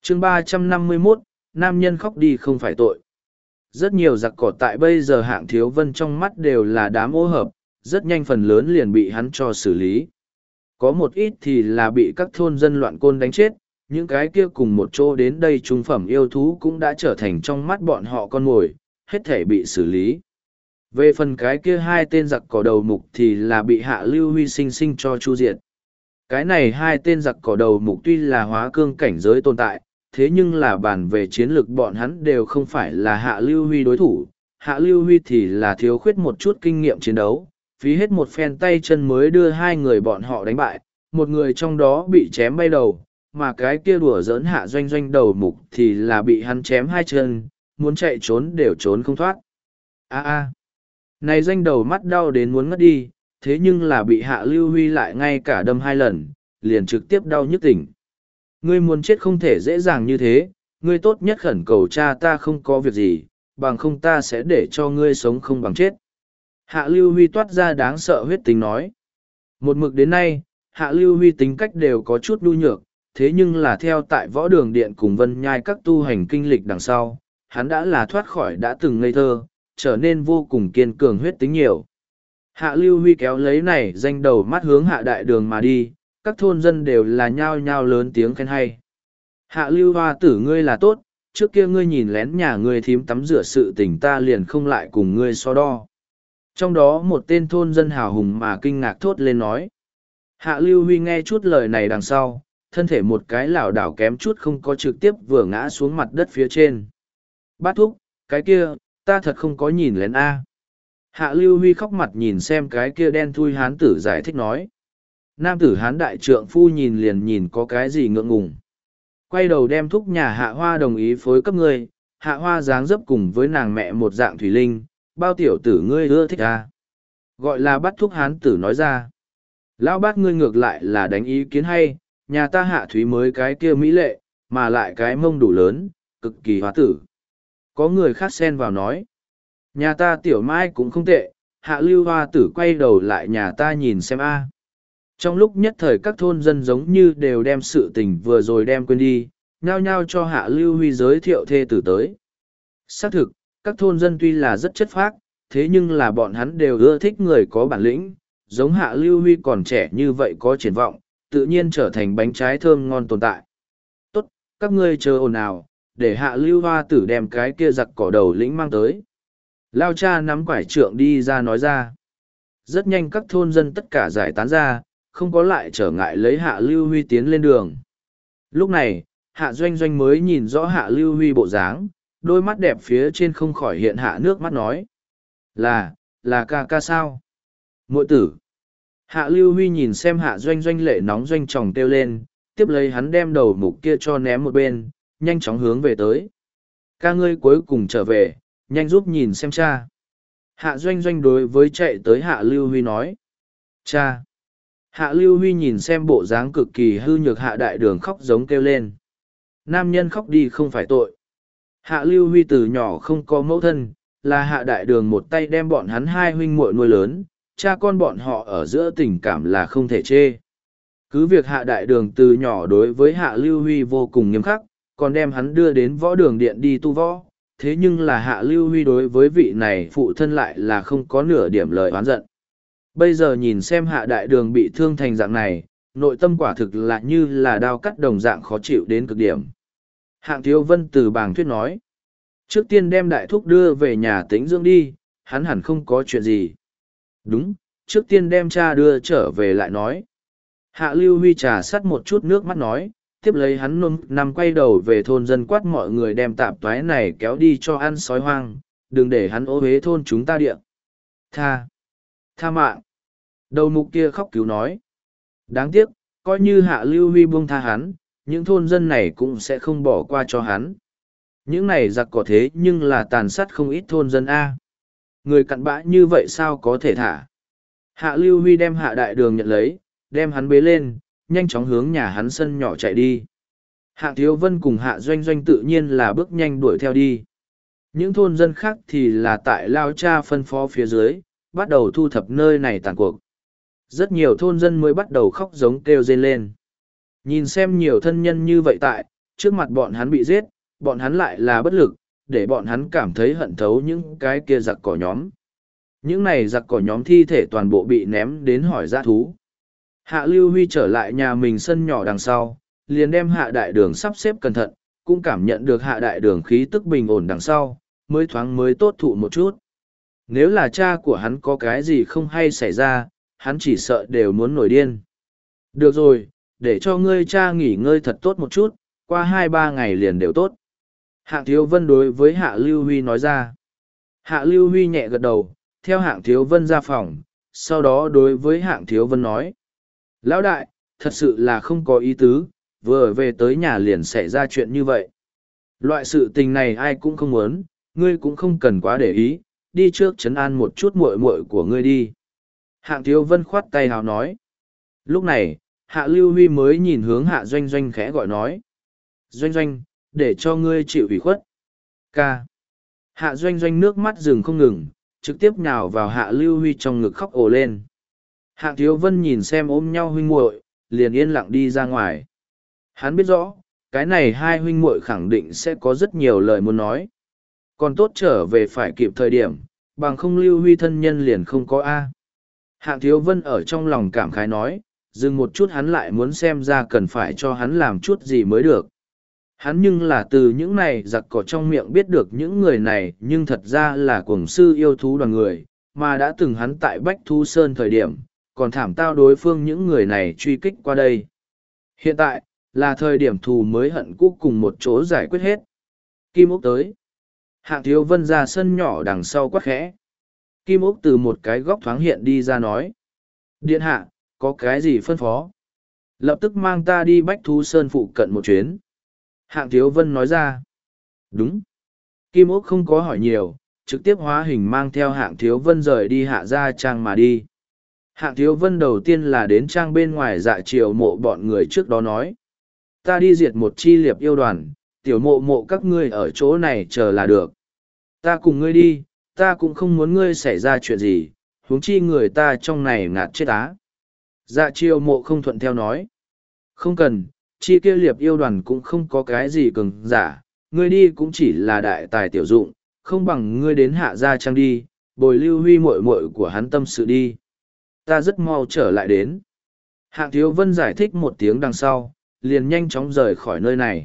chương 351, nam nhân khóc đi không phải tội. Rất nhiều giặc cỏ tại bây giờ Hạng Thiếu Vân trong mắt đều là đám ô hợp, rất nhanh phần lớn liền bị hắn cho xử lý. Có một ít thì là bị các thôn dân loạn côn đánh chết, những cái kia cùng một chỗ đến đây trung phẩm yêu thú cũng đã trở thành trong mắt bọn họ con mồi, hết thể bị xử lý. Về phần cái kia hai tên giặc cỏ đầu mục thì là bị Hạ Lưu Huy sinh sinh cho chu diệt. Cái này hai tên giặc cỏ đầu mục tuy là hóa cương cảnh giới tồn tại, thế nhưng là bàn về chiến lược bọn hắn đều không phải là Hạ Lưu Huy đối thủ. Hạ Lưu Huy thì là thiếu khuyết một chút kinh nghiệm chiến đấu, phí hết một phen tay chân mới đưa hai người bọn họ đánh bại, một người trong đó bị chém bay đầu, mà cái kia đùa giỡn Hạ Doanh Doanh đầu mục thì là bị hắn chém hai chân, muốn chạy trốn đều trốn không thoát. Này Doanh đầu mắt đau đến muốn ngất đi, thế nhưng là bị Hạ Lưu Huy lại ngay cả đâm hai lần, liền trực tiếp đau nhức tỉnh. Ngươi muốn chết không thể dễ dàng như thế, ngươi tốt nhất khẩn cầu cha ta không có việc gì, bằng không ta sẽ để cho ngươi sống không bằng chết. Hạ Lưu Huy toát ra đáng sợ huyết tính nói. Một mực đến nay, Hạ Lưu Huy tính cách đều có chút nhu nhược, thế nhưng là theo tại võ đường điện cùng Vân Nhai các tu hành kinh lịch đằng sau, hắn đã là thoát khỏi đã từng ngây thơ, trở nên vô cùng kiên cường huyết tính nhiều. Hạ Lưu Huy kéo lấy này Danh đầu mắt hướng Hạ Đại Đường mà đi, các thôn dân đều là nhao nhao lớn tiếng khen hay. Hạ Lưu Hoa tử ngươi là tốt, trước kia ngươi nhìn lén nhà ngươi thím tắm rửa sự tình ta liền không lại cùng ngươi so đo. Trong đó một tên thôn dân hào hùng mà kinh ngạc thốt lên nói. Hạ Lưu Huy nghe chút lời này đằng sau, thân thể một cái lảo đảo kém chút không có trực tiếp vừa ngã xuống mặt đất phía trên. Bát thúc, cái kia, ta thật không có nhìn lén A. Hạ Lưu Huy khóc mặt nhìn xem cái kia đen thui hán tử giải thích nói. Nam tử hán đại trượng phu nhìn liền nhìn có cái gì ngượng ngùng. Quay đầu đem thúc nhà Hạ Hoa đồng ý phối cấp ngươi, Hạ Hoa dáng dấp cùng với nàng mẹ một dạng thủy linh, bao tiểu tử ngươi ưa thích A. Gọi là bắt thúc hán tử nói ra. Lão bát ngươi ngược lại là đánh ý kiến hay, nhà ta Hạ Thúy mới cái kia mỹ lệ, mà lại cái mông đủ lớn, cực kỳ hóa tử. Có người khác xen vào nói. Nhà ta tiểu mai cũng không tệ, Hạ Lưu Hoa tử quay đầu lại nhà ta nhìn xem A. Trong lúc nhất thời các thôn dân giống như đều đem sự tình vừa rồi đem quên đi, nhao nhao cho Hạ Lưu Huy giới thiệu thê tử tới. Xác thực, các thôn dân tuy là rất chất phác, thế nhưng là bọn hắn đều ưa thích người có bản lĩnh, giống Hạ Lưu Huy còn trẻ như vậy có triển vọng, tự nhiên trở thành bánh trái thơm ngon tồn tại. Tốt, các ngươi chờ ồn ào, để Hạ Lưu Hoa tử đem cái kia giặc cỏ đầu lĩnh mang tới. Lao cha nắm quải trượng đi ra nói ra. Rất nhanh các thôn dân tất cả giải tán ra, không có lại trở ngại lấy Hạ Lưu Huy tiến lên đường. Lúc này, Hạ Doanh Doanh mới nhìn rõ Hạ Lưu Huy bộ dáng, đôi mắt đẹp phía trên không khỏi hiện hạ nước mắt nói. Là ca ca sao? Muội tử. Hạ Lưu Huy nhìn xem Hạ Doanh Doanh lệ nóng doanh tròng kêu lên, tiếp lấy hắn đem đầu mục kia cho ném một bên, nhanh chóng hướng về tới. Ca ngươi cuối cùng trở về, nhanh giúp nhìn xem cha. Hạ Doanh Doanh đối với chạy tới Hạ Lưu Huy nói. Cha. Hạ Lưu Huy nhìn xem bộ dáng cực kỳ hư nhược Hạ Đại Đường khóc giống kêu lên. Nam nhân khóc đi không phải tội. Hạ Lưu Huy từ nhỏ không có mẫu thân, là Hạ Đại Đường một tay đem bọn hắn hai huynh muội nuôi lớn, cha con bọn họ ở giữa tình cảm là không thể chê. Cứ việc Hạ Đại Đường từ nhỏ đối với Hạ Lưu Huy vô cùng nghiêm khắc, còn đem hắn đưa đến võ đường điện đi tu võ, thế nhưng là Hạ Lưu Huy đối với vị này phụ thân lại là không có nửa điểm lời oán giận. Bây giờ nhìn xem Hạ Đại Đường bị thương thành dạng này, nội tâm quả thực là như là đao cắt đồng dạng khó chịu đến cực điểm. Hạng Thiếu Vân từ bàng thuyết nói. Trước tiên đem đại thúc đưa về nhà tĩnh dưỡng đi, hắn hẳn không có chuyện gì. Đúng, trước tiên đem cha đưa trở về lại nói. Hạ Lưu Huy trà sắt một chút nước mắt nói, tiếp lấy hắn nằm quay đầu về thôn dân quát mọi người đem tạp toái này kéo đi cho ăn sói hoang, đừng để hắn ô hế thôn chúng ta địa. Tha mạng. Đầu mục kia khóc cứu nói. Đáng tiếc, coi như Hạ Lưu Huy buông tha hắn, những thôn dân này cũng sẽ không bỏ qua cho hắn. Những này giặc cỏ thế nhưng là tàn sát không ít thôn dân A. Người cặn bã như vậy sao có thể thả. Hạ Lưu Huy đem Hạ Đại Đường nhận lấy, đem hắn bế lên, nhanh chóng hướng nhà hắn sân nhỏ chạy đi. Hạ Thiếu Vân cùng Hạ Doanh Doanh tự nhiên là bước nhanh đuổi theo đi. Những thôn dân khác thì là tại Lao Cha phân phó phía dưới, bắt đầu thu thập nơi này tàn cuộc. Rất nhiều thôn dân mới bắt đầu khóc giống kêu rên lên. Nhìn xem nhiều thân nhân như vậy tại, trước mặt bọn hắn bị giết, bọn hắn lại là bất lực, để bọn hắn cảm thấy hận thấu những cái kia giặc cỏ nhóm. Những này giặc cỏ nhóm thi thể toàn bộ bị ném đến hỏi dã thú. Hạ Lưu Huy trở lại nhà mình sân nhỏ đằng sau, liền đem hạ đại đường sắp xếp cẩn thận, cũng cảm nhận được hạ đại đường khí tức bình ổn đằng sau, mới thoáng mới tốt thụ một chút. Nếu là cha của hắn có cái gì không hay xảy ra, hắn chỉ sợ đều muốn nổi điên. Được rồi, để cho ngươi cha nghỉ ngơi thật tốt một chút, qua 2-3 ngày liền đều tốt. Hạng Thiếu Vân đối với Hạ Lưu Huy nói ra. Hạ Lưu Huy nhẹ gật đầu, theo Hạng Thiếu Vân ra phòng, sau đó đối với Hạng Thiếu Vân nói. Lão đại, thật sự là không có ý tứ, vừa về tới nhà liền xảy ra chuyện như vậy. Loại sự tình này ai cũng không muốn, ngươi cũng không cần quá để ý, đi trước trấn an một chút muội muội của ngươi đi. Hạng Thiếu Vân khoát tay hào nói. Lúc này, Hạ Lưu Huy mới nhìn hướng Hạ Doanh Doanh khẽ gọi nói. Doanh Doanh, để cho ngươi chịu ủy khuất. Ca. Hạ Doanh Doanh nước mắt rừng không ngừng, trực tiếp nhào vào Hạ Lưu Huy trong ngực khóc ồ lên. Hạng Thiếu Vân nhìn xem ôm nhau huynh muội, liền yên lặng đi ra ngoài. Hắn biết rõ, cái này hai huynh muội khẳng định sẽ có rất nhiều lời muốn nói. Còn tốt trở về phải kịp thời điểm, bằng không Lưu Huy thân nhân liền không có A. Hạng Thiếu Vân ở trong lòng cảm khái nói, dừng một chút hắn lại muốn xem ra cần phải cho hắn làm chút gì mới được. Hắn nhưng là từ những này giặc cỏ trong miệng biết được những người này nhưng thật ra là cuồng sư yêu thú đoàn người, mà đã từng hắn tại Bách Thu Sơn thời điểm, còn thảm tao đối phương những người này truy kích qua đây. Hiện tại, là thời điểm thù mới hận cũ cùng một chỗ giải quyết hết. Kim Úc tới. Hạng Thiếu Vân ra sân nhỏ đằng sau quát khẽ. Kim Úc từ một cái góc thoáng hiện đi ra nói. Điện hạ, có cái gì phân phó? Lập tức mang ta đi Bách Thú Sơn phụ cận một chuyến. Hạng Thiếu Vân nói ra. Đúng. Kim Úc không có hỏi nhiều, trực tiếp hóa hình mang theo Hạng Thiếu Vân rời đi Hạ Gia Trang mà đi. Hạng Thiếu Vân đầu tiên là đến trang bên ngoài Dạ Triều Mộ bọn người trước đó nói. Ta đi diệt một chi liệp yêu đoàn, tiểu mộ mộ các ngươi ở chỗ này chờ là được. Ta cùng ngươi đi, ta cũng không muốn ngươi xảy ra chuyện gì, huống chi người ta trong này ngạt chết á. Dạ Triều Mộ không thuận theo nói. Không cần, chi kia liệp yêu đoàn cũng không có cái gì cường giả, ngươi đi cũng chỉ là đại tài tiểu dụng, không bằng ngươi đến Hạ Gia Trang đi, bồi Lưu Huy muội muội của hắn tâm sự đi. Ta rất mau trở lại đến. Hạng Thiếu Vân giải thích một tiếng đằng sau, liền nhanh chóng rời khỏi nơi này.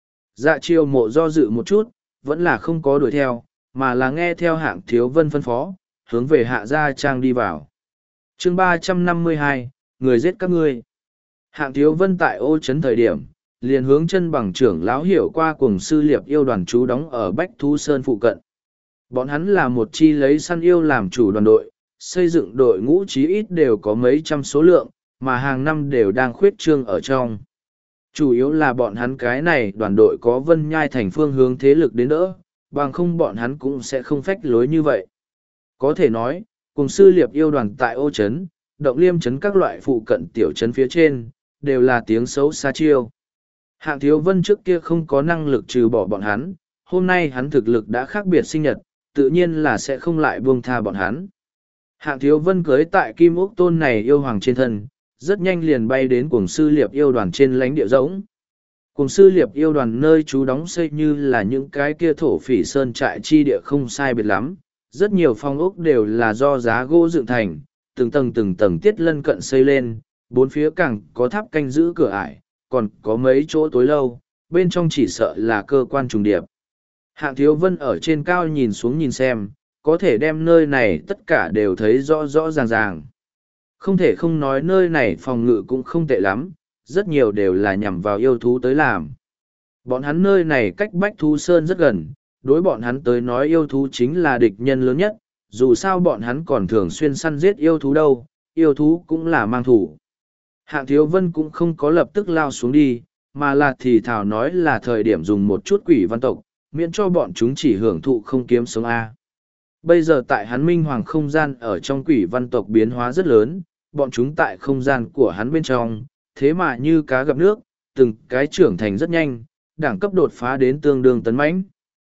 Dạ Triều Mộ do dự một chút, vẫn là không có đuổi theo, mà là nghe theo Hạng Thiếu Vân phân phó, hướng về Hạ Gia Trang đi vào. Chương 352, người giết các ngươi. Hạng Thiếu Vân tại Ô Trấn thời điểm, liền hướng chân bằng trưởng lão hiểu qua cùng sư liệp yêu đoàn trú đóng ở Bách Thú Sơn phụ cận. Bọn hắn là một chi lấy săn yêu làm chủ đoàn đội, xây dựng đội ngũ chí ít đều có mấy trăm số lượng, mà hàng năm đều đang khuyết trương ở trong. Chủ yếu là bọn hắn cái này đoàn đội có Vân Nhai thành phương hướng thế lực đến đỡ, bằng không bọn hắn cũng sẽ không phách lối như vậy. Có thể nói, cùng sư liệp yêu đoàn tại Ô Trấn, Động Liêm Trấn các loại phụ cận tiểu trấn phía trên, đều là tiếng xấu xa chiêu. Hạng Thiếu Vân trước kia không có năng lực trừ bỏ bọn hắn, hôm nay hắn thực lực đã khác biệt sinh nhật, tự nhiên là sẽ không lại buông tha bọn hắn. Hạng Thiếu Vân cưới tại Kim Ốc Tôn này yêu hoàng trên thân, rất nhanh liền bay đến Cuồng Sư Liệp yêu đoàn trên lãnh địa rỗng. Cuồng Sư Liệp yêu đoàn nơi trú đóng xây như là những cái kia thổ phỉ sơn trại chi địa không sai biệt lắm, rất nhiều phong ốc đều là do giá gỗ dựng thành, từng tầng tiết lân cận xây lên, bốn phía càng có tháp canh giữ cửa ải, còn có mấy chỗ tối lâu, bên trong chỉ sợ là cơ quan trùng điệp. Hạng Thiếu Vân ở trên cao nhìn xuống nhìn xem, có thể đem nơi này tất cả đều thấy rõ rõ ràng ràng. Không thể không nói nơi này phòng ngự cũng không tệ lắm, rất nhiều đều là nhằm vào yêu thú tới làm. Bọn hắn nơi này cách Bách Thú Sơn rất gần, đối bọn hắn tới nói yêu thú chính là địch nhân lớn nhất, dù sao bọn hắn còn thường xuyên săn giết yêu thú đâu, yêu thú cũng là mang thủ. Hạng Thiếu Vân cũng không có lập tức lao xuống đi, mà là thì thảo nói là thời điểm dùng một chút quỷ văn tộc, miễn cho bọn chúng chỉ hưởng thụ không kiếm sống A. Bây giờ tại hắn minh hoàng không gian ở trong quỷ văn tộc biến hóa rất lớn, bọn chúng tại không gian của hắn bên trong, thế mà như cá gặp nước, từng cái trưởng thành rất nhanh, đẳng cấp đột phá đến tương đương tấn mãnh.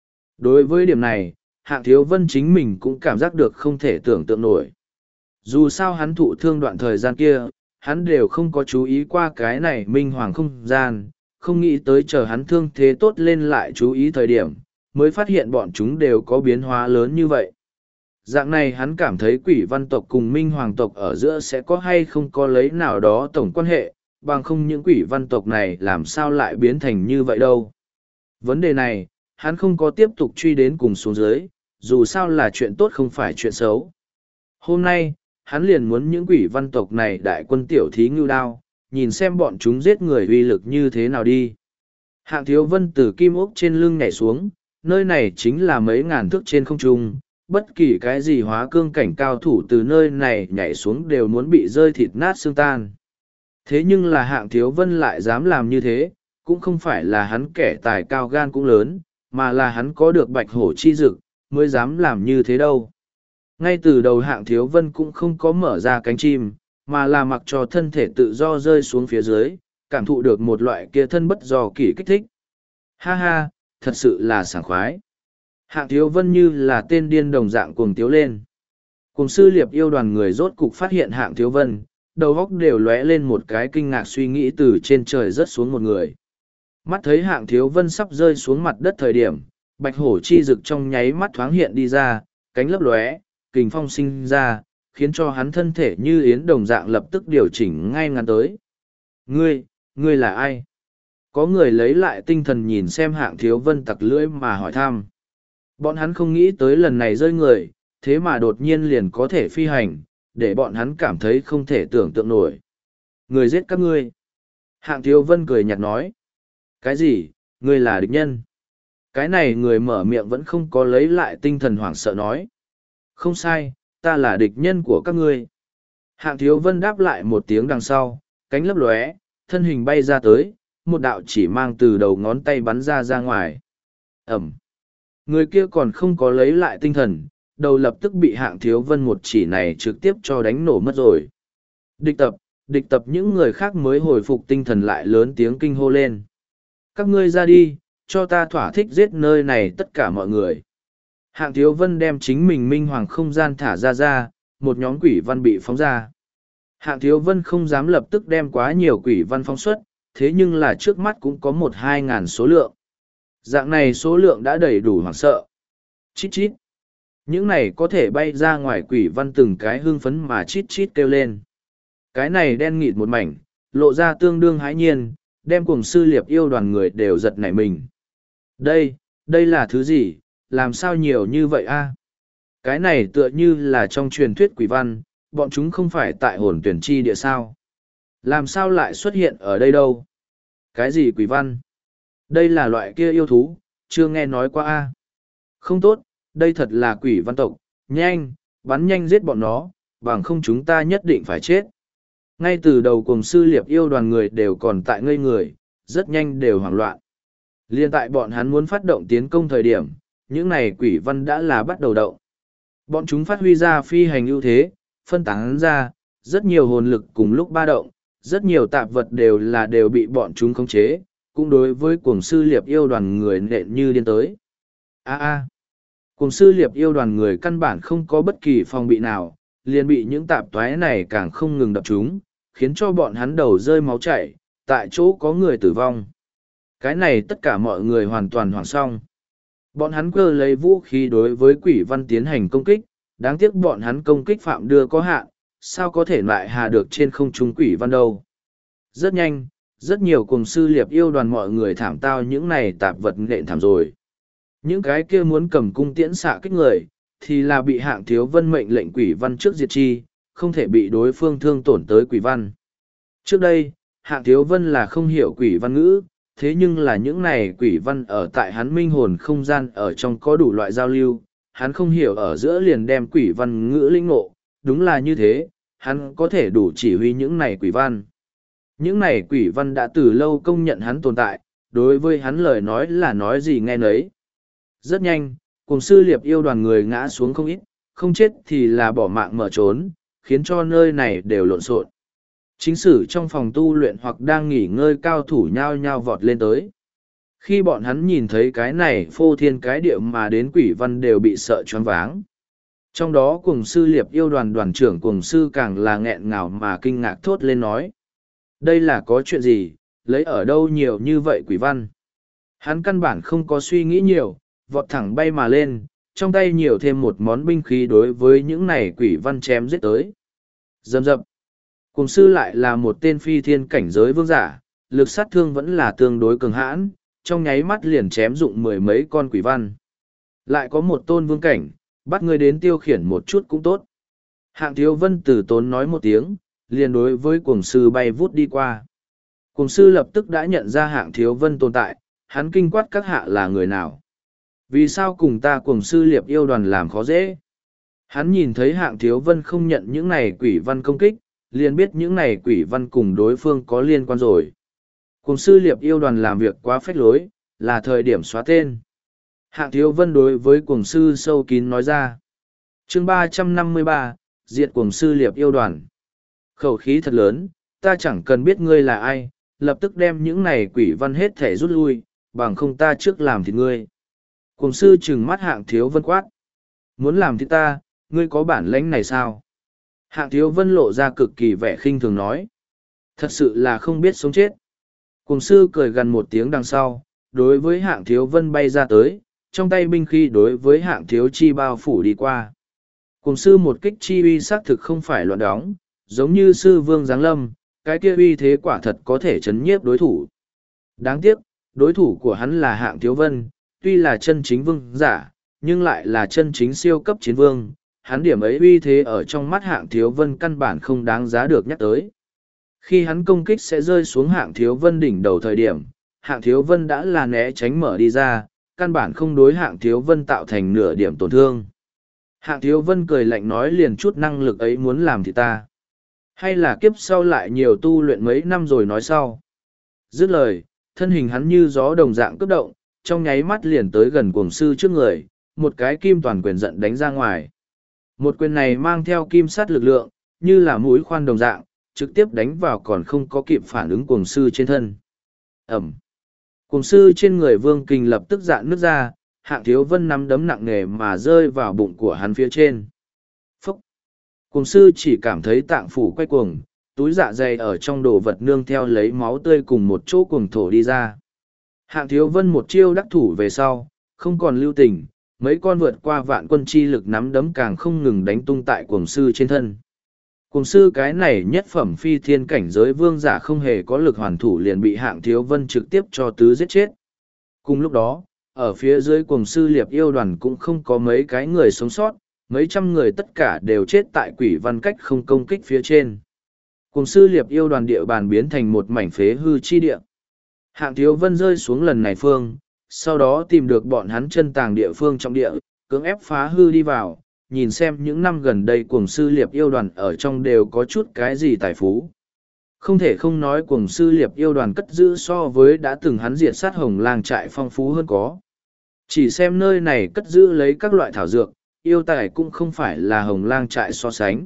Đối với điểm này, Hạng Thiếu Vân chính mình cũng cảm giác được không thể tưởng tượng nổi. Dù sao hắn thụ thương đoạn thời gian kia, hắn đều không có chú ý qua cái này minh hoàng không gian, không nghĩ tới chờ hắn thương thế tốt lên lại chú ý thời điểm, mới phát hiện bọn chúng đều có biến hóa lớn như vậy. Dạng này hắn cảm thấy quỷ văn tộc cùng minh hoàng tộc ở giữa sẽ có hay không có lấy nào đó tổng quan hệ, bằng không những quỷ văn tộc này làm sao lại biến thành như vậy đâu. Vấn đề này, hắn không có tiếp tục truy đến cùng xuống dưới, dù sao là chuyện tốt không phải chuyện xấu. Hôm nay, hắn liền muốn những quỷ văn tộc này đại quân tiểu thí ngưu đao, nhìn xem bọn chúng giết người uy lực như thế nào đi. Hạng Thiếu Vân từ kim ốc trên lưng nhảy xuống, nơi này chính là mấy ngàn thước trên không trung, bất kỳ cái gì hóa cương cảnh cao thủ từ nơi này nhảy xuống đều muốn bị rơi thịt nát xương tan. Thế nhưng là Hạng Thiếu Vân lại dám làm như thế, cũng không phải là hắn kẻ tài cao gan cũng lớn, mà là hắn có được bạch hổ chi dực, mới dám làm như thế đâu. Ngay từ đầu Hạng Thiếu Vân cũng không có mở ra cánh chim, mà là mặc cho thân thể tự do rơi xuống phía dưới, cảm thụ được một loại kia thân bất do kỷ kích thích. Ha ha, thật sự là sảng khoái. Hạng Thiếu Vân như là tên điên đồng dạng cuồng tiếu lên. Cùng sư liệp yêu đoàn người rốt cục phát hiện Hạng Thiếu Vân, đầu góc đều lóe lên một cái kinh ngạc suy nghĩ từ trên trời rớt xuống một người. Mắt thấy Hạng Thiếu Vân sắp rơi xuống mặt đất thời điểm, bạch hổ chi rực trong nháy mắt thoáng hiện đi ra, cánh lấp lóe, kình phong sinh ra, khiến cho hắn thân thể như yến đồng dạng lập tức điều chỉnh ngay ngắn tới. Ngươi là ai? Có người lấy lại tinh thần nhìn xem Hạng Thiếu Vân tặc lưỡi mà hỏi thăm. Bọn hắn không nghĩ tới lần này rơi người, thế mà đột nhiên liền có thể phi hành, để bọn hắn cảm thấy không thể tưởng tượng nổi. Người giết các ngươi. Hạng Thiếu Vân cười nhạt nói. Cái gì, ngươi là địch nhân? Cái này người mở miệng vẫn không có lấy lại tinh thần hoảng sợ nói. Không sai, ta là địch nhân của các ngươi. Hạng Thiếu Vân đáp lại một tiếng đằng sau, cánh lấp lóe, thân hình bay ra tới, một đạo chỉ mang từ đầu ngón tay bắn ra ngoài. Ẩm. Người kia còn không có lấy lại tinh thần, đầu lập tức bị Hạng Thiếu Vân một chỉ này trực tiếp cho đánh nổ mất rồi. Địch tập những người khác mới hồi phục tinh thần lại lớn tiếng kinh hô lên. Các ngươi ra đi, cho ta thỏa thích giết nơi này tất cả mọi người. Hạng Thiếu Vân đem chính mình minh hoàng không gian thả ra, một nhóm quỷ văn bị phóng ra. Hạng Thiếu Vân không dám lập tức đem quá nhiều quỷ văn phóng xuất, thế nhưng là trước mắt cũng có 1-2 ngàn số lượng. Dạng này số lượng đã đầy đủ hoảng sợ. Chít chít. Những này có thể bay ra ngoài quỷ văn từng cái hưng phấn mà chít chít kêu lên. Cái này đen nghịt một mảnh, lộ ra tương đương hãi nhiên, đem cùng sư liệp yêu đoàn người đều giật nảy mình. Đây là thứ gì, làm sao nhiều như vậy a? Cái này tựa như là trong truyền thuyết quỷ văn, bọn chúng không phải tại hồn tuyển chi địa sao. Làm sao lại xuất hiện ở đây đâu? Cái gì quỷ văn? Đây là loại kia yêu thú, chưa nghe nói qua a. Không tốt, đây thật là quỷ văn tộc, nhanh, bắn nhanh giết bọn nó, bằng không chúng ta nhất định phải chết. Ngay từ đầu cùng sư liệp yêu đoàn người đều còn tại ngây người, rất nhanh đều hoảng loạn. Liên tại bọn hắn muốn phát động tiến công thời điểm, những này quỷ văn đã là bắt đầu động. Bọn chúng phát huy ra phi hành ưu thế, phân tán ra, rất nhiều hồn lực cùng lúc ba động, rất nhiều tạp vật đều bị bọn chúng khống chế, cũng đối với cuồng sư liệp yêu đoàn người nện như điên tới. Cuồng sư liệp yêu đoàn người căn bản không có bất kỳ phòng bị nào, liền bị những tạp toái này càng không ngừng đập chúng, khiến cho bọn hắn đầu rơi máu chảy, tại chỗ có người tử vong. Cái này tất cả mọi người hoàn toàn hoảng xong. Bọn hắn cơ lấy vũ khí đối với quỷ văn tiến hành công kích, đáng tiếc bọn hắn công kích phạm đưa có hạn, sao có thể lại hạ được trên không trung quỷ văn đâu. Rất nhanh, rất nhiều cùng sư liệp yêu đoàn mọi người thảm tao những này tạp vật nện thảm rồi. Những cái kia muốn cầm cung tiễn xạ kích người, thì là bị Hạng Thiếu Vân mệnh lệnh quỷ văn trước diệt chi, không thể bị đối phương thương tổn tới quỷ văn. Trước đây, Hạng Thiếu Vân là không hiểu quỷ văn ngữ, thế nhưng là những này quỷ văn ở tại hắn minh hồn không gian ở trong có đủ loại giao lưu, hắn không hiểu ở giữa liền đem quỷ văn ngữ linh ngộ, đúng là như thế, hắn có thể đủ chỉ huy những này quỷ văn. Những này quỷ văn đã từ lâu công nhận hắn tồn tại, đối với hắn lời nói là nói gì nghe nấy. Rất nhanh, cùng sư liệp yêu đoàn người ngã xuống không ít, không chết thì là bỏ mạng mở trốn, khiến cho nơi này đều lộn xộn. Chính sử trong phòng tu luyện hoặc đang nghỉ ngơi cao thủ nhao nhao vọt lên tới. Khi bọn hắn nhìn thấy cái này phô thiên cái địa mà đến quỷ văn đều bị sợ choáng váng. Trong đó cùng sư liệp yêu đoàn đoàn trưởng cùng sư càng là nghẹn ngào mà kinh ngạc thốt lên nói. Đây là có chuyện gì, lấy ở đâu nhiều như vậy quỷ văn. Hắn căn bản không có suy nghĩ nhiều, vọt thẳng bay mà lên, trong tay nhiều thêm một món binh khí đối với những này quỷ văn chém giết tới. Dầm dập. Cùng sư lại là một tên phi thiên cảnh giới vương giả, lực sát thương vẫn là tương đối cường hãn, trong nháy mắt liền chém dụng mười mấy con quỷ văn. Lại có một tôn vương cảnh, bắt người đến tiêu khiển một chút cũng tốt. Hạng Thiếu Vân từ tốn nói một tiếng, liền đối với cuồng sư bay vút đi qua. Cuồng sư lập tức đã nhận ra Hạng Thiếu Vân tồn tại, hắn kinh quát các hạ là người nào. Vì sao cùng ta cuồng sư liệp yêu đoàn làm khó dễ? Hắn nhìn thấy Hạng Thiếu Vân không nhận những này quỷ văn công kích, liền biết những này quỷ văn cùng đối phương có liên quan rồi. Cuồng sư liệp yêu đoàn làm việc quá phách lối, là thời điểm xóa tên. Hạng Thiếu Vân đối với cuồng sư sâu kín nói ra. Chương 353, diệt cuồng sư liệp yêu đoàn. Khẩu khí thật lớn, ta chẳng cần biết ngươi là ai, lập tức đem những này quỷ văn hết thể rút lui, bằng không ta trước làm thịt ngươi. Cuồng sư trừng mắt Hạng Thiếu Vân quát. Muốn làm thịt ta, ngươi có bản lãnh này sao? Hạng Thiếu Vân lộ ra cực kỳ vẻ khinh thường nói. Thật sự là không biết sống chết. Cuồng sư cười gần một tiếng đằng sau, đối với Hạng Thiếu Vân bay ra tới, trong tay binh khí đối với Hạng Thiếu Chi bao phủ đi qua. Cuồng sư một kích chi uy xác thực không phải loạn đóng, giống như sư vương giáng lâm, cái kia uy thế quả thật có thể chấn nhiếp đối thủ. Đáng tiếc, đối thủ của hắn là Hạng Thiếu Vân, tuy là chân chính vương giả, nhưng lại là chân chính siêu cấp chiến vương, hắn điểm ấy uy thế ở trong mắt Hạng Thiếu Vân căn bản không đáng giá được nhắc tới. Khi hắn công kích sẽ rơi xuống Hạng Thiếu Vân đỉnh đầu thời điểm, Hạng Thiếu Vân đã là né tránh mở đi ra, căn bản không đối Hạng Thiếu Vân tạo thành nửa điểm tổn thương. Hạng Thiếu Vân cười lạnh nói liền chút năng lực ấy muốn làm thì ta. Hay là kiếp sau lại nhiều tu luyện mấy năm rồi nói sau. Dứt lời, thân hình hắn như gió đồng dạng cấp động, trong nháy mắt liền tới gần cuồng sư trước người, một cái kim toàn quyền giận đánh ra ngoài. Một quyền này mang theo kim sát lực lượng, như là mũi khoan đồng dạng, trực tiếp đánh vào còn không có kịp phản ứng cuồng sư trên thân. Ẩm. Cuồng sư trên người Vương Kình lập tức dạn nước ra, Hạng Thiếu Vân nắm đấm nặng nề mà rơi vào bụng của hắn phía trên. Phúc. Cuồng sư chỉ cảm thấy tạng phủ quay cuồng, túi dạ dày ở trong đồ vật nương theo lấy máu tươi cùng một chỗ cuồng thổ đi ra. Hạng Thiếu Vân một chiêu đắc thủ về sau, không còn lưu tình, mấy con vượt qua vạn quân chi lực nắm đấm càng không ngừng đánh tung tại cuồng sư trên thân. Cuồng sư cái này nhất phẩm phi thiên cảnh giới vương giả không hề có lực hoàn thủ liền bị Hạng Thiếu Vân trực tiếp cho tứ giết chết. Cùng lúc đó, ở phía dưới cuồng sư liệp yêu đoàn cũng không có mấy cái người sống sót, mấy trăm người tất cả đều chết tại quỷ văn cách không công kích phía trên. Cuồng sư liệp yêu đoàn địa bàn biến thành một mảnh phế hư chi địa. Hạng Thiếu Vân rơi xuống lần này phương, sau đó tìm được bọn hắn chân tàng địa phương trong địa, cưỡng ép phá hư đi vào, nhìn xem những năm gần đây cuồng sư liệp yêu đoàn ở trong đều có chút cái gì tài phú. Không thể không nói cuồng sư liệp yêu đoàn cất giữ so với đã từng hắn diệt sát hồng lang trại phong phú hơn có. Chỉ xem nơi này cất giữ lấy các loại thảo dược, yêu tài cũng không phải là hồng lang trại so sánh.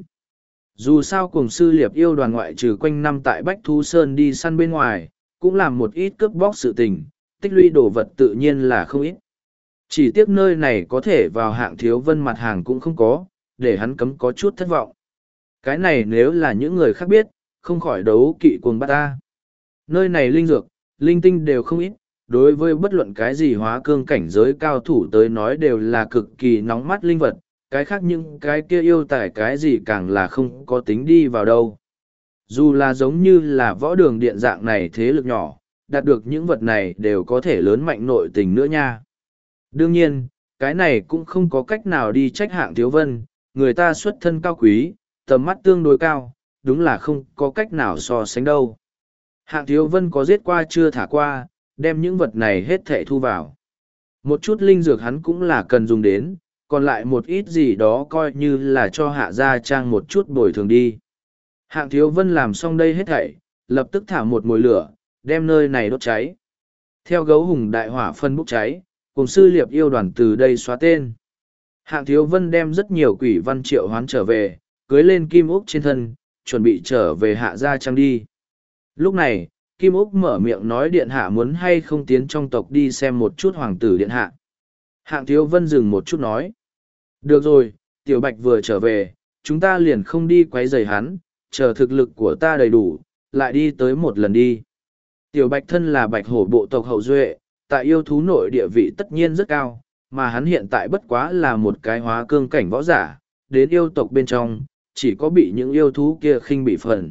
Dù sao cuồng sư liệp yêu đoàn ngoại trừ quanh năm tại Bách Thu Sơn đi săn bên ngoài, cũng làm một ít cướp bóc sự tình, tích lũy đồ vật tự nhiên là không ít. Chỉ tiếc nơi này có thể vào Hạng Thiếu Vân mặt hàng cũng không có, để hắn cấm có chút thất vọng. Cái này nếu là những người khác biết, không khỏi đấu kỵ cuồng bắt ta. Nơi này linh dược, linh tinh đều không ít, đối với bất luận cái gì hóa cương cảnh giới cao thủ tới nói đều là cực kỳ nóng mắt linh vật, cái khác những cái kia yêu tài cái gì càng là không có tính đi vào đâu. Dù là giống như là võ đường điện dạng này thế lực nhỏ, đạt được những vật này đều có thể lớn mạnh nội tình nữa nha. Đương nhiên, cái này cũng không có cách nào đi trách Hạng Thiếu Vân, người ta xuất thân cao quý, tầm mắt tương đối cao, đúng là không có cách nào so sánh đâu. Hạng Thiếu Vân có giết qua chưa thả qua, đem những vật này hết thảy thu vào. Một chút linh dược hắn cũng là cần dùng đến, còn lại một ít gì đó coi như là cho Hạ Gia Trang một chút bồi thường đi. Hạng Thiếu Vân làm xong đây hết thảy, lập tức thả một mồi lửa, đem nơi này đốt cháy. Theo gấu hùng đại hỏa phân bốc cháy, cùng sư liệp yêu đoàn từ đây xóa tên. Hạng Thiếu Vân đem rất nhiều quỷ văn triệu hoán trở về, cưới lên Kim Úc trên thân, chuẩn bị trở về Hạ Gia Trang đi. Lúc này, Kim Úc mở miệng nói điện hạ muốn hay không tiến trong tộc đi xem một chút hoàng tử điện hạ. Hạng Thiếu Vân dừng một chút nói. Được rồi, Tiểu Bạch vừa trở về, chúng ta liền không đi quấy rầy hắn, chờ thực lực của ta đầy đủ, lại đi tới một lần đi. Tiểu Bạch thân là Bạch Hổ bộ tộc hậu duệ, tại yêu thú nội địa vị tất nhiên rất cao, mà hắn hiện tại bất quá là một cái hóa cương cảnh võ giả, đến yêu tộc bên trong, chỉ có bị những yêu thú kia khinh bị phần.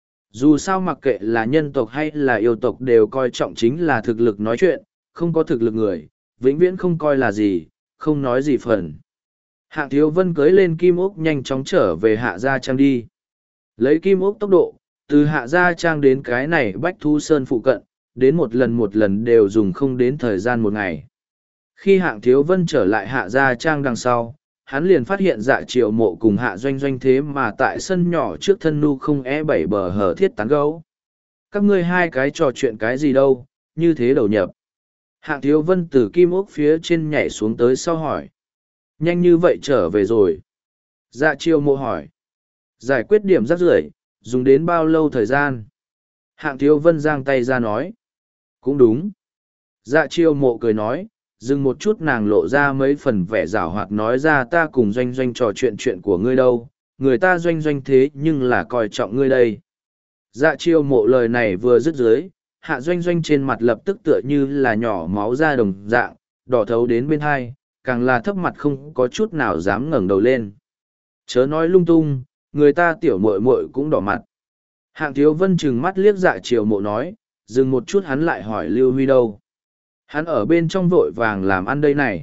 Dù sao mặc kệ là nhân tộc hay là yêu tộc đều coi trọng chính là thực lực nói chuyện, không có thực lực người, vĩnh viễn không coi là gì, không nói gì phần. Hạng Thiếu Vân cưới lên Kim Ốc nhanh chóng trở về Hạ Gia Trang đi. Lấy Kim Ốc tốc độ, từ Hạ Gia Trang đến cái này Bách Thú Sơn phụ cận, đến một lần đều dùng không đến thời gian một ngày. Khi Hạng Thiếu Vân trở lại Hạ Gia Trang đằng sau, hắn liền phát hiện Dạ Triệu Mộ cùng Hạ Doanh Doanh thế mà tại sân nhỏ trước thân nu không bảy bờ hở thiết tán gấu. Các ngươi hai cái trò chuyện cái gì đâu, như thế đầu nhập. Hạng Thiếu Vân từ Kim Ốc phía trên nhảy xuống tới sau hỏi. Nhanh như vậy trở về rồi. Dạ Triệu Mộ hỏi. Giải quyết điểm rắc rưởi dùng đến bao lâu thời gian? Hạng Thiếu Vân giang tay ra nói. Cũng đúng. Dạ Triệu Mộ cười nói, dừng một chút nàng lộ ra mấy phần vẻ giảo hoạt nói ra ta cùng Doanh Doanh trò chuyện của ngươi đâu, người ta Doanh Doanh thế nhưng là coi trọng ngươi đây. Dạ Triệu Mộ lời này vừa dứt dưới, Hạ Doanh Doanh trên mặt lập tức tựa như là nhỏ máu ra đồng dạng, đỏ thấu đến bên hai, càng là thấp mặt không có chút nào dám ngẩng đầu lên. Chớ nói lung tung, người ta tiểu muội muội cũng đỏ mặt. Hạng Thiếu Vân trừng mắt liếc Dạ Triệu Mộ nói, dừng một chút hắn lại hỏi Lưu Huy đâu. Hắn ở bên trong vội vàng làm ăn đây này.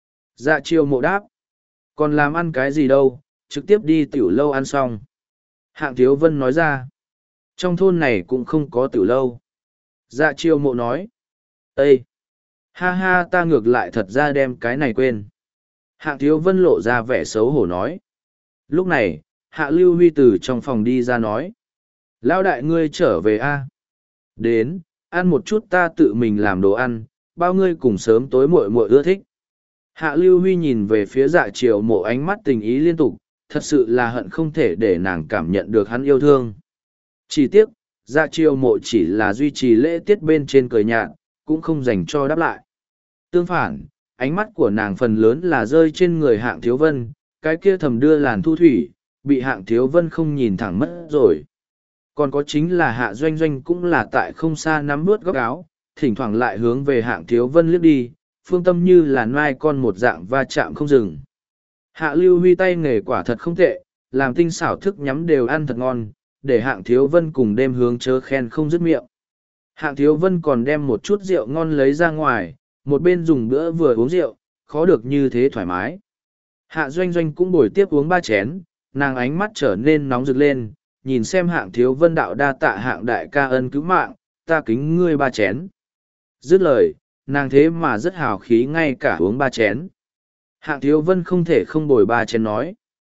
Dạ Triệu Mộ đáp. Còn làm ăn cái gì đâu, trực tiếp đi tiểu lâu ăn xong. Hạng Thiếu Vân nói ra. Trong thôn này cũng không có tiểu lâu. Dạ Triệu Mộ nói. Ê! Ha ha ta ngược lại thật ra đem cái này quên. Hạng Thiếu Vân lộ ra vẻ xấu hổ nói. Lúc này, Hạ Lưu Huy từ trong phòng đi ra nói. Lão đại ngươi trở về a? Đến, ăn một chút ta tự mình làm đồ ăn, bao ngươi cùng sớm tối muội muội ưa thích. Hạ Lưu Huy nhìn về phía Dạ Triệu Mộ ánh mắt tình ý liên tục, thật sự là hận không thể để nàng cảm nhận được hắn yêu thương. Chỉ tiếc, Dạ Triệu Mộ chỉ là duy trì lễ tiết bên trên cười nhạt, cũng không dành cho đáp lại. Tương phản, ánh mắt của nàng phần lớn là rơi trên người Hạng Thiếu Vân, cái kia thầm đưa làn thu thủy, bị Hạng Thiếu Vân không nhìn thẳng mất rồi. Còn có chính là Hạ Doanh Doanh cũng là tại không xa nắm bước góc áo, thỉnh thoảng lại hướng về Hạng Thiếu Vân liếc đi, phương tâm như là nai con một dạng va chạm không dừng. Hạ Lưu Huy tay nghề quả thật không tệ, làm tinh xảo thức nhắm đều ăn thật ngon, để Hạng Thiếu Vân cùng đêm hướng chớ khen không dứt miệng. Hạng Thiếu Vân còn đem một chút rượu ngon lấy ra ngoài, một bên dùng bữa vừa uống rượu, khó được như thế thoải mái. Hạ Doanh Doanh cũng bồi tiếp uống 3 chén, nàng ánh mắt trở nên nóng rực lên, nhìn xem Hạng Thiếu Vân đạo đa tạ Hạng đại ca ân cứu mạng, ta kính ngươi 3 chén. Dứt lời, nàng thế mà rất hào khí ngay cả uống 3 chén. Hạng Thiếu Vân không thể không bồi 3 chén nói.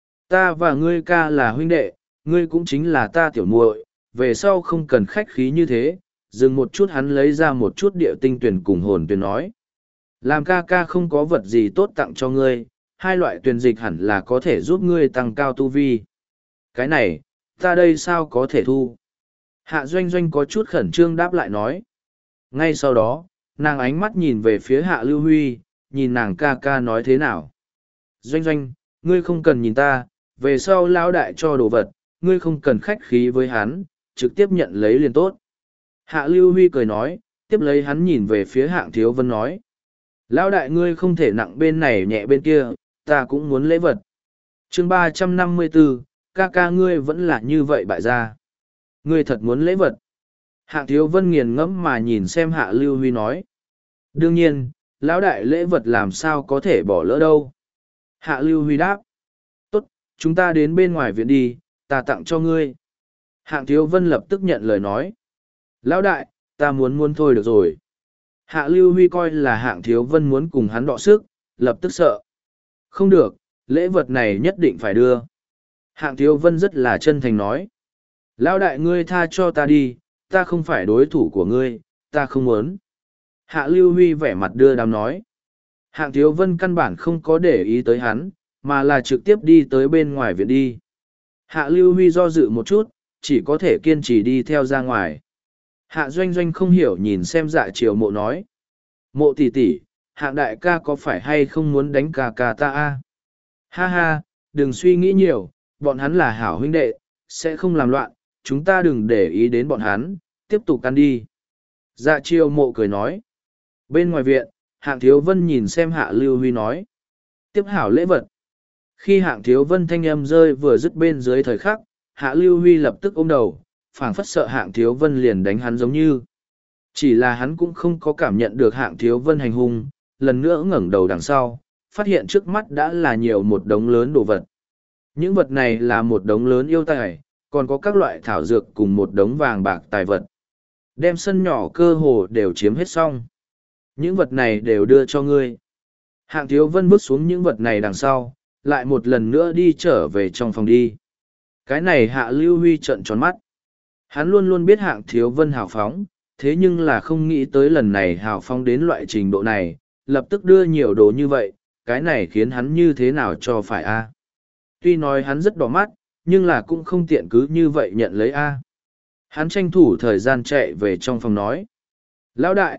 Ta và ngươi ca là huynh đệ, ngươi cũng chính là ta tiểu muội, về sau không cần khách khí như thế. Dừng một chút hắn lấy ra một chút địa tinh tuyển cùng hồn tuyển nói. Làm ca ca không có vật gì tốt tặng cho ngươi, 2 loại tuyển dịch hẳn là có thể giúp ngươi tăng cao tu vi. Cái này, ta đây sao có thể thu? Hạ Doanh Doanh có chút khẩn trương đáp lại nói. Ngay sau đó, nàng ánh mắt nhìn về phía Hạ Lưu Huy, nhìn nàng ca ca nói thế nào. Doanh Doanh, ngươi không cần nhìn ta, về sau lão đại cho đồ vật, ngươi không cần khách khí với hắn, trực tiếp nhận lấy liền tốt. Hạ Lưu Huy cười nói, tiếp lấy hắn nhìn về phía Hạng Thiếu Vân nói. Lão đại ngươi không thể nặng bên này nhẹ bên kia, ta cũng muốn lễ vật. chương 354, ca ca ngươi vẫn là như vậy bại gia. Ngươi thật muốn lễ vật. Hạng Thiếu Vân nghiền ngẫm mà nhìn xem Hạ Lưu Huy nói. Đương nhiên, lão đại lễ vật làm sao có thể bỏ lỡ đâu. Hạ Lưu Huy đáp. Tốt, chúng ta đến bên ngoài viện đi, ta tặng cho ngươi. Hạng Thiếu Vân lập tức nhận lời nói. Lão đại, ta muốn thôi được rồi. Hạ Lưu Huy coi là Hạng Thiếu Vân muốn cùng hắn đọ sức, lập tức sợ. Không được, lễ vật này nhất định phải đưa. Hạng Thiếu Vân rất là chân thành nói. Lão đại ngươi tha cho ta đi, ta không phải đối thủ của ngươi, ta không muốn. Hạ Lưu Huy vẻ mặt đưa đám nói. Hạng Thiếu Vân căn bản không có để ý tới hắn, mà là trực tiếp đi tới bên ngoài viện đi. Hạ Lưu Huy do dự một chút, chỉ có thể kiên trì đi theo ra ngoài. Hạ Doanh Doanh không hiểu nhìn xem Dạ Triệu Mộ nói. Mộ tỷ tỷ, Hạng đại ca có phải hay không muốn đánh ca ca ta a? Ha ha, đừng suy nghĩ nhiều, bọn hắn là hảo huynh đệ, sẽ không làm loạn, chúng ta đừng để ý đến bọn hắn, tiếp tục ăn đi. Dạ chiêu mộ cười nói. Bên ngoài viện, Hạng Thiếu Vân nhìn xem Hạ Lưu Huy nói. Tiếp hảo lễ vật. Khi Hạng Thiếu Vân thanh âm rơi vừa dứt bên dưới thời khắc, Hạ Lưu Huy lập tức ôm đầu, phảng phất sợ Hạng Thiếu Vân liền đánh hắn giống như. Chỉ là hắn cũng không có cảm nhận được Hạng Thiếu Vân hành hung, lần nữa ngẩng đầu đằng sau, phát hiện trước mắt đã là nhiều một đống lớn đồ vật. Những vật này là một đống lớn yêu tài, còn có các loại thảo dược cùng một đống vàng bạc tài vật. Đem sân nhỏ cơ hồ đều chiếm hết xong. Những vật này đều đưa cho ngươi. Hạng Thiếu Vân bước xuống những vật này đằng sau, lại một lần nữa đi trở về trong phòng đi. Cái này Hạ Lưu Huy trợn tròn mắt. Hắn luôn luôn biết Hạng Thiếu Vân hào phóng, thế nhưng là không nghĩ tới lần này hào phóng đến loại trình độ này, lập tức đưa nhiều đồ như vậy, cái này khiến hắn như thế nào cho phải a? Tuy nói hắn rất đỏ mắt, nhưng là cũng không tiện cứ như vậy nhận lấy a. Hắn tranh thủ thời gian chạy về trong phòng nói. Lão đại,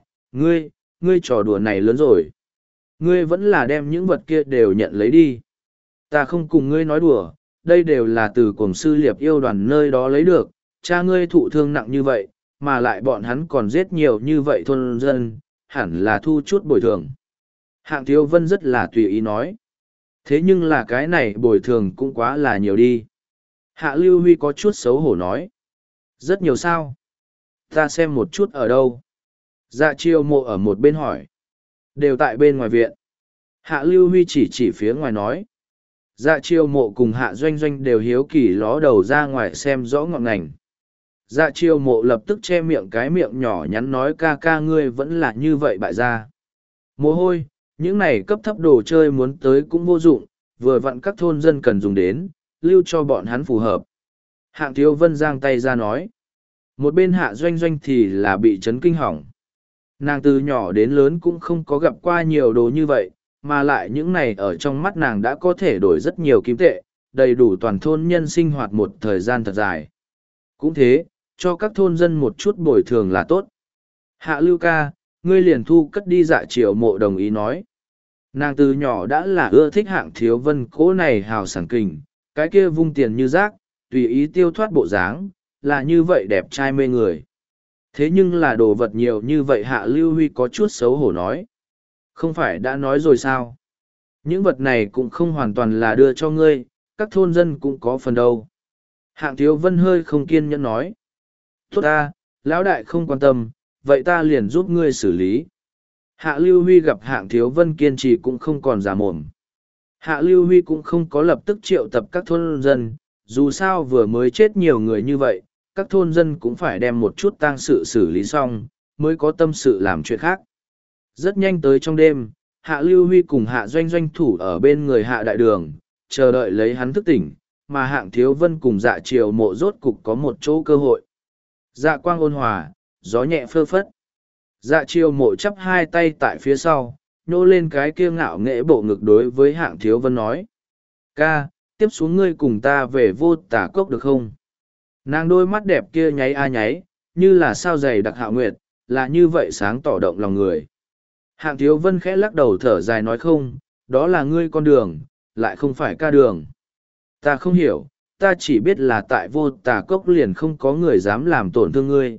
ngươi trò đùa này lớn rồi. Ngươi vẫn là đem những vật kia đều nhận lấy đi. Ta không cùng ngươi nói đùa, đây đều là từ Cuồng Sư Liệp Yêu Đoàn nơi đó lấy được, cha ngươi thụ thương nặng như vậy, mà lại bọn hắn còn giết nhiều như vậy thôn dân, hẳn là thu chút bồi thường. Hạng Thiếu Vân rất là tùy ý nói. Thế nhưng là cái này bồi thường cũng quá là nhiều đi. Hạ Lưu Huy có chút xấu hổ nói. Rất nhiều sao? Ta xem một chút ở đâu? Dạ chiêu mộ ở một bên hỏi. Đều tại bên ngoài viện. Hạ Lưu Huy chỉ phía ngoài nói. Dạ chiêu mộ cùng Hạ Doanh Doanh đều hiếu kỳ ló đầu ra ngoài xem rõ ngọn ngành. Dạ chiêu mộ lập tức che miệng cái miệng nhỏ nhắn nói ca ca ngươi vẫn là như vậy bại gia. Mồ hôi, những này cấp thấp đồ chơi muốn tới cũng vô dụng, vừa vặn các thôn dân cần dùng đến, lưu cho bọn hắn phù hợp. Hạng Thiếu Vân giang tay ra nói. Một bên Hạ Doanh Doanh thì là bị chấn kinh hỏng. Nàng từ nhỏ đến lớn cũng không có gặp qua nhiều đồ như vậy, mà lại những này ở trong mắt nàng đã có thể đổi rất nhiều kim tệ, đầy đủ toàn thôn nhân sinh hoạt một thời gian thật dài. Cũng thế, cho các thôn dân một chút bồi thường là tốt. Hạ Lưu ca, ngươi liền thu cất đi. Dạ Triều Mộ đồng ý nói. Nàng từ nhỏ đã là ưa thích Hạng Thiếu Vân cố này hào sảng kình, cái kia vung tiền như rác, tùy ý tiêu thoát bộ dáng, là như vậy đẹp trai mê người. Thế nhưng là đồ vật nhiều như vậy Hạ Lưu Huy có chút xấu hổ nói. Không phải đã nói rồi sao? Những vật này cũng không hoàn toàn là đưa cho ngươi, các thôn dân cũng có phần đâu. Hạng Thiếu Vân hơi không kiên nhẫn nói. Tốt ta, lão đại không quan tâm, vậy ta liền giúp ngươi xử lý. Hạ Lưu Huy gặp Hạng Thiếu Vân kiên trì cũng không còn giả mồm. Hạ Lưu Huy cũng không có lập tức triệu tập các thôn dân, dù sao vừa mới chết nhiều người như vậy, các thôn dân cũng phải đem một chút tang sự xử lý xong, mới có tâm sự làm chuyện khác. Rất nhanh tới trong đêm, Hạ Lưu Huy cùng Hạ Doanh Doanh thủ ở bên người Hạ Đại Đường, chờ đợi lấy hắn thức tỉnh, mà Hạng Thiếu Vân cùng Dạ Triều Mộ rốt cục có một chỗ cơ hội. Dạ quang ôn hòa, gió nhẹ phơ phất. Dạ Triều Mộ chắp hai tay tại phía sau, nhô lên cái kia ngạo nghễ bộ ngực đối với Hạng Thiếu Vân nói. Ca, tiếp xuống ngươi cùng ta về Vô Tả Cốc được không? Nàng đôi mắt đẹp kia nháy a nháy, như là sao dày đặc Hạo Nguyệt, là như vậy sáng tỏ động lòng người. Hạng Thiếu Vân khẽ lắc đầu thở dài nói không, đó là ngươi con đường, lại không phải ca đường. Ta không hiểu, ta chỉ biết là tại Vô Tà Cốc liền không có người dám làm tổn thương ngươi.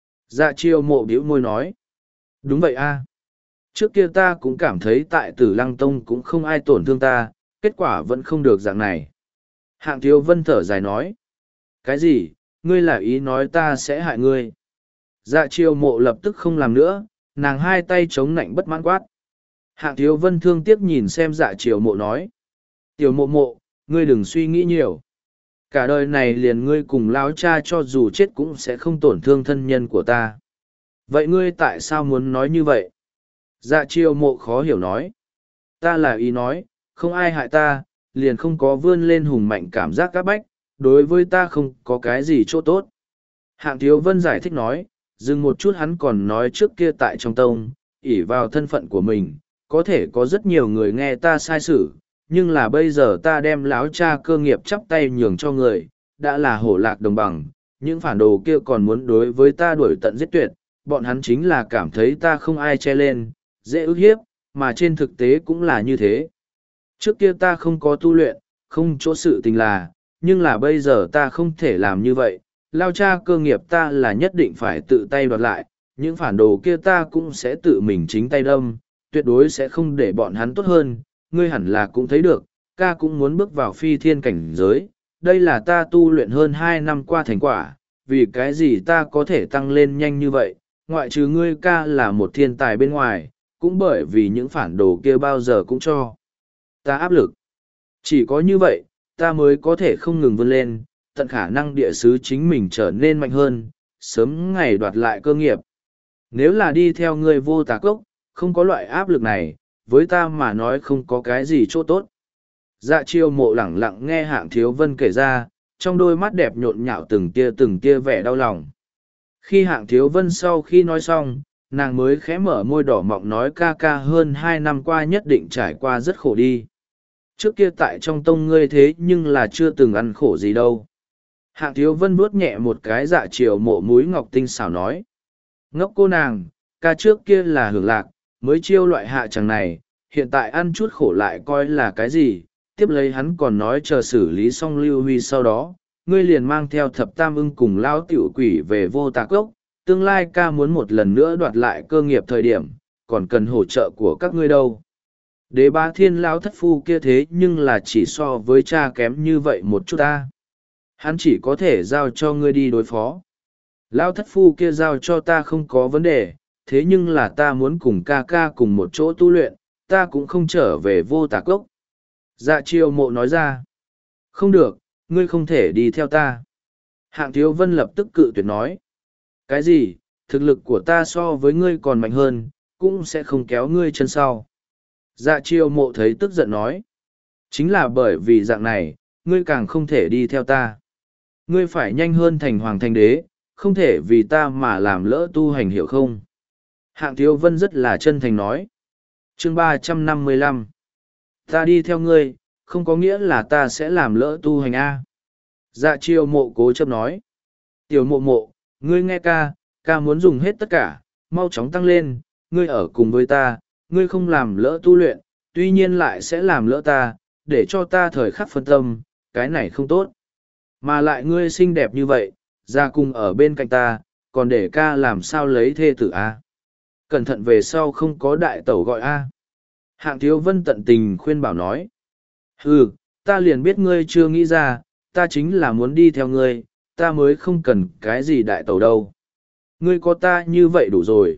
Dạ Triều Mộ bĩu môi nói. Đúng vậy a. Trước kia ta cũng cảm thấy tại Tử Lăng Tông cũng không ai tổn thương ta, kết quả vẫn không được dạng này. Hạng Thiếu Vân thở dài nói. Cái gì, ngươi là ý nói ta sẽ hại ngươi? Dạ Triều Mộ lập tức không làm nữa, nàng hai tay chống nạnh bất mãn quát. Hạng Thiếu Vân thương tiếc nhìn xem Dạ Triều Mộ nói. Tiểu Mộ Mộ, ngươi đừng suy nghĩ nhiều. Cả đời này liền ngươi cùng lão cha cho dù chết cũng sẽ không tổn thương thân nhân của ta. Vậy ngươi tại sao muốn nói như vậy? Dạ Triều Mộ khó hiểu nói. Ta là ý nói, không ai hại ta, liền không có vươn lên hùng mạnh cảm giác các bách, đối với ta không có cái gì chỗ tốt. Hạng Thiếu Vân giải thích nói, dừng một chút hắn còn nói trước kia tại trong tông, ỷ vào thân phận của mình, có thể có rất nhiều người nghe ta sai xử, nhưng là bây giờ ta đem láo cha cơ nghiệp chắp tay nhường cho người, đã là hổ lạc đồng bằng, những phản đồ kia còn muốn đối với ta đuổi tận giết tuyệt, bọn hắn chính là cảm thấy ta không ai che lên, dễ ức hiếp, mà trên thực tế cũng là như thế. Trước kia ta không có tu luyện, không chỗ sự tình là, nhưng là bây giờ ta không thể làm như vậy, lao cha cơ nghiệp ta là nhất định phải tự tay đoạt lại, những phản đồ kia ta cũng sẽ tự mình chính tay đâm, tuyệt đối sẽ không để bọn hắn tốt hơn, ngươi hẳn là cũng thấy được, ca cũng muốn bước vào phi thiên cảnh giới, đây là ta tu luyện hơn 2 năm qua thành quả, vì cái gì ta có thể tăng lên nhanh như vậy, ngoại trừ ngươi ca là một thiên tài bên ngoài, cũng bởi vì những phản đồ kia bao giờ cũng cho ta áp lực. Chỉ có như vậy, ta mới có thể không ngừng vươn lên, tận khả năng địa sứ chính mình trở nên mạnh hơn, sớm ngày đoạt lại cơ nghiệp. Nếu là đi theo ngươi vô tà cốc, không có loại áp lực này, với ta mà nói không có cái gì chỗ tốt. Dạ chiêu mộ lẳng lặng nghe Hạng Thiếu Vân kể ra, trong đôi mắt đẹp nhộn nhạo từng tia vẻ đau lòng. Khi Hạng Thiếu Vân sau khi nói xong, nàng mới khẽ mở môi đỏ mọng nói ca ca hơn 2 năm qua nhất định trải qua rất khổ đi. Trước kia tại trong tông ngươi thế nhưng là chưa từng ăn khổ gì đâu. Hạng Thiếu Vân vuốt nhẹ một cái dạ chiều mộ múi ngọc tinh xảo nói. Ngốc cô nàng, ca trước kia là hưởng lạc, mới chiêu loại hạ chẳng này, hiện tại ăn chút khổ lại coi là cái gì. Tiếp lấy hắn còn nói chờ xử lý xong Lưu Huy sau đó, ngươi liền mang theo thập tam ưng cùng lao tiểu quỷ về vô tà cốc, tương lai ca muốn một lần nữa đoạt lại cơ nghiệp thời điểm, còn cần hỗ trợ của các ngươi đâu. Đế bá thiên lão thất phu kia thế nhưng là chỉ so với cha kém như vậy một chút ta. Hắn chỉ có thể giao cho ngươi đi đối phó. Lão thất phu kia giao cho ta không có vấn đề, thế nhưng là ta muốn cùng ca ca cùng một chỗ tu luyện, ta cũng không trở về vô tà cốc. Dạ chiêu mộ nói ra. Không được, ngươi không thể đi theo ta. Hạng Thiếu Vân lập tức cự tuyệt nói. Cái gì, thực lực của ta so với ngươi còn mạnh hơn, cũng sẽ không kéo ngươi chân sau. Dạ chiêu mộ thấy tức giận nói. Chính là bởi vì dạng này, ngươi càng không thể đi theo ta. Ngươi phải nhanh hơn thành hoàng thành đế, không thể vì ta mà làm lỡ tu hành hiểu không? Hạng Thiếu Vân rất là chân thành nói. Chương 355. Ta đi theo ngươi, không có nghĩa là ta sẽ làm lỡ tu hành A. Dạ chiêu mộ cố chấp nói. Tiểu mộ mộ, ngươi nghe ca, ca muốn dùng hết tất cả, mau chóng tăng lên, ngươi ở cùng với ta, ngươi không làm lỡ tu luyện, tuy nhiên lại sẽ làm lỡ ta, để cho ta thời khắc phân tâm, cái này không tốt. Mà lại ngươi xinh đẹp như vậy, ra cùng ở bên cạnh ta, còn để ca làm sao lấy thê tử A. Cẩn thận về sau không có đại tẩu gọi A. Hạng Thiếu Vân tận tình khuyên bảo nói. Ta liền biết ngươi chưa nghĩ ra, ta chính là muốn đi theo ngươi, ta mới không cần cái gì đại tẩu đâu. Ngươi có ta như vậy đủ rồi.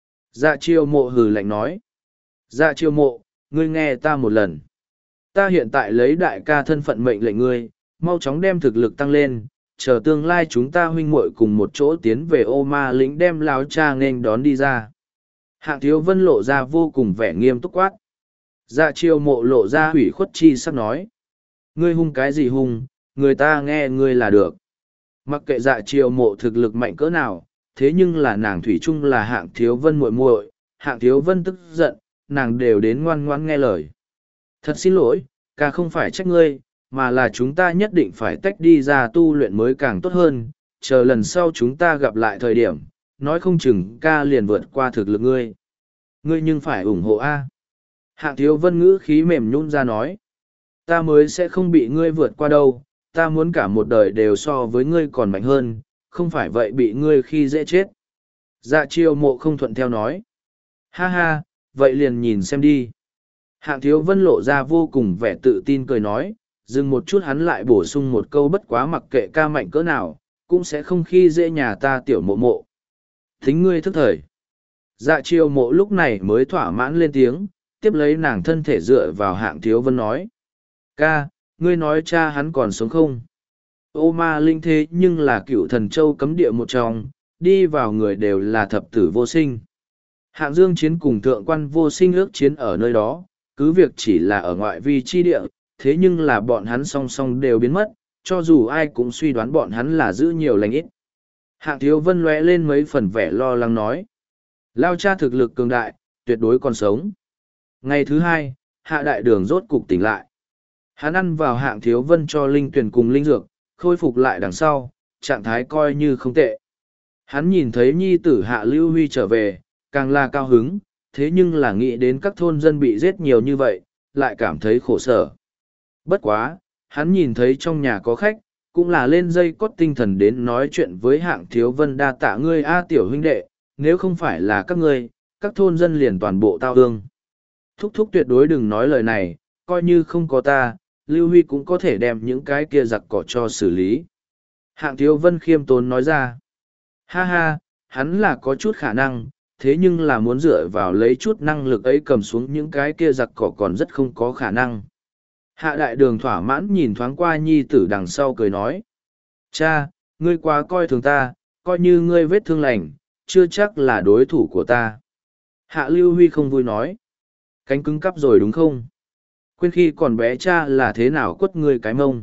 Dạ chiêu mộ hừ lạnh nói. Dạ chiêu mộ, ngươi nghe ta một lần. Ta hiện tại lấy đại ca thân phận mệnh lệnh ngươi, mau chóng đem thực lực tăng lên, chờ tương lai chúng ta huynh muội cùng một chỗ tiến về ô ma lĩnh đem láo cha nghênh đón đi ra. Hạng Thiếu Vân lộ ra vô cùng vẻ nghiêm túc quát. Dạ chiêu mộ lộ ra hủy khuất chi sắp nói. Ngươi hung cái gì hung, người ta nghe ngươi là được. Mặc kệ dạ chiêu mộ thực lực mạnh cỡ nào, thế nhưng là nàng thủy chung là Hạng Thiếu Vân muội muội, Hạng Thiếu Vân tức giận, nàng đều đến ngoan ngoãn nghe lời. Thật xin lỗi, ca không phải trách ngươi, mà là chúng ta nhất định phải tách đi ra tu luyện mới càng tốt hơn, chờ lần sau chúng ta gặp lại thời điểm, nói không chừng ca liền vượt qua thực lực ngươi. Ngươi nhưng phải ủng hộ A. Hạng Thiếu Vân ngữ khí mềm nhún ra nói. Ta mới sẽ không bị ngươi vượt qua đâu, ta muốn cả một đời đều so với ngươi còn mạnh hơn, không phải vậy bị ngươi khi dễ chết. Dạ chiêu mộ không thuận theo nói. Ha ha, vậy liền nhìn xem đi. Hạng Thiếu Vân lộ ra vô cùng vẻ tự tin cười nói, dừng một chút hắn lại bổ sung một câu bất quá mặc kệ ca mạnh cỡ nào, cũng sẽ không khi dễ nhà ta tiểu mộ mộ. Thính ngươi thức thời. Dạ chiêu mộ lúc này mới thỏa mãn lên tiếng, tiếp lấy nàng thân thể dựa vào Hạng Thiếu Vân nói. Ca, ngươi nói cha hắn còn sống không? Ô ma linh thế nhưng là cựu thần châu cấm địa một trong, đi vào người đều là thập tử vô sinh. Hạng Dương Chiến cùng thượng quan vô sinh ước chiến ở nơi đó, cứ việc chỉ là ở ngoại vi chi địa, thế nhưng là bọn hắn song song đều biến mất, cho dù ai cũng suy đoán bọn hắn là giữ nhiều lành ít. Hạng Thiếu Vân lóe lên mấy phần vẻ lo lắng nói. Lao cha thực lực cường đại, tuyệt đối còn sống. Ngày thứ hai, Hạ Đại Đường rốt cục tỉnh lại. Hắn ăn vào Hạng Thiếu Vân cho linh tuyển cùng linh dược, khôi phục lại đằng sau, trạng thái coi như không tệ. Hắn nhìn thấy nhi tử Hạ Lưu Huy trở về, càng là cao hứng, thế nhưng là nghĩ đến các thôn dân bị giết nhiều như vậy, lại cảm thấy khổ sở. Bất quá, hắn nhìn thấy trong nhà có khách, cũng là lên dây cót tinh thần đến nói chuyện với Hạng Thiếu Vân đa tạ ngươi a tiểu huynh đệ, nếu không phải là các ngươi, các thôn dân liền toàn bộ tao ương. Thúc thúc tuyệt đối đừng nói lời này, coi như không có ta, Lưu Huy cũng có thể đem những cái kia giặc cỏ cho xử lý. Hạng Thiếu Vân khiêm tốn nói ra. Ha ha, hắn là có chút khả năng, thế nhưng là muốn dựa vào lấy chút năng lực ấy cầm xuống những cái kia giặc cỏ còn rất không có khả năng. Hạ đại đường thỏa mãn nhìn thoáng qua nhi tử đằng sau cười nói. Cha, ngươi quá coi thường ta, coi như ngươi vết thương lành, chưa chắc là đối thủ của ta. Hạ Lưu Huy không vui nói. Cánh cứng cắp rồi đúng không? Quên khi còn bé cha là thế nào quất ngươi cái mông.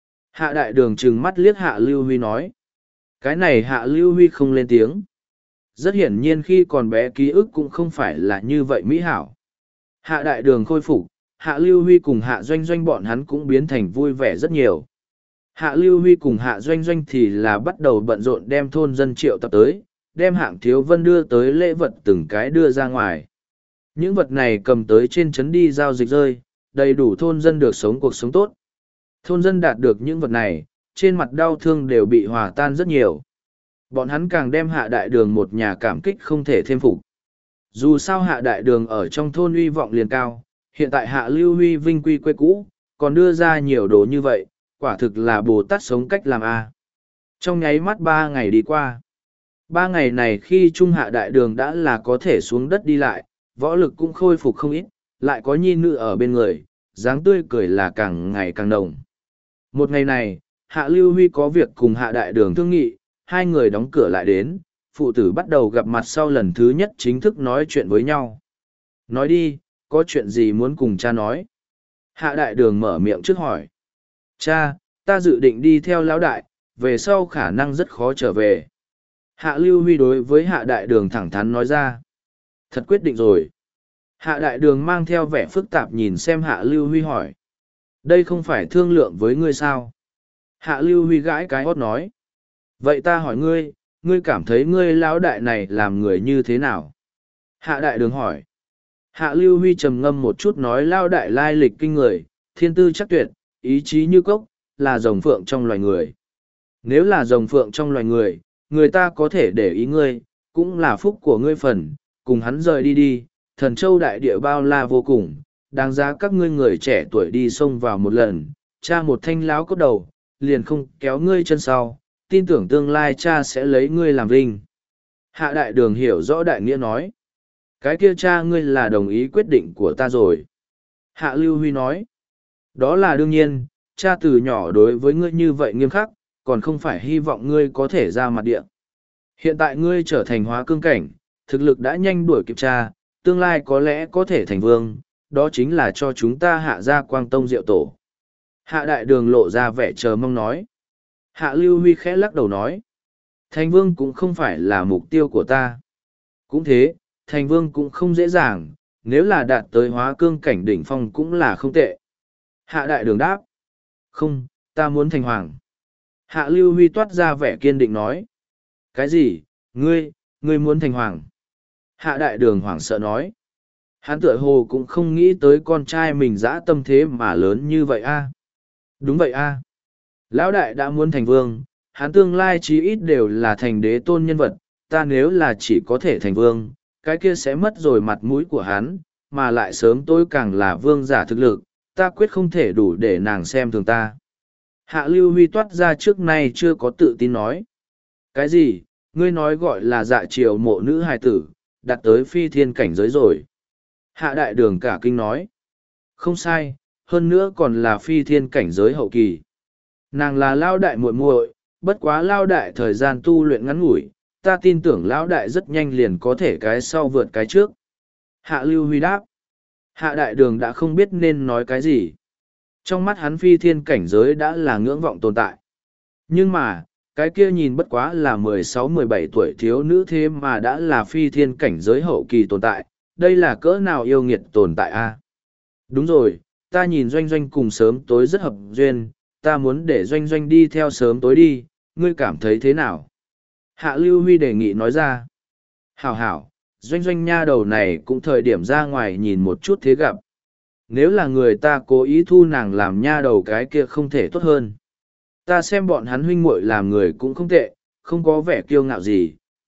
Hạ đại đường trừng mắt liếc Hạ Lưu Huy nói. Cái này Hạ Lưu Huy không lên tiếng. Rất hiển nhiên khi còn bé ký ức cũng không phải là như vậy mỹ hảo. Hạ đại đường khôi phục, Hạ Lưu Huy cùng Hạ Doanh Doanh bọn hắn cũng biến thành vui vẻ rất nhiều. Hạ Lưu Huy cùng Hạ Doanh Doanh thì là bắt đầu bận rộn đem thôn dân triệu tập tới, đem Hạng Thiếu Vân đưa tới lễ vật từng cái đưa ra ngoài. Những vật này cầm tới trên trấn đi giao dịch rơi, đầy đủ thôn dân được sống cuộc sống tốt. Thôn dân đạt được những vật này, trên mặt đau thương đều bị hòa tan rất nhiều. Bọn hắn càng đem Hạ đại đường một nhà cảm kích không thể thêm phục. Dù sao Hạ đại đường ở trong thôn uy vọng liền cao, hiện tại Hạ Lưu Huy vinh quy quê cũ, còn đưa ra nhiều đồ như vậy, quả thực là Bồ Tát sống cách làm A. Trong nháy mắt 3 ngày đi qua. 3 ngày này khi Trung Hạ đại đường đã là có thể xuống đất đi lại, võ lực cũng khôi phục không ít, lại có nhi nữ ở bên người, dáng tươi cười là càng ngày càng nồng. Một ngày này, Hạ Lưu Huy có việc cùng Hạ đại đường thương nghị, hai người đóng cửa lại đến, phụ tử bắt đầu gặp mặt sau lần thứ nhất chính thức nói chuyện với nhau. Nói đi, có chuyện gì muốn cùng cha nói? Hạ đại đường mở miệng trước hỏi. Cha, ta dự định đi theo lão đại, về sau khả năng rất khó trở về. Hạ Lưu Huy đối với Hạ đại đường thẳng thắn nói ra. Thật quyết định rồi. Hạ đại đường mang theo vẻ phức tạp nhìn xem Hạ Lưu Huy hỏi. Đây không phải thương lượng với ngươi sao? Hạ Lưu Huy gãi cái hót nói. Vậy ta hỏi ngươi, ngươi cảm thấy ngươi lão đại này làm người như thế nào? Hạ đại đường hỏi. Hạ Lưu Huy trầm ngâm một chút nói lão đại lai lịch kinh người, thiên tư chắc tuyệt, ý chí như cốc, là rồng phượng trong loài người. Nếu là rồng phượng trong loài người, người ta có thể để ý ngươi, cũng là phúc của ngươi phần, cùng hắn rời đi đi, thần châu đại địa bao la vô cùng, đáng giá các ngươi người trẻ tuổi đi xông vào một lần, cha một thanh láo cốt đầu, liền không kéo ngươi chân sau, tin tưởng tương lai cha sẽ lấy ngươi làm vinh. Hạ đại đường hiểu rõ đại nghĩa nói, cái kia cha ngươi là đồng ý quyết định của ta rồi. Hạ Lưu Huy nói, đó là đương nhiên, cha từ nhỏ đối với ngươi như vậy nghiêm khắc, còn không phải hy vọng ngươi có thể ra mặt địa. Hiện tại ngươi trở thành hóa cương cảnh, thực lực đã nhanh đuổi kịp cha, tương lai có lẽ có thể thành vương, đó chính là cho chúng ta hạ ra quang tông diệu tổ. Hạ đại đường lộ ra vẻ chờ mong nói. Hạ Lưu Huy khẽ lắc đầu nói. Thành vương cũng không phải là mục tiêu của ta. Cũng thế, thành vương cũng không dễ dàng, nếu là đạt tới hóa cương cảnh đỉnh phong cũng là không tệ. Hạ đại đường đáp. Không, ta muốn thành hoàng. Hạ Lưu Huy toát ra vẻ kiên định nói. Cái gì, ngươi muốn thành hoàng? Hạ đại đường hoảng sợ nói. Hắn tựa hồ cũng không nghĩ tới con trai mình dã tâm thế mà lớn như vậy a. Đúng vậy a. Lão đại đã muốn thành vương, hắn tương lai chí ít đều là thành đế tôn nhân vật, ta nếu là chỉ có thể thành vương, cái kia sẽ mất rồi mặt mũi của hắn, mà lại sớm tôi càng là vương giả thực lực, ta quyết không thể đủ để nàng xem thường ta. Hạ Lưu Huy toát ra trước nay chưa có tự tin nói. Cái gì, ngươi nói gọi là dạ triều mộ nữ hài tử, đạt tới phi thiên cảnh giới rồi. Hạ đại đường cả kinh nói. Không sai, hơn nữa còn là phi thiên cảnh giới hậu kỳ. Nàng là lao đại muội muội, bất quá lao đại thời gian tu luyện ngắn ngủi, ta tin tưởng lão đại rất nhanh liền có thể cái sau vượt cái trước. Hạ Lưu Huy đáp. Hạ đại đường đã không biết nên nói cái gì. Trong mắt hắn phi thiên cảnh giới đã là ngưỡng vọng tồn tại. Nhưng mà, cái kia nhìn bất quá là 16-17 tuổi thiếu nữ thế mà đã là phi thiên cảnh giới hậu kỳ tồn tại, đây là cỡ nào yêu nghiệt tồn tại a? Đúng rồi, ta nhìn Doanh Doanh cùng sớm tối rất hợp duyên, ta muốn để Doanh Doanh đi theo sớm tối đi, ngươi cảm thấy thế nào? Hạ Lưu Huy đề nghị nói ra. Hảo hảo, Doanh Doanh nha đầu này cũng thời điểm ra ngoài nhìn một chút thế gặp. Nếu là người ta cố ý thu nàng làm nha đầu cái kia không thể tốt hơn. Ta xem bọn hắn huynh muội làm người cũng không tệ, không có vẻ kiêu ngạo gì,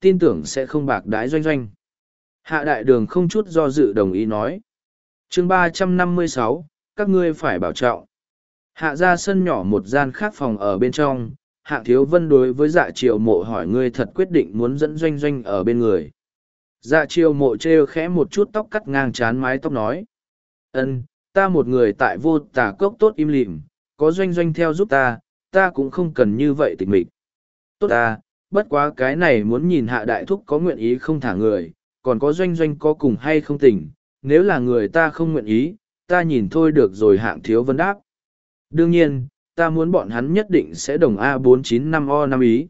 tin tưởng sẽ không bạc đái Doanh Doanh. Hạ đại đường không chút do dự đồng ý nói. chương 356, các ngươi phải bảo trọng. Hạ ra sân nhỏ một gian khác phòng ở bên trong, Hạ Thiếu Vân đối với Dạ Triều Mộ hỏi ngươi thật quyết định muốn dẫn Doanh Doanh ở bên người. Dạ Triều Mộ trêu khẽ một chút tóc cắt ngang chán mái tóc nói. Ta một người tại Vô Tà Cốc tốt im lìm, có Doanh Doanh theo giúp ta cũng không cần như vậy tịch mịch. Tốt bất quá cái này muốn nhìn Hạ Đại Thúc có nguyện ý không thả người, còn có Doanh Doanh có cùng hay không tỉnh, nếu là người ta không nguyện ý, ta nhìn thôi được rồi. Hạng Thiếu Vân đáp. Đương nhiên, ta muốn bọn hắn nhất định sẽ đồng A495O5 ý.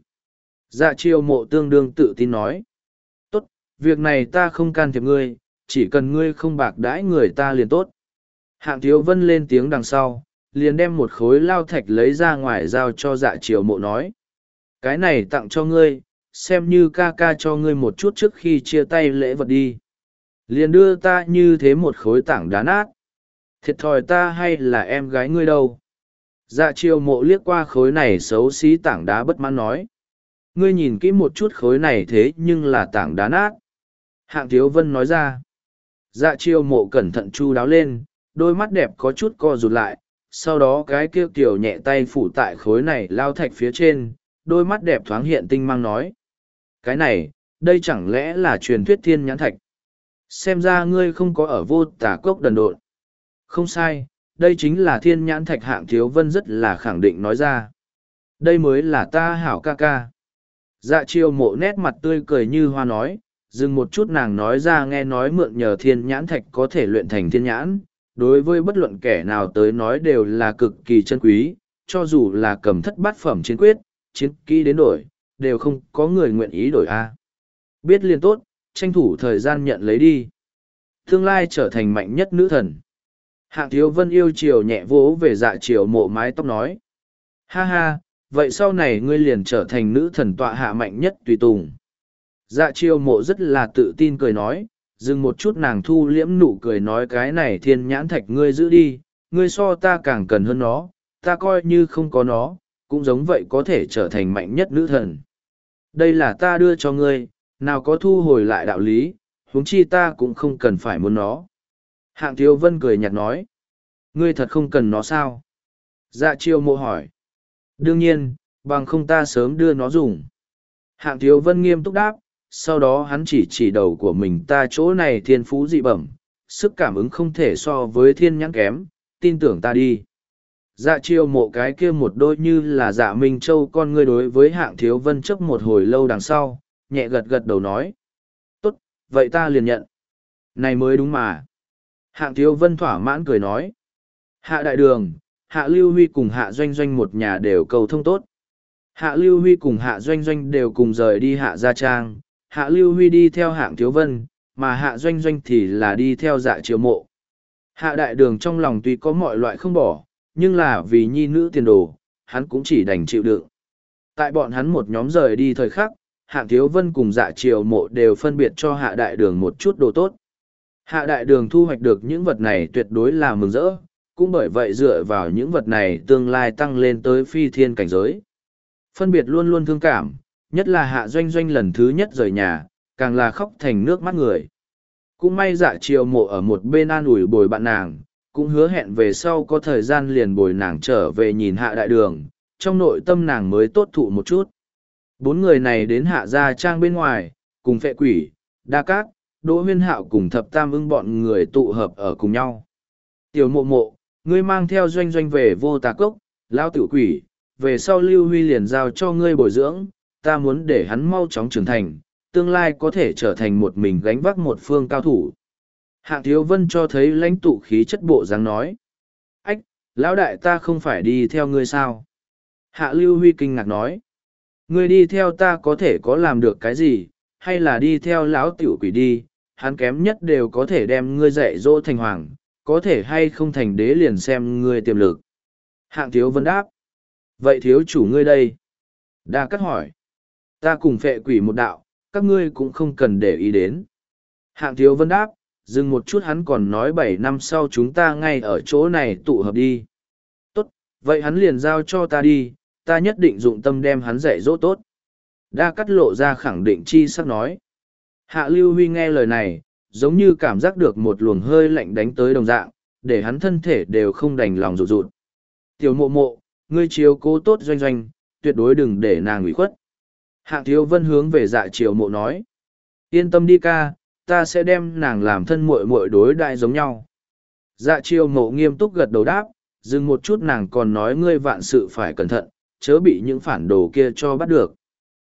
Dạ Triều Mộ tương đương tự tin nói. Tốt, việc này ta không can thiệp ngươi, chỉ cần ngươi không bạc đãi người ta liền tốt. Hạng Thiếu Vân lên tiếng đằng sau, liền đem một khối lao thạch lấy ra ngoài giao cho Dạ Triều Mộ nói. Cái này tặng cho ngươi, xem như ca ca cho ngươi một chút trước khi chia tay lễ vật đi. Liền đưa ta như thế một khối tảng đá nát. Thiệt thòi ta hay là em gái ngươi đâu? Dạ Triều Mộ liếc qua khối này xấu xí tảng đá bất mãn nói. Ngươi nhìn kỹ một chút khối này thế nhưng là tảng đá nát. Hạng Thiếu Vân nói ra. Dạ Triều Mộ cẩn thận chu đáo lên, đôi mắt đẹp có chút co rụt lại, sau đó cái kia kiểu nhẹ tay phủ tại khối này lao thạch phía trên, đôi mắt đẹp thoáng hiện tinh mang nói. Cái này, đây chẳng lẽ là truyền thuyết thiên nhãn thạch? Xem ra ngươi không có ở Vô Tà Cốc đần độn. Không sai, đây chính là thiên nhãn thạch. Hạng Thiếu Vân rất là khẳng định nói ra. Đây mới là ta hảo ca ca. Dạ Triều Mộ nét mặt tươi cười như hoa nói, dừng một chút nàng nói ra nghe nói mượn nhờ thiên nhãn thạch có thể luyện thành thiên nhãn, đối với bất luận kẻ nào tới nói đều là cực kỳ chân quý, cho dù là cầm thất bát phẩm chiến quyết, chiến kỹ đến đổi, đều không có người nguyện ý đổi Biết liền tốt, tranh thủ thời gian nhận lấy đi. Tương lai trở thành mạnh nhất nữ thần. Hạng Thiếu Vân yêu chiều nhẹ vỗ về Dạ Triều Mộ mái tóc nói. Ha ha, vậy sau này ngươi liền trở thành nữ thần tọa hạ mạnh nhất tùy tùng. Dạ Triều Mộ rất là tự tin cười nói, dừng một chút nàng thu liễm nụ cười nói cái này thiên nhãn thạch ngươi giữ đi, ngươi so ta càng cần hơn nó, ta coi như không có nó, cũng giống vậy có thể trở thành mạnh nhất nữ thần. Đây là ta đưa cho ngươi, nào có thu hồi lại đạo lý, huống chi ta cũng không cần phải muốn nó. Hạng Thiếu Vân cười nhạt nói, ngươi thật không cần nó sao? Dạ Triều Mộ hỏi. Đương nhiên, bằng không ta sớm đưa nó dùng. Hạng Thiếu Vân nghiêm túc đáp, sau đó hắn chỉ đầu của mình ta chỗ này thiên phú dị bẩm, sức cảm ứng không thể so với thiên nhãn kém, tin tưởng ta đi. Dạ Triều Mộ cái kia một đôi như là Dạ Minh Châu con ngươi đối với Hạng Thiếu Vân chấp một hồi lâu đằng sau, nhẹ gật gật đầu nói. Tốt, vậy ta liền nhận. Này mới đúng mà. Hạng Thiếu Vân thỏa mãn cười nói. Hạ đại đường, Hạ Lưu Huy cùng Hạ Doanh Doanh một nhà đều cầu thông tốt. Hạ Lưu Huy cùng Hạ Doanh Doanh đều cùng rời đi Hạ Gia Trang, Hạ Lưu Huy đi theo Hạng Thiếu Vân, mà Hạ Doanh Doanh thì là đi theo Dạ Triều Mộ. Hạ đại đường trong lòng tuy có mọi loại không bỏ, nhưng là vì nhi nữ tiền đồ, hắn cũng chỉ đành chịu đựng. Tại bọn hắn một nhóm rời đi thời khắc, Hạng Thiếu Vân cùng Dạ Triều Mộ đều phân biệt cho Hạ đại đường một chút đồ tốt. Hạ đại đường thu hoạch được những vật này tuyệt đối là mừng rỡ, cũng bởi vậy dựa vào những vật này tương lai tăng lên tới phi thiên cảnh giới. Phân biệt luôn luôn thương cảm, nhất là Hạ Doanh Doanh lần thứ nhất rời nhà, càng là khóc thành nước mắt người. Cũng may Dạ Triều Mộ ở một bên an ủi bồi bạn nàng, cũng hứa hẹn về sau có thời gian liền bồi nàng trở về nhìn Hạ đại đường, trong nội tâm nàng mới tốt thụ một chút. Bốn người này đến Hạ Gia Trang bên ngoài, cùng Phệ Quỷ, Đa Cát, Đỗ Huyên Hạo cùng Thập Tam Ưng bọn người tụ hợp ở cùng nhau. Tiểu Mộ Mộ, ngươi mang theo Doanh Doanh về Vô Tà Cốc, Lao Tiểu Quỷ, về sau Lưu Huy liền giao cho ngươi bồi dưỡng, ta muốn để hắn mau chóng trưởng thành, tương lai có thể trở thành một mình gánh vác một phương cao thủ. Hạng Thiếu Vân cho thấy lãnh tụ khí chất bộ dáng nói. Ách, lão đại ta không phải đi theo ngươi sao? Hạ Lưu Huy kinh ngạc nói. Ngươi đi theo ta có thể có làm được cái gì, hay là đi theo lão tiểu quỷ đi, hắn kém nhất đều có thể đem ngươi dạy dỗ thành hoàng, có thể hay không thành đế liền xem ngươi tiềm lực. Hạng Thiếu Vân đáp. Vậy thiếu chủ ngươi đây? Đa Cát hỏi. Ta cùng Phệ Quỷ một đạo, các ngươi cũng không cần để ý đến. Hạng Thiếu Vân đáp, dừng một chút hắn còn nói 7 năm sau chúng ta ngay ở chỗ này tụ hợp đi. Tốt, vậy hắn liền giao cho ta đi, ta nhất định dụng tâm đem hắn dạy dỗ tốt. Đa Cắt lộ ra khẳng định chi sắc nói. Hạ Lưu Huy nghe lời này, giống như cảm giác được một luồng hơi lạnh đánh tới đồng dạng, để hắn thân thể đều không đành lòng rụt rụt. Tiểu Mộ Mộ, ngươi chiếu cố tốt Doanh Doanh, tuyệt đối đừng để nàng ủy khuất. Hạng Thiếu Vân hướng về Dạ Triều Mộ nói. Yên tâm đi ca, ta sẽ đem nàng làm thân muội muội đối đại giống nhau. Dạ Triều Mộ nghiêm túc gật đầu đáp, dừng một chút nàng còn nói ngươi vạn sự phải cẩn thận, chớ bị những phản đồ kia cho bắt được.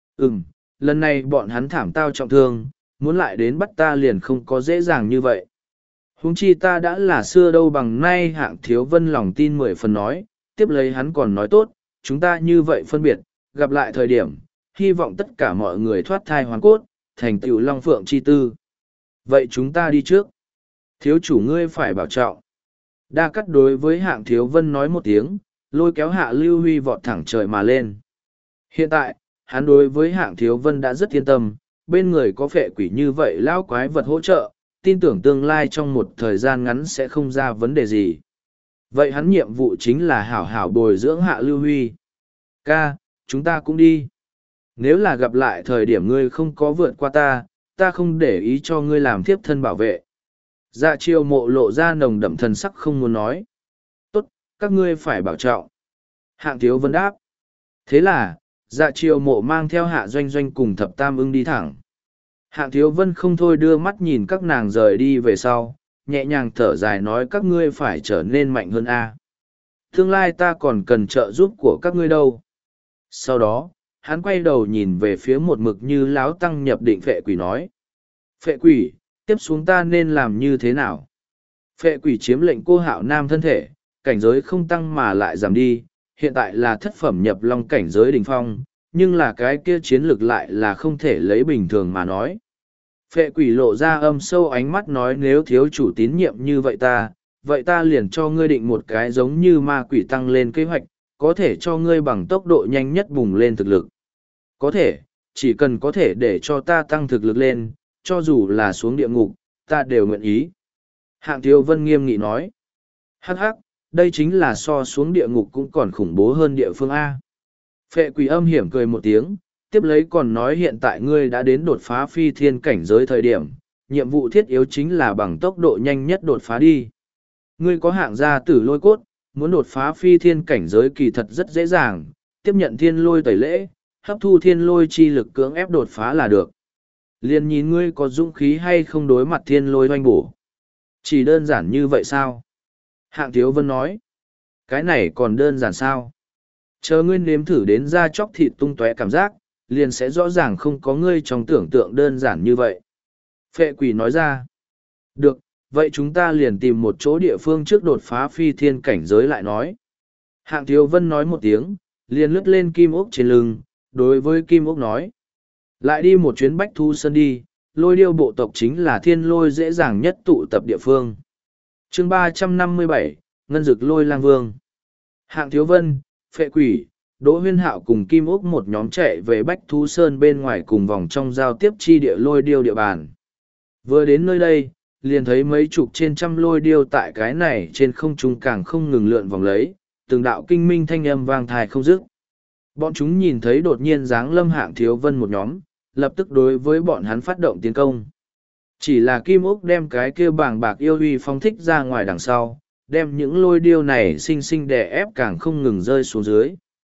Lần này bọn hắn thảm tao trọng thương, muốn lại đến bắt ta liền không có dễ dàng như vậy. Huống chi ta đã là xưa đâu bằng nay. Hạng Thiếu Vân lòng tin 10 phần nói, tiếp lấy hắn còn nói tốt, chúng ta như vậy phân biệt, gặp lại thời điểm, hy vọng tất cả mọi người thoát thai hoàn cốt, thành tựu Long Phượng chi tư. Vậy chúng ta đi trước. Thiếu chủ ngươi phải bảo trọng. Đa Cắt đối với Hạng Thiếu Vân nói một tiếng, lôi kéo Hạ Lưu Huy vọt thẳng trời mà lên. Hiện tại, hắn đối với Hạng Thiếu Vân đã rất yên tâm, bên người có phệ quỷ như vậy lão quái vật hỗ trợ, tin tưởng tương lai trong một thời gian ngắn sẽ không ra vấn đề gì. Vậy hắn nhiệm vụ chính là hảo hảo bồi dưỡng Hạ Lưu Huy. Ca, chúng ta cũng đi. Nếu là gặp lại thời điểm ngươi không có vượt qua ta, ta không để ý cho ngươi làm thiếp thân bảo vệ. Dạ Triều Mộ lộ ra nồng đậm thần sắc không muốn nói. Tốt, các ngươi phải bảo trọng. Hạng Thiếu Vân đáp. Thế là, Dạ Triều Mộ mang theo Hạ Doanh Doanh cùng Thập Tam Ưng đi thẳng. Hạng Thiếu Vân không thôi đưa mắt nhìn các nàng rời đi về sau, nhẹ nhàng thở dài nói các ngươi phải trở nên mạnh hơn a. Tương lai ta còn cần trợ giúp của các ngươi đâu. Sau đó, hắn quay đầu nhìn về phía một mực như láo tăng nhập định phệ quỷ nói. Phệ quỷ, tiếp xuống ta nên làm như thế nào? Phệ quỷ chiếm lệnh cô Hạo Nam thân thể, cảnh giới không tăng mà lại giảm đi, hiện tại là thất phẩm nhập long cảnh giới đỉnh phong, nhưng là cái kia chiến lược lại là không thể lấy bình thường mà nói. Phệ quỷ lộ ra âm sâu ánh mắt nói nếu thiếu chủ tín nhiệm như vậy ta liền cho ngươi định một cái giống như ma quỷ tăng lên kế hoạch, có thể cho ngươi bằng tốc độ nhanh nhất bùng lên thực lực. Có thể, chỉ cần có thể để cho ta tăng thực lực lên, cho dù là xuống địa ngục, ta đều nguyện ý. Hạng Thiếu Vân nghiêm nghị nói. Hắc hắc, đây chính là so xuống địa ngục cũng còn khủng bố hơn địa phương A. Phệ quỷ âm hiểm cười một tiếng, tiếp lấy còn nói hiện tại ngươi đã đến đột phá phi thiên cảnh giới thời điểm, nhiệm vụ thiết yếu chính là bằng tốc độ nhanh nhất đột phá đi. Ngươi có hạng gia tử lôi cốt, muốn đột phá phi thiên cảnh giới kỳ thật rất dễ dàng, tiếp nhận thiên lôi tẩy lễ, hấp thu thiên lôi chi lực cưỡng ép đột phá là được. Liền nhìn ngươi có dũng khí hay không đối mặt thiên lôi hoanh bổ. Chỉ đơn giản như vậy sao? Hạng Thiếu Vân nói. Cái này còn đơn giản sao? Chờ ngươi nếm thử đến da chóc thịt tung tóe cảm giác, liền sẽ rõ ràng không có ngươi trong tưởng tượng đơn giản như vậy. Phệ quỷ nói ra. Được, vậy chúng ta liền tìm một chỗ địa phương trước đột phá phi thiên cảnh giới lại nói. Hạng Thiếu Vân nói một tiếng, liền lướt lên Kim Ốc trên lưng, đối với Kim Ốc nói. Lại đi một chuyến Bách Thu Sơn đi, lôi điêu bộ tộc chính là thiên lôi dễ dàng nhất tụ tập địa phương. chương 357, Ngân Dực Lôi Lang Vương. Hạng Thiếu Vân, Phệ Quỷ, Đỗ Huyên Hạo cùng Kim Úc một nhóm chạy về Bách Thú Sơn bên ngoài cùng vòng trong giao tiếp chi địa lôi điêu địa bàn. Vừa đến nơi đây, liền thấy mấy chục trên trăm lôi điêu tại cái này trên không trung càng không ngừng lượn vòng lấy, từng đạo kinh minh thanh âm vang thai không dứt. Bọn chúng nhìn thấy đột nhiên giáng lâm Hạng Thiếu Vân một nhóm, lập tức đối với bọn hắn phát động tiến công. Chỉ là Kim Úc đem cái kia bàng bạc yêu uy phóng thích ra ngoài đằng sau, đem những lôi điêu này xinh xinh đè ép càng không ngừng rơi xuống dưới.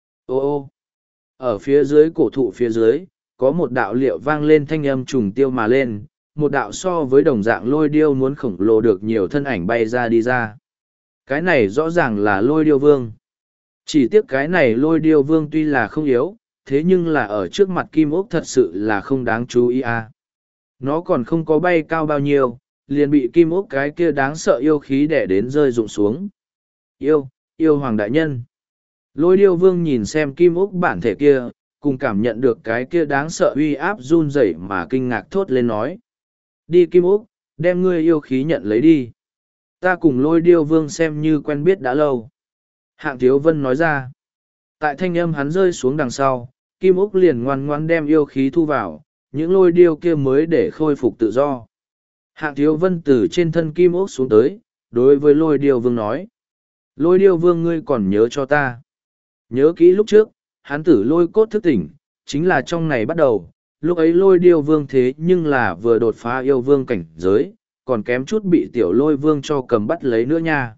Ô ô, ở phía dưới cổ thụ phía dưới, có một đạo liệu vang lên thanh âm trùng tiêu mà lên, một đạo so với đồng dạng lôi điêu muốn khổng lồ được nhiều thân ảnh bay ra đi ra. Cái này rõ ràng là lôi điêu vương. Chỉ tiếc cái này lôi điêu vương tuy là không yếu, thế nhưng là ở trước mặt Kim Ốc thật sự là không đáng chú ý à. Nó còn không có bay cao bao nhiêu, liền bị Kim Ốc cái kia đáng sợ yêu khí đẻ đến rơi rụng xuống. Yêu hoàng đại nhân. Lôi điêu vương nhìn xem Kim Ốc bản thể kia, cùng cảm nhận được cái kia đáng sợ uy áp run rẩy mà kinh ngạc thốt lên nói. Đi Kim Ốc, đem ngươi yêu khí nhận lấy đi. Ta cùng lôi điêu vương xem như quen biết đã lâu. Hạng Thiếu Vân nói ra. Tại thanh âm hắn rơi xuống đằng sau, Kim Ốc liền ngoan ngoan đem yêu khí thu vào, những lôi điêu kia mới để khôi phục tự do. Hạng Thiếu Vân từ trên thân Kim Ốc xuống tới, đối với lôi điêu vương nói. Lôi điêu vương ngươi còn nhớ cho ta. Nhớ kỹ lúc trước, hắn tử lôi cốt thức tỉnh, Chính là trong này bắt đầu, lúc ấy lôi điêu vương thế nhưng là vừa đột phá yêu vương cảnh giới, còn kém chút bị tiểu lôi vương cho cầm bắt lấy nữa nha.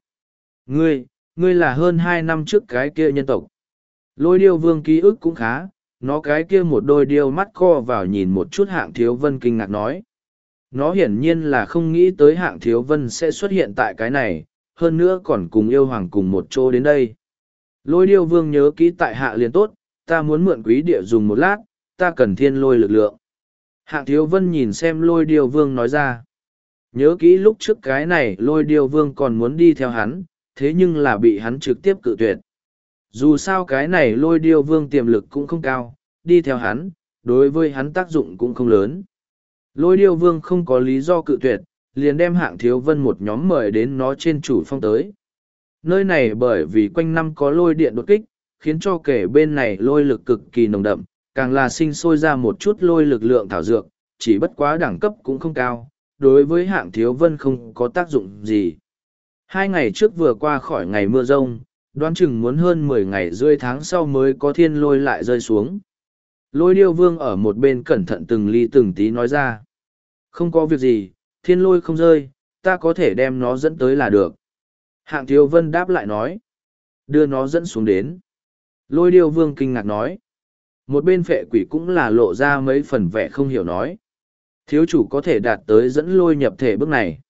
Ngươi là hơn 2 năm trước cái kia nhân tộc. Lôi điêu vương ký ức cũng khá, nó cái kia một đôi điêu mắt co vào nhìn một chút Hạng Thiếu Vân kinh ngạc nói. Nó hiển nhiên là không nghĩ tới Hạng Thiếu Vân sẽ xuất hiện tại cái này, hơn nữa còn cùng yêu hoàng cùng một chỗ đến đây. Lôi điêu vương nhớ kỹ tại hạ liền tốt, ta muốn mượn quý địa dùng một lát, ta cần thiên lôi lực lượng. Hạng Thiếu Vân nhìn xem lôi điêu vương nói ra. Nhớ kỹ lúc trước cái này lôi điêu vương còn muốn đi theo hắn, thế nhưng là bị hắn trực tiếp cự tuyệt. Dù sao cái này lôi điêu vương tiềm lực cũng không cao, đi theo hắn, đối với hắn tác dụng cũng không lớn. Lôi điêu vương không có lý do cự tuyệt, liền đem Hạng Thiếu Vân một nhóm mời đến nó trên chủ phong tới. Nơi này bởi vì quanh năm có lôi điện đột kích, khiến cho kể bên này lôi lực cực kỳ nồng đậm, càng là sinh sôi ra một chút lôi lực lượng thảo dược, chỉ bất quá đẳng cấp cũng không cao, đối với Hạng Thiếu Vân không có tác dụng gì. 2 ngày trước vừa qua khỏi ngày mưa rông, đoán chừng muốn hơn 10 ngày rưỡi tháng sau mới có thiên lôi lại rơi xuống. Lôi điêu vương ở một bên cẩn thận từng ly từng tí nói ra. Không có việc gì, thiên lôi không rơi, ta có thể đem nó dẫn tới là được. Hạng Thiếu Vân đáp lại nói. Đưa nó dẫn xuống đến. Lôi điêu vương kinh ngạc nói. Một bên phệ quỷ cũng là lộ ra mấy phần vẻ không hiểu nói. Thiếu chủ có thể đạt tới dẫn lôi nhập thể bước này.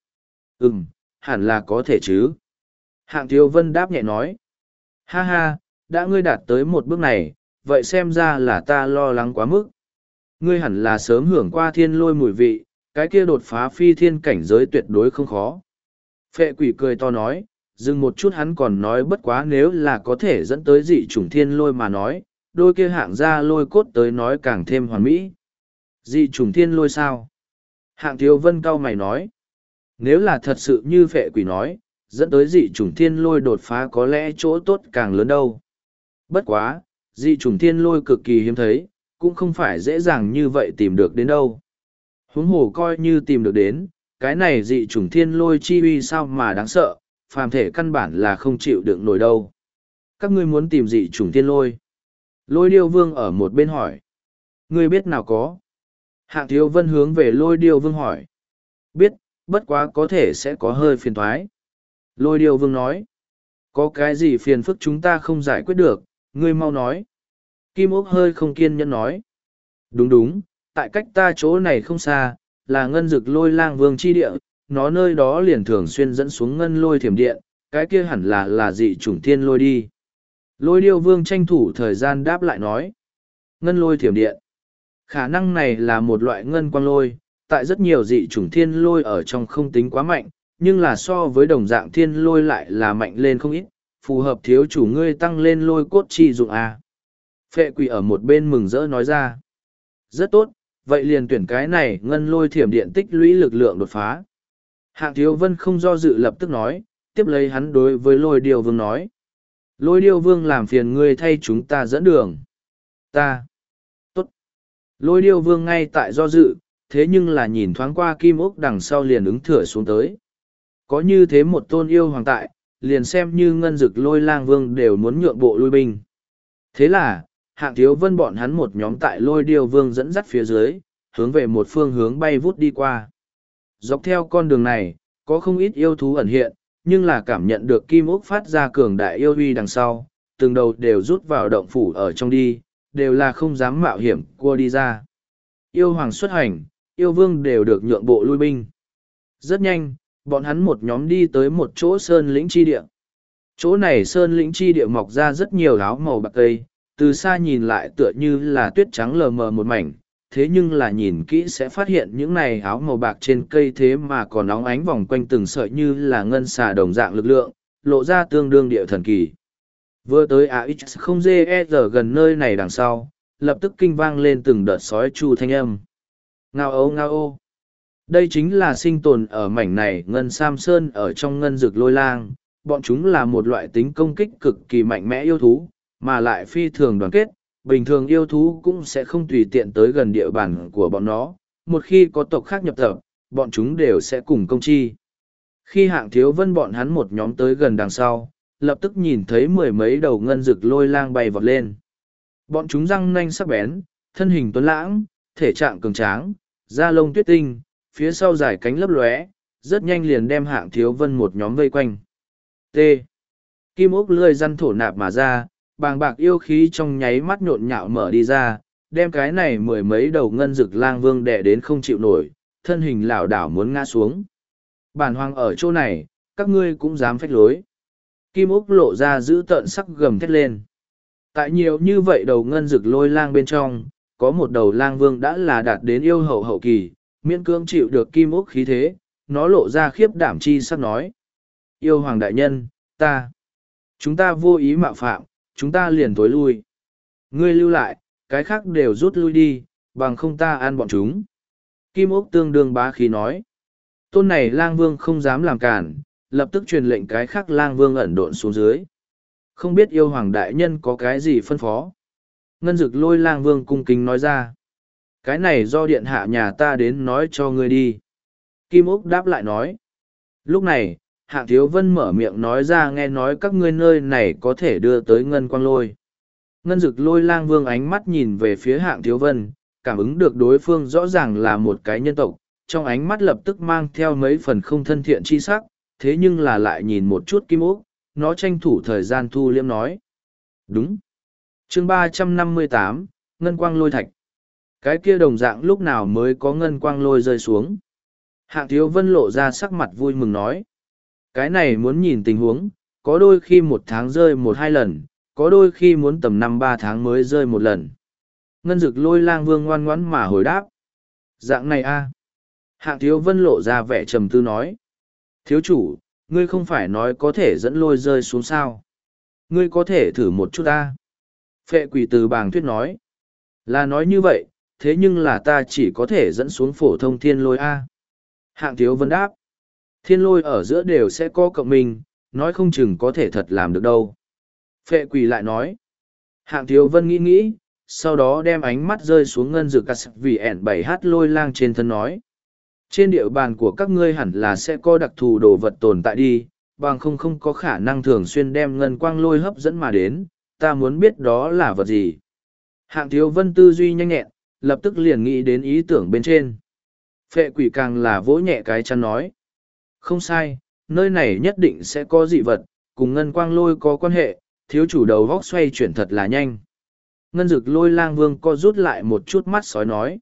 Hẳn là có thể chứ. Hạng Thiếu Vân đáp nhẹ nói. Ha ha, đã ngươi đạt tới một bước này, vậy xem ra là ta lo lắng quá mức. Ngươi hẳn là sớm hưởng qua thiên lôi mùi vị, cái kia đột phá phi thiên cảnh giới tuyệt đối không khó. Phệ quỷ cười to nói, dừng một chút hắn còn nói bất quá nếu là có thể dẫn tới dị chủng thiên lôi mà nói, đôi kia hạng ra lôi cốt tới nói càng thêm hoàn mỹ. Dị chủng thiên lôi sao? Hạng Thiếu Vân cau mày nói. Nếu là thật sự như phệ quỷ nói, dẫn tới dị chủng thiên lôi đột phá có lẽ chỗ tốt càng lớn đâu. Bất quá, dị chủng thiên lôi cực kỳ hiếm thấy, cũng không phải dễ dàng như vậy tìm được đến đâu. Huống hồ coi như tìm được đến, cái này dị chủng thiên lôi chi uy sao mà đáng sợ, phàm thể căn bản là không chịu đựng nổi đâu. Các ngươi muốn tìm dị chủng thiên lôi? Lôi điêu vương ở một bên hỏi. Ngươi biết nào có? Hạng Thiếu Vân hướng về lôi điêu vương hỏi. Biết, bất quá có thể sẽ có hơi phiền toái. Lôi điêu vương nói. Có cái gì phiền phức chúng ta không giải quyết được, ngươi mau nói. Kim Ốc hơi không kiên nhẫn nói. Đúng, tại cách ta chỗ này không xa, là ngân dực lôi lang vương chi địa, nó nơi đó liền thường xuyên dẫn xuống ngân lôi thiểm điện, cái kia hẳn là dị chủng thiên lôi đi. Lôi điêu vương tranh thủ thời gian đáp lại nói. Ngân lôi thiểm điện. Khả năng này là một loại ngân quang lôi, tại rất nhiều dị chủng thiên lôi ở trong không tính quá mạnh, nhưng là so với đồng dạng thiên lôi lại là mạnh lên không ít, phù hợp thiếu chủ ngươi tăng lên lôi cốt chi dụng a. Phệ quỷ ở một bên mừng rỡ nói ra. Rất tốt, vậy liền tuyển cái này ngân lôi thiểm điện tích lũy lực lượng đột phá. Hạng Thiếu Vân không do dự lập tức nói, tiếp lấy hắn đối với lôi điêu vương nói. Lôi điêu vương làm phiền ngươi thay chúng ta dẫn đường. Ta. Tốt. Lôi điêu vương ngay tại do dự, thế nhưng là nhìn thoáng qua kim ốc đằng sau liền ứng thửa xuống tới. Có như thế một tôn yêu hoàng tại, liền xem như ngân dực lôi lang vương đều muốn nhượng bộ lui binh. Thế là, Hạng Thiếu Vân bọn hắn một nhóm tại lôi điêu vương dẫn dắt phía dưới, hướng về một phương hướng bay vút đi qua. Dọc theo con đường này, có không ít yêu thú ẩn hiện, nhưng là cảm nhận được kim ốc phát ra cường đại yêu uy đằng sau, từng đầu đều rút vào động phủ ở trong đi, đều là không dám mạo hiểm cua đi ra. Yêu hoàng xuất hành, yêu vương đều được nhượng bộ lui binh. Rất nhanh, bọn hắn một nhóm đi tới một chỗ sơn lĩnh chi địa. Chỗ này sơn lĩnh chi địa mọc ra rất nhiều áo màu bạc cây, từ xa nhìn lại tựa như là tuyết trắng lờ mờ một mảnh, thế nhưng là nhìn kỹ sẽ phát hiện những này áo màu bạc trên cây thế mà còn óng ánh vòng quanh từng sợi như là ngân xà đồng dạng lực lượng, lộ ra tương đương địa thần kỳ. Vừa tới AX không dê gần nơi này đằng sau, lập tức kinh vang lên từng đợt sói chu thanh âm. Ngao âu ngao ô. Đây chính là sinh tồn ở mảnh này ngân sam sơn ở trong ngân rực lôi lang, bọn chúng là một loại tính công kích cực kỳ mạnh mẽ yêu thú, mà lại phi thường đoàn kết, bình thường yêu thú cũng sẽ không tùy tiện tới gần địa bàn của bọn nó, một khi có tộc khác nhập tập, bọn chúng đều sẽ cùng công chi. Khi Hạng Thiếu Vân bọn hắn một nhóm tới gần đằng sau, lập tức nhìn thấy mười mấy đầu ngân rực lôi lang bay vọt lên. Bọn chúng răng nanh sắc bén, thân hình tuấn lãng, thể trạng cường tráng, da lông tuyết tinh, phía sau dài cánh lấp lóe, rất nhanh liền đem Hạng Thiếu Vân một nhóm vây quanh. T. Kim ốc lươi răn thổ nạp mà ra, bàng bạc yêu khí trong nháy mắt nhộn nhạo mở đi ra, đem cái này mười mấy đầu ngân dực lang vương đè đến không chịu nổi, thân hình lảo đảo muốn ngã xuống. Bản hoàng ở chỗ này, các ngươi cũng dám phách lối. Kim ốc lộ ra giữ tợn sắc gầm thét lên. Tại nhiều như vậy đầu ngân dực lôi lang bên trong, có một đầu lang vương đã là đạt đến yêu hậu hậu kỳ, miễn cưỡng chịu được kim ốc khí thế, nó lộ ra khiếp đảm chi sắc nói. Yêu hoàng đại nhân, chúng ta vô ý mạo phạm, chúng ta liền tối lui. Ngươi lưu lại, cái khác đều rút lui đi, bằng không ta ăn bọn chúng. Kim ốc tương đương bá khí nói. Tôn này lang vương không dám làm cản, lập tức truyền lệnh cái khác lang vương ẩn độn xuống dưới. Không biết yêu hoàng đại nhân có cái gì phân phó. Ngân dực lôi lang vương cung kính nói ra. Cái này do điện hạ nhà ta đến nói cho ngươi đi. Kim ốc đáp lại nói. Lúc này, Hạng Thiếu Vân mở miệng nói ra, nghe nói các ngươi nơi này có thể đưa tới ngân quang lôi. Ngân dực lôi lang vương ánh mắt nhìn về phía Hạng Thiếu Vân, cảm ứng được đối phương rõ ràng là một cái nhân tộc, trong ánh mắt lập tức mang theo mấy phần không thân thiện chi sắc, thế nhưng là lại nhìn một chút Kim ốc, nó tranh thủ thời gian thu liêm nói. Đúng. Chương 358, Ngân quang lôi thạch. Cái kia đồng dạng lúc nào mới có ngân quang lôi rơi xuống. Hạng Thiếu Vân lộ ra sắc mặt vui mừng nói. Cái này muốn nhìn tình huống, có đôi khi 1 tháng rơi 1-2 lần, có đôi khi muốn tầm 5-3 tháng mới rơi 1 lần. Ngân dực lôi lang vương ngoan ngoãn mà hồi đáp. Dạng này a. Hạng Thiếu Vân lộ ra vẻ trầm tư nói. Thiếu chủ, ngươi không phải nói có thể dẫn lôi rơi xuống sao. Ngươi có thể thử một chút ta. Phệ quỷ từ bàng thuyết nói. Là nói như vậy, thế nhưng là ta chỉ có thể dẫn xuống phổ thông thiên lôi a. Hạng Thiếu Vân đáp. Thiên lôi ở giữa đều sẽ có cộng minh, nói không chừng có thể thật làm được đâu. Phệ quỷ lại nói. Hạng Thiếu Vân nghĩ nghĩ, sau đó đem ánh mắt rơi xuống ngân dược cắt vì ẻn 7h lôi lang trên thân nói. Trên địa bàn của các ngươi hẳn là sẽ có đặc thù đồ vật tồn tại đi, bằng không có khả năng thường xuyên đem ngân quang lôi hấp dẫn mà đến, ta muốn biết đó là vật gì. Hạng Thiếu Vân tư duy nhanh nhẹn, lập tức liền nghĩ đến ý tưởng bên trên. Phệ quỷ càng là vỗ nhẹ cái chăn nói. Không sai, nơi này nhất định sẽ có dị vật, cùng ngân quang lôi có quan hệ, thiếu chủ đầu vóc xoay chuyển thật là nhanh. Ngân dực lôi lang vương co rút lại một chút mắt sói nói.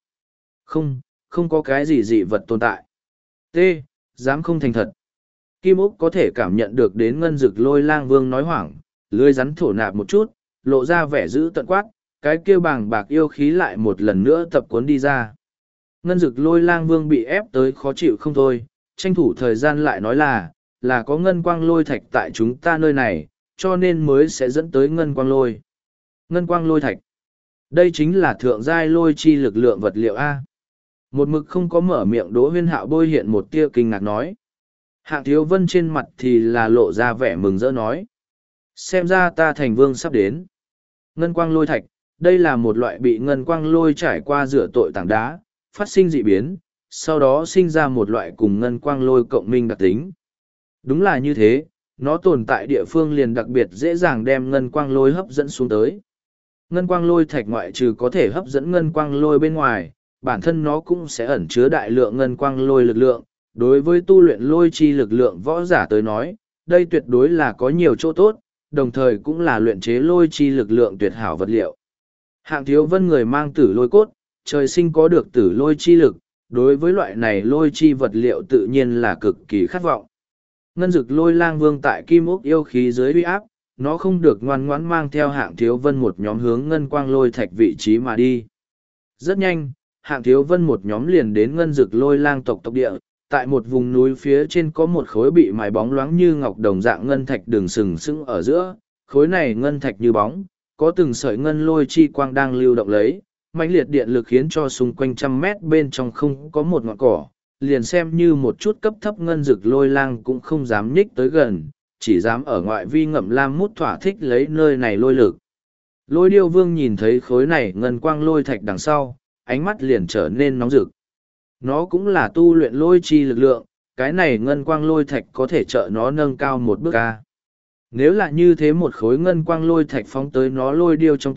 Không có cái gì dị vật tồn tại. T. Dám không thành thật. Kim ốc có thể cảm nhận được đến ngân dực lôi lang vương nói hoảng, lưới rắn thổ nạp một chút, lộ ra vẻ dữ tận quát, cái kêu bàng bạc yêu khí lại một lần nữa tập cuốn đi ra. Ngân dực lôi lang vương bị ép tới khó chịu không thôi, tranh thủ thời gian lại nói là có ngân quang lôi thạch tại chúng ta nơi này, cho nên mới sẽ dẫn tới ngân quang lôi. Ngân quang lôi thạch. Đây chính là thượng giai lôi chi lực lượng vật liệu A. Một mực không có mở miệng Đỗ Huyên Hạo bôi hiện một tia kinh ngạc nói. Hạng Thiếu Vân trên mặt thì là lộ ra vẻ mừng rỡ nói. Xem ra ta thành vương sắp đến. Ngân quang lôi thạch, đây là một loại bị ngân quang lôi trải qua rửa tội tảng đá, phát sinh dị biến, sau đó sinh ra một loại cùng ngân quang lôi cộng minh đặc tính. Đúng là như thế, nó tồn tại địa phương liền đặc biệt dễ dàng đem ngân quang lôi hấp dẫn xuống tới. Ngân quang lôi thạch ngoại trừ có thể hấp dẫn ngân quang lôi bên ngoài, bản thân nó cũng sẽ ẩn chứa đại lượng ngân quang lôi lực lượng. Đối với tu luyện lôi chi lực lượng võ giả tới nói, đây tuyệt đối là có nhiều chỗ tốt, đồng thời cũng là luyện chế lôi chi lực lượng tuyệt hảo vật liệu. Hạng Thiếu Vân người mang tử lôi cốt, trời sinh có được tử lôi chi lực, đối với loại này lôi chi vật liệu tự nhiên là cực kỳ khát vọng. Ngân dực lôi lang vương tại kim ốc yêu khí dưới uy áp, nó không được ngoan ngoãn mang theo Hạng Thiếu Vân một nhóm hướng ngân quang lôi thạch vị trí mà đi. Rất nhanh, Hạng Thiếu Vân một nhóm liền đến ngân dực lôi lang tộc địa, tại một vùng núi phía trên có một khối bị mài bóng loáng như ngọc đồng dạng ngân thạch đường sừng sững ở giữa, khối này ngân thạch như bóng, có từng sợi ngân lôi chi quang đang lưu động lấy, mãnh liệt điện lực khiến cho xung quanh 100 mét bên trong không có một ngọn cỏ, liền xem như một chút cấp thấp ngân dực lôi lang cũng không dám nhích tới gần, chỉ dám ở ngoại vi ngậm lam mút thỏa thích lấy nơi này lôi lực. Lôi điêu vương nhìn thấy khối này ngân quang lôi thạch đằng sau, ánh mắt liền trở nên nóng rực. Nó cũng là tu luyện lôi chi lực lượng, cái này ngân quang lôi thạch có thể trợ nó nâng cao một bước ca. Nếu là như thế một khối ngân quang lôi thạch phóng tới nó lôi điêu trong tộc,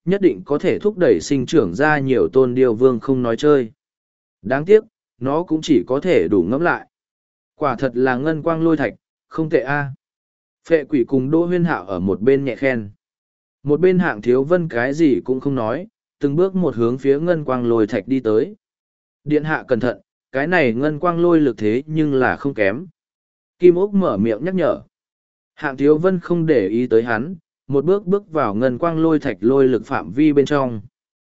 nhất định có thể thúc đẩy sinh trưởng ra nhiều tôn điêu vương không nói chơi. Đáng tiếc, nó cũng chỉ có thể đủ ngẫm lại. Quả thật là ngân quang lôi thạch, không tệ a. Phệ quỷ cùng Đỗ Huyên Hạo ở một bên nhẹ khen. Một bên Hạng Thiếu Vân cái gì cũng không nói, từng bước một hướng phía ngân quang lôi thạch đi tới. Điện hạ cẩn thận, cái này ngân quang lôi lực thế nhưng là không kém. Kim Ốc mở miệng nhắc nhở. Hạng Thiếu Vân không để ý tới hắn, một bước bước vào ngân quang lôi thạch lôi lực phạm vi bên trong.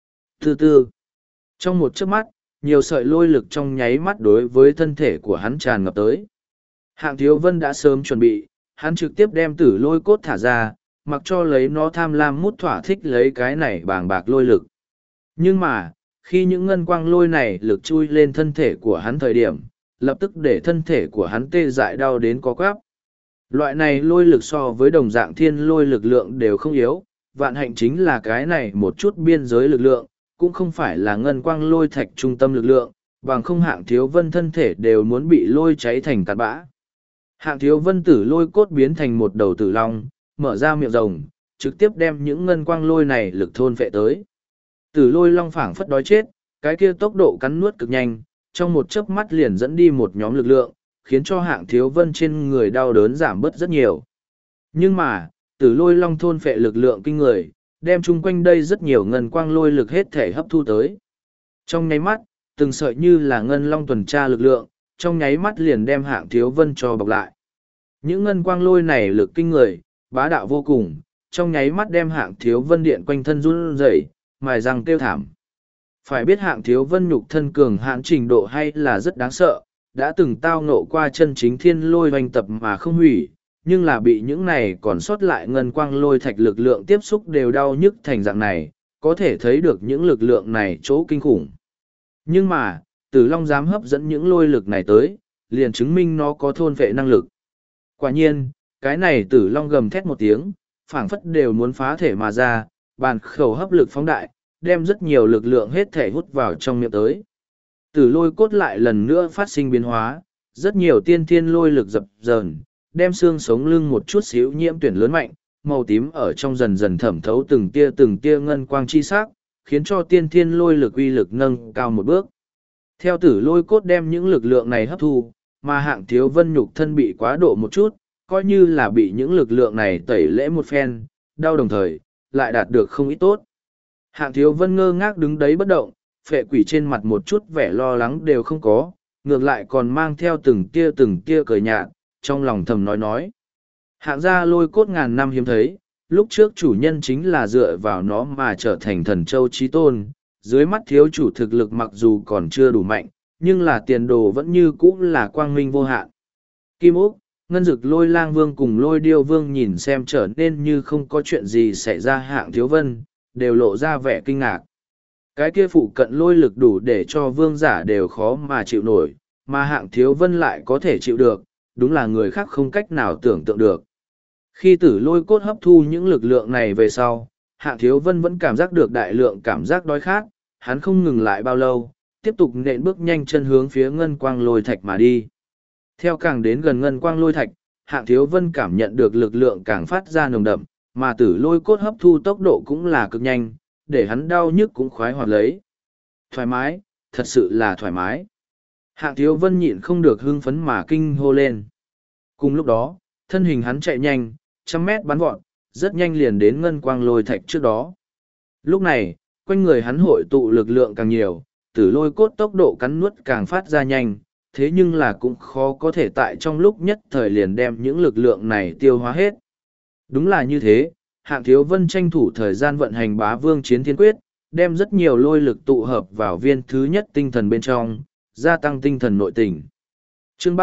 Từ từ, trong một chớp mắt, nhiều sợi lôi lực trong nháy mắt đối với thân thể của hắn tràn ngập tới. Hạng Thiếu Vân đã sớm chuẩn bị, hắn trực tiếp đem tử lôi cốt thả ra, mặc cho lấy nó tham lam mút thỏa thích lấy cái này bàng bạc lôi lực. Nhưng mà, khi những ngân quang lôi này lực chui lên thân thể của hắn thời điểm, lập tức để thân thể của hắn tê dại đau đến có quắp. Loại này lôi lực so với đồng dạng thiên lôi lực lượng đều không yếu, vạn hạnh chính là cái này một chút biên giới lực lượng, cũng không phải là ngân quang lôi thạch trung tâm lực lượng, bằng không Hạng Thiếu Vân thân thể đều muốn bị lôi cháy thành cát bã. Hạng Thiếu Vân tử lôi cốt biến thành một đầu tử long, mở ra miệng rồng, trực tiếp đem những ngân quang lôi này lực thôn phệ tới. Tử lôi long phảng phất đói chết, cái kia tốc độ cắn nuốt cực nhanh, trong một chớp mắt liền dẫn đi một nhóm lực lượng, khiến cho Hạng Thiếu Vân trên người đau đớn giảm bớt rất nhiều. Nhưng mà, tử lôi long thôn phệ lực lượng kinh người, đem chung quanh đây rất nhiều ngân quang lôi lực hết thể hấp thu tới. Trong nháy mắt, từng sợi như là ngân long tuần tra lực lượng, trong nháy mắt liền đem Hạng Thiếu Vân cho bọc lại. Những ngân quang lôi này lực kinh người, bá đạo vô cùng, trong nháy mắt đem Hạng Thiếu Vân điện quanh thân run rẩy, mài răng kêu thảm. Phải biết Hạng Thiếu Vân nhục thân cường hãn trình độ hay là rất đáng sợ, đã từng tao ngộ qua chân chính thiên lôi hoành tập mà không hủy, nhưng là bị những này còn sót lại ngân quang lôi thạch lực lượng tiếp xúc đều đau nhức thành dạng này, có thể thấy được những lực lượng này chỗ kinh khủng. Nhưng mà, Tử Long dám hấp dẫn những lôi lực này tới, liền chứng minh nó có thôn vệ năng lực. Quả nhiên, cái này Tử Long gầm thét một tiếng, phảng phất đều muốn phá thể mà ra, bàn khẩu hấp lực phóng đại, đem rất nhiều lực lượng hết thể hút vào trong miệng tới. Tử lôi cốt lại lần nữa phát sinh biến hóa, rất nhiều tiên thiên lôi lực dập dờn, đem xương sống lưng một chút xíu nhiễm tuyển lớn mạnh, màu tím ở trong dần dần thẩm thấu từng tia ngân quang chi sắc, khiến cho tiên thiên lôi lực uy lực nâng cao một bước. Theo tử lôi cốt đem những lực lượng này hấp thu, mà Hạng Thiếu Vân nhục thân bị quá độ một chút, coi như là bị những lực lượng này tẩy lễ một phen, đau đồng thời, lại đạt được không ít tốt. Hạng Thiếu Vân ngơ ngác đứng đấy bất động, phệ quỷ trên mặt một chút vẻ lo lắng đều không có, ngược lại còn mang theo từng tia cười nhạt, trong lòng thầm nói. Hạng gia lôi cốt ngàn năm hiếm thấy, lúc trước chủ nhân chính là dựa vào nó mà trở thành thần châu chí tôn, dưới mắt thiếu chủ thực lực mặc dù còn chưa đủ mạnh, nhưng là tiền đồ vẫn như cũ là quang minh vô hạn. Kim Úc, Ngân Dực Lôi Lang Vương cùng Lôi Điêu Vương nhìn xem trở nên như không có chuyện gì xảy ra Hạng Thiếu Vân, đều lộ ra vẻ kinh ngạc. Cái kia phụ cận lôi lực đủ để cho vương giả đều khó mà chịu nổi, mà Hạng Thiếu Vân lại có thể chịu được, đúng là người khác không cách nào tưởng tượng được. Khi tử lôi cốt hấp thu những lực lượng này về sau, Hạng Thiếu Vân vẫn cảm giác được đại lượng cảm giác đói khát, hắn không ngừng lại bao lâu, tiếp tục nện bước nhanh chân hướng phía ngân quang lôi thạch mà đi. Theo càng đến gần ngân quang lôi thạch, Hạng Thiếu Vân cảm nhận được lực lượng càng phát ra nồng đậm, mà tử lôi cốt hấp thu tốc độ cũng là cực nhanh, để hắn đau nhức cũng khoái hoạt lấy. Thoải mái, thật sự là thoải mái. Hạng Thiếu Vân nhịn không được hưng phấn mà kinh hô lên. Cùng lúc đó, thân hình hắn chạy nhanh, 100 mét bắn vọt, rất nhanh liền đến ngân quang lôi thạch trước đó. Lúc này, quanh người hắn hội tụ lực lượng càng nhiều, tử lôi cốt tốc độ cắn nuốt càng phát ra nhanh, thế nhưng là cũng khó có thể tại trong lúc nhất thời liền đem những lực lượng này tiêu hóa hết. Đúng là như thế, Hạng Thiếu Vân tranh thủ thời gian vận hành Bá Vương Chiến Thiên Quyết, đem rất nhiều lôi lực tụ hợp vào viên thứ nhất tinh thần bên trong, gia tăng tinh thần nội tình. Chương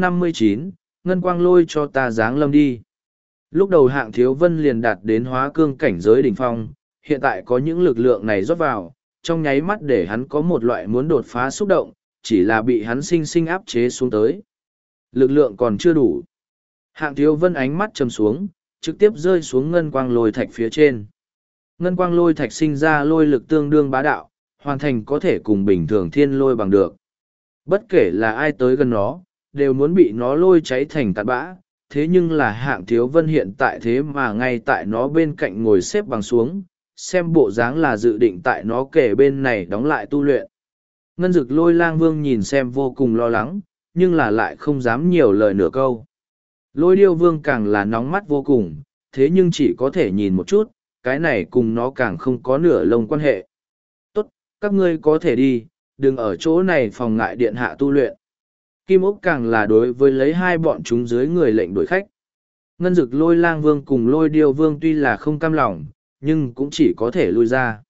359, Ngân Quang lôi cho ta giáng lâm đi. Lúc đầu Hạng Thiếu Vân liền đạt đến hóa cương cảnh giới đỉnh phong, hiện tại có những lực lượng này rót vào, trong nháy mắt để hắn có một loại muốn đột phá xúc động, chỉ là bị hắn sinh sinh áp chế xuống tới. Lực lượng còn chưa đủ. Hạng Thiếu Vân ánh mắt trầm xuống, trực tiếp rơi xuống ngân quang lôi thạch phía trên. Ngân quang lôi thạch sinh ra lôi lực tương đương bá đạo, hoàn thành có thể cùng bình thường thiên lôi bằng được. Bất kể là ai tới gần nó, đều muốn bị nó lôi cháy thành cát bã. Thế nhưng là Hạng Thiếu Vân hiện tại thế mà ngay tại nó bên cạnh ngồi xếp bằng xuống, xem bộ dáng là dự định tại nó kể bên này đóng lại tu luyện. Ngân Dực Lôi Lang Vương nhìn xem vô cùng lo lắng, nhưng là lại không dám nhiều lời nửa câu. Lôi Điêu Vương càng là nóng mắt vô cùng, thế nhưng chỉ có thể nhìn một chút, cái này cùng nó càng không có nửa lông quan hệ. Tốt, các ngươi có thể đi, đừng ở chỗ này phòng ngại điện hạ tu luyện. Kim Ốc càng là đối với lấy hai bọn chúng dưới người lệnh đuổi khách. Ngân Dực Lôi Lang Vương cùng Lôi Điêu Vương tuy là không cam lòng, nhưng cũng chỉ có thể lui ra.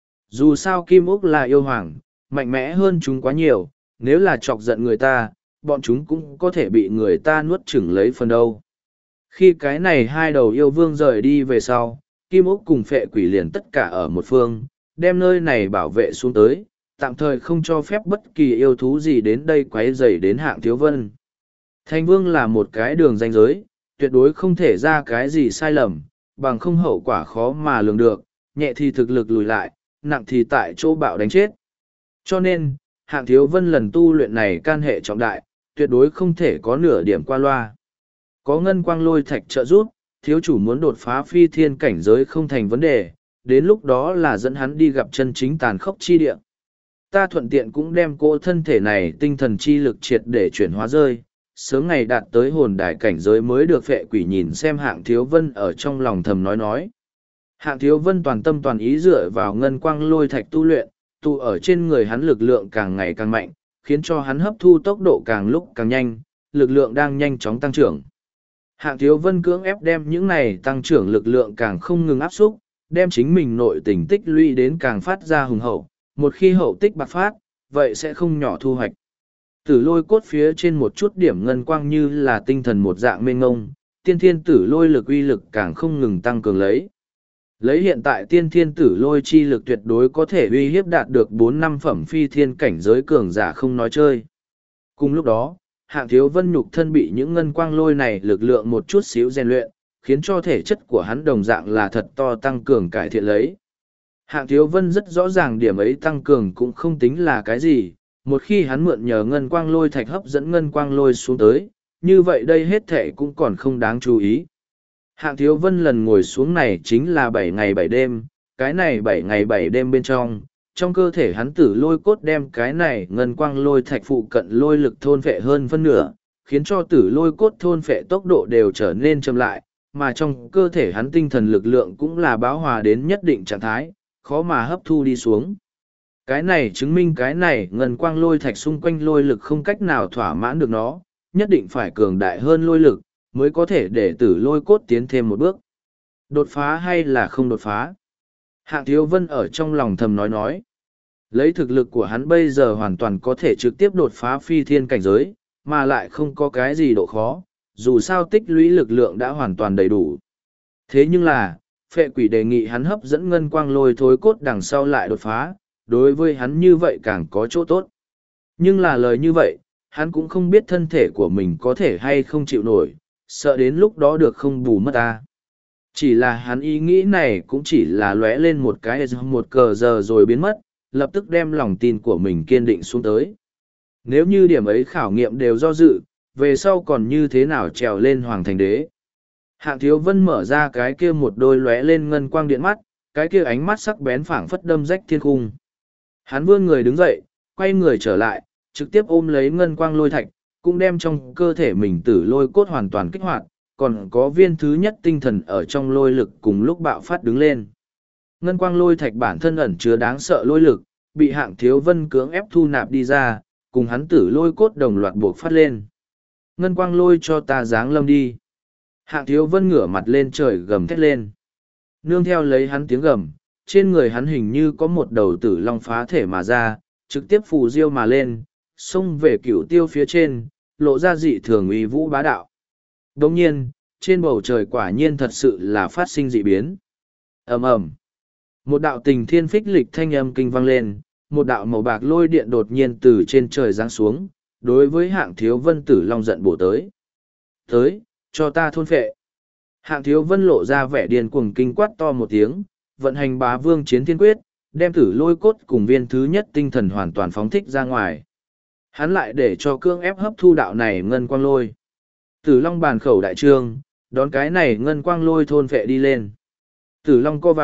Dù sao Kim Ốc là yêu hoàng, mạnh mẽ hơn chúng quá nhiều, nếu là chọc giận người ta, bọn chúng cũng có thể bị người ta nuốt chửng lấy phần đâu. Khi cái này hai đầu yêu vương rời đi về sau, Kim Ốc cùng Phệ Quỷ liền tất cả ở một phương, đem nơi này bảo vệ xuống tới, tạm thời không cho phép bất kỳ yêu thú gì đến đây quấy rầy đến Hạng Thiếu Vân. Thành Vương là một cái đường ranh giới, tuyệt đối không thể ra cái gì sai lầm, bằng không hậu quả khó mà lường được, nhẹ thì thực lực lùi lại, nặng thì tại chỗ bạo đánh chết. Cho nên, Hạng Thiếu Vân lần tu luyện này can hệ trọng đại, tuyệt đối không thể có nửa điểm qua loa. Có ngân quang lôi thạch trợ giúp, thiếu chủ muốn đột phá phi thiên cảnh giới không thành vấn đề, đến lúc đó là dẫn hắn đi gặp chân chính tàn khốc chi địa. Ta thuận tiện cũng đem cỗ thân thể này tinh thần chi lực triệt để chuyển hóa rơi, sớm ngày đạt tới hồn đại cảnh giới mới được Phệ Quỷ nhìn xem Hạng Thiếu Vân ở trong lòng thầm nói. Hạng Thiếu Vân toàn tâm toàn ý dựa vào ngân quang lôi thạch tu luyện, tụ ở trên người hắn lực lượng càng ngày càng mạnh, khiến cho hắn hấp thu tốc độ càng lúc càng nhanh, lực lượng đang nhanh chóng tăng trưởng. Hạng Thiếu Vân cưỡng ép đem những này tăng trưởng lực lượng càng không ngừng áp xúc, đem chính mình nội tình tích lũy đến càng phát ra hùng hậu, một khi hậu tích bạc phát, vậy sẽ không nhỏ thu hoạch. Tử lôi cốt phía trên một chút điểm ngân quang như là tinh thần một dạng mênh ngông, tiên thiên tử lôi lực uy lực càng không ngừng tăng cường lấy. Lấy hiện tại tiên thiên tử lôi chi lực tuyệt đối có thể uy hiếp đạt được 4-5 phẩm phi thiên cảnh giới cường giả không nói chơi. Cùng lúc đó, Hạng Thiếu Vân nhục thân bị những ngân quang lôi này lực lượng một chút xíu rèn luyện, khiến cho thể chất của hắn đồng dạng là thật to tăng cường cải thiện lấy. Hạng Thiếu Vân rất rõ ràng điểm ấy tăng cường cũng không tính là cái gì, một khi hắn mượn nhờ ngân quang lôi thạch hấp dẫn ngân quang lôi xuống tới, như vậy đây hết thể cũng còn không đáng chú ý. Hạng Thiếu Vân lần ngồi xuống này chính là 7 ngày 7 đêm, cái này 7 ngày 7 đêm bên trong cơ thể hắn tử lôi cốt đem cái này ngân quang lôi thạch phụ cận lôi lực thôn phệ hơn phân nửa, khiến cho tử lôi cốt thôn phệ tốc độ đều trở nên chậm lại, mà trong cơ thể hắn tinh thần lực lượng cũng là bão hòa đến nhất định trạng thái, khó mà hấp thu đi xuống. Cái này chứng minh cái này ngân quang lôi thạch xung quanh lôi lực không cách nào thỏa mãn được nó, nhất định phải cường đại hơn lôi lực, mới có thể để tử lôi cốt tiến thêm một bước. Đột phá hay là không đột phá? Hạng Thiếu Vân ở trong lòng thầm nói. Lấy thực lực của hắn bây giờ hoàn toàn có thể trực tiếp đột phá phi thiên cảnh giới, mà lại không có cái gì độ khó, dù sao tích lũy lực lượng đã hoàn toàn đầy đủ. Thế nhưng là, Phệ Quỷ đề nghị hắn hấp dẫn ngân quang lôi thối cốt đằng sau lại đột phá, đối với hắn như vậy càng có chỗ tốt. Nhưng là lời như vậy, hắn cũng không biết thân thể của mình có thể hay không chịu nổi, sợ đến lúc đó được không bù mất ta. Chỉ là hắn ý nghĩ này cũng chỉ là lóe lên một cái một cờ giờ rồi biến mất, lập tức đem lòng tin của mình kiên định xuống tới. Nếu như điểm ấy khảo nghiệm đều do dự, về sau còn như thế nào trèo lên hoàng thành đế. Hạng Thiếu Vân mở ra cái kia một đôi lóe lên ngân quang điện mắt, cái kia ánh mắt sắc bén phảng phất đâm rách thiên cung. Hắn vươn người đứng dậy, quay người trở lại, trực tiếp ôm lấy ngân quang lôi thạch, cũng đem trong cơ thể mình tử lôi cốt hoàn toàn kích hoạt, còn có viên thứ nhất tinh thần ở trong lôi lực cùng lúc bạo phát đứng lên. Ngân quang lôi thạch bản thân ẩn chứa đáng sợ lôi lực, bị Hạng Thiếu Vân cưỡng ép thu nạp đi ra, cùng hắn tử lôi cốt đồng loạt buộc phát lên. Ngân quang lôi cho ta giáng lâm đi. Hạng Thiếu Vân ngửa mặt lên trời gầm thét lên. Nương theo lấy hắn tiếng gầm, trên người hắn hình như có một đầu tử long phá thể mà ra, trực tiếp phù diêu mà lên, xông về cửu tiêu phía trên, lộ ra dị thường uy vũ bá đạo. Đồng nhiên, trên bầu trời quả nhiên thật sự là phát sinh dị biến. Ầm ầm. Một đạo tình thiên phích lịch thanh âm kinh vang lên, một đạo màu bạc lôi điện đột nhiên từ trên trời giáng xuống, đối với Hạng Thiếu Vân tử long giận bổ tới. Tới, cho ta thôn phệ. Hạng Thiếu Vân lộ ra vẻ điên cuồng kinh quát to một tiếng, vận hành bá vương chiến thiên quyết, đem tử lôi cốt cùng viên thứ nhất tinh thần hoàn toàn phóng thích ra ngoài. Hắn lại để cho cương ép hấp thu đạo này ngân quang lôi. Tử long bàn khẩu đại trương, đón cái này ngân quang lôi thôn phệ đi lên. Tử long co vào,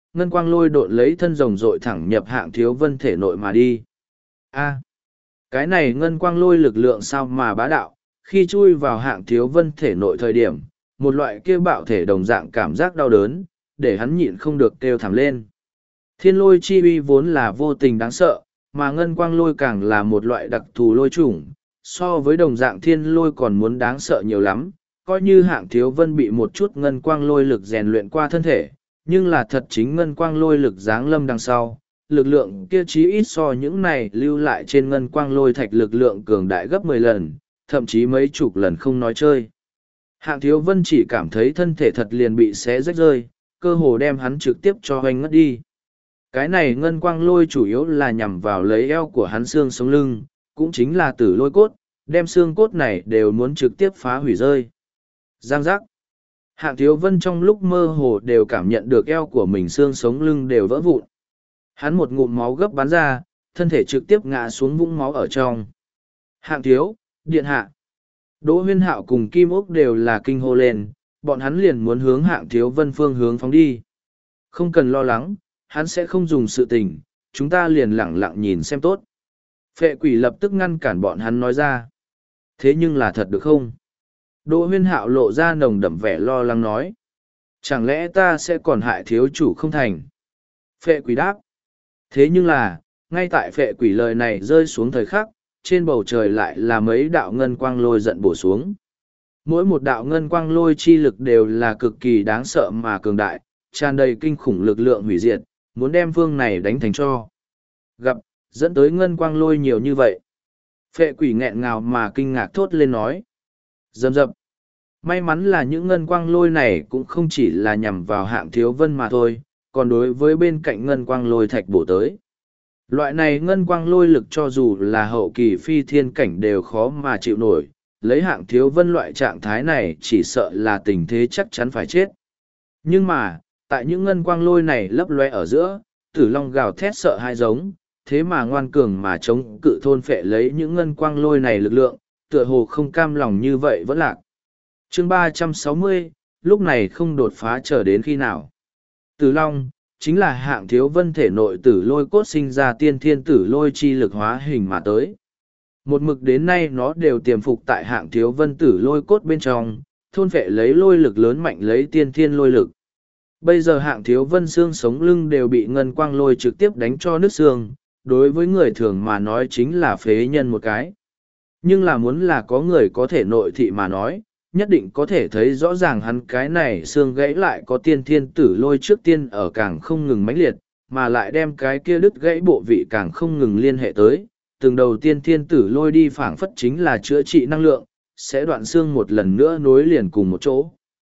ngân quang lôi độn lấy thân rồng rội thẳng nhập Hạng Thiếu Vân thể nội mà đi. A, cái này ngân quang lôi lực lượng sao mà bá đạo, khi chui vào Hạng Thiếu Vân thể nội thời điểm, một loại kia bạo thể đồng dạng cảm giác đau đớn, để hắn nhịn không được kêu thảm lên. Thiên lôi chi uy vốn là vô tình đáng sợ, mà ngân quang lôi càng là một loại đặc thù lôi chủng, so với đồng dạng thiên lôi còn muốn đáng sợ nhiều lắm, coi như Hạng Thiếu Vân bị một chút ngân quang lôi lực rèn luyện qua thân thể, nhưng là thật chính ngân quang lôi lực giáng lâm đằng sau, lực lượng kia chí ít so những này lưu lại trên ngân quang lôi thạch lực lượng cường đại gấp 10 lần, thậm chí mấy chục lần không nói chơi. Hạng Thiếu Vân chỉ cảm thấy thân thể thật liền bị xé rách rơi, cơ hồ đem hắn trực tiếp cho hoành ngất đi. Cái này ngân quang lôi chủ yếu là nhằm vào lấy eo của hắn xương sống lưng, cũng chính là tử lôi cốt, đem xương cốt này đều muốn trực tiếp phá hủy rơi. Giang giác. Hạng Thiếu Vân trong lúc mơ hồ đều cảm nhận được eo của mình xương sống lưng đều vỡ vụn. Hắn một ngụm máu gấp bắn ra, thân thể trực tiếp ngã xuống vũng máu ở trong. Hạng Thiếu, điện hạ. Đỗ Huyên Hạo cùng Kim Ốc đều là kinh hô lên, bọn hắn liền muốn hướng Hạng Thiếu Vân phương hướng phóng đi. Không cần lo lắng, hắn sẽ không dùng sự tình, chúng ta liền lẳng lặng nhìn xem tốt. Phệ quỷ lập tức ngăn cản bọn hắn nói ra. Thế nhưng là thật được không? Đỗ Huyên Hạo lộ ra nồng đậm vẻ lo lắng nói. Chẳng lẽ ta sẽ còn hại thiếu chủ không thành? Phệ quỷ đáp. Thế nhưng là, ngay tại phệ quỷ lời này rơi xuống thời khắc, trên bầu trời lại là mấy đạo ngân quang lôi giận bổ xuống. Mỗi một đạo ngân quang lôi chi lực đều là cực kỳ đáng sợ mà cường đại, tràn đầy kinh khủng lực lượng hủy diệt, muốn đem phương này đánh thành cho. Gặp, dẫn tới ngân quang lôi nhiều như vậy. Phệ quỷ nghẹn ngào mà kinh ngạc thốt lên nói. Dầm dập. May mắn là những ngân quang lôi này cũng không chỉ là nhằm vào Hạng Thiếu Vân mà thôi, còn đối với bên cạnh ngân quang lôi thạch bổ tới. Loại này ngân quang lôi lực cho dù là hậu kỳ phi thiên cảnh đều khó mà chịu nổi, lấy Hạng Thiếu Vân loại trạng thái này chỉ sợ là tình thế chắc chắn phải chết. Nhưng mà, tại những ngân quang lôi này lấp loe ở giữa, Tử Long gào thét sợ hai giống, thế mà ngoan cường mà chống cự thôn phệ lấy những ngân quang lôi này lực lượng, tựa hồ không cam lòng như vậy vẫn lạc. Chương 360, lúc này không đột phá chờ đến khi nào. Tử Long, chính là Hạng Thiếu Vân thể nội tử lôi cốt sinh ra tiên thiên tử lôi chi lực hóa hình mà tới. Một mực đến nay nó đều tiềm phục tại Hạng Thiếu Vân tử lôi cốt bên trong, thôn phệ lấy lôi lực lớn mạnh lấy tiên thiên lôi lực. Bây giờ Hạng Thiếu Vân xương sống lưng đều bị ngân quang lôi trực tiếp đánh cho nứt xương, đối với người thường mà nói chính là phế nhân một cái. Nhưng là muốn là có người có thể nội thị mà nói, nhất định có thể thấy rõ ràng hắn cái này xương gãy lại có tiên thiên tử lôi trước tiên ở càng không ngừng mãnh liệt, mà lại đem cái kia đứt gãy bộ vị càng không ngừng liên hệ tới. Từng đầu tiên thiên tử lôi đi phảng phất chính là chữa trị năng lượng, sẽ đoạn xương một lần nữa nối liền cùng một chỗ.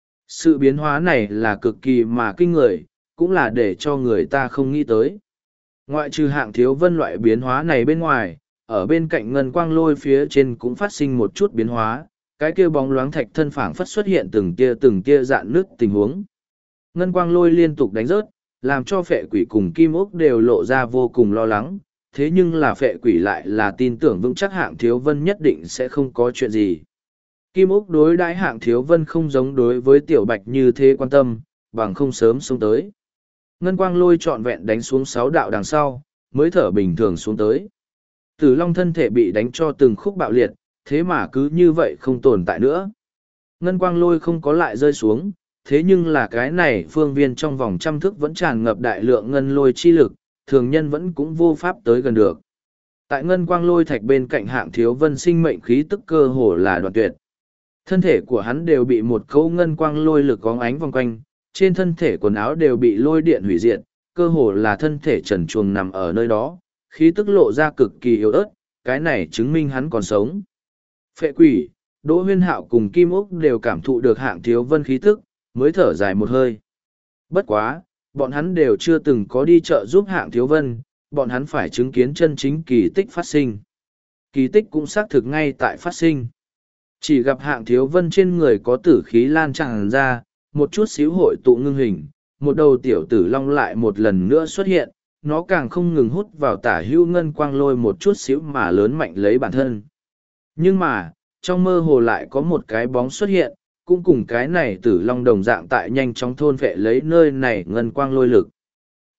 Sự biến hóa này là cực kỳ mà kinh người, cũng là để cho người ta không nghĩ tới. Ngoại trừ Hạng Thiếu Vân loại biến hóa này bên ngoài, ở bên cạnh ngân quang lôi phía trên cũng phát sinh một chút biến hóa, cái kia bóng loáng thạch thân phảng phất xuất hiện từng tia dạn nứt tình huống. Ngân quang lôi liên tục đánh rớt, làm cho phệ quỷ cùng Kim Ốc đều lộ ra vô cùng lo lắng, thế nhưng là phệ quỷ lại là tin tưởng vững chắc Hạng Thiếu Vân nhất định sẽ không có chuyện gì. Kim Ốc đối đãi Hạng Thiếu Vân không giống đối với Tiểu Bạch như thế quan tâm, bằng không sớm xuống tới. Ngân quang lôi trọn vẹn đánh xuống 6 đạo đằng sau, mới thở bình thường xuống tới. Tử Long thân thể bị đánh cho từng khúc bạo liệt, thế mà cứ như vậy không tồn tại nữa. Ngân quang lôi không có lại rơi xuống, thế nhưng là cái này phương viên trong vòng trăm thước vẫn tràn ngập đại lượng ngân lôi chi lực, thường nhân vẫn cũng vô pháp tới gần được. Tại ngân quang lôi thạch bên cạnh Hạng Thiếu Vân sinh mệnh khí tức cơ hồ là đoạn tuyệt. Thân thể của hắn đều bị một câu ngân quang lôi lực óng ánh vòng quanh, trên thân thể quần áo đều bị lôi điện hủy diệt, cơ hồ là thân thể trần truồng nằm ở nơi đó, khí tức lộ ra cực kỳ yếu ớt, cái này chứng minh hắn còn sống. Phệ quỷ, Đỗ Huyên Hạo cùng Kim Ốc đều cảm thụ được Hạng Thiếu Vân khí tức, mới thở dài một hơi. Bất quá, bọn hắn đều chưa từng có đi chợ giúp Hạng Thiếu Vân, bọn hắn phải chứng kiến chân chính kỳ tích phát sinh. Kỳ tích cũng xác thực ngay tại phát sinh. Chỉ gặp Hạng Thiếu Vân trên người có tử khí lan tràn ra, một chút xíu hội tụ ngưng hình, một đầu tiểu tử long lại một lần nữa xuất hiện, nó càng không ngừng hút vào tả hữu ngân quang lôi một chút xíu mà lớn mạnh lấy bản thân. Nhưng mà, trong mơ hồ lại có một cái bóng xuất hiện, cũng cùng cái này tử long đồng dạng tại nhanh chóng thôn vệ lấy nơi này ngân quang lôi lực.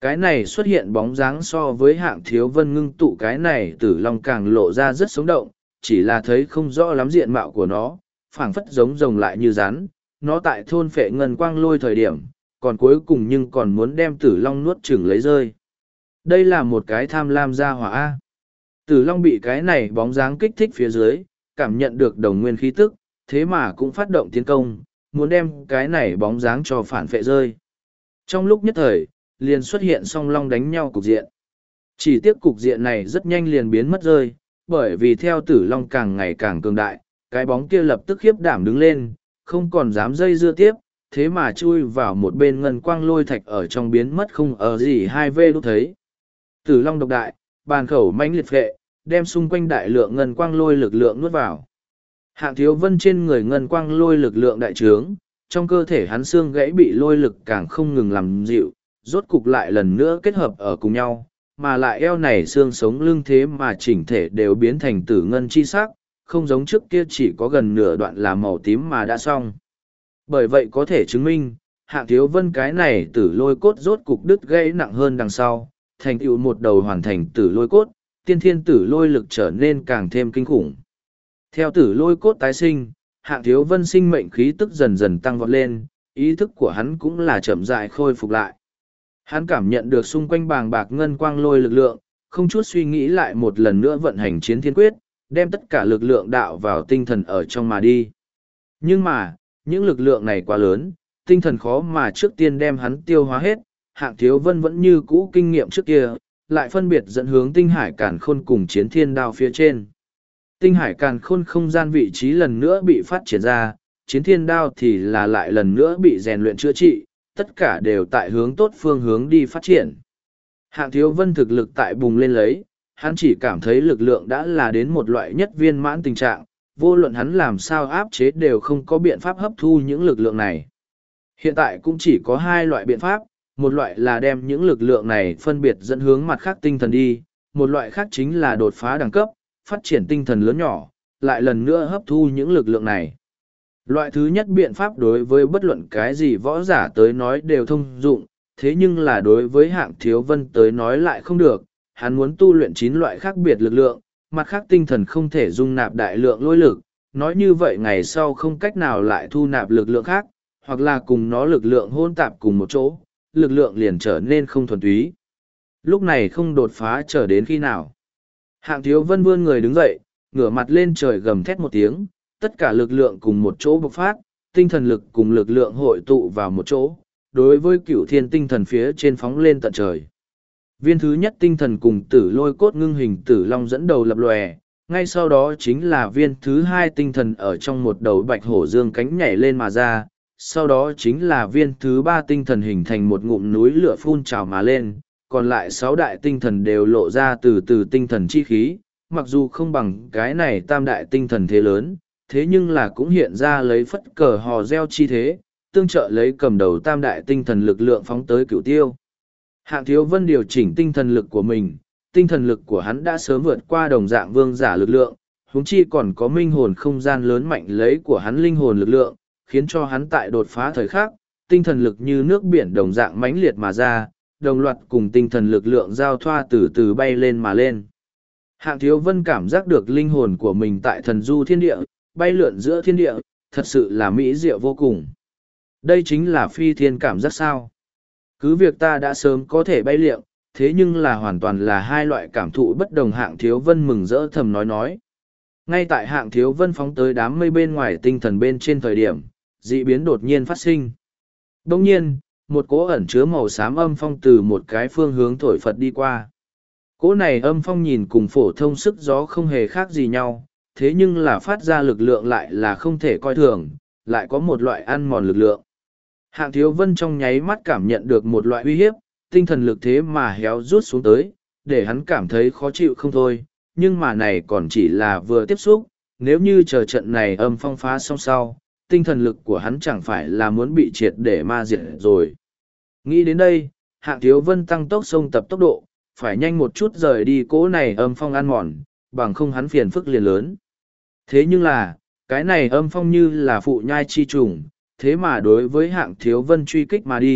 Cái này xuất hiện bóng dáng so với Hạng Thiếu Vân ngưng tụ cái này Tử Long càng lộ ra rất sống động, chỉ là thấy không rõ lắm diện mạo của nó, phảng phất giống rồng lại như rắn. Nó tại thôn phệ ngân quang lôi thời điểm, còn cuối cùng nhưng còn muốn đem Tử Long nuốt chửng lấy rơi. Đây là một cái tham lam gia hỏa A. Tử Long bị cái này bóng dáng kích thích phía dưới, cảm nhận được đồng nguyên khí tức, thế mà cũng phát động tiến công, muốn đem cái này bóng dáng cho phản phệ rơi. Trong lúc nhất thời, liền xuất hiện song long đánh nhau cục diện. Chỉ tiếc cục diện này rất nhanh liền biến mất rơi, bởi vì theo Tử Long càng ngày càng cường đại, cái bóng kia lập tức khiếp đảm đứng lên, không còn dám dây dưa tiếp, thế mà chui vào một bên ngân quang lôi thạch ở trong biến mất không ở gì hai vê đúc thấy. Tử Long độc đại, bàn khẩu mãnh liệt phệ, đem xung quanh đại lượng ngân quang lôi lực lượng nuốt vào. Hạng Thiếu Vân trên người ngân quang lôi lực lượng đại trướng, trong cơ thể hắn xương gãy bị lôi lực càng không ngừng làm dịu, rốt cục lại lần nữa kết hợp ở cùng nhau, mà lại eo này xương sống lưng thế mà chỉnh thể đều biến thành tử ngân chi sắc, không giống trước kia chỉ có gần nửa đoạn là màu tím mà đã xong. Bởi vậy có thể chứng minh, Hạng Thiếu Vân cái này tử lôi cốt rốt cục đứt gãy nặng hơn đằng sau, thành tựu một đầu hoàn thành tử lôi cốt, tiên thiên tử lôi lực trở nên càng thêm kinh khủng. Theo tử lôi cốt tái sinh, Hạng Thiếu Vân sinh mệnh khí tức dần dần tăng vọt lên, ý thức của hắn cũng là chậm rãi khôi phục lại. Hắn cảm nhận được xung quanh bàng bạc ngân quang lôi lực lượng, không chút suy nghĩ lại một lần nữa vận hành chiến thiên quyết, đem tất cả lực lượng đạo vào tinh thần ở trong mà đi. Nhưng mà, những lực lượng này quá lớn, tinh thần khó mà trước tiên đem hắn tiêu hóa hết, Hạng Thiếu Vân vẫn như cũ kinh nghiệm trước kia, lại phân biệt dẫn hướng tinh hải càn khôn cùng chiến thiên đao phía trên. Tinh hải càn khôn không gian vị trí lần nữa bị phát triển ra, chiến thiên đao thì là lại lần nữa bị rèn luyện chữa trị, tất cả đều tại hướng tốt phương hướng đi phát triển. Hạng Thiếu Vân thực lực tại bùng lên lấy, hắn chỉ cảm thấy lực lượng đã là đến một loại nhất viên mãn tình trạng, vô luận hắn làm sao áp chế đều không có biện pháp hấp thu những lực lượng này. Hiện tại cũng chỉ có hai loại biện pháp, một loại là đem những lực lượng này phân biệt dẫn hướng mặt khác tinh thần đi, một loại khác chính là đột phá đẳng cấp, phát triển tinh thần lớn nhỏ, lại lần nữa hấp thu những lực lượng này. Loại thứ nhất biện pháp đối với bất luận cái gì võ giả tới nói đều thông dụng, thế nhưng là đối với Hạng Thiếu Vân tới nói lại không được, hắn muốn tu luyện 9 loại khác biệt lực lượng, mặt khác tinh thần không thể dung nạp đại lượng lôi lực, nói như vậy ngày sau không cách nào lại thu nạp lực lượng khác, hoặc là cùng nó lực lượng hôn tạp cùng một chỗ, lực lượng liền trở nên không thuần túy. Lúc này không đột phá chờ đến khi nào. Hạng Thiếu Vân vươn người đứng dậy, ngửa mặt lên trời gầm thét một tiếng, tất cả lực lượng cùng một chỗ bộc phát, tinh thần lực cùng lực lượng hội tụ vào một chỗ, đối với cửu thiên tinh thần phía trên phóng lên tận trời. Viên thứ nhất tinh thần cùng tử lôi cốt ngưng hình tử long dẫn đầu lập lòe, ngay sau đó chính là viên thứ hai tinh thần ở trong một đầu bạch hổ dương cánh nhảy lên mà ra, sau đó chính là viên thứ ba tinh thần hình thành một ngụm núi lửa phun trào mà lên, còn lại 6 đại tinh thần đều lộ ra từ từ tinh thần chi khí, mặc dù không bằng cái này tam đại tinh thần thế lớn, thế nhưng là cũng hiện ra lấy phất cờ hò reo chi thế, tương trợ lấy cầm đầu tam đại tinh thần lực lượng phóng tới cửu tiêu. Hạng Thiếu Vân điều chỉnh tinh thần lực của mình, tinh thần lực của hắn đã sớm vượt qua đồng dạng vương giả lực lượng, huống chi còn có minh hồn không gian lớn mạnh lấy của hắn linh hồn lực lượng, khiến cho hắn tại đột phá thời khắc, tinh thần lực như nước biển đồng dạng mãnh liệt mà ra, đồng loạt cùng tinh thần lực lượng giao thoa từ từ bay lên mà lên. Hạng Thiếu Vân cảm giác được linh hồn của mình tại thần du thiên địa, bay lượn giữa thiên địa, thật sự là mỹ diệu vô cùng. Đây chính là phi thiên cảm giác sao. Cứ việc ta đã sớm có thể bay liệng, thế nhưng là hoàn toàn là hai loại cảm thụ bất đồng. Hạng Thiếu Vân mừng rỡ thầm nói. Ngay tại Hạng Thiếu Vân phóng tới đám mây bên ngoài tinh thần bên trên thời điểm, dị biến đột nhiên phát sinh. Đồng nhiên, một cỗ ẩn chứa màu xám âm phong từ một cái phương hướng thổi phật đi qua. Cỗ này âm phong nhìn cùng phổ thông sức gió không hề khác gì nhau, thế nhưng là phát ra lực lượng lại là không thể coi thường, lại có một loại ăn mòn lực lượng. Hạng Thiếu Vân trong nháy mắt cảm nhận được một loại uy hiếp, tinh thần lực thế mà héo rút xuống tới, để hắn cảm thấy khó chịu không thôi, nhưng mà này còn chỉ là vừa tiếp xúc, nếu như chờ trận này âm phong phá xong sau, tinh thần lực của hắn chẳng phải là muốn bị triệt để ma diệt rồi. Nghĩ đến đây, Hạng Thiếu Vân tăng tốc xông tập tốc độ, phải nhanh một chút rời đi cỗ này âm phong ăn mòn, bằng không hắn phiền phức liền lớn. Thế nhưng là, cái này âm phong như là phụ nhai chi trùng, thế mà đối với Hạng Thiếu Vân truy kích mà đi,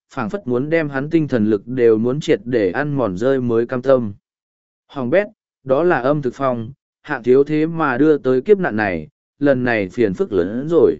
phảng phất muốn đem hắn tinh thần lực đều muốn triệt để ăn mòn rơi mới cam tâm. Hoàng bét, đó là Âm Thực Phong, Hạng Thiếu thế mà đưa tới kiếp nạn này, lần này phiền phức lớn hơn rồi.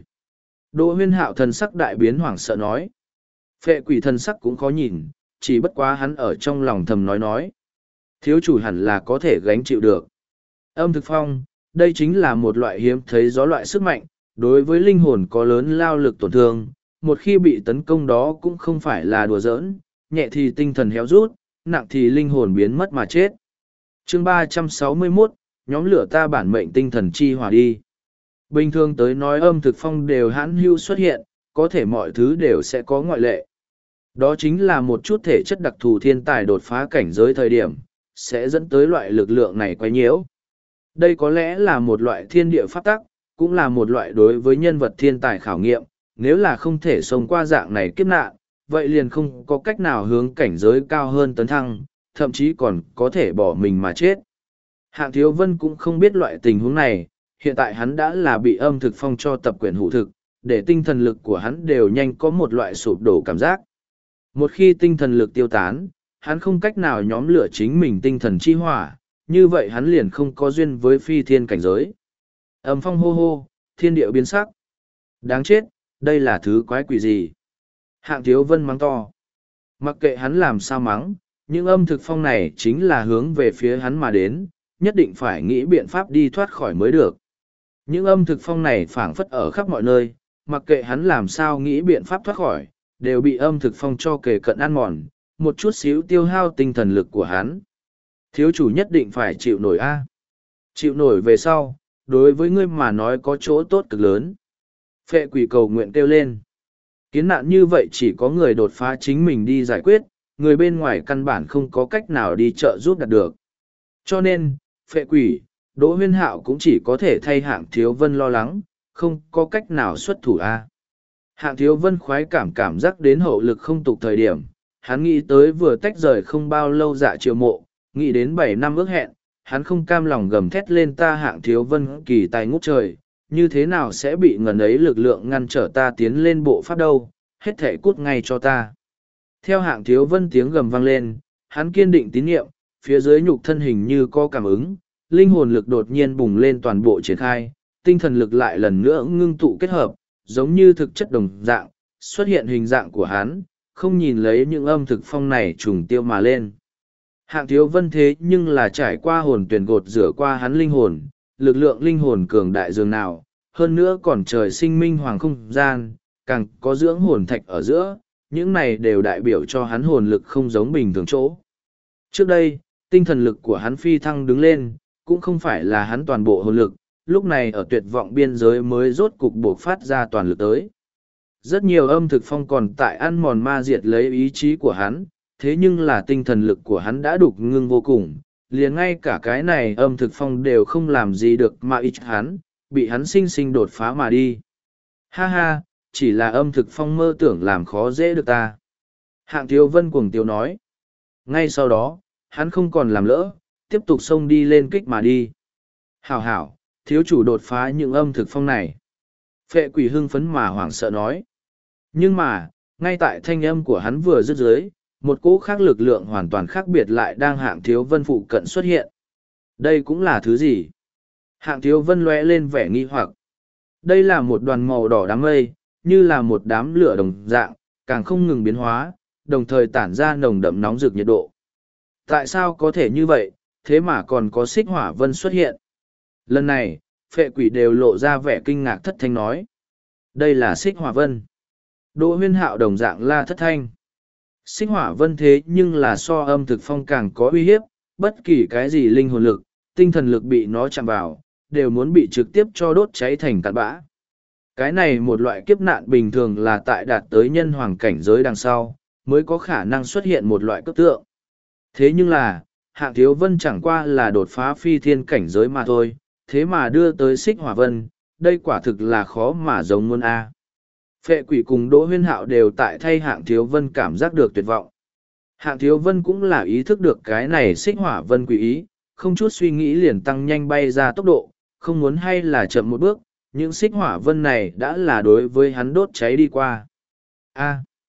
Đỗ Huyên Hạo thần sắc đại biến hoảng sợ nói. Phệ Quỷ thần sắc cũng khó nhìn, chỉ bất quá hắn ở trong lòng thầm nói. Thiếu chủ hẳn là có thể gánh chịu được. Âm Thực Phong, đây chính là một loại hiếm thấy gió loại sức mạnh, đối với linh hồn có lớn lao lực tổn thương, một khi bị tấn công đó cũng không phải là đùa giỡn, nhẹ thì tinh thần héo rút, nặng thì linh hồn biến mất mà chết. Chương 361, nhóm lửa ta bản mệnh tinh thần chi hỏa đi. Bình thường tới nói Âm Thực Phong đều hãn hữu xuất hiện, có thể mọi thứ đều sẽ có ngoại lệ. Đó chính là một chút thể chất đặc thù thiên tài đột phá cảnh giới thời điểm, sẽ dẫn tới loại lực lượng này quấy nhiễu. Đây có lẽ là một loại thiên địa pháp tắc, cũng là một loại đối với nhân vật thiên tài khảo nghiệm, nếu là không thể sống qua dạng này kiếp nạn, vậy liền không có cách nào hướng cảnh giới cao hơn tấn thăng, thậm chí còn có thể bỏ mình mà chết. Hạng Thiếu Vân cũng không biết loại tình huống này, hiện tại hắn đã là bị Âm Thực Phong cho tập quyền hữu thực, để tinh thần lực của hắn đều nhanh có một loại sụp đổ cảm giác. Một khi tinh thần lực tiêu tán, hắn không cách nào nhóm lửa chính mình tinh thần chi hỏa, như vậy hắn liền không có duyên với phi thiên cảnh giới. Âm phong hô hô, thiên địa biến sắc. Đáng chết, đây là thứ quái quỷ gì? Hạng Thiếu Vân mắng to. Mặc kệ hắn làm sao mắng, những Âm Thực Phong này chính là hướng về phía hắn mà đến, nhất định phải nghĩ biện pháp đi thoát khỏi mới được. Những Âm Thực Phong này phảng phất ở khắp mọi nơi, mặc kệ hắn làm sao nghĩ biện pháp thoát khỏi, đều bị Âm Thực Phong cho kề cận ăn mòn, một chút xíu tiêu hao tinh thần lực của hắn. Thiếu chủ nhất định phải chịu nổi a. Chịu nổi về sau, đối với ngươi mà nói có chỗ tốt cực lớn. Phệ Quỷ cầu nguyện kêu lên. Kiến nạn như vậy chỉ có người đột phá chính mình đi giải quyết, người bên ngoài căn bản không có cách nào đi trợ giúp đạt được. Cho nên, Phệ Quỷ, Đỗ Huyên Hạo cũng chỉ có thể thay Hạng Thiếu Vân lo lắng, không có cách nào xuất thủ a. Hạng Thiếu Vân khoái cảm giác đến hậu lực không tục thời điểm, hắn nghĩ tới vừa tách rời không bao lâu Dạ Triều Mộ, nghĩ đến 7 năm ước hẹn, hắn không cam lòng gầm thét lên ta Hạng Thiếu Vân kỳ tài ngút trời, như thế nào sẽ bị ngần ấy lực lượng ngăn trở ta tiến lên bộ pháp đâu, hết thể cút ngay cho ta. Theo Hạng Thiếu Vân tiếng gầm vang lên, hắn kiên định tín nhiệm, phía dưới nhục thân hình như có cảm ứng, linh hồn lực đột nhiên bùng lên toàn bộ triển khai, tinh thần lực lại lần nữa ngưng tụ kết hợp, giống như thực chất đồng dạng, xuất hiện hình dạng của hắn, không nhìn lấy những Âm Thực Phong này trùng tiêu mà lên. Hạng Thiếu Vân thế nhưng là trải qua hồn tuyển gột rửa qua hắn linh hồn, lực lượng linh hồn cường đại dường nào, hơn nữa còn trời sinh minh hoàng không gian, càng có dưỡng hồn thạch ở giữa, những này đều đại biểu cho hắn hồn lực không giống bình thường chỗ. Trước đây, tinh thần lực của hắn phi thăng đứng lên, cũng không phải là hắn toàn bộ hồn lực, lúc này ở tuyệt vọng biên giới mới rốt cục buộc phát ra toàn lực tới. Rất nhiều Âm Thực Phong còn tại ăn mòn ma diệt lấy ý chí của hắn, thế nhưng là tinh thần lực của hắn đã đục ngưng vô cùng, liền ngay cả cái này Âm Thực Phong đều không làm gì được mà ít hắn, bị hắn sinh sinh đột phá mà đi. Ha ha, chỉ là Âm Thực Phong mơ tưởng làm khó dễ được ta. Hạng Thiếu Vân cuồng tiếu nói. Ngay sau đó, hắn không còn làm lỡ, tiếp tục xông đi lên kích mà đi. Hảo hảo, thiếu chủ đột phá những Âm Thực Phong này. Phệ Quỷ hưng phấn mà hoảng sợ nói. Nhưng mà, ngay tại thanh âm của hắn vừa dứt dưới, một cỗ khác lực lượng hoàn toàn khác biệt lại đang Hạng Thiếu Vân phụ cận xuất hiện. Đây cũng là thứ gì? Hạng Thiếu Vân lóe lên vẻ nghi hoặc. Đây là một đoàn màu đỏ đám mây, như là một đám lửa đồng dạng, càng không ngừng biến hóa, đồng thời tản ra nồng đậm nóng rực nhiệt độ. Tại sao có thể như vậy, thế mà còn có xích hỏa vân xuất hiện? Lần này, Phệ Quỷ đều lộ ra vẻ kinh ngạc thất thanh nói. Đây là xích hỏa vân. Đỗ Huyên Hạo đồng dạng la thất thanh. Xích hỏa vân thế nhưng là so Âm Thực Phong càng có uy hiếp, bất kỳ cái gì linh hồn lực, tinh thần lực bị nó chạm vào, đều muốn bị trực tiếp cho đốt cháy thành cát bã. Cái này một loại kiếp nạn bình thường là tại đạt tới nhân hoàng cảnh giới đằng sau, mới có khả năng xuất hiện một loại cấp tượng. Thế nhưng là, Hạng Thiếu Vân chẳng qua là đột phá phi thiên cảnh giới mà thôi, thế mà đưa tới xích hỏa vân, đây quả thực là khó mà giống muôn A. Phệ Quỷ cùng Đỗ Huyên Hạo đều tại thay Hạng Thiếu Vân cảm giác được tuyệt vọng. Hạng Thiếu Vân cũng là ý thức được cái này xích hỏa vân quỷ ý, không chút suy nghĩ liền tăng nhanh bay ra tốc độ, không muốn hay là chậm một bước, những xích hỏa vân này đã là đối với hắn đốt cháy đi qua. A.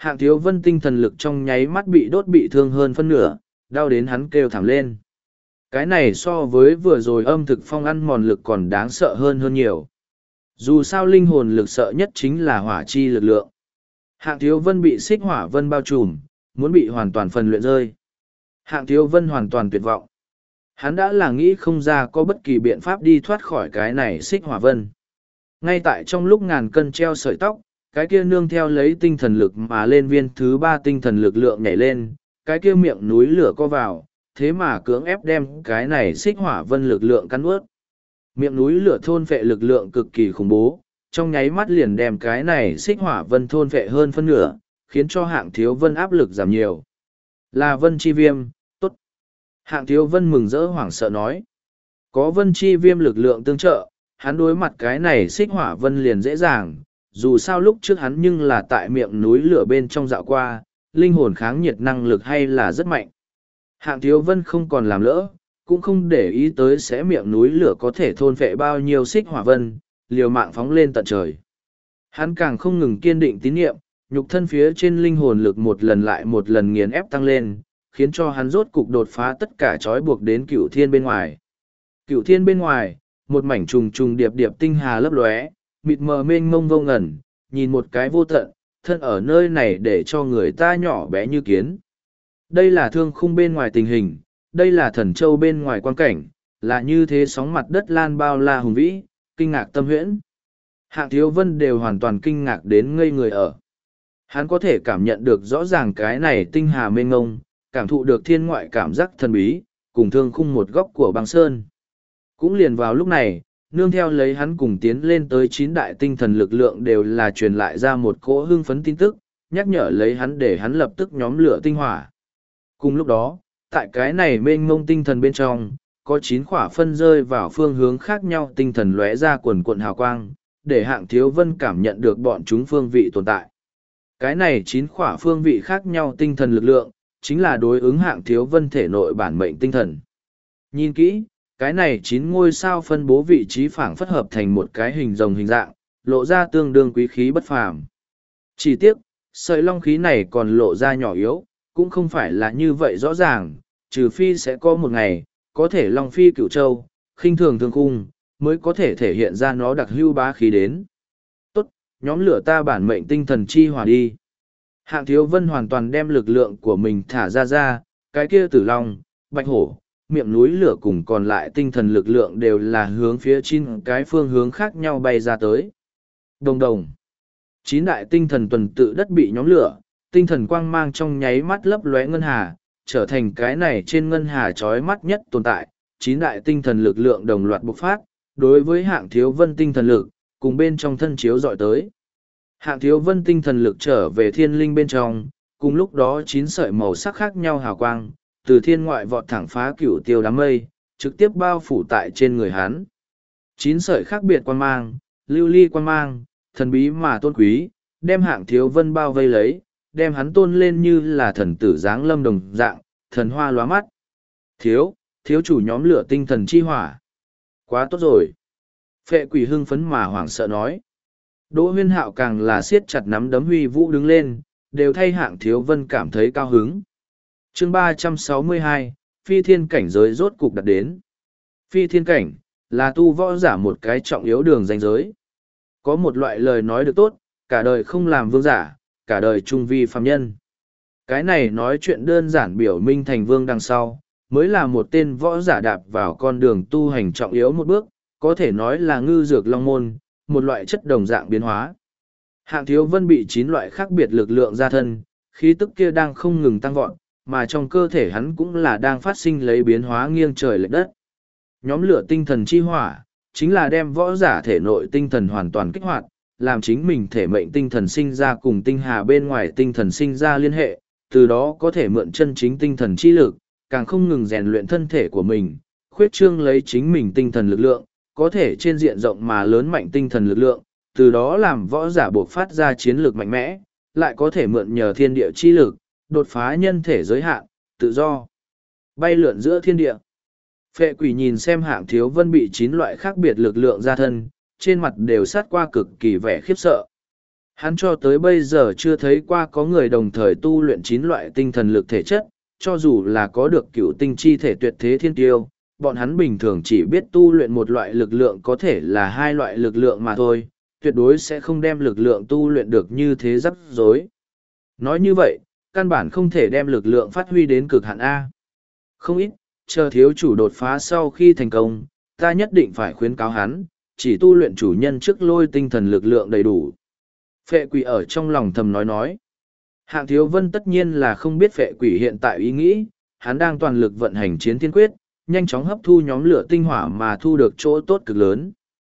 Hạng Thiếu Vân tinh thần lực trong nháy mắt bị đốt bị thương hơn phân nửa, đau đến hắn kêu thảm lên. Cái này so với vừa rồi âm thực phong ăn mòn lực còn đáng sợ hơn nhiều. Dù sao linh hồn lực sợ nhất chính là hỏa chi lực lượng. Hạng Thiếu Vân bị xích hỏa vân bao trùm, muốn bị hoàn toàn phần luyện rơi. Hạng Thiếu Vân hoàn toàn tuyệt vọng. Hắn đã là nghĩ không ra có bất kỳ biện pháp đi thoát khỏi cái này xích hỏa vân. Ngay tại trong lúc ngàn cân treo sợi tóc, cái kia nương theo lấy tinh thần lực mà lên viên thứ ba tinh thần lực lượng nhảy lên, cái kia miệng núi lửa co vào, thế mà cưỡng ép đem cái này xích hỏa vân lực lượng cắn ướt. Miệng núi lửa thôn phệ lực lượng cực kỳ khủng bố, trong nháy mắt liền đem cái này xích hỏa vân thôn phệ hơn phân nửa, khiến cho Hạng Thiếu Vân áp lực giảm nhiều. Là vân chi viêm, tốt. Hạng Thiếu Vân mừng rỡ hoảng sợ nói. Có vân chi viêm lực lượng tương trợ, hắn đối mặt cái này xích hỏa vân liền dễ dàng, dù sao lúc trước hắn nhưng là tại miệng núi lửa bên trong dạo qua, linh hồn kháng nhiệt năng lực hay là rất mạnh. Hạng Thiếu Vân không còn làm lỡ, cũng không để ý tới sẽ miệng núi lửa có thể thôn phệ bao nhiêu xích hỏa vân, liều mạng phóng lên tận trời. Hắn càng không ngừng kiên định tín nhiệm, nhục thân phía trên linh hồn lực một lần lại một lần nghiền ép tăng lên, khiến cho hắn rốt cục đột phá tất cả trói buộc đến cửu thiên bên ngoài. Cửu thiên bên ngoài, một mảnh trùng trùng điệp điệp tinh hà lấp lóe, mịt mờ mênh mông vô ngẩn, nhìn một cái vô tận, thân ở nơi này để cho người ta nhỏ bé như kiến. Đây là thương khung bên ngoài tình hình, đây là thần châu bên ngoài quan cảnh, là như thế sóng mặt đất lan bao la hùng vĩ, kinh ngạc tâm huyễn. Hạng Thiếu Vân đều hoàn toàn kinh ngạc đến ngây người ở. Hắn có thể cảm nhận được rõ ràng cái này tinh hà mênh ngông, cảm thụ được thiên ngoại cảm giác thần bí, cùng thương khung một góc của băng sơn. Cũng liền vào lúc này, nương theo lấy hắn cùng tiến lên tới 9 đại tinh thần lực lượng đều là truyền lại ra một cỗ hưng phấn tin tức, nhắc nhở lấy hắn để hắn lập tức nhóm lửa tinh hỏa. Cùng lúc đó, tại cái này mênh mông tinh thần bên trong, có 9 khỏa phân rơi vào phương hướng khác nhau tinh thần lóe ra quần cuộn hào quang, để Hạng Thiếu Vân cảm nhận được bọn chúng phương vị tồn tại. Cái này 9 khỏa phương vị khác nhau tinh thần lực lượng, chính là đối ứng Hạng Thiếu Vân thể nội bản mệnh tinh thần. Nhìn kỹ, cái này 9 ngôi sao phân bố vị trí phảng phất hợp thành một cái hình rồng hình dạng, lộ ra tương đương quý khí bất phàm. Chỉ tiếc, sợi long khí này còn lộ ra nhỏ yếu, cũng không phải là như vậy rõ ràng, trừ phi sẽ có một ngày, có thể long phi cửu châu, khinh thường thương khung, mới có thể thể hiện ra nó đặc hưu bá khí đến. Tốt, nhóm lửa ta bản mệnh tinh thần chi hỏa đi. Hạng Thiếu Vân hoàn toàn đem lực lượng của mình thả ra, cái kia tử long, bạch hổ, miệng núi lửa cùng còn lại tinh thần lực lượng đều là hướng phía 9 cái phương hướng khác nhau bay ra tới. Đồng đồng. 9 đại tinh thần tuần tự đất bị nhóm lửa, tinh thần quang mang trong nháy mắt lấp lóe ngân hà, trở thành cái này trên ngân hà chói mắt nhất tồn tại. 9 đại tinh thần lực lượng đồng loạt bộc phát, đối với Hạng Thiếu Vân tinh thần lực, cùng bên trong thân chiếu dọi tới. Hạng Thiếu Vân tinh thần lực trở về thiên linh bên trong, cùng lúc đó 9 sợi màu sắc khác nhau hào quang, từ thiên ngoại vọt thẳng phá cửu tiêu đám mây, trực tiếp bao phủ tại trên người hắn. 9 sợi khác biệt quan mang, lưu ly quan mang, thần bí mà tôn quý, đem Hạng Thiếu Vân bao vây lấy, đem hắn tôn lên như là thần tử giáng lâm đồng dạng, thần hoa lóa mắt. Thiếu chủ nhóm lửa tinh thần chi hỏa. Quá tốt rồi. Phệ Quỷ hưng phấn mà hoảng sợ nói. Đỗ Huyên Hạo càng là siết chặt nắm đấm huy vũ đứng lên, đều thay Hạng Thiếu Vân cảm thấy cao hứng. Chương 362, phi thiên cảnh giới rốt cục đặt đến. Phi thiên cảnh, là tu võ giả một cái trọng yếu đường ranh giới. Có một loại lời nói được tốt, cả đời không làm vương giả, cả đời trung vi phàm nhân. Cái này nói chuyện đơn giản biểu minh thành vương đằng sau, mới là một tên võ giả đạp vào con đường tu hành trọng yếu một bước, có thể nói là ngư dược long môn, một loại chất đồng dạng biến hóa. Hạng Thiếu Vân bị 9 loại khác biệt lực lượng ra thân, khí tức kia đang không ngừng tăng vọt, mà trong cơ thể hắn cũng là đang phát sinh lấy biến hóa nghiêng trời lệch đất. Nhóm lửa tinh thần chi hỏa, chính là đem võ giả thể nội tinh thần hoàn toàn kích hoạt, làm chính mình thể mệnh tinh thần sinh ra cùng tinh hà bên ngoài tinh thần sinh ra liên hệ, từ đó có thể mượn chân chính tinh thần chi lực, càng không ngừng rèn luyện thân thể của mình, khuyết trương lấy chính mình tinh thần lực lượng, có thể trên diện rộng mà lớn mạnh tinh thần lực lượng, từ đó làm võ giả buộc phát ra chiến lược mạnh mẽ, lại có thể mượn nhờ thiên địa chi lực, đột phá nhân thể giới hạn, tự do, bay lượn giữa thiên địa. Phệ Quỷ nhìn xem Hạng Thiếu Vân bị 9 loại khác biệt lực lượng ra thân, trên mặt đều sát qua cực kỳ vẻ khiếp sợ. Hắn cho tới bây giờ chưa thấy qua có người đồng thời tu luyện 9 loại tinh thần lực thể chất, cho dù là có được cửu tinh chi thể tuyệt thế thiên tiêu, bọn hắn bình thường chỉ biết tu luyện một loại lực lượng có thể là 2 loại lực lượng mà thôi, tuyệt đối sẽ không đem lực lượng tu luyện được như thế rắc rối. Nói như vậy, căn bản không thể đem lực lượng phát huy đến cực hạn A. Không ít, chờ thiếu chủ đột phá sau khi thành công, ta nhất định phải khuyến cáo hắn, chỉ tu luyện chủ nhân trước lôi tinh thần lực lượng đầy đủ. Phệ quỷ ở trong lòng thầm nói. Hạng Thiếu Vân tất nhiên là không biết phệ quỷ hiện tại ý nghĩ, hắn đang toàn lực vận hành chiến thiên quyết, nhanh chóng hấp thu nhóm lửa tinh hỏa mà thu được chỗ tốt cực lớn.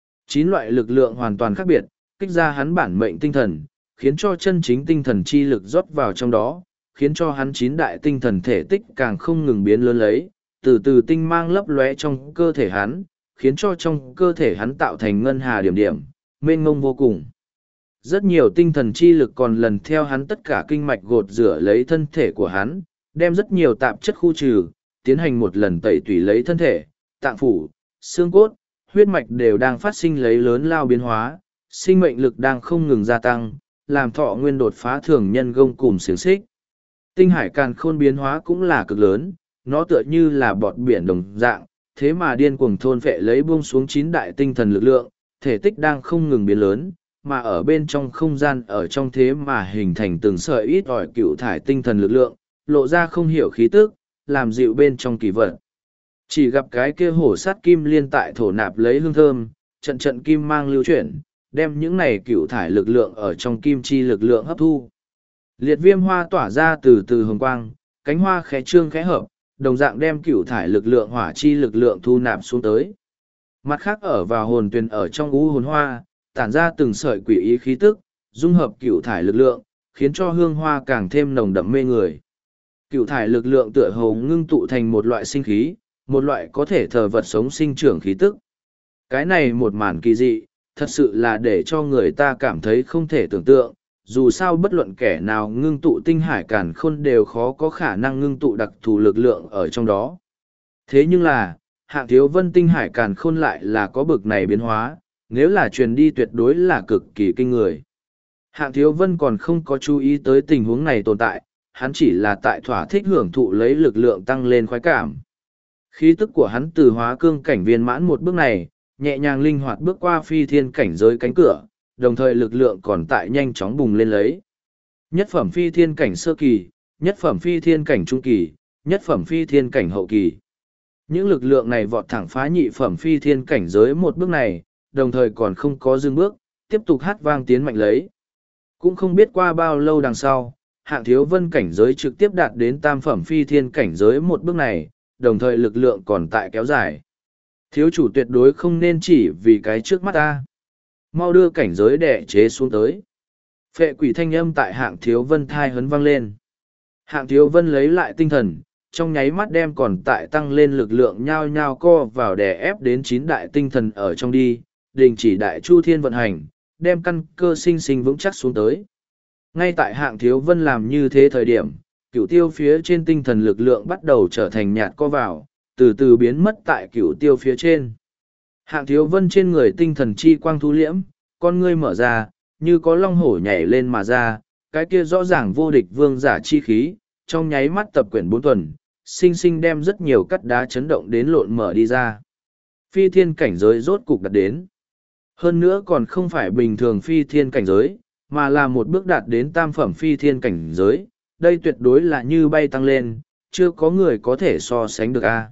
9 loại lực lượng hoàn toàn khác biệt, kích ra hắn bản mệnh tinh thần, khiến cho chân chính tinh thần chi lực rót vào trong đó, khiến cho hắn 9 đại tinh thần thể tích càng không ngừng biến lớn lấy, từ từ tinh mang lấp lóe trong cơ thể hắn, khiến cho trong cơ thể hắn tạo thành ngân hà điểm điểm, mênh mông vô cùng. Rất nhiều tinh thần chi lực còn lần theo hắn tất cả kinh mạch gột rửa lấy thân thể của hắn, đem rất nhiều tạp chất khu trừ, tiến hành một lần tẩy tủy lấy thân thể, tạng phủ, xương cốt, huyết mạch đều đang phát sinh lấy lớn lao biến hóa, sinh mệnh lực đang không ngừng gia tăng, làm thọ nguyên đột phá thường nhân gông cùm xiềng xích. Tinh hải càn khôn biến hóa cũng là cực lớn, nó tựa như là bọt biển đồng dạng, thế mà điên cuồng thôn phệ lấy buông xuống 9 đại tinh thần lực lượng, thể tích đang không ngừng biến lớn, mà ở bên trong không gian ở trong thế mà hình thành từng sợi ít ỏi cựu thải tinh thần lực lượng, lộ ra không hiểu khí tức, làm dịu bên trong kỳ vật. Chỉ gặp cái kia hổ sát kim liên tại thổ nạp lấy hương thơm, trận trận kim mang lưu chuyển, đem những này cựu thải lực lượng ở trong kim chi lực lượng hấp thu. Liệt viêm hoa tỏa ra từ từ hồng quang, cánh hoa khẽ trương khẽ hợp, đồng dạng đem cựu thải lực lượng hỏa chi lực lượng thu nạp xuống tới. Mặt khác ở vào hồn tuyền ở trong u hồn hoa, tản ra từng sợi quỷ ý khí tức, dung hợp cựu thải lực lượng, khiến cho hương hoa càng thêm nồng đậm mê người. Cựu thải lực lượng tựa hồ ngưng tụ thành một loại sinh khí, một loại có thể thờ vật sống sinh trưởng khí tức. Cái này một màn kỳ dị, thật sự là để cho người ta cảm thấy không thể tưởng tượng, dù sao bất luận kẻ nào ngưng tụ tinh hải càn khôn đều khó có khả năng ngưng tụ đặc thù lực lượng ở trong đó. Thế nhưng là, Hạng Thiếu Vân tinh hải càn khôn lại là có bực này biến hóa, nếu là truyền đi tuyệt đối là cực kỳ kinh người. Hạng Thiếu Vân còn không có chú ý tới tình huống này tồn tại, hắn chỉ là tại thỏa thích hưởng thụ lấy lực lượng tăng lên khoái cảm. Khí tức của hắn từ hóa cương cảnh viên mãn một bước này, nhẹ nhàng linh hoạt bước qua phi thiên cảnh giới cánh cửa, đồng thời lực lượng còn tại nhanh chóng bùng lên lấy. Nhất phẩm phi thiên cảnh sơ kỳ, nhất phẩm phi thiên cảnh trung kỳ, nhất phẩm phi thiên cảnh hậu kỳ. Những lực lượng này vọt thẳng phá nhị phẩm phi thiên cảnh giới một bước này, đồng thời còn không có dừng bước, tiếp tục hát vang tiến mạnh lấy. Cũng không biết qua bao lâu đằng sau, Hạng Thiếu Vân cảnh giới trực tiếp đạt đến tam phẩm phi thiên cảnh giới một bước này, đồng thời lực lượng còn tại kéo dài. Thiếu chủ tuyệt đối không nên chỉ vì cái trước mắt ta. Mau đưa cảnh giới đẻ chế xuống tới. Phệ quỷ thanh âm tại Hạng Thiếu Vân thai hấn vang lên. Hạng Thiếu Vân lấy lại tinh thần, trong nháy mắt đem còn tại tăng lên lực lượng nhao nhao co vào đè ép đến 9 đại tinh thần ở trong đi, đình chỉ đại chu thiên vận hành, đem căn cơ sinh sinh vững chắc xuống tới. Ngay tại Hạng Thiếu Vân làm như thế thời điểm, cửu tiêu phía trên tinh thần lực lượng bắt đầu trở thành nhạt co vào, từ từ biến mất tại cửu tiêu phía trên. Hạng Thiếu Vân trên người tinh thần chi quang thu liễm, con ngươi mở ra, như có long hổ nhảy lên mà ra, cái kia rõ ràng vô địch vương giả chi khí, trong nháy mắt tập quyển 4 tuần, sinh sinh đem rất nhiều cắt đá chấn động đến lộn mở đi ra. Phi thiên cảnh giới rốt cục đạt đến. Hơn nữa còn không phải bình thường phi thiên cảnh giới, mà là một bước đạt đến tam phẩm phi thiên cảnh giới, đây tuyệt đối là như bay tăng lên, chưa có người có thể so sánh được a.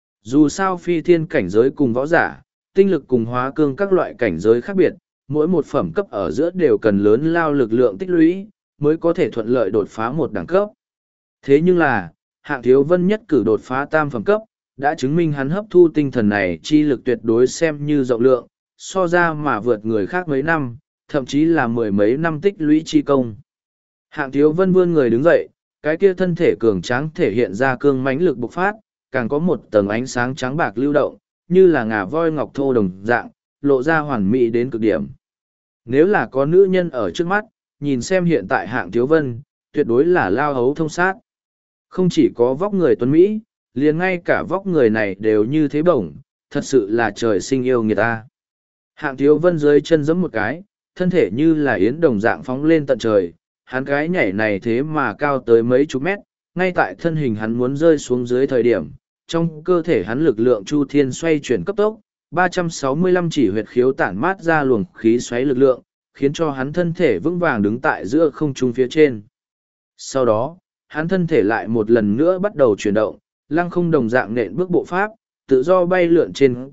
Dù sao phi thiên cảnh giới cùng võ giả, tinh lực cùng hóa cương các loại cảnh giới khác biệt, mỗi một phẩm cấp ở giữa đều cần lớn lao lực lượng tích lũy, mới có thể thuận lợi đột phá một đẳng cấp. Thế nhưng là, Hạng Thiếu Vân nhất cử đột phá tam phẩm cấp, đã chứng minh hắn hấp thu tinh thần này chi lực tuyệt đối xem như rộng lượng, so ra mà vượt người khác mấy năm, thậm chí là 10 mấy năm tích lũy chi công. Hạng Thiếu Vân vươn người đứng dậy, cái kia thân thể cường tráng thể hiện ra cương mãnh lực bộc phát, càng có một tầng ánh sáng trắng bạc lưu động, như là ngà voi ngọc thô đồng dạng, lộ ra hoàn mỹ đến cực điểm. Nếu là có nữ nhân ở trước mắt, nhìn xem hiện tại Hạng Thiếu Vân, tuyệt đối là lao hấu thông sát. Không chỉ có vóc người tuấn Mỹ, liền ngay cả vóc người này đều như thế bổng, thật sự là trời sinh yêu người ta. Hạng Thiếu Vân dưới chân giẫm một cái, thân thể như là yến đồng dạng phóng lên tận trời, hắn cái nhảy này thế mà cao tới mấy chục mét, ngay tại thân hình hắn muốn rơi xuống dưới thời điểm, trong cơ thể hắn lực lượng chu thiên xoay chuyển cấp tốc, 365 chỉ huyệt khiếu tản mát ra luồng khí xoáy lực lượng, khiến cho hắn thân thể vững vàng đứng tại giữa không trung phía trên. Sau đó, hắn thân thể lại một lần nữa bắt đầu chuyển động, lăng không đồng dạng nện bước bộ pháp, tự do bay lượn trên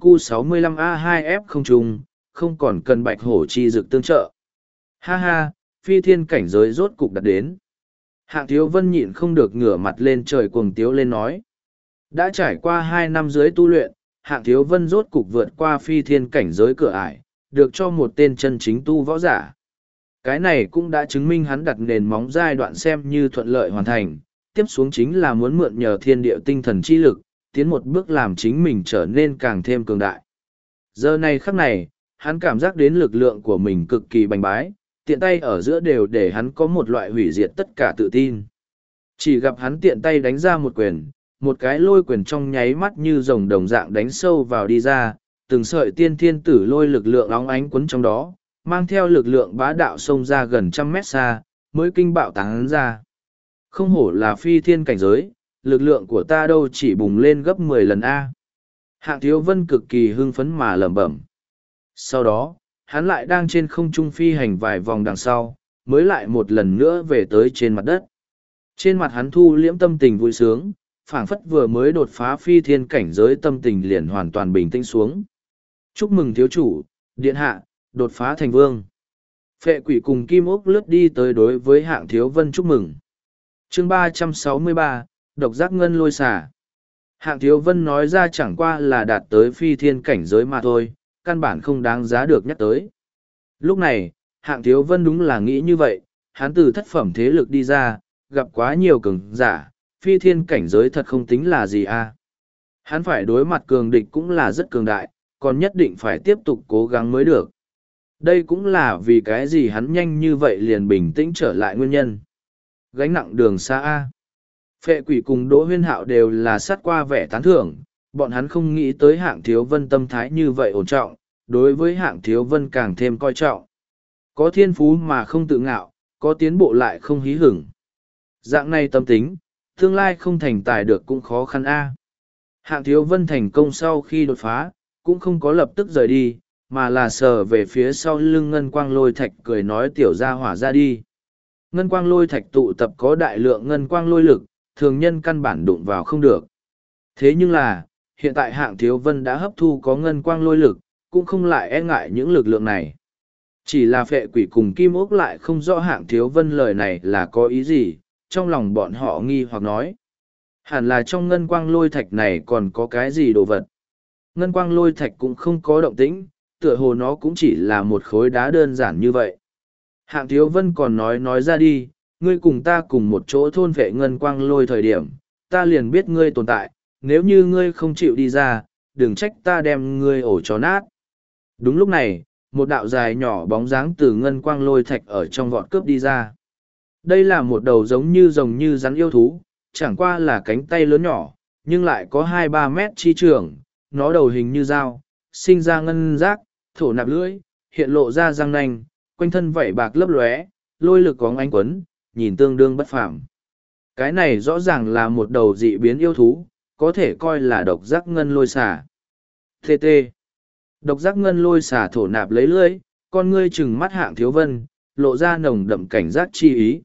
Q65A2F không trung, không còn cần bạch hổ chi dực tương trợ. Ha ha, phi thiên cảnh giới rốt cục đặt đến. Hạng Thiếu Vân nhịn không được ngửa mặt lên trời cuồng tiếu lên nói. Đã trải qua 2 năm dưới tu luyện, Hạng Thiếu Vân rốt cục vượt qua phi thiên cảnh giới cửa ải, được cho một tên chân chính tu võ giả. Cái này cũng đã chứng minh hắn đặt nền móng giai đoạn xem như thuận lợi hoàn thành, tiếp xuống chính là muốn mượn nhờ thiên địa tinh thần chi lực, tiến một bước làm chính mình trở nên càng thêm cường đại. Giờ này khắc này, hắn cảm giác đến lực lượng của mình cực kỳ bành bái, tiện tay ở giữa đều để hắn có một loại hủy diệt tất cả tự tin. Chỉ gặp hắn tiện tay đánh ra một quyền, một cái lôi quyền trong nháy mắt như rồng đồng dạng đánh sâu vào đi ra, từng sợi tiên thiên tử lôi lực lượng óng ánh quấn trong đó, mang theo lực lượng bá đạo xông ra gần 100 mét xa, mới kinh bạo tán ra. Không hổ là phi thiên cảnh giới, lực lượng của ta đâu chỉ bùng lên gấp 10 lần A. Hạng Thiếu Vân cực kỳ hưng phấn mà lẩm bẩm. Sau đó, hắn lại đang trên không trung phi hành vài vòng đằng sau, mới lại một lần nữa về tới trên mặt đất. Trên mặt hắn thu liễm tâm tình vui sướng, phảng phất vừa mới đột phá phi thiên cảnh giới tâm tình liền hoàn toàn bình tĩnh xuống. Chúc mừng thiếu chủ, điện hạ, đột phá thành vương. Phệ quỷ cùng Kim Ốc lướt đi tới đối với Hạng Thiếu Vân chúc mừng. Chương 363, độc giác ngân lôi xả. Hạng Thiếu Vân nói ra chẳng qua là đạt tới phi thiên cảnh giới mà thôi, căn bản không đáng giá được nhắc tới. Lúc này, Hạng Thiếu Vân đúng là nghĩ như vậy, hắn từ thất phẩm thế lực đi ra, gặp quá nhiều cường giả, phi thiên cảnh giới thật không tính là gì a. Hắn phải đối mặt cường địch cũng là rất cường đại, còn nhất định phải tiếp tục cố gắng mới được. Đây cũng là vì cái gì hắn nhanh như vậy liền bình tĩnh trở lại nguyên nhân. Gánh nặng đường xa a. Phệ quỷ cùng Đỗ Huyên Hạo đều là sát qua vẻ tán thưởng, bọn hắn không nghĩ tới Hạng Thiếu Vân tâm thái như vậy ổn trọng, đối với Hạng Thiếu Vân càng thêm coi trọng. Có thiên phú mà không tự ngạo, có tiến bộ lại không hí hửng. Dạng này tâm tính, tương lai không thành tài được cũng khó khăn a. Hạng Thiếu Vân thành công sau khi đột phá, cũng không có lập tức rời đi, mà là sờ về phía sau lưng ngân quang lôi thạch cười nói tiểu gia hỏa ra đi. Ngân quang lôi thạch tụ tập có đại lượng ngân quang lôi lực, thường nhân căn bản đụng vào không được. Thế nhưng là, hiện tại Hạng Thiếu Vân đã hấp thu có ngân quang lôi lực, cũng không lại e ngại những lực lượng này. Chỉ là Phệ quỷ cùng Kim Ốc lại không rõ Hạng Thiếu Vân lời này là có ý gì, trong lòng bọn họ nghi hoặc nói. Hẳn là trong ngân quang lôi thạch này còn có cái gì đồ vật. Ngân quang lôi thạch cũng không có động tĩnh, tựa hồ nó cũng chỉ là một khối đá đơn giản như vậy. Hạng Thiếu Vân còn nói ra đi, ngươi cùng ta cùng một chỗ thôn vệ ngân quang lôi thời điểm, ta liền biết ngươi tồn tại, nếu như ngươi không chịu đi ra, đừng trách ta đem ngươi ổ chó nát. Đúng lúc này, một đạo dài nhỏ bóng dáng từ ngân quang lôi thạch ở trong vọt cướp đi ra. Đây là một đầu giống như rồng như rắn yêu thú, chẳng qua là cánh tay lớn nhỏ, nhưng lại có 2-3 mét chi trường, nó đầu hình như dao, sinh ra ngân giác, thổ nạp lưỡi, hiện lộ ra răng nanh, quanh thân vảy bạc lấp lóe, lôi lực có ánh quấn, nhìn tương đương bất phàm. Cái này rõ ràng là một đầu dị biến yêu thú, có thể coi là độc giác ngân lôi xà. TT. Độc giác ngân lôi xà thổ nạp lấy lưỡi, con ngươi trừng mắt Hạng Thiếu Vân, lộ ra nồng đậm cảnh giác chi ý.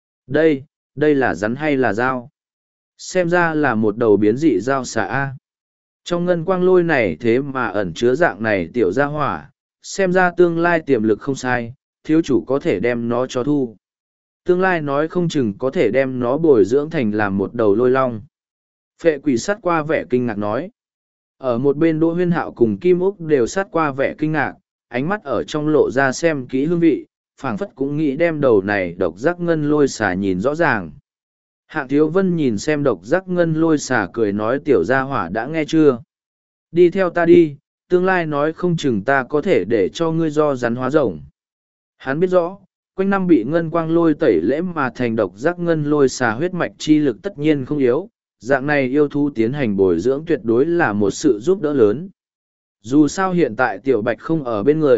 Đây là rắn hay là dao? Xem ra là một đầu biến dị dao xà A. Trong ngân quang lôi này thế mà ẩn chứa dạng này tiểu gia hỏa, xem ra tương lai tiềm lực không sai, thiếu chủ có thể đem nó cho thu. Tương lai nói không chừng có thể đem nó bồi dưỡng thành làm một đầu lôi long. Phệ quỷ sát qua vẻ kinh ngạc nói. Ở một bên Đỗ Huyên Hạo cùng Kim Úc đều sát qua vẻ kinh ngạc, ánh mắt ở trong lộ ra xem kỹ hương vị, phảng phất cũng nghĩ đem đầu này độc giác ngân lôi xà nhìn rõ ràng. Hạng Thiếu Vân nhìn xem độc giác ngân lôi xà cười nói tiểu gia hỏa đã nghe chưa? Đi theo ta đi, tương lai nói không chừng ta có thể để cho ngươi do rắn hóa rồng. Hắn biết rõ, quanh năm bị ngân quang lôi tẩy lễ mà thành độc giác ngân lôi xà huyết mạch chi lực tất nhiên không yếu, dạng này yêu thú tiến hành bồi dưỡng tuyệt đối là một sự giúp đỡ lớn. Dù sao hiện tại tiểu bạch không ở bên người,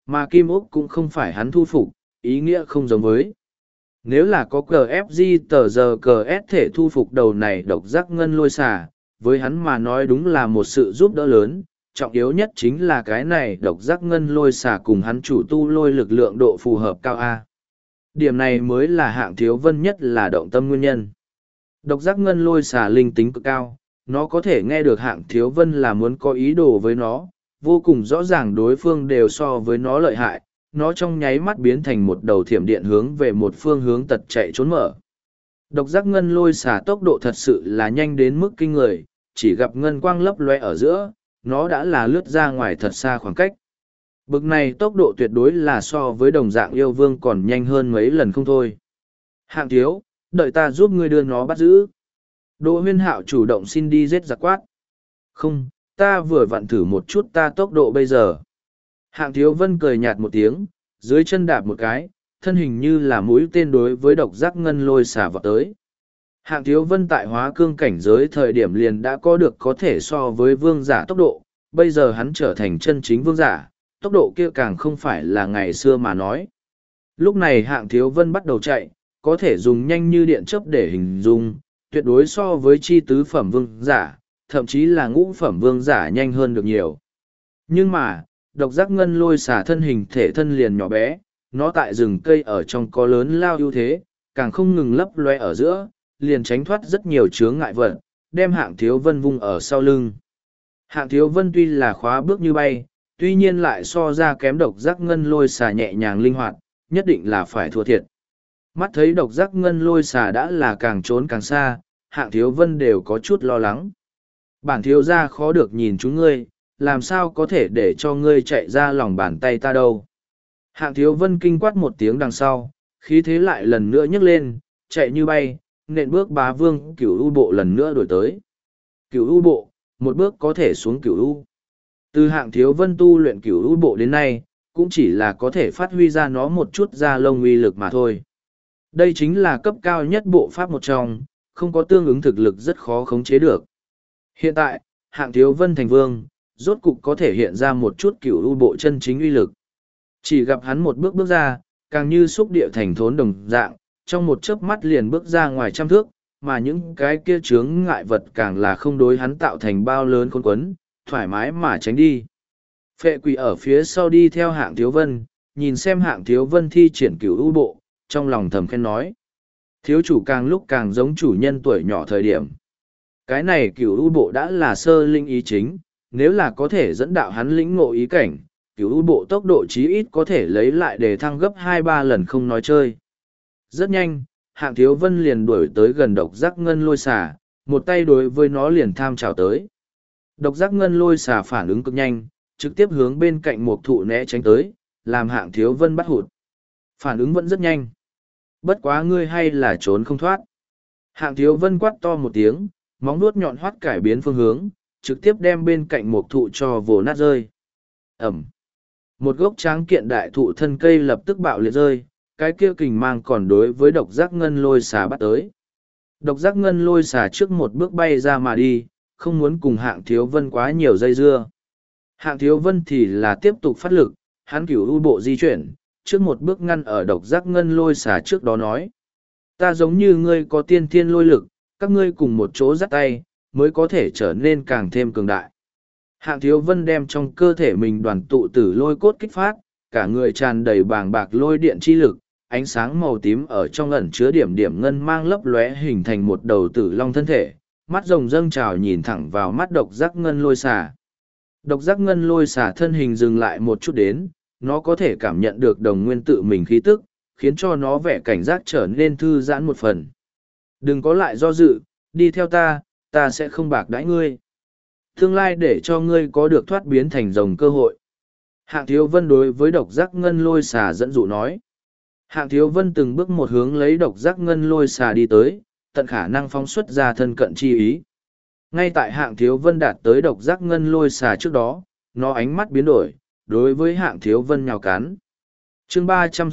mà Kim Úc cũng không phải hắn thu phục, ý nghĩa không giống với. Nếu là có CFG tờ giờ CS thể thu phục đầu này độc giác ngân lôi xà, với hắn mà nói đúng là một sự giúp đỡ lớn, trọng yếu nhất chính là cái này độc giác ngân lôi xà cùng hắn chủ tu lôi lực lượng độ phù hợp cao A. Điểm này mới là hạng thiếu vân nhất là động tâm nguyên nhân. Độc giác ngân lôi xà linh tính cực cao, nó có thể nghe được hạng thiếu vân là muốn có ý đồ với nó, vô cùng rõ ràng đối phương đều so với nó lợi hại, nó trong nháy mắt biến thành một đầu thiểm điện hướng về một phương hướng tật chạy trốn mở. Độc giác ngân lôi xà tốc độ thật sự là nhanh đến mức kinh người, chỉ gặp ngân quang lấp loe ở giữa, nó đã là lướt ra ngoài thật xa khoảng cách. Bực này tốc độ tuyệt đối là so với đồng dạng yêu vương còn nhanh hơn mấy lần không thôi. Hạng thiếu, đợi ta giúp ngươi đưa nó bắt giữ. Đỗ Huyên Hạo chủ động xin đi giết giặc quát. Không, ta vừa vặn thử một chút ta tốc độ bây giờ. Hạng thiếu vân cười nhạt một tiếng, dưới chân đạp một cái, thân hình như là mũi tên đối với độc giác ngân lôi xả vào tới. Hạng thiếu vân tại hóa cương cảnh giới thời điểm liền đã có được có thể so với vương giả tốc độ, bây giờ hắn trở thành chân chính vương giả, tốc độ kia càng không phải là ngày xưa mà nói. Lúc này hạng thiếu vân bắt đầu chạy, có thể dùng nhanh như điện chớp để hình dung, tuyệt đối so với chi tứ phẩm vương giả, thậm chí là ngũ phẩm vương giả nhanh hơn được nhiều. Nhưng mà, độc giác ngân lôi xả thân hình thể thân liền nhỏ bé, nó tại rừng cây ở trong có lớn lao ưu thế, càng không ngừng lấp loe ở giữa, liền tránh thoát rất nhiều chướng ngại vật, đem hạng thiếu vân vung ở sau lưng. Hạng thiếu vân tuy là khóa bước như bay, tuy nhiên lại so ra kém độc giác ngân lôi xả nhẹ nhàng linh hoạt, nhất định là phải thua thiệt. Mắt thấy độc giác ngân lôi xả đã là càng trốn càng xa, hạng thiếu vân đều có chút lo lắng. Bản thiếu gia khó được nhìn chúng ngươi, làm sao có thể để cho ngươi chạy ra lòng bàn tay ta đâu. Hạng thiếu vân kinh quát một tiếng đằng sau, khí thế lại lần nữa nhấc lên, chạy như bay, nện bước bá vương cửu u bộ lần nữa đổi tới. Cửu u bộ, một bước có thể xuống cửu u. Từ hạng thiếu vân tu luyện cửu u bộ đến nay, cũng chỉ là có thể phát huy ra nó một chút ra lông uy lực mà thôi. Đây chính là cấp cao nhất bộ pháp một trong, không có tương ứng thực lực rất khó khống chế được. Hiện tại, hạng thiếu vân thành vương, rốt cục có thể hiện ra một chút cửu u bộ chân chính uy lực. Chỉ gặp hắn một bước bước ra, càng như xúc địa thành thốn đồng dạng, trong một chớp mắt liền bước ra ngoài trăm thước, mà những cái kia chướng ngại vật càng là không đối hắn tạo thành bao lớn khốn quấn, thoải mái mà tránh đi. Phệ quỷ ở phía sau đi theo hạng thiếu vân, nhìn xem hạng thiếu vân thi triển cửu u bộ, trong lòng thầm khen nói. Thiếu chủ càng lúc càng giống chủ nhân tuổi nhỏ thời điểm. Cái này cửu u bộ đã là sơ linh ý chính, nếu là có thể dẫn đạo hắn lĩnh ngộ ý cảnh, cửu u bộ tốc độ chí ít có thể lấy lại để thăng gấp 2-3 lần không nói chơi. Rất nhanh, hạng thiếu vân liền đuổi tới gần độc giác ngân lôi xà, một tay đối với nó liền tham trào tới. Độc giác ngân lôi xà phản ứng cực nhanh, trực tiếp hướng bên cạnh một thụ né tránh tới, làm hạng thiếu vân bắt hụt. Phản ứng vẫn rất nhanh. Bất quá ngươi hay là trốn không thoát. Hạng thiếu vân quát to một tiếng, móng nuốt nhọn hoắt cải biến phương hướng, trực tiếp đem bên cạnh một thụ cho vồ nát rơi. Ẩm. Một gốc tráng kiện đại thụ thân cây lập tức bạo liệt rơi, cái kia kình mang còn đối với độc giác ngân lôi xà bắt tới. Độc giác ngân lôi xà trước một bước bay ra mà đi, không muốn cùng hạng thiếu vân quá nhiều dây dưa. Hạng thiếu vân thì là tiếp tục phát lực, hắn cửu u bộ di chuyển, trước một bước ngăn ở độc giác ngân lôi xà trước đó nói. Ta giống như ngươi có tiên thiên lôi lực, các ngươi cùng một chỗ dắt tay, mới có thể trở nên càng thêm cường đại. Hạng thiếu vân đem trong cơ thể mình đoàn tụ tử lôi cốt kích phát, cả người tràn đầy bàng bạc lôi điện chi lực, ánh sáng màu tím ở trong ẩn chứa điểm điểm ngân mang lấp lóe hình thành một đầu tử long thân thể, mắt rồng dâng trào nhìn thẳng vào mắt độc giác ngân lôi xà. Độc giác ngân lôi xà thân hình dừng lại một chút đến, nó có thể cảm nhận được đồng nguyên tự mình khí tức, khiến cho nó vẻ cảnh giác trở nên thư giãn một phần. Đừng có lại do dự, đi theo ta, ta sẽ không bạc đãi ngươi. Tương lai để cho ngươi có được thoát biến thành rồng cơ hội. Hạng thiếu vân đối với độc giác ngân lôi xà dẫn dụ nói. Hạng thiếu vân từng bước một hướng lấy độc giác ngân lôi xà đi tới, tận khả năng phóng xuất ra thân cận chi ý. Ngay tại hạng thiếu vân đạt tới độc giác ngân lôi xà trước đó, nó ánh mắt biến đổi, đối với hạng thiếu vân nhào cắn. Chương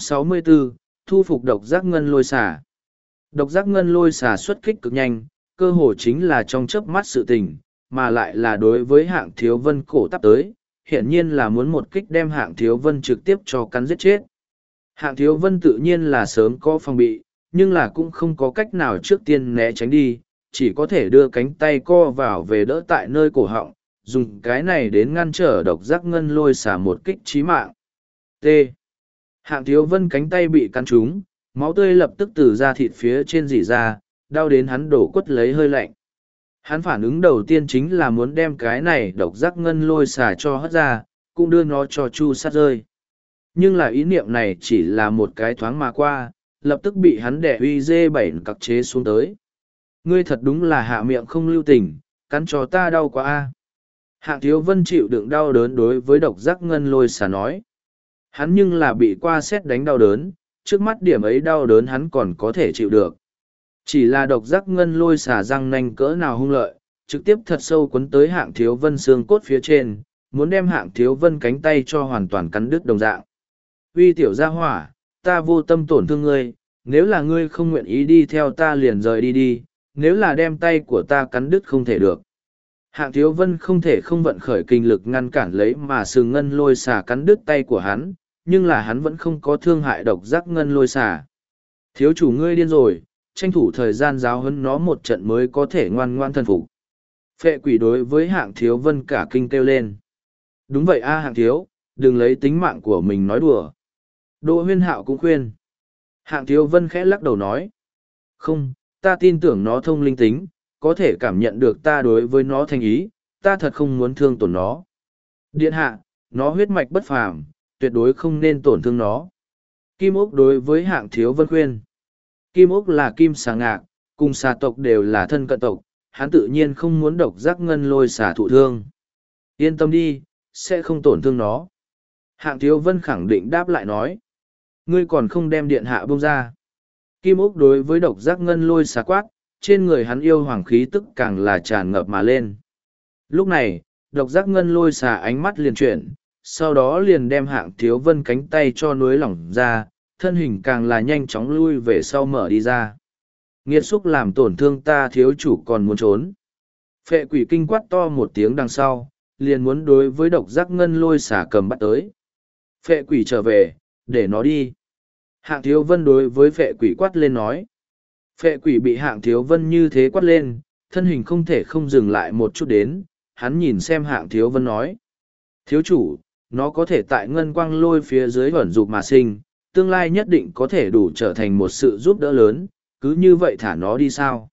364, thu phục độc giác ngân lôi xà. Độc giác ngân lôi xà xuất kích cực nhanh, cơ hồ chính là trong chớp mắt sự tình, mà lại là đối với hạng thiếu vân cổ tắp tới, hiển nhiên là muốn một kích đem Hạng Thiếu Vân trực tiếp cho cắn giết chết. Hạng Thiếu Vân tự nhiên là sớm có phòng bị, nhưng là cũng không có cách nào trước tiên né tránh đi, chỉ có thể đưa cánh tay co vào về đỡ tại nơi cổ họng, dùng cái này đến ngăn trở độc giác ngân lôi xả một kích chí mạng. T. Hạng Thiếu Vân cánh tay bị cắn trúng, máu tươi lập tức từ da thịt phía trên rỉ ra, đau đến hắn đổ quất lấy hơi lạnh. Hắn phản ứng đầu tiên chính là muốn đem cái này độc giác ngân lôi xả cho hất ra, cũng đưa nó cho chu sát rơi. Nhưng là ý niệm này chỉ là một cái thoáng mà qua, lập tức bị hắn đẻ uy dê bảy cặc chế xuống tới. Ngươi thật đúng là hạ miệng không lưu tình, cắn cho ta đau quá a. Hạng Thiếu Vân chịu đựng đau đớn đối với độc giác ngân lôi xả nói. Hắn nhưng là bị qua sét đánh đau đớn, trước mắt điểm ấy đau đớn hắn còn có thể chịu được. Chỉ là độc giác ngân lôi xả răng nanh cỡ nào hung lợi, trực tiếp thật sâu quấn tới Hạng Thiếu Vân xương cốt phía trên, muốn đem Hạng Thiếu Vân cánh tay cho hoàn toàn cắn đứt đồng dạng. Uy tiểu gia hỏa, ta vô tâm tổn thương ngươi, nếu là ngươi không nguyện ý đi theo ta liền rời đi đi, nếu là đem tay của ta cắn đứt không thể được. Hạng Thiếu Vân không thể không vận khởi kinh lực ngăn cản lấy mà sừng ngân lôi xà cắn đứt tay của hắn, nhưng là hắn vẫn không có thương hại độc giác ngân lôi xà. Thiếu chủ ngươi điên rồi, tranh thủ thời gian giáo huấn nó một trận mới có thể ngoan ngoan thần phục. Phệ quỷ đối với Hạng Thiếu Vân cả kinh kêu lên. Đúng vậy a Hạng Thiếu, đừng lấy tính mạng của mình nói đùa. Đỗ Huyên Hạo cũng khuyên. Hạng Thiếu Vân khẽ lắc đầu nói. Không, ta tin tưởng nó thông linh tính, có thể cảm nhận được ta đối với nó thành ý, ta thật không muốn thương tổn nó. Điện hạ, nó huyết mạch bất phàm, tuyệt đối không nên tổn thương nó. Kim Ốc đối với Hạng Thiếu Vân khuyên. Kim Ốc là kim xà ngạc, cùng xà tộc đều là thân cận tộc, hắn tự nhiên không muốn độc giác ngân lôi xà thụ thương. Yên tâm đi, sẽ không tổn thương nó. Hạng Thiếu Vân khẳng định đáp lại nói. Ngươi còn không đem điện hạ bông ra. Kim Ốc đối với độc giác ngân lôi xà quát, trên người hắn yêu hoàng khí tức càng là tràn ngập mà lên. Lúc này, độc giác ngân lôi xà ánh mắt liền chuyển, sau đó liền đem Hạng Thiếu Vân cánh tay cho nuối lỏng ra, thân hình càng là nhanh chóng lui về sau mở đi ra. Nghiệt xúc làm tổn thương ta thiếu chủ còn muốn trốn. Phệ quỷ kinh quát to một tiếng đằng sau, liền muốn đối với độc giác ngân lôi xà cầm bắt tới. Phệ quỷ trở về, để nó đi. Hạng Thiếu Vân đối với phệ quỷ quát lên nói. Phệ quỷ bị Hạng Thiếu Vân như thế quát lên, thân hình không thể không dừng lại một chút đến, hắn nhìn xem Hạng Thiếu Vân nói. Thiếu chủ, nó có thể tại ngân quang lôi phía dưới vẩn dục mà sinh, tương lai nhất định có thể đủ trở thành một sự giúp đỡ lớn, cứ như vậy thả nó đi sao?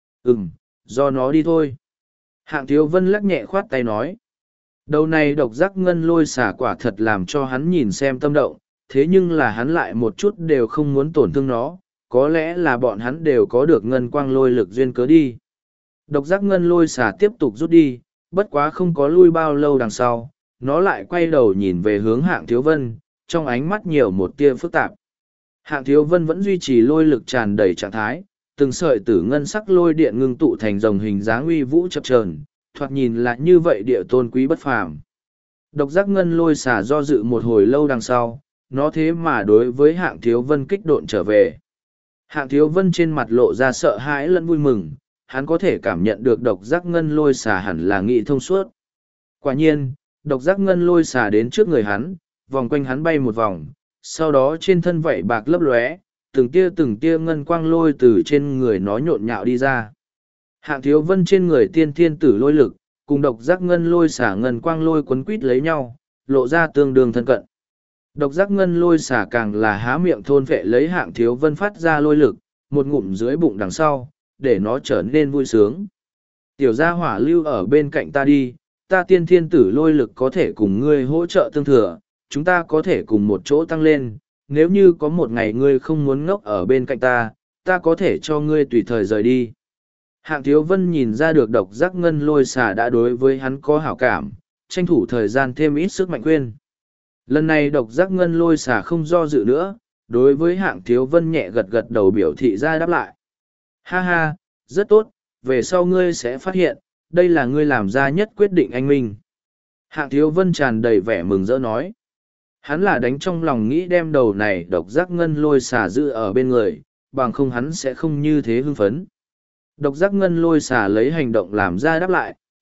Do nó đi thôi. Hạng Thiếu Vân lắc nhẹ khoát tay nói. Đầu này độc giác ngân lôi xả quả thật làm cho hắn nhìn xem tâm động, thế nhưng là hắn lại một chút đều không muốn tổn thương nó, có lẽ là bọn hắn đều có được ngân quang lôi lực duyên cớ đi. Độc giác ngân lôi xả tiếp tục rút đi, bất quá không có lui bao lâu đằng sau, nó lại quay đầu nhìn về hướng Hạng Thiếu Vân, trong ánh mắt nhiều một tia phức tạp. Hạng Thiếu Vân vẫn duy trì lôi lực tràn đầy trạng thái, từng sợi tử ngân sắc lôi điện ngưng tụ thành dòng hình dáng uy vũ chập chờn, thoạt nhìn là như vậy địa tôn quý bất phàm. Độc giác ngân lôi xả do dự một hồi lâu đằng sau, nó thế mà đối với Hạng Thiếu Vân kích độn trở về. Hạng Thiếu Vân trên mặt lộ ra sợ hãi lẫn vui mừng, hắn có thể cảm nhận được độc giác ngân lôi xả hẳn là nghị thông suốt. Quả nhiên, độc giác ngân lôi xả đến trước người hắn, vòng quanh hắn bay một vòng, sau đó trên thân vảy bạc lấp lóe, từng tia ngân quang lôi từ trên người nó nhộn nhạo đi ra. Hạng Thiếu Vân trên người tiên thiên tử lôi lực, cùng độc giác ngân lôi xả ngân quang lôi quấn quít lấy nhau, lộ ra tương đương thân cận. Độc giác ngân lôi xả càng là há miệng thôn vệ lấy Hạng Thiếu Vân phát ra lôi lực, một ngụm dưới bụng đằng sau, để nó trở nên vui sướng. Tiểu gia hỏa lưu ở bên cạnh ta đi, ta tiên thiên tử lôi lực có thể cùng ngươi hỗ trợ tương thừa, chúng ta có thể cùng một chỗ tăng lên, nếu như có một ngày ngươi không muốn ngốc ở bên cạnh ta, ta có thể cho ngươi tùy thời rời đi. Hạng Thiếu Vân nhìn ra được độc giác ngân lôi xà đã đối với hắn có hảo cảm, tranh thủ thời gian thêm ít sức mạnh khuyên. Lần này độc giác ngân lôi xà không do dự nữa, đối với Hạng Thiếu Vân nhẹ gật gật đầu biểu thị ra đáp lại. Ha ha, rất tốt, về sau ngươi sẽ phát hiện, đây là ngươi làm ra nhất quyết định anh minh. Hạng Thiếu Vân tràn đầy vẻ mừng rỡ nói. Hắn là đánh trong lòng nghĩ đem đầu này độc giác ngân lôi xà giữ ở bên người, bằng không hắn sẽ không như thế hưng phấn. Độc giác ngân lôi xà lấy hành động làm ra đáp lại,